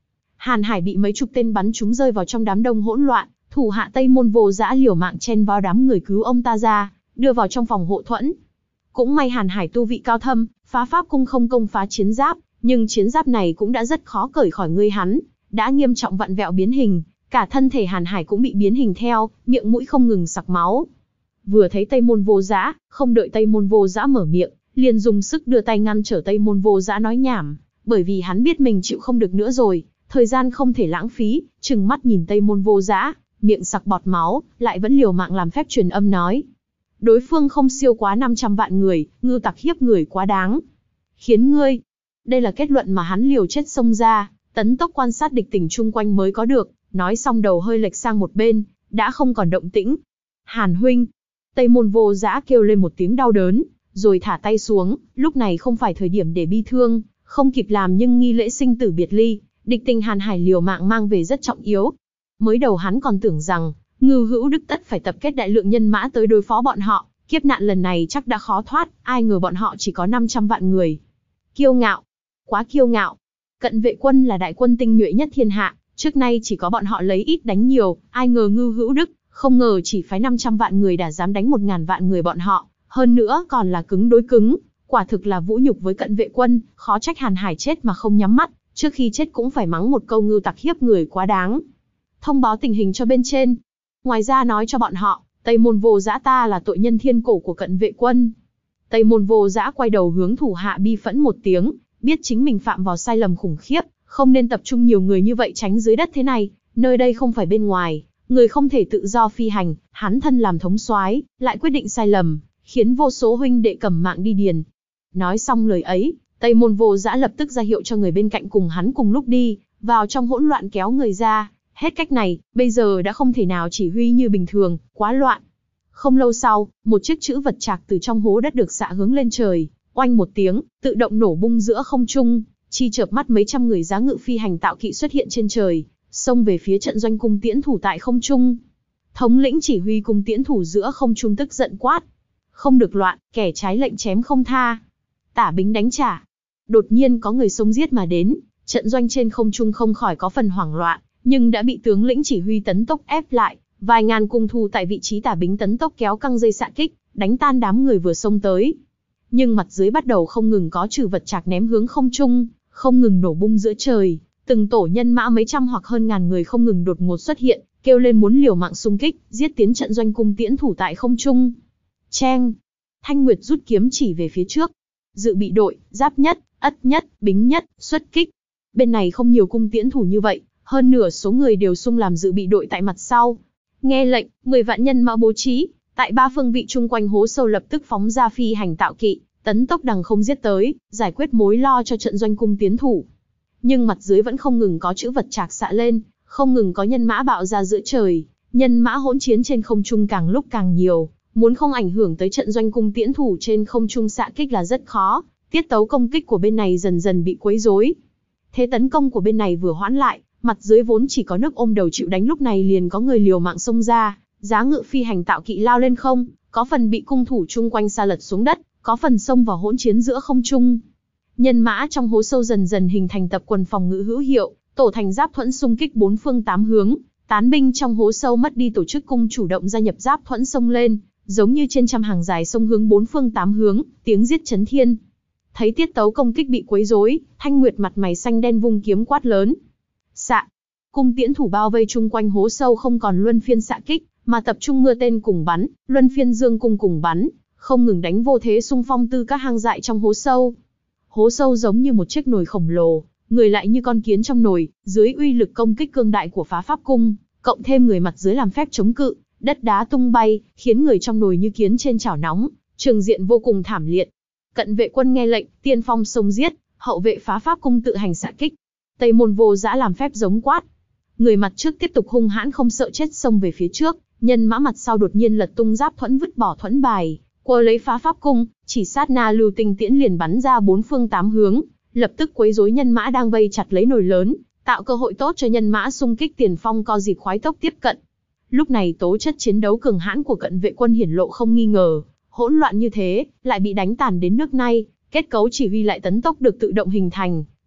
Hàn Hải bị mấy chục tên bắn trúng rơi vào trong đám đông hỗn loạn, thủ hạ Tây Môn Vô Dã liều mạng chen vào đám người cứu ông ta ra, đưa vào trong phòng hộ thuẫn. Cũng may Hàn Hải tu vị cao thâm, phá pháp cung không công phá chiến giáp, nhưng chiến giáp này cũng đã rất khó cởi khỏi người hắn, đã nghiêm trọng vặn vẹo biến hình, cả thân thể Hàn Hải cũng bị biến hình theo, miệng mũi không ngừng sặc máu. Vừa thấy Tây Môn Vô Dã, không đợi Tây Môn Vô Dã mở miệng, liền dùng sức đưa tay ngăn trở Tây Môn Vô Dã nói nhảm, bởi vì hắn biết mình chịu không được nữa rồi, thời gian không thể lãng phí, trừng mắt nhìn Tây Môn Vô Dã, miệng sặc bọt máu, lại vẫn liều mạng làm phép truyền âm nói. Đối phương không siêu quá 500 vạn người, ngưu tặc hiếp người quá đáng. Khiến ngươi. Đây là kết luận mà hắn liều chết xông ra, Tấn Tốc quan sát địch tình chung quanh mới có được, nói xong đầu hơi lệch sang một bên, đã không còn động tĩnh. Hàn huynh. Tây Môn Vô Dã kêu lên một tiếng đau đớn, rồi thả tay xuống, lúc này không phải thời điểm để bi thương, không kịp làm nhưng nghi lễ sinh tử biệt ly, địch tình Hàn Hải liều mạng mang về rất trọng yếu. Mới đầu hắn còn tưởng rằng, Ngưu Hữu Đức tất phải tập kết đại lượng nhân mã tới đối phó bọn họ, kiếp nạn lần này chắc đã khó thoát, ai ngờ bọn họ chỉ có 500 vạn người. Kiêu ngạo, quá kiêu ngạo. Cận Vệ quân là đại quân tinh nhuệ nhất thiên hạ, trước nay chỉ có bọn họ lấy ít đánh nhiều, ai ngờ Ngưu Hữu Đức, không ngờ chỉ phái 500 vạn người đã dám đánh 1000 vạn người bọn họ, hơn nữa còn là cứng đối cứng, quả thực là vũ nhục với Cận Vệ quân, khó trách Hàn Hải chết mà không nhắm mắt, trước khi chết cũng phải mắng một câu ngưu tặc hiếp người quá đáng. Thông báo tình hình cho bên trên. Ngoài ra nói cho bọn họ, Tây Môn Vô Dã ta là tội nhân thiên cổ của Cận Vệ quân. Tây Môn Vô Dã quay đầu hướng thủ hạ bi phẫn một tiếng, biết chính mình phạm vào sai lầm khủng khiếp, không nên tập trung nhiều người như vậy tránh dưới đất thế này, nơi đây không phải bên ngoài, người không thể tự do phi hành, hắn thân làm thống soái, lại quyết định sai lầm, khiến vô số huynh đệ cầm mạng đi điền. Nói xong lời ấy, Tây Môn Vô Dã lập tức ra hiệu cho người bên cạnh cùng hắn cùng lúc đi, vào trong hỗn loạn kéo người ra. Hết cách này, bây giờ đã không thể nào chỉ huy như bình thường, quá loạn. Không lâu sau, một chiếc chữ vật trạc từ trong hố đất được xạ hướng lên trời, oanh một tiếng, tự động nổ bung giữa không trung, chi chợp mắt mấy trăm người giá ngự phi hành tạo kỵ xuất hiện trên trời, xông về phía trận doanh cung tiễn thủ tại không trung. Thống lĩnh chỉ huy cung tiễn thủ giữa không trung tức giận quát. Không được loạn, kẻ trái lệnh chém không tha. Tả binh đánh trả. Đột nhiên có người xông giết mà đến, trận doanh trên không trung không khỏi có phần hoảng loạn, nhưng đã bị tướng lĩnh chỉ huy Tấn Tốc ép lại, vài ngàn cung thủ tại vị trí tả bính Tấn Tốc kéo căng dây xạ kích, đánh tan đám người vừa xông tới. Nhưng mặt dưới bắt đầu không ngừng có trừ vật trạc ném hướng không trung, không ngừng nổ bung giữa trời, từng tổ nhân mã mấy trăm hoặc hơn ngàn người không ngừng đột ngột xuất hiện, kêu lên muốn liều mạng xung kích, giết tiến trận doanh cung tiễn thủ tại không trung. Cheng! Thanh Nguyệt rút kiếm chỉ về phía trước. Dự bị đội, giáp nhất, ất nhất, bính nhất, xuất kích. Bên này không nhiều cung tiễn thủ như vậy, hơn nửa số người đều xung làm dự bị đội tại mặt sau. Nghe lệnh, 10 vạn nhân mã bố trí, tại 3 phương vị chung quanh hố sâu lập tức phóng ra phi hành tạo kỵ, Tấn Tốc đằng không giết tới, giải quyết mối lo cho trận doanh cung tiến thủ. Nhưng mặt dưới vẫn không ngừng có chữ vật trạc xạ lên, không ngừng có nhân mã bạo ra giữa trời, nhân mã hỗn chiến trên không trung càng lúc càng nhiều, muốn không ảnh hưởng tới trận doanh cung tiễn thủ trên không trung xạ kích là rất khó, tiết tấu công kích của bên này dần dần bị quấy rối. Thế tấn công của bên này vừa hoãn lại, mặt dưới vốn chỉ có nước ôm đầu chịu đánh lúc này liền có người liều mạng xông ra, giá ngự phi hành tạo kỵ lao lên không, có phần bị cung thủ chung quanh sa lật xuống đất, có phần xông vào hỗn chiến giữa không trung. Nhân mã trong hố sâu dần dần hình thành tập quần phòng ngự hữu hiệu, tổ thành giáp thuẫn xung kích 4 phương 8 hướng, tán binh trong hố sâu mất đi tổ chức cung chủ động gia nhập giáp thuẫn xông lên, giống như trên trăm hàng dài sông hướng 4 phương 8 hướng, tiếng giết chấn thiên. Thấy tiết tấu công kích bị quấy rối, Thanh Nguyệt mặt mày xanh đen vung kiếm quát lớn. Xạ! Cung tiễn thủ bao vây chung quanh hố sâu không còn luân phiên xạ kích, mà tập trung mưa tên cùng bắn, luân phiên dương cung cùng bắn, không ngừng đánh vô thế xung phong từ các hang dại trong hố sâu. Hố sâu giống như một chiếc nồi khổng lồ, người lại như con kiến trong nồi, dưới uy lực công kích cương đại của phá pháp cung, cộng thêm người mặt dưới làm phép chống cự, đất đá tung bay, khiến người trong nồi như kiến trên chảo nóng, trường diện vô cùng thảm liệt. Cận vệ quân nghe lệnh, tiên phong xông giết, hậu vệ phá pháp cung tự hành xạ kích. Tây Môn Vô Dã làm phép giống quát. Người mặt trước tiếp tục hung hãn không sợ chết xông về phía trước, nhân mã mặt sau đột nhiên lật tung giáp thuẫn vứt bỏ thuẫn bài, quơ lấy phá pháp cung, chỉ sát na lưu tinh tiễn liền bắn ra 4 phương 8 hướng, lập tức quấy rối nhân mã đang vây chặt lấy nồi lớn, tạo cơ hội tốt cho nhân mã xung kích tiền phong co dịp khoái tốc tiếp cận. Lúc này tố chất chiến đấu cường hãn của cận vệ quân hiển lộ không nghi ngờ, hỗn loạn như thế, lại bị đánh tàn đến nước này, kết cấu chỉ huy lại Tấn Tốc được tự động hình thành,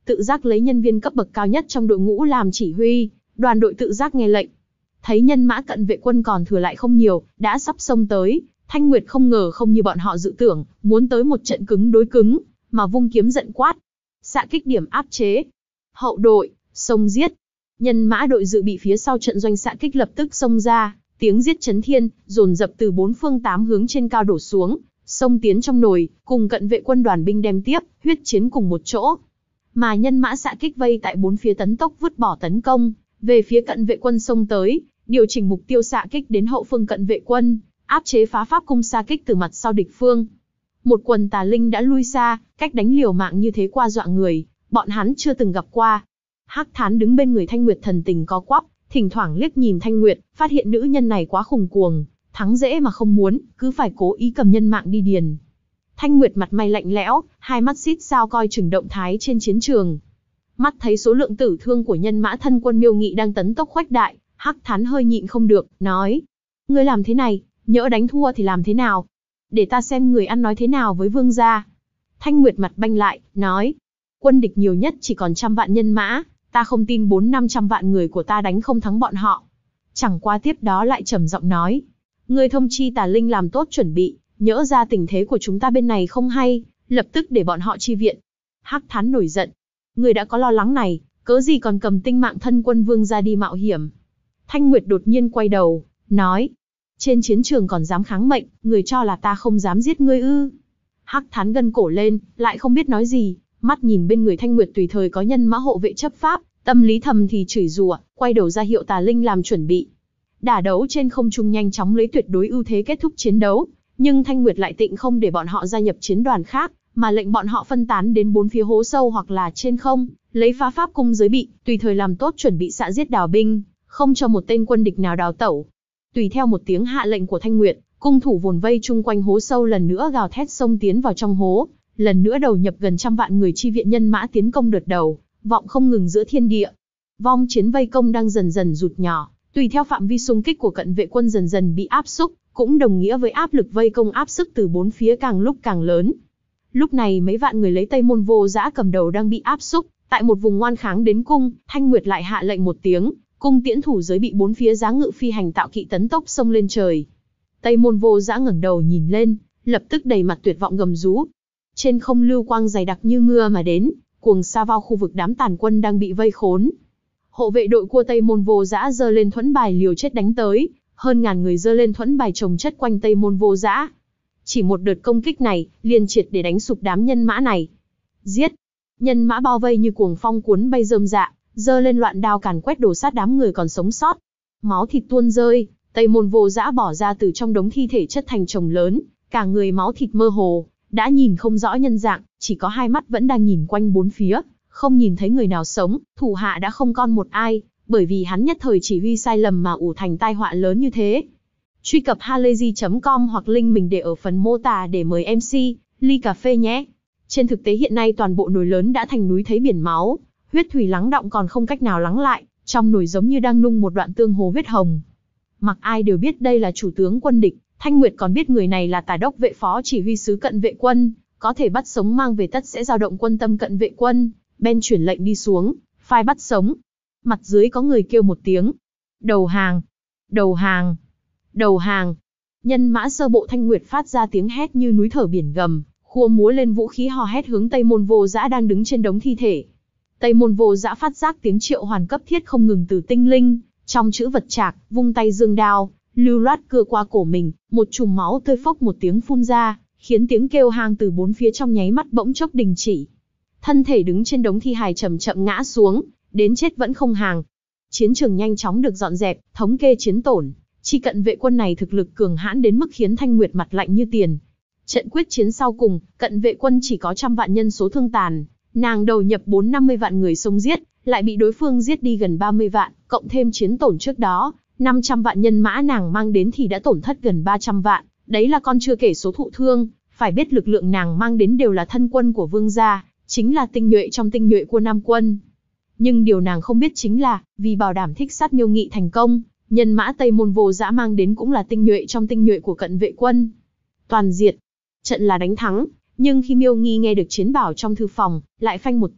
tự giác lấy nhân viên cấp bậc cao nhất trong đội ngũ làm chỉ huy, đoàn đội tự giác nghe lệnh. Thấy nhân mã cận vệ quân còn thừa lại không nhiều, đã sắp xông tới, Thanh Nguyệt không ngờ không như bọn họ dự tưởng, muốn tới một trận cứng đối cứng, mà vung kiếm giận quát. Xạ kích điểm áp chế. Hậu đội, xông giết. Nhân mã đội dự bị phía sau trận doanh xạ kích lập tức xông ra, tiếng giết chấn thiên, dồn dập từ bốn phương tám hướng trên cao đổ xuống, xông tiến trong nồi, cùng cận vệ quân đoàn binh đem tiếp, huyết chiến cùng một chỗ. Mà nhân mã xạ kích vây tại bốn phía tấn tốc vứt bỏ tấn công, về phía cận vệ quân xông tới, điều chỉnh mục tiêu xạ kích đến hậu phương cận vệ quân, áp chế phá pháp cung xạ kích từ mặt sau địch phương. Một quần tà linh đã lui xa, cách đánh liều mạng như thế qua dọa người, bọn hắn chưa từng gặp qua. Hắc Thán đứng bên người Thanh Nguyệt thần tình có quắp, thỉnh thoảng liếc nhìn Thanh Nguyệt, phát hiện nữ nhân này quá khùng cuồng, thắng dễ mà không muốn, cứ phải cố ý cầm nhân mạng đi điền. Thanh Nguyệt mặt mày lạnh lẽo, hai mắt xít sao coi chừng động thái trên chiến trường. Mắt thấy số lượng tử thương của nhân mã thân quân Miêu Nghị đang tấn tốc khuếch đại, Hắc Thán hơi nhịn không được, nói: "Ngươi làm thế này, nhỡ đánh thua thì làm thế nào? Để ta xem người ăn nói thế nào với vương gia." Thanh Nguyệt mặt banh lại, nói: "Quân địch nhiều nhất chỉ còn 100 vạn nhân mã, ta không tin 400-500 vạn người của ta đánh không thắng bọn họ." Chẳng qua tiếp đó lại trầm giọng nói: "Ngươi thông chi tà linh làm tốt chuẩn bị, nhỡ ra tình thế của chúng ta bên này không hay, lập tức để bọn họ chi viện." Hắc Thán nổi giận: "Ngươi đã có lo lắng này, cớ gì còn cầm tinh mạng thân quân vương ra đi mạo hiểm?" Thanh Nguyệt đột nhiên quay đầu, nói: "Trên chiến trường còn dám kháng mệnh, người cho là ta không dám giết ngươi ư?" Hắc Thán gân cổ lên, lại không biết nói gì, mắt nhìn bên người Thanh Nguyệt tùy thời có nhân mã hộ vệ chấp pháp, tâm lý thầm thì chửi rủa, quay đầu ra hiệu tà linh làm chuẩn bị. Đả đấu trên không trung nhanh chóng lấy tuyệt đối ưu thế kết thúc chiến đấu, nhưng Thanh Nguyệt lại tịnh không để bọn họ gia nhập chiến đoàn khác, mà lệnh bọn họ phân tán đến bốn phía hố sâu hoặc là trên không, lấy phá pháp cung giới bị, tùy thời làm tốt chuẩn bị xạ giết đào binh, không cho một tên quân địch nào đào tẩu. Tùy theo một tiếng hạ lệnh của Thanh Nguyệt, cung thủ vồn vây chung quanh hố sâu lần nữa gào thét xông tiến vào trong hố, lần nữa đầu nhập gần 100 vạn người chi viện nhân mã tiến công đợt đầu, vọng không ngừng giữa thiên địa. Vong chiến vây công đang dần dần rụt nhỏ, tùy theo phạm vi xung kích của cận vệ quân dần dần bị áp xúc, cũng đồng nghĩa với áp lực vây công áp sức từ bốn phía càng lúc càng lớn. Lúc này mấy vạn người lấy Tây Môn Vô Dã cầm đầu đang bị áp xúc, tại một vùng ngoan kháng đến cung, Thanh Nguyệt lại hạ lệnh một tiếng, cung tiễn thủ giới bị bốn phía giá ngự phi hành tạo kỵ tấn tốc xông lên trời. Tây Môn Vô Dã ngẩng đầu nhìn lên, lập tức đầy mặt tuyệt vọng gầm rú. Trên không lưu quang dày đặc như mưa mà đến, cuồng sa vào khu vực đám tàn quân đang bị vây khốn. Hộ vệ đội của Tây Môn Vô Dã giơ lên thuẫn bài liều chết đánh tới, hơn ngàn người giơ lên thuẫn bài chồng chất quanh Tây Môn Vô Dã. Chỉ một đợt công kích này, liền triệt để đánh sụp đám nhân mã này. Giết! Nhân mã bao vây như cuồng phong cuốn bay rơm rạ, giơ lên loạn đao càn quét đổ sát đám người còn sống sót. Máu thịt tuôn rơi, Tây Môn Vô Dã bỏ ra từ trong đống thi thể chất thành chồng lớn, cả người máu thịt mơ hồ, đã nhìn không rõ nhân dạng, chỉ có hai mắt vẫn đang nhìn quanh bốn phía, không nhìn thấy người nào sống, thủ hạ đã không còn một ai, bởi vì hắn nhất thời chỉ huy sai lầm mà ủ thành tai họa lớn như thế. Truy cập halayzi.com hoặc link mình để ở phần mô tả để mời MC, ly cà phê nhé. Trên thực tế hiện nay toàn bộ nồi lớn đã thành núi thấy biển máu, huyết thủy lắng đọng còn không cách nào lắng lại, trong nồi giống như đang nung một đoạn tương hồ huyết hồng. Mặc ai đều biết đây là chủ tướng quân địch, Thanh Nguyệt còn biết người này là Tả đốc vệ phó chỉ huy sứ cận vệ quân, có thể bắt sống mang về tất sẽ dao động quân tâm cận vệ quân, Ben chuyển lệnh đi xuống, phai bắt sống. Mặt dưới có người kêu một tiếng: "Đầu hàng! Đầu hàng! Đầu hàng!" Nhân mã sơ bộ Thanh Nguyệt phát ra tiếng hét như núi thở biển gầm, khua múa lên vũ khí hò hét hướng Tây Môn Vô Dã đang đứng trên đống thi thể. Tây Môn Vô Dã phát giác tiếng triệu hoàn cấp thiết không ngừng từ tinh linh, trong chữ vật trạc, vung tay giương đao, lưu loát cưa qua cổ mình, một chùm máu tươi phốc một tiếng phun ra, khiến tiếng kêu hang từ bốn phía trong nháy mắt bỗng chốc đình chỉ. Thân thể đứng trên đống thi hài chậm chậm ngã xuống, đến chết vẫn không hàng. Chiến trường nhanh chóng được dọn dẹp, thống kê chiến tổn. Chi cận vệ quân này thực lực cường hãn đến mức khiến Thanh Nguyệt mặt lạnh như tiền. Trận quyết chiến sau cùng, cận vệ quân chỉ có 100 vạn nhân số thương tàn, nàng đầu nhập 450 vạn người xông giết, lại bị đối phương giết đi gần 30 vạn, cộng thêm chiến tổn trước đó, 500 vạn nhân mã nàng mang đến thì đã tổn thất gần 300 vạn, đấy là còn chưa kể số thụ thương, phải biết lực lượng nàng mang đến đều là thân quân của vương gia, chính là tinh nhuệ trong tinh nhuệ của Nam quân. Nhưng điều nàng không biết chính là, vì bảo đảm thích sát Miêu Nghị thành công, nhân mã Tây Môn Vô Dã mang đến cũng là tinh nhuệ trong tinh nhuệ của cận vệ quân. Toàn diệt. Trận là đánh thắng, nhưng khi Miêu Nghi nghe được chiến bảo trong thư phòng, lại phanh một tiếng,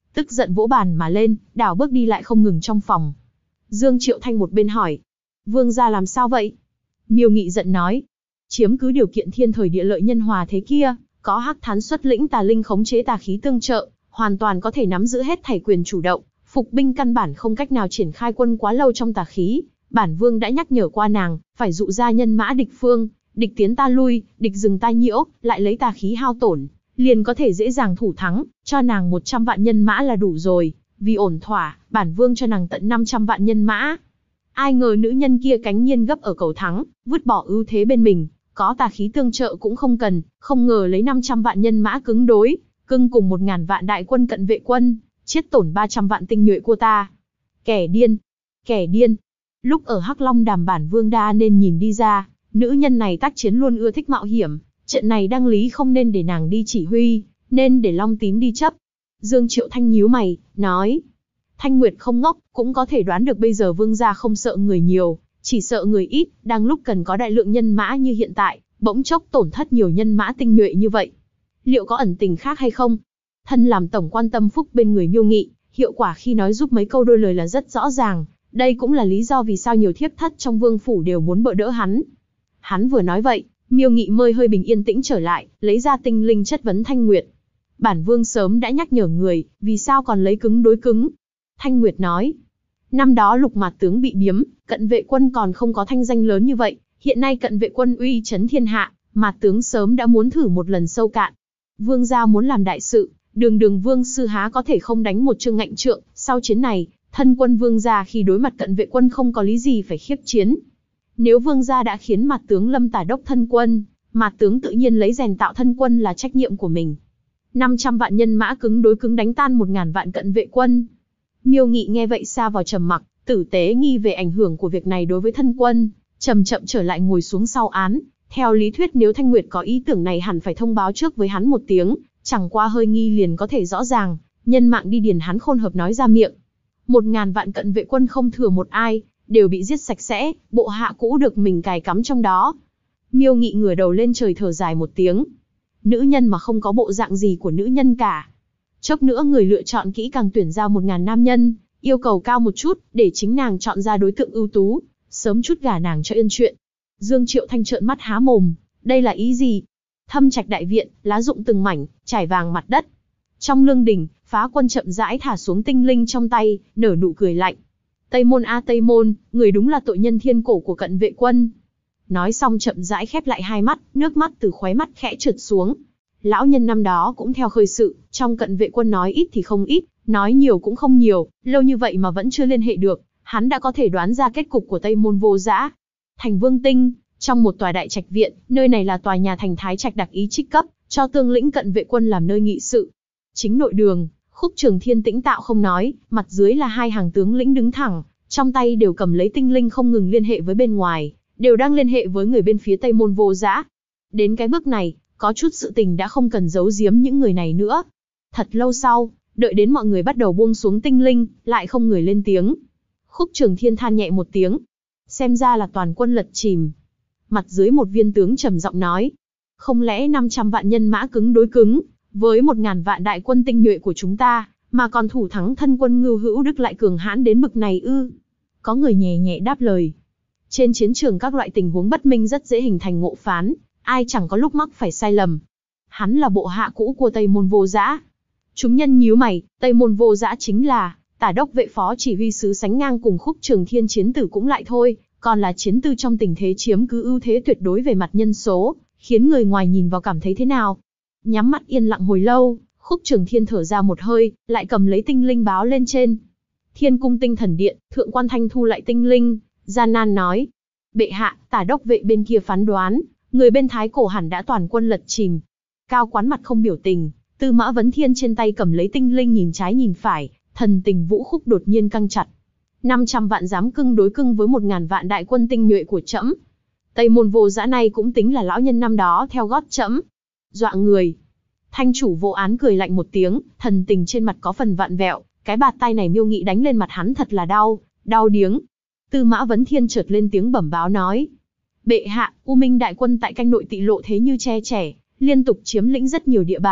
tức giận vỗ bàn mà lên, đảo bước đi lại không ngừng trong phòng. Dương Triệu Thanh một bên hỏi, vương gia làm sao vậy? Miêu Nghị giận nói, chiếm cứ điều kiện thiên thời địa lợi nhân hòa thế kia, có Hắc Thán xuất lĩnh tà linh khống chế tà khí tương trợ, hoàn toàn có thể nắm giữ hết thảy quyền chủ động, phục binh căn bản không cách nào triển khai quân quá lâu trong tà khí. Bản vương đã nhắc nhở qua nàng, phải dụ ra nhân mã địch phương, địch tiến ta lui, địch dừng ta nhiễu, lại lấy tà khí hao tổn, liền có thể dễ dàng thủ thắng, cho nàng 100 vạn nhân mã là đủ rồi, vì ổn thỏa, bản vương cho nàng tận 500 vạn nhân mã. Ai ngờ nữ nhân kia cánh nhiên gấp ở cầu thắng, vứt bỏ ưu thế bên mình, có tà khí tương trợ cũng không cần, không ngờ lấy 500 vạn nhân mã cứng đối, cưng cùng 1000 vạn đại quân cận vệ quân, chết tổn 300 vạn tinh nhuệ của ta. Kẻ điên, kẻ điên. Lúc ở Hắc Long Đàm bản vương đa nên nhìn đi ra, nữ nhân này tác chiến luôn ưa thích mạo hiểm, trận này đăng lý không nên để nàng đi chỉ huy, nên để Long Tím đi chấp. Dương Triệu Thanh nhíu mày, nói, Thanh Nguyệt không ngốc, cũng có thể đoán được bây giờ vương gia không sợ người nhiều, chỉ sợ người ít, đang lúc cần có đại lượng nhân mã như hiện tại, bỗng chốc tổn thất nhiều nhân mã tinh nhuệ như vậy. Liệu có ẩn tình khác hay không? Thân làm tổng quan tâm phúc bên người Miêu Nghị, hiệu quả khi nói giúp mấy câu đôi lời là rất rõ ràng, đây cũng là lý do vì sao nhiều thiếp thất trong vương phủ đều muốn bợ đỡ hắn. Hắn vừa nói vậy, Miêu Nghị mới hơi bình yên tĩnh trở lại, lấy ra tinh linh chất vấn Thanh Nguyệt. Bản vương sớm đã nhắc nhở người, vì sao còn lấy cứng đối cứng? Thanh Nguyệt nói, năm đó Lục Mạt tướng bị biếm, cận vệ quân còn không có thanh danh lớn như vậy, hiện nay cận vệ quân uy chấn thiên hạ, Mạt tướng sớm đã muốn thử một lần sâu cạn. Vương gia muốn làm đại sự, đường vương sư há có thể không đánh một chương ngạnh trượng, sau chiến này, thân quân vương gia khi đối mặt cận vệ quân không có lý gì phải khiếp chiến. Nếu vương gia đã khiến Mạt tướng lâm tả đốc thân quân, Mạt tướng tự nhiên lấy rèn tạo thân quân là trách nhiệm của mình. 500 vạn nhân mã cứng đối cứng đánh tan 1000 vạn cận vệ quân. Miêu Nghị nghe vậy sa vào trầm mặc, tử tế nghi về ảnh hưởng của việc này đối với thân quân, chậm chậm trở lại ngồi xuống sau án. Theo lý thuyết nếu Thanh Nguyệt có ý tưởng này hẳn phải thông báo trước với hắn một tiếng, chẳng qua hơi nghi liền có thể rõ ràng, nhân mạng đi điền hắn khôn hợp nói ra miệng. 1000 vạn cận vệ quân không thừa một ai, đều bị giết sạch sẽ, bộ hạ cũ được mình cài cắm trong đó. Miêu Nghị ngửa đầu lên trời thở dài một tiếng. Nữ nhân mà không có bộ dạng gì của nữ nhân cả. Chốc nữa người lựa chọn kỹ càng tuyển ra 1000 nam nhân, yêu cầu cao một chút, để chính nàng chọn ra đối tượng ưu tú, sớm chút gả nàng cho yên chuyện. Dương Triệu Thanh trợn mắt há mồm, đây là ý gì? Thâm Trạch đại viện, lá rụng từng mảnh, trải vàng mặt đất. Trong lương đình, Phá Quân chậm rãi thả xuống tinh linh trong tay, nở nụ cười lạnh. Tây Môn a Tây Môn, người đúng là tội nhân thiên cổ của cận vệ quân. Nói xong chậm rãi khép lại hai mắt, nước mắt từ khóe mắt khẽ trượt xuống. Lão nhân năm đó cũng theo khơi sự, trong cận vệ quân nói ít thì không ít, nói nhiều cũng không nhiều, lâu như vậy mà vẫn chưa liên hệ được, hắn đã có thể đoán ra kết cục của Tây Môn Vô Dã. Thành Vương Tinh, trong một tòa đại trạch viện, nơi này là tòa nhà thành Thái Trạch đặc ý trích cấp, cho tương lĩnh cận vệ quân làm nơi nghị sự. Chính nội đường, Khúc Trường Thiên tĩnh tạo không nói, mặt dưới là hai hàng tướng lĩnh đứng thẳng, trong tay đều cầm lấy tinh linh không ngừng liên hệ với bên ngoài, đều đang liên hệ với người bên phía Tây Môn Vô Dã. Đến cái bước này, có chút sự tình đã không cần giấu giếm những người này nữa. Thật lâu sau, đợi đến mọi người bắt đầu buông xuống tinh linh, lại không người lên tiếng. Khúc Trường Thiên than nhẹ một tiếng. Xem ra là toàn quân lật chìm. Mặt dưới một viên tướng trầm giọng nói. Không lẽ 500 vạn nhân mã cứng đối cứng, với 1000 vạn đại quân tinh nhuệ của chúng ta, mà còn thủ thắng thân quân Ngưu Hữu Đức lại cường hãn đến bực này ư? Có người nhẹ nhẹ đáp lời. Trên chiến trường các loại tình huống bất minh rất dễ hình thành ngộ phán, ai chẳng có lúc mắc phải sai lầm. Hắn là bộ hạ cũ của Tây Môn Vô Dã. Chúng nhân nhíu mày, Tây Môn Vô Dã chính là Tả đốc vệ phó chỉ huy sứ sánh ngang cùng Khúc Trường Thiên chiến tử cũng lại thôi, còn là chiến tư trong tình thế chiếm cứ ưu thế tuyệt đối về mặt nhân số, khiến người ngoài nhìn vào cảm thấy thế nào. Nhắm mắt yên lặng hồi lâu, Khúc Trường Thiên thở ra một hơi, lại cầm lấy tinh linh báo lên trên. Thiên cung tinh thần điện, thượng quan Thanh thu lại tinh linh, gian nan nói. Bệ hạ, Tả đốc vệ bên kia phán đoán, người bên Thái Cổ hẳn đã toàn quân lật chìm. Cao Quán mặt không biểu tình, Tư Mã Vấn Thiên trên tay cầm lấy tinh linh nhìn trái nhìn phải, thần tình Vũ Khúc đột nhiên căng chặt. 500 vạn dám cưng đối cưng với 1000 vạn đại quân tinh nhuệ của trẫm. Tây Môn Vô Dã này cũng tính là lão nhân năm đó theo gót trẫm. Dọa người. Thanh chủ vô án cười lạnh một tiếng, thần tình trên mặt có phần vặn vẹo, cái bạt tay này Miêu Nghị đánh lên mặt hắn thật là đau, đau điếng. Tư Mã Vấn Thiên chợt lên tiếng bẩm báo nói. Bệ hạ, U Minh đại quân tại canh nội Tị Lộ thế như tre trẻ, liên tục chiếm lĩnh rất nhiều địa bàn,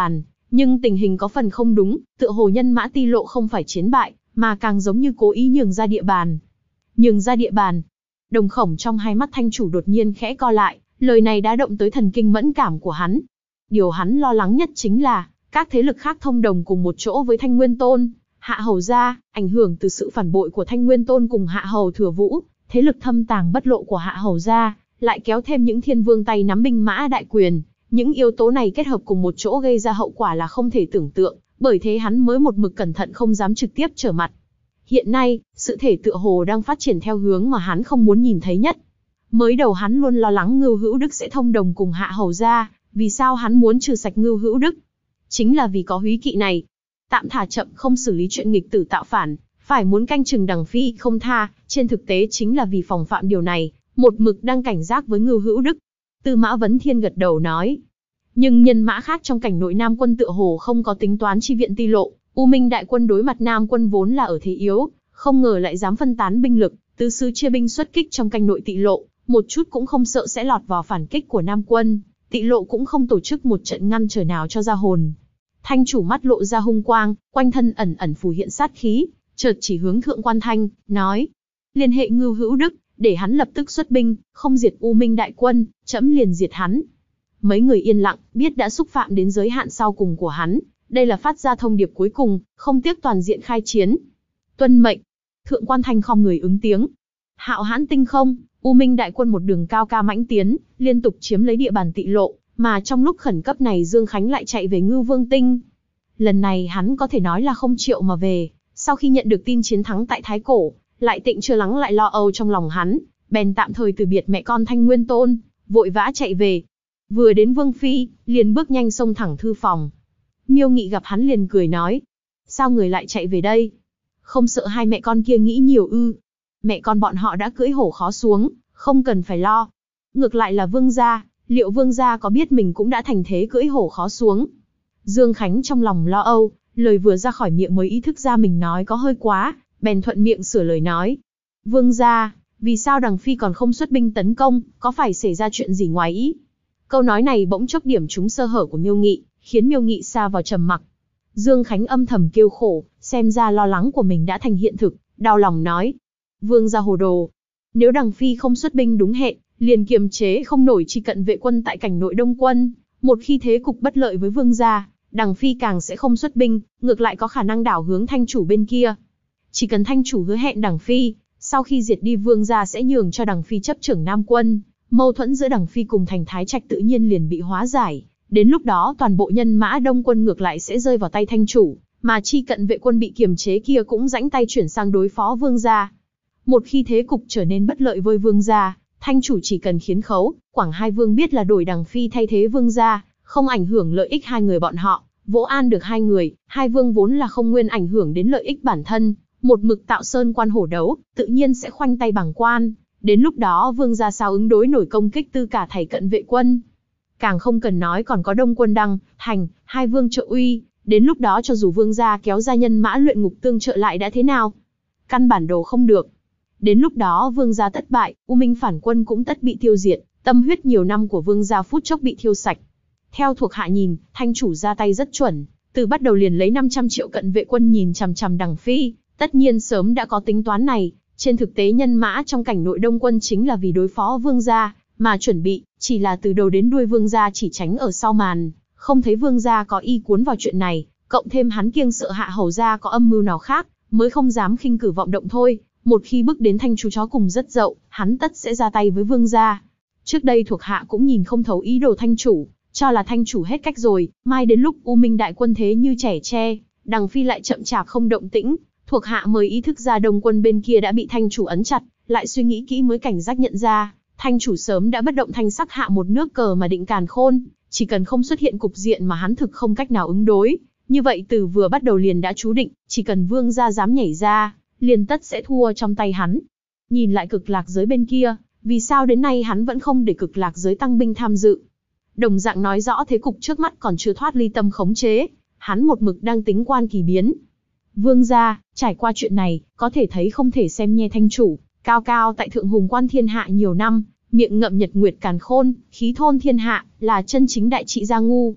Nhưng tình hình có phần không đúng, tựa hồ nhân mã Ti Lộ không phải chiến bại, mà càng giống như cố ý nhường ra địa bàn. Nhường ra địa bàn. Đồng khổng trong hai mắt thanh chủ đột nhiên khẽ co lại, lời này đã động tới thần kinh mẫn cảm của hắn. Điều hắn lo lắng nhất chính là, các thế lực khác thông đồng cùng một chỗ với Thanh Nguyên Tôn, Hạ Hầu gia, ảnh hưởng từ sự phản bội của Thanh Nguyên Tôn cùng Hạ Hầu Thừa Vũ, thế lực thâm tàng bất lộ của Hạ Hầu gia, lại kéo thêm những thiên vương tay nắm binh mã đại quyền. Những yếu tố này kết hợp cùng một chỗ gây ra hậu quả là không thể tưởng tượng, bởi thế hắn mới một mực cẩn thận không dám trực tiếp trở mặt. Hiện nay, sự thể tựa hồ đang phát triển theo hướng mà hắn không muốn nhìn thấy nhất. Mới đầu hắn luôn lo lắng Ngưu Hữu Đức sẽ thông đồng cùng Hạ Hầu gia, vì sao hắn muốn trừ sạch Ngưu Hữu Đức? Chính là vì có húy kỵ này. Tạm thả chậm không xử lý chuyện nghịch tử tạo phản, phải muốn canh chừng Đằng Phi không tha, trên thực tế chính là vì phòng phạm điều này, một mực đang cảnh giác với Ngưu Hữu Đức. Tư Mã Vấn Thiên gật đầu nói. Nhưng nhân mã khác trong cảnh nội Nam quân tựa hồ không có tính toán chi viện Ti Lộ, U Minh đại quân đối mặt Nam quân vốn là ở thế yếu, không ngờ lại dám phân tán binh lực, tứ xứ chia binh xuất kích trong cảnh nội Tị Lộ, một chút cũng không sợ sẽ lọt vào phản kích của Nam quân. Tị Lộ cũng không tổ chức một trận ngăn trở nào cho ra hồn. Thanh chủ mắt lộ ra hung quang, quanh thân ẩn ẩn phù hiện sát khí, chợt chỉ hướng Thượng Quan Thanh, nói: liên hệ Ngưu Hữu Đức, để hắn lập tức xuất binh, không diệt U Minh đại quân, trẫm liền diệt hắn. Mấy người yên lặng, biết đã xúc phạm đến giới hạn sau cùng của hắn, đây là phát ra thông điệp cuối cùng, không tiếc toàn diện khai chiến. Tuân mệnh. Thượng Quan Thanh khom người ứng tiếng. Hạo hãn tinh không, U Minh đại quân một đường cao ca mãnh tiến, liên tục chiếm lấy địa bàn Tị Lộ, mà trong lúc khẩn cấp này Dương Khánh lại chạy về Ngưu Vương Tinh. Lần này hắn có thể nói là không triệu mà về, sau khi nhận được tin chiến thắng tại Thái Cổ, lại tịnh chưa lắng lại lo âu trong lòng hắn, bèn tạm thời từ biệt mẹ con Thanh Nguyên Tôn, vội vã chạy về. Vừa đến Vương Phi, liền bước nhanh xông thẳng thư phòng. Miêu Nghị gặp hắn liền cười nói: sao người lại chạy về đây? Không sợ hai mẹ con kia nghĩ nhiều ư? Mẹ con bọn họ đã cưỡi hổ khó xuống, không cần phải lo. Ngược lại là Vương gia, liệu Vương gia có biết mình cũng đã thành thế cưỡi hổ khó xuống? Dương Khánh trong lòng lo âu, lời vừa ra khỏi miệng mới ý thức ra mình nói có hơi quá, bèn thuận miệng sửa lời nói: Vương gia, vì sao Đằng Phi còn không xuất binh tấn công, có phải xảy ra chuyện gì ngoài ý? Câu nói này bỗng chốc điểm trúng sơ hở của Miêu Nghị, khiến Miêu Nghị sa vào trầm mặc. Dương Khánh âm thầm kêu khổ, xem ra lo lắng của mình đã thành hiện thực, đau lòng nói: Vương gia hồ đồ. Nếu Đằng Phi không xuất binh đúng hẹn, liền kiềm chế không nổi chi cận vệ quân tại cảnh nội Đông quân. Một khi thế cục bất lợi với Vương gia, Đằng Phi càng sẽ không xuất binh, ngược lại có khả năng đảo hướng Thanh chủ bên kia. Chỉ cần Thanh chủ hứa hẹn Đằng Phi, sau khi diệt đi Vương gia sẽ nhường cho Đằng Phi chấp trưởng Nam quân, mâu thuẫn giữa Đằng Phi cùng Thành Thái Trạch tự nhiên liền bị hóa giải. Đến lúc đó toàn bộ nhân mã Đông quân ngược lại sẽ rơi vào tay Thanh chủ, mà chi cận vệ quân bị kiềm chế kia cũng rãnh tay chuyển sang đối phó Vương gia. Một khi thế cục trở nên bất lợi với Vương gia, Thanh chủ chỉ cần khiến Khấu, Quảng hai vương biết là đổi Đằng Phi thay thế Vương gia, không ảnh hưởng lợi ích hai người bọn họ, vỗ an được hai người, hai vương vốn là không nguyên ảnh hưởng đến lợi ích bản thân, một mực tạo sơn quan hổ đấu, tự nhiên sẽ khoanh tay bằng quan. Đến lúc đó Vương gia sao ứng đối nổi công kích tư cả thảy cận vệ quân. Càng không cần nói còn có Đông quân Đăng, Thành, hai vương trợ uy, đến lúc đó cho dù Vương gia kéo ra nhân mã luyện ngục tương trợ lại đã thế nào? Căn bản đồ không được. Đến lúc đó Vương gia tất bại, U Minh phản quân cũng tất bị tiêu diệt, tâm huyết nhiều năm của Vương gia phút chốc bị thiêu sạch. Theo thuộc hạ nhìn, Thanh chủ ra tay rất chuẩn, từ bắt đầu liền lấy 500 triệu cận vệ quân nhìn chằm chằm Đằng Phi, tất nhiên sớm đã có tính toán này. Trên thực tế nhân mã trong cảnh nội Đông quân chính là vì đối phó Vương gia mà chuẩn bị, chỉ là từ đầu đến đuôi Vương gia chỉ tránh ở sau màn, không thấy Vương gia có ý cuốn vào chuyện này, cộng thêm hắn kiêng sợ Hạ Hầu gia có âm mưu nào khác, mới không dám khinh cử vọng động thôi. Một khi bước đến Thanh chú chó cùng rất dậu, hắn tất sẽ ra tay với Vương gia. Trước đây thuộc hạ cũng nhìn không thấu ý đồ Thanh chủ, cho là Thanh chủ hết cách rồi, mai đến lúc U Minh đại quân thế như trẻ tre, Đằng Phi lại chậm chạp không động tĩnh, thuộc hạ mới ý thức ra Đông quân bên kia đã bị Thanh chủ ấn chặt, lại suy nghĩ kỹ mới cảnh giác nhận ra, Thanh chủ sớm đã bất động thanh sắc hạ một nước cờ mà định càn khôn, chỉ cần không xuất hiện cục diện mà hắn thực không cách nào ứng đối, như vậy từ vừa bắt đầu liền đã chú định, chỉ cần Vương gia dám nhảy ra, liền tất sẽ thua trong tay hắn. Nhìn lại Cực Lạc giới bên kia, vì sao đến nay hắn vẫn không để Cực Lạc giới tăng binh tham dự? Đồng dạng nói rõ thế cục trước mắt còn chưa thoát ly tâm khống chế, hắn một mực đang tính quan kỳ biến. Vương gia, trải qua chuyện này, có thể thấy không thể xem nhẹ Thanh chủ, cao cao tại thượng hùng quan thiên hạ nhiều năm, miệng ngậm nhật nguyệt càn khôn, khí thôn thiên hạ, là chân chính đại trị gia ngu.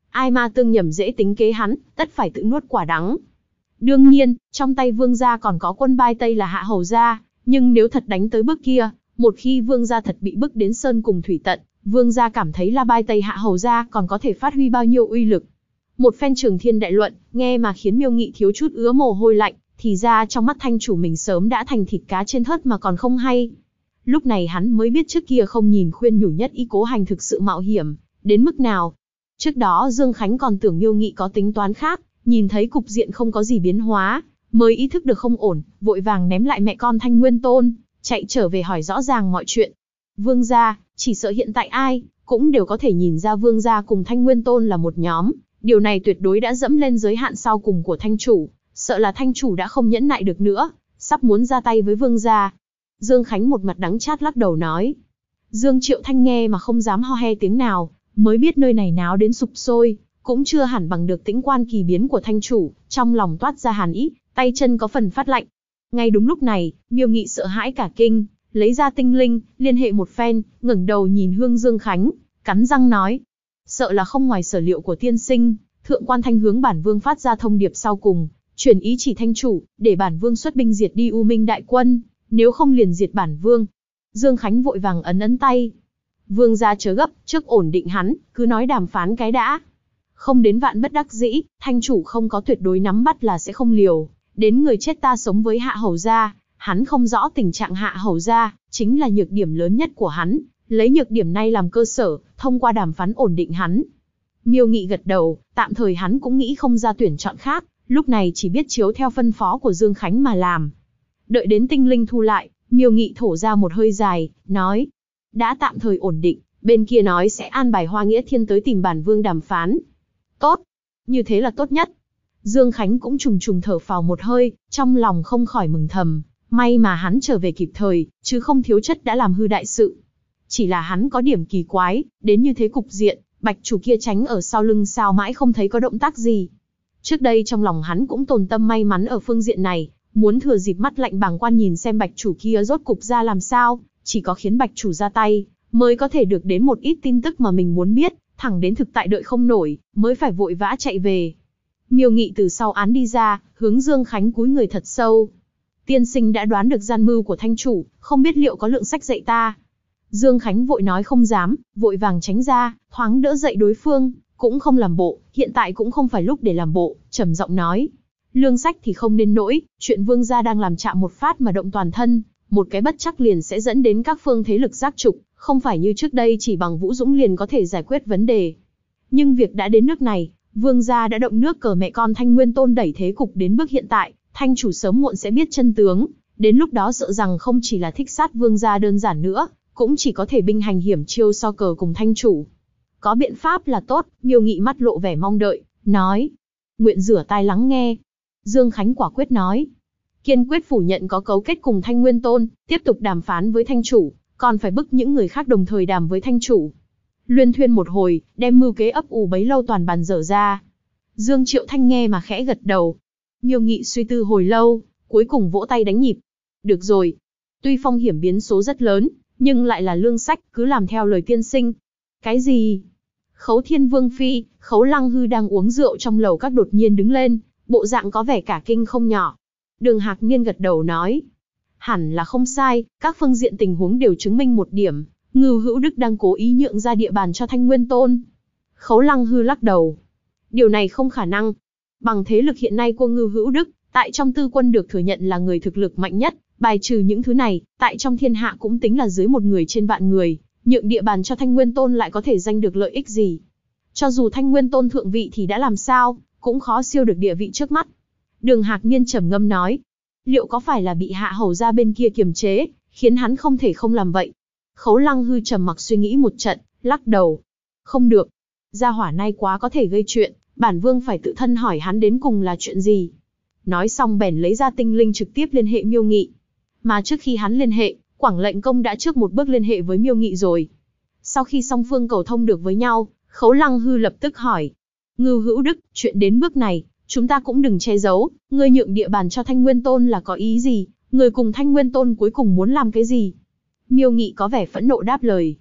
Ai ma tương nhầm dễ tính kế hắn, tất phải tự nuốt quả đắng. Đương nhiên, trong tay vương gia còn có quân Bai Tây là Hạ Hầu gia, nhưng nếu thật đánh tới bước kia, một khi vương gia thật bị bức đến sơn cùng thủy tận, vương gia cảm thấy là Bai Tây Hạ Hầu gia còn có thể phát huy bao nhiêu uy lực. Một phen trường thiên đại luận, nghe mà khiến Miêu Nghị thiếu chút ứa mồ hôi lạnh, thì ra trong mắt thanh chủ mình sớm đã thành thịt cá trên thớt mà còn không hay. Lúc này hắn mới biết trước kia không nhìn khuyên nhủ nhất ý cố hành thực sự mạo hiểm, đến mức nào. Trước đó Dương Khánh còn tưởng Miêu Nghị có tính toán khác, nhìn thấy cục diện không có gì biến hóa, mới ý thức được không ổn, vội vàng ném lại mẹ con Thanh Nguyên Tôn, chạy trở về hỏi rõ ràng mọi chuyện. Vương gia, chỉ sợ hiện tại ai cũng đều có thể nhìn ra Vương gia cùng Thanh Nguyên Tôn là một nhóm, điều này tuyệt đối đã dẫm lên giới hạn sau cùng của Thanh chủ, sợ là Thanh chủ đã không nhẫn nại được nữa, sắp muốn ra tay với Vương gia. Dương Khánh một mặt đắng chát lắc đầu nói. Dương Triệu Thanh nghe mà không dám ho he tiếng nào, mới biết nơi này náo đến sụp sôi, cũng chưa hẳn bằng được tĩnh quan kỳ biến của Thanh chủ, trong lòng toát ra hàn ý, tay chân có phần phát lạnh. Ngay đúng lúc này, Miêu Nghị sợ hãi cả kinh, lấy ra tinh linh, liên hệ một phen, ngẩng đầu nhìn Hương Dương Khánh, cắn răng nói. Sợ là không ngoài sở liệu của tiên sinh, thượng quan Thanh hướng bản vương phát ra thông điệp sau cùng, truyền ý chỉ Thanh chủ, để bản vương xuất binh diệt đi U Minh đại quân, nếu không liền diệt bản vương. Dương Khánh vội vàng ấn tay. Vương gia chớ gấp, trước ổn định hắn, cứ nói đàm phán cái đã. Không đến vạn bất đắc dĩ, Thanh chủ không có tuyệt đối nắm bắt là sẽ không liều. Đến người chết ta sống với Hạ Hầu gia, hắn không rõ tình trạng Hạ Hầu gia, chính là nhược điểm lớn nhất của hắn, lấy nhược điểm này làm cơ sở, thông qua đàm phán ổn định hắn. Miêu Nghị gật đầu, tạm thời hắn cũng nghĩ không ra tuyển chọn khác, lúc này chỉ biết chiếu theo phân phó của Dương Khánh mà làm. Đợi đến tinh linh thu lại, Miêu Nghị thổ ra một hơi dài, nói. Đã tạm thời ổn định, bên kia nói sẽ an bài Hoa Nghĩa Thiên tới tìm bản vương đàm phán. Tốt, như thế là tốt nhất. Dương Khánh cũng trùng trùng thở phào một hơi, trong lòng không khỏi mừng thầm, may mà hắn trở về kịp thời, chứ không thiếu chất đã làm hư đại sự. Chỉ là hắn có điểm kỳ quái, đến như thế cục diện, bạch chủ kia tránh ở sau lưng sao mãi không thấy có động tác gì. Trước đây trong lòng hắn cũng tồn tâm may mắn ở phương diện này, muốn thừa dịp mắt lạnh bàng quan nhìn xem bạch chủ kia rốt cục ra làm sao, chỉ có khiến bạch chủ ra tay, mới có thể được đến một ít tin tức mà mình muốn biết, thẳng đến thực tại đợi không nổi, mới phải vội vã chạy về. Miêu Nghị từ sau án đi ra, hướng Dương Khánh cúi người thật sâu. Tiên sinh đã đoán được gian mưu của Thanh chủ, không biết liệu có lượng sách dạy ta. Dương Khánh vội nói không dám, vội vàng tránh ra, thoáng đỡ dậy đối phương, cũng không làm bộ, hiện tại cũng không phải lúc để làm bộ, trầm giọng nói. Lương sách thì không nên nỗi, chuyện vương gia đang làm chạm một phát mà động toàn thân, một cái bất chắc liền sẽ dẫn đến các phương thế lực giác trục, không phải như trước đây chỉ bằng Vũ Dũng liền có thể giải quyết vấn đề. Nhưng việc đã đến nước này, vương gia đã động nước cờ mẹ con Thanh Nguyên Tôn đẩy thế cục đến bước hiện tại, Thanh chủ sớm muộn sẽ biết chân tướng, đến lúc đó sợ rằng không chỉ là thích sát vương gia đơn giản nữa, cũng chỉ có thể binh hành hiểm chiêu so cờ cùng Thanh chủ. Có biện pháp là tốt, Miêu Nghị mắt lộ vẻ mong đợi, nói. Nguyện rửa tai lắng nghe. Dương Khánh quả quyết nói. Kiên quyết phủ nhận có cấu kết cùng Thanh Nguyên Tôn, tiếp tục đàm phán với Thanh chủ, còn phải bức những người khác đồng thời đàm với Thanh chủ. Luyên thuyên một hồi, đem mưu kế ấp ủ bấy lâu toàn bàn dở ra. Dương Triệu Thanh nghe mà khẽ gật đầu. Miêu Nghị suy tư hồi lâu, cuối cùng vỗ tay đánh nhịp. Được rồi. Tuy phong hiểm biến số rất lớn, nhưng lại là lương sách, cứ làm theo lời tiên sinh. Cái gì? Khấu Thiên Vương Phi, Khấu Lăng Hư đang uống rượu trong lầu các đột nhiên đứng lên, bộ dạng có vẻ cả kinh không nhỏ. Đường Hạc Niên gật đầu nói. Hẳn là không sai, các phương diện tình huống đều chứng minh một điểm. Ngưu Hữu Đức đang cố ý nhượng ra địa bàn cho Thanh Nguyên Tôn. Khấu Lăng Hư lắc đầu. Điều này không khả năng. Bằng thế lực hiện nay của Ngưu Hữu Đức, tại trong tư quân được thừa nhận là người thực lực mạnh nhất, bài trừ những thứ này, tại trong thiên hạ cũng tính là dưới một người trên vạn người, nhượng địa bàn cho Thanh Nguyên Tôn lại có thể giành được lợi ích gì. Cho dù Thanh Nguyên Tôn thượng vị thì đã làm sao, cũng khó siêu được địa vị trước mắt. Đường Hạc Niên trầm ngâm nói. Liệu có phải là bị Hạ Hầu gia bên kia kiềm chế, khiến hắn không thể không làm vậy? Khấu Lăng Hư trầm mặc suy nghĩ một trận, lắc đầu. Không được. Gia hỏa này quá có thể gây chuyện, bản vương phải tự thân hỏi hắn đến cùng là chuyện gì. Nói xong bèn lấy ra tinh linh trực tiếp liên hệ Miêu Nghị. Mà trước khi hắn liên hệ, Quảng Lệnh Công đã trước một bước liên hệ với Miêu Nghị rồi. Sau khi song phương cầu thông được với nhau, Khấu Lăng Hư lập tức hỏi. Ngưu Hữu Đức, chuyện đến bước này, chúng ta cũng đừng che giấu, ngươi nhượng địa bàn cho Thanh Nguyên Tôn là có ý gì, người cùng Thanh Nguyên Tôn cuối cùng muốn làm cái gì? Miêu Nghị có vẻ phẫn nộ đáp lời.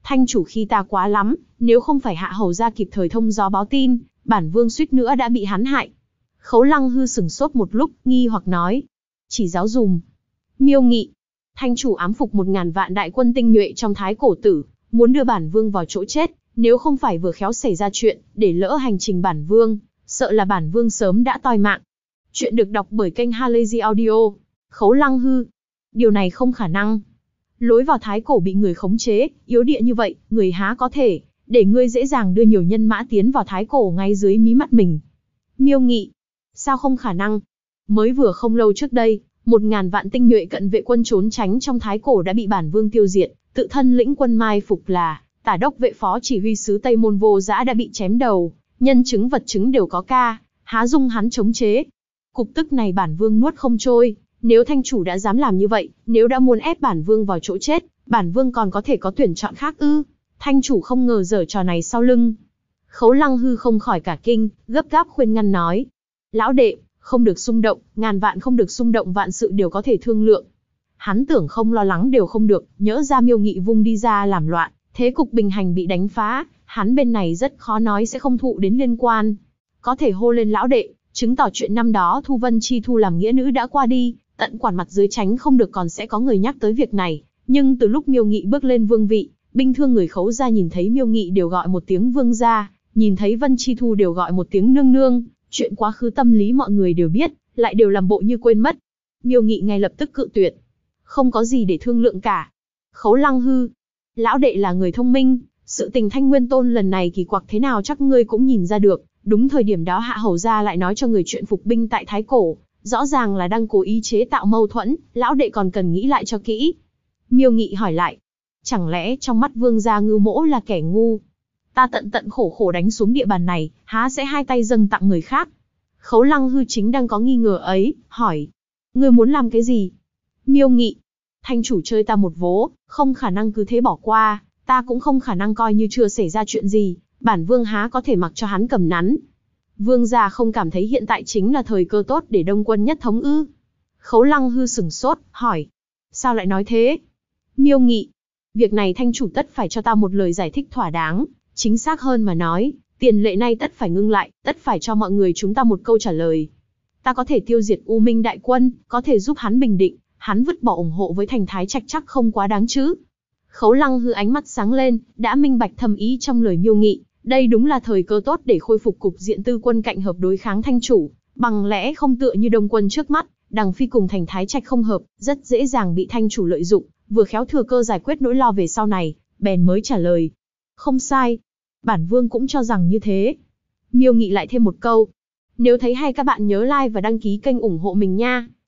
Thanh chủ khi ta quá lắm, nếu không phải hạ hầu ra kịp thời thông gió báo tin, bản vương suýt nữa đã bị hắn hại. Khấu Lăng Hư sửng sốt một lúc, nghi hoặc nói. Chỉ giáo dùm. Miêu Nghị. Thanh chủ ám phục 1000 vạn đại quân tinh nhuệ trong Thái Cổ Tử, muốn đưa bản vương vào chỗ chết, nếu không phải vừa khéo xảy ra chuyện, để lỡ hành trình bản vương, sợ là bản vương sớm đã toi mạng. Chuyện được đọc bởi kênh Halazy Audio. Khấu Lăng Hư. Điều này không khả năng. Lối vào Thái Cổ bị người khống chế, yếu địa như vậy, người há có thể để ngươi dễ dàng đưa nhiều nhân mã tiến vào Thái Cổ ngay dưới mí mắt mình. Miêu Nghị. Sao không khả năng? Mới vừa không lâu trước đây, 1000 vạn tinh nhuệ cận vệ quân trốn tránh trong Thái Cổ đã bị bản vương tiêu diệt, tự thân lĩnh quân mai phục là Tả đốc vệ phó chỉ huy sứ Tây Môn Vô Dã đã bị chém đầu, nhân chứng vật chứng đều có ca, há dung hắn chống chế. Cục tức này bản vương nuốt không trôi, nếu thanh chủ đã dám làm như vậy, nếu đã muốn ép bản vương vào chỗ chết, bản vương còn có thể có tuyển chọn khác ư? Thanh chủ không ngờ giở trò này sau lưng. Khấu Lăng Hư không khỏi cả kinh, gấp gáp khuyên ngăn nói. Lão đệ, không được xung động, ngàn vạn không được xung động, vạn sự đều có thể thương lượng. Hắn tưởng không lo lắng đều không được, nhỡ ra Miêu Nghị vung đi ra làm loạn, thế cục bình hành bị đánh phá, hắn bên này rất khó nói sẽ không thụ đến liên quan. Có thể hô lên lão đệ, chứng tỏ chuyện năm đó Thu Vân Chi Thu làm nghĩa nữ đã qua đi, tận quản mặt dưới tránh không được còn sẽ có người nhắc tới việc này. Nhưng từ lúc Miêu Nghị bước lên vương vị, binh thương người Khấu gia nhìn thấy Miêu Nghị đều gọi một tiếng vương gia, nhìn thấy Vân Chi Thu đều gọi một tiếng nương nương, chuyện quá khứ tâm lý mọi người đều biết, lại đều làm bộ như quên mất. Miêu Nghị ngay lập tức cự tuyệt. Không có gì để thương lượng cả. Khấu Lăng Hư. Lão đệ là người thông minh, sự tình Thanh Nguyên Tôn lần này kỳ quặc thế nào chắc ngươi cũng nhìn ra được. Đúng thời điểm đó hạ hầu gia lại nói cho người chuyện phục binh tại Thái Cổ, rõ ràng là đang cố ý chế tạo mâu thuẫn, lão đệ còn cần nghĩ lại cho kỹ. Miêu Nghị hỏi lại. Chẳng lẽ trong mắt vương gia Ngưu Mỗ là kẻ ngu? Ta tận tận khổ khổ đánh xuống địa bàn này, há sẽ hai tay dâng tặng người khác? Khấu Lăng Hư chính đang có nghi ngờ ấy, hỏi. Ngươi muốn làm cái gì? Miêu Nghị. Thanh chủ chơi ta một vố, không khả năng cứ thế bỏ qua, ta cũng không khả năng coi như chưa xảy ra chuyện gì, bản vương há có thể mặc cho hắn cầm nắn. Vương gia không cảm thấy hiện tại chính là thời cơ tốt để đông quân nhất thống ư? Khấu Lăng Hư sửng sốt, hỏi. Sao lại nói thế? Miêu Nghị. Việc này thanh chủ tất phải cho ta một lời giải thích thỏa đáng, chính xác hơn mà nói, tiền lệ này tất phải ngưng lại, tất phải cho mọi người chúng ta một câu trả lời. Ta có thể tiêu diệt U Minh đại quân, có thể giúp hắn bình định, hắn vứt bỏ ủng hộ với thành Thái Trạch chắc không quá đáng chứ? Khấu Lăng Hư ánh mắt sáng lên, đã minh bạch thâm ý trong lời Miêu Nghị, đây đúng là thời cơ tốt để khôi phục cục diện tư quân cạnh hợp đối kháng thanh chủ, bằng lẽ không tựa như đông quân trước mắt, Đằng Phi cùng thành Thái Trạch không hợp, rất dễ dàng bị thanh chủ lợi dụng, vừa khéo thừa cơ giải quyết nỗi lo về sau này, bèn mới trả lời. Không sai, bản vương cũng cho rằng như thế. Miêu Nghị lại thêm một câu. Nếu thấy hay các bạn nhớ like và đăng ký kênh ủng hộ mình nha.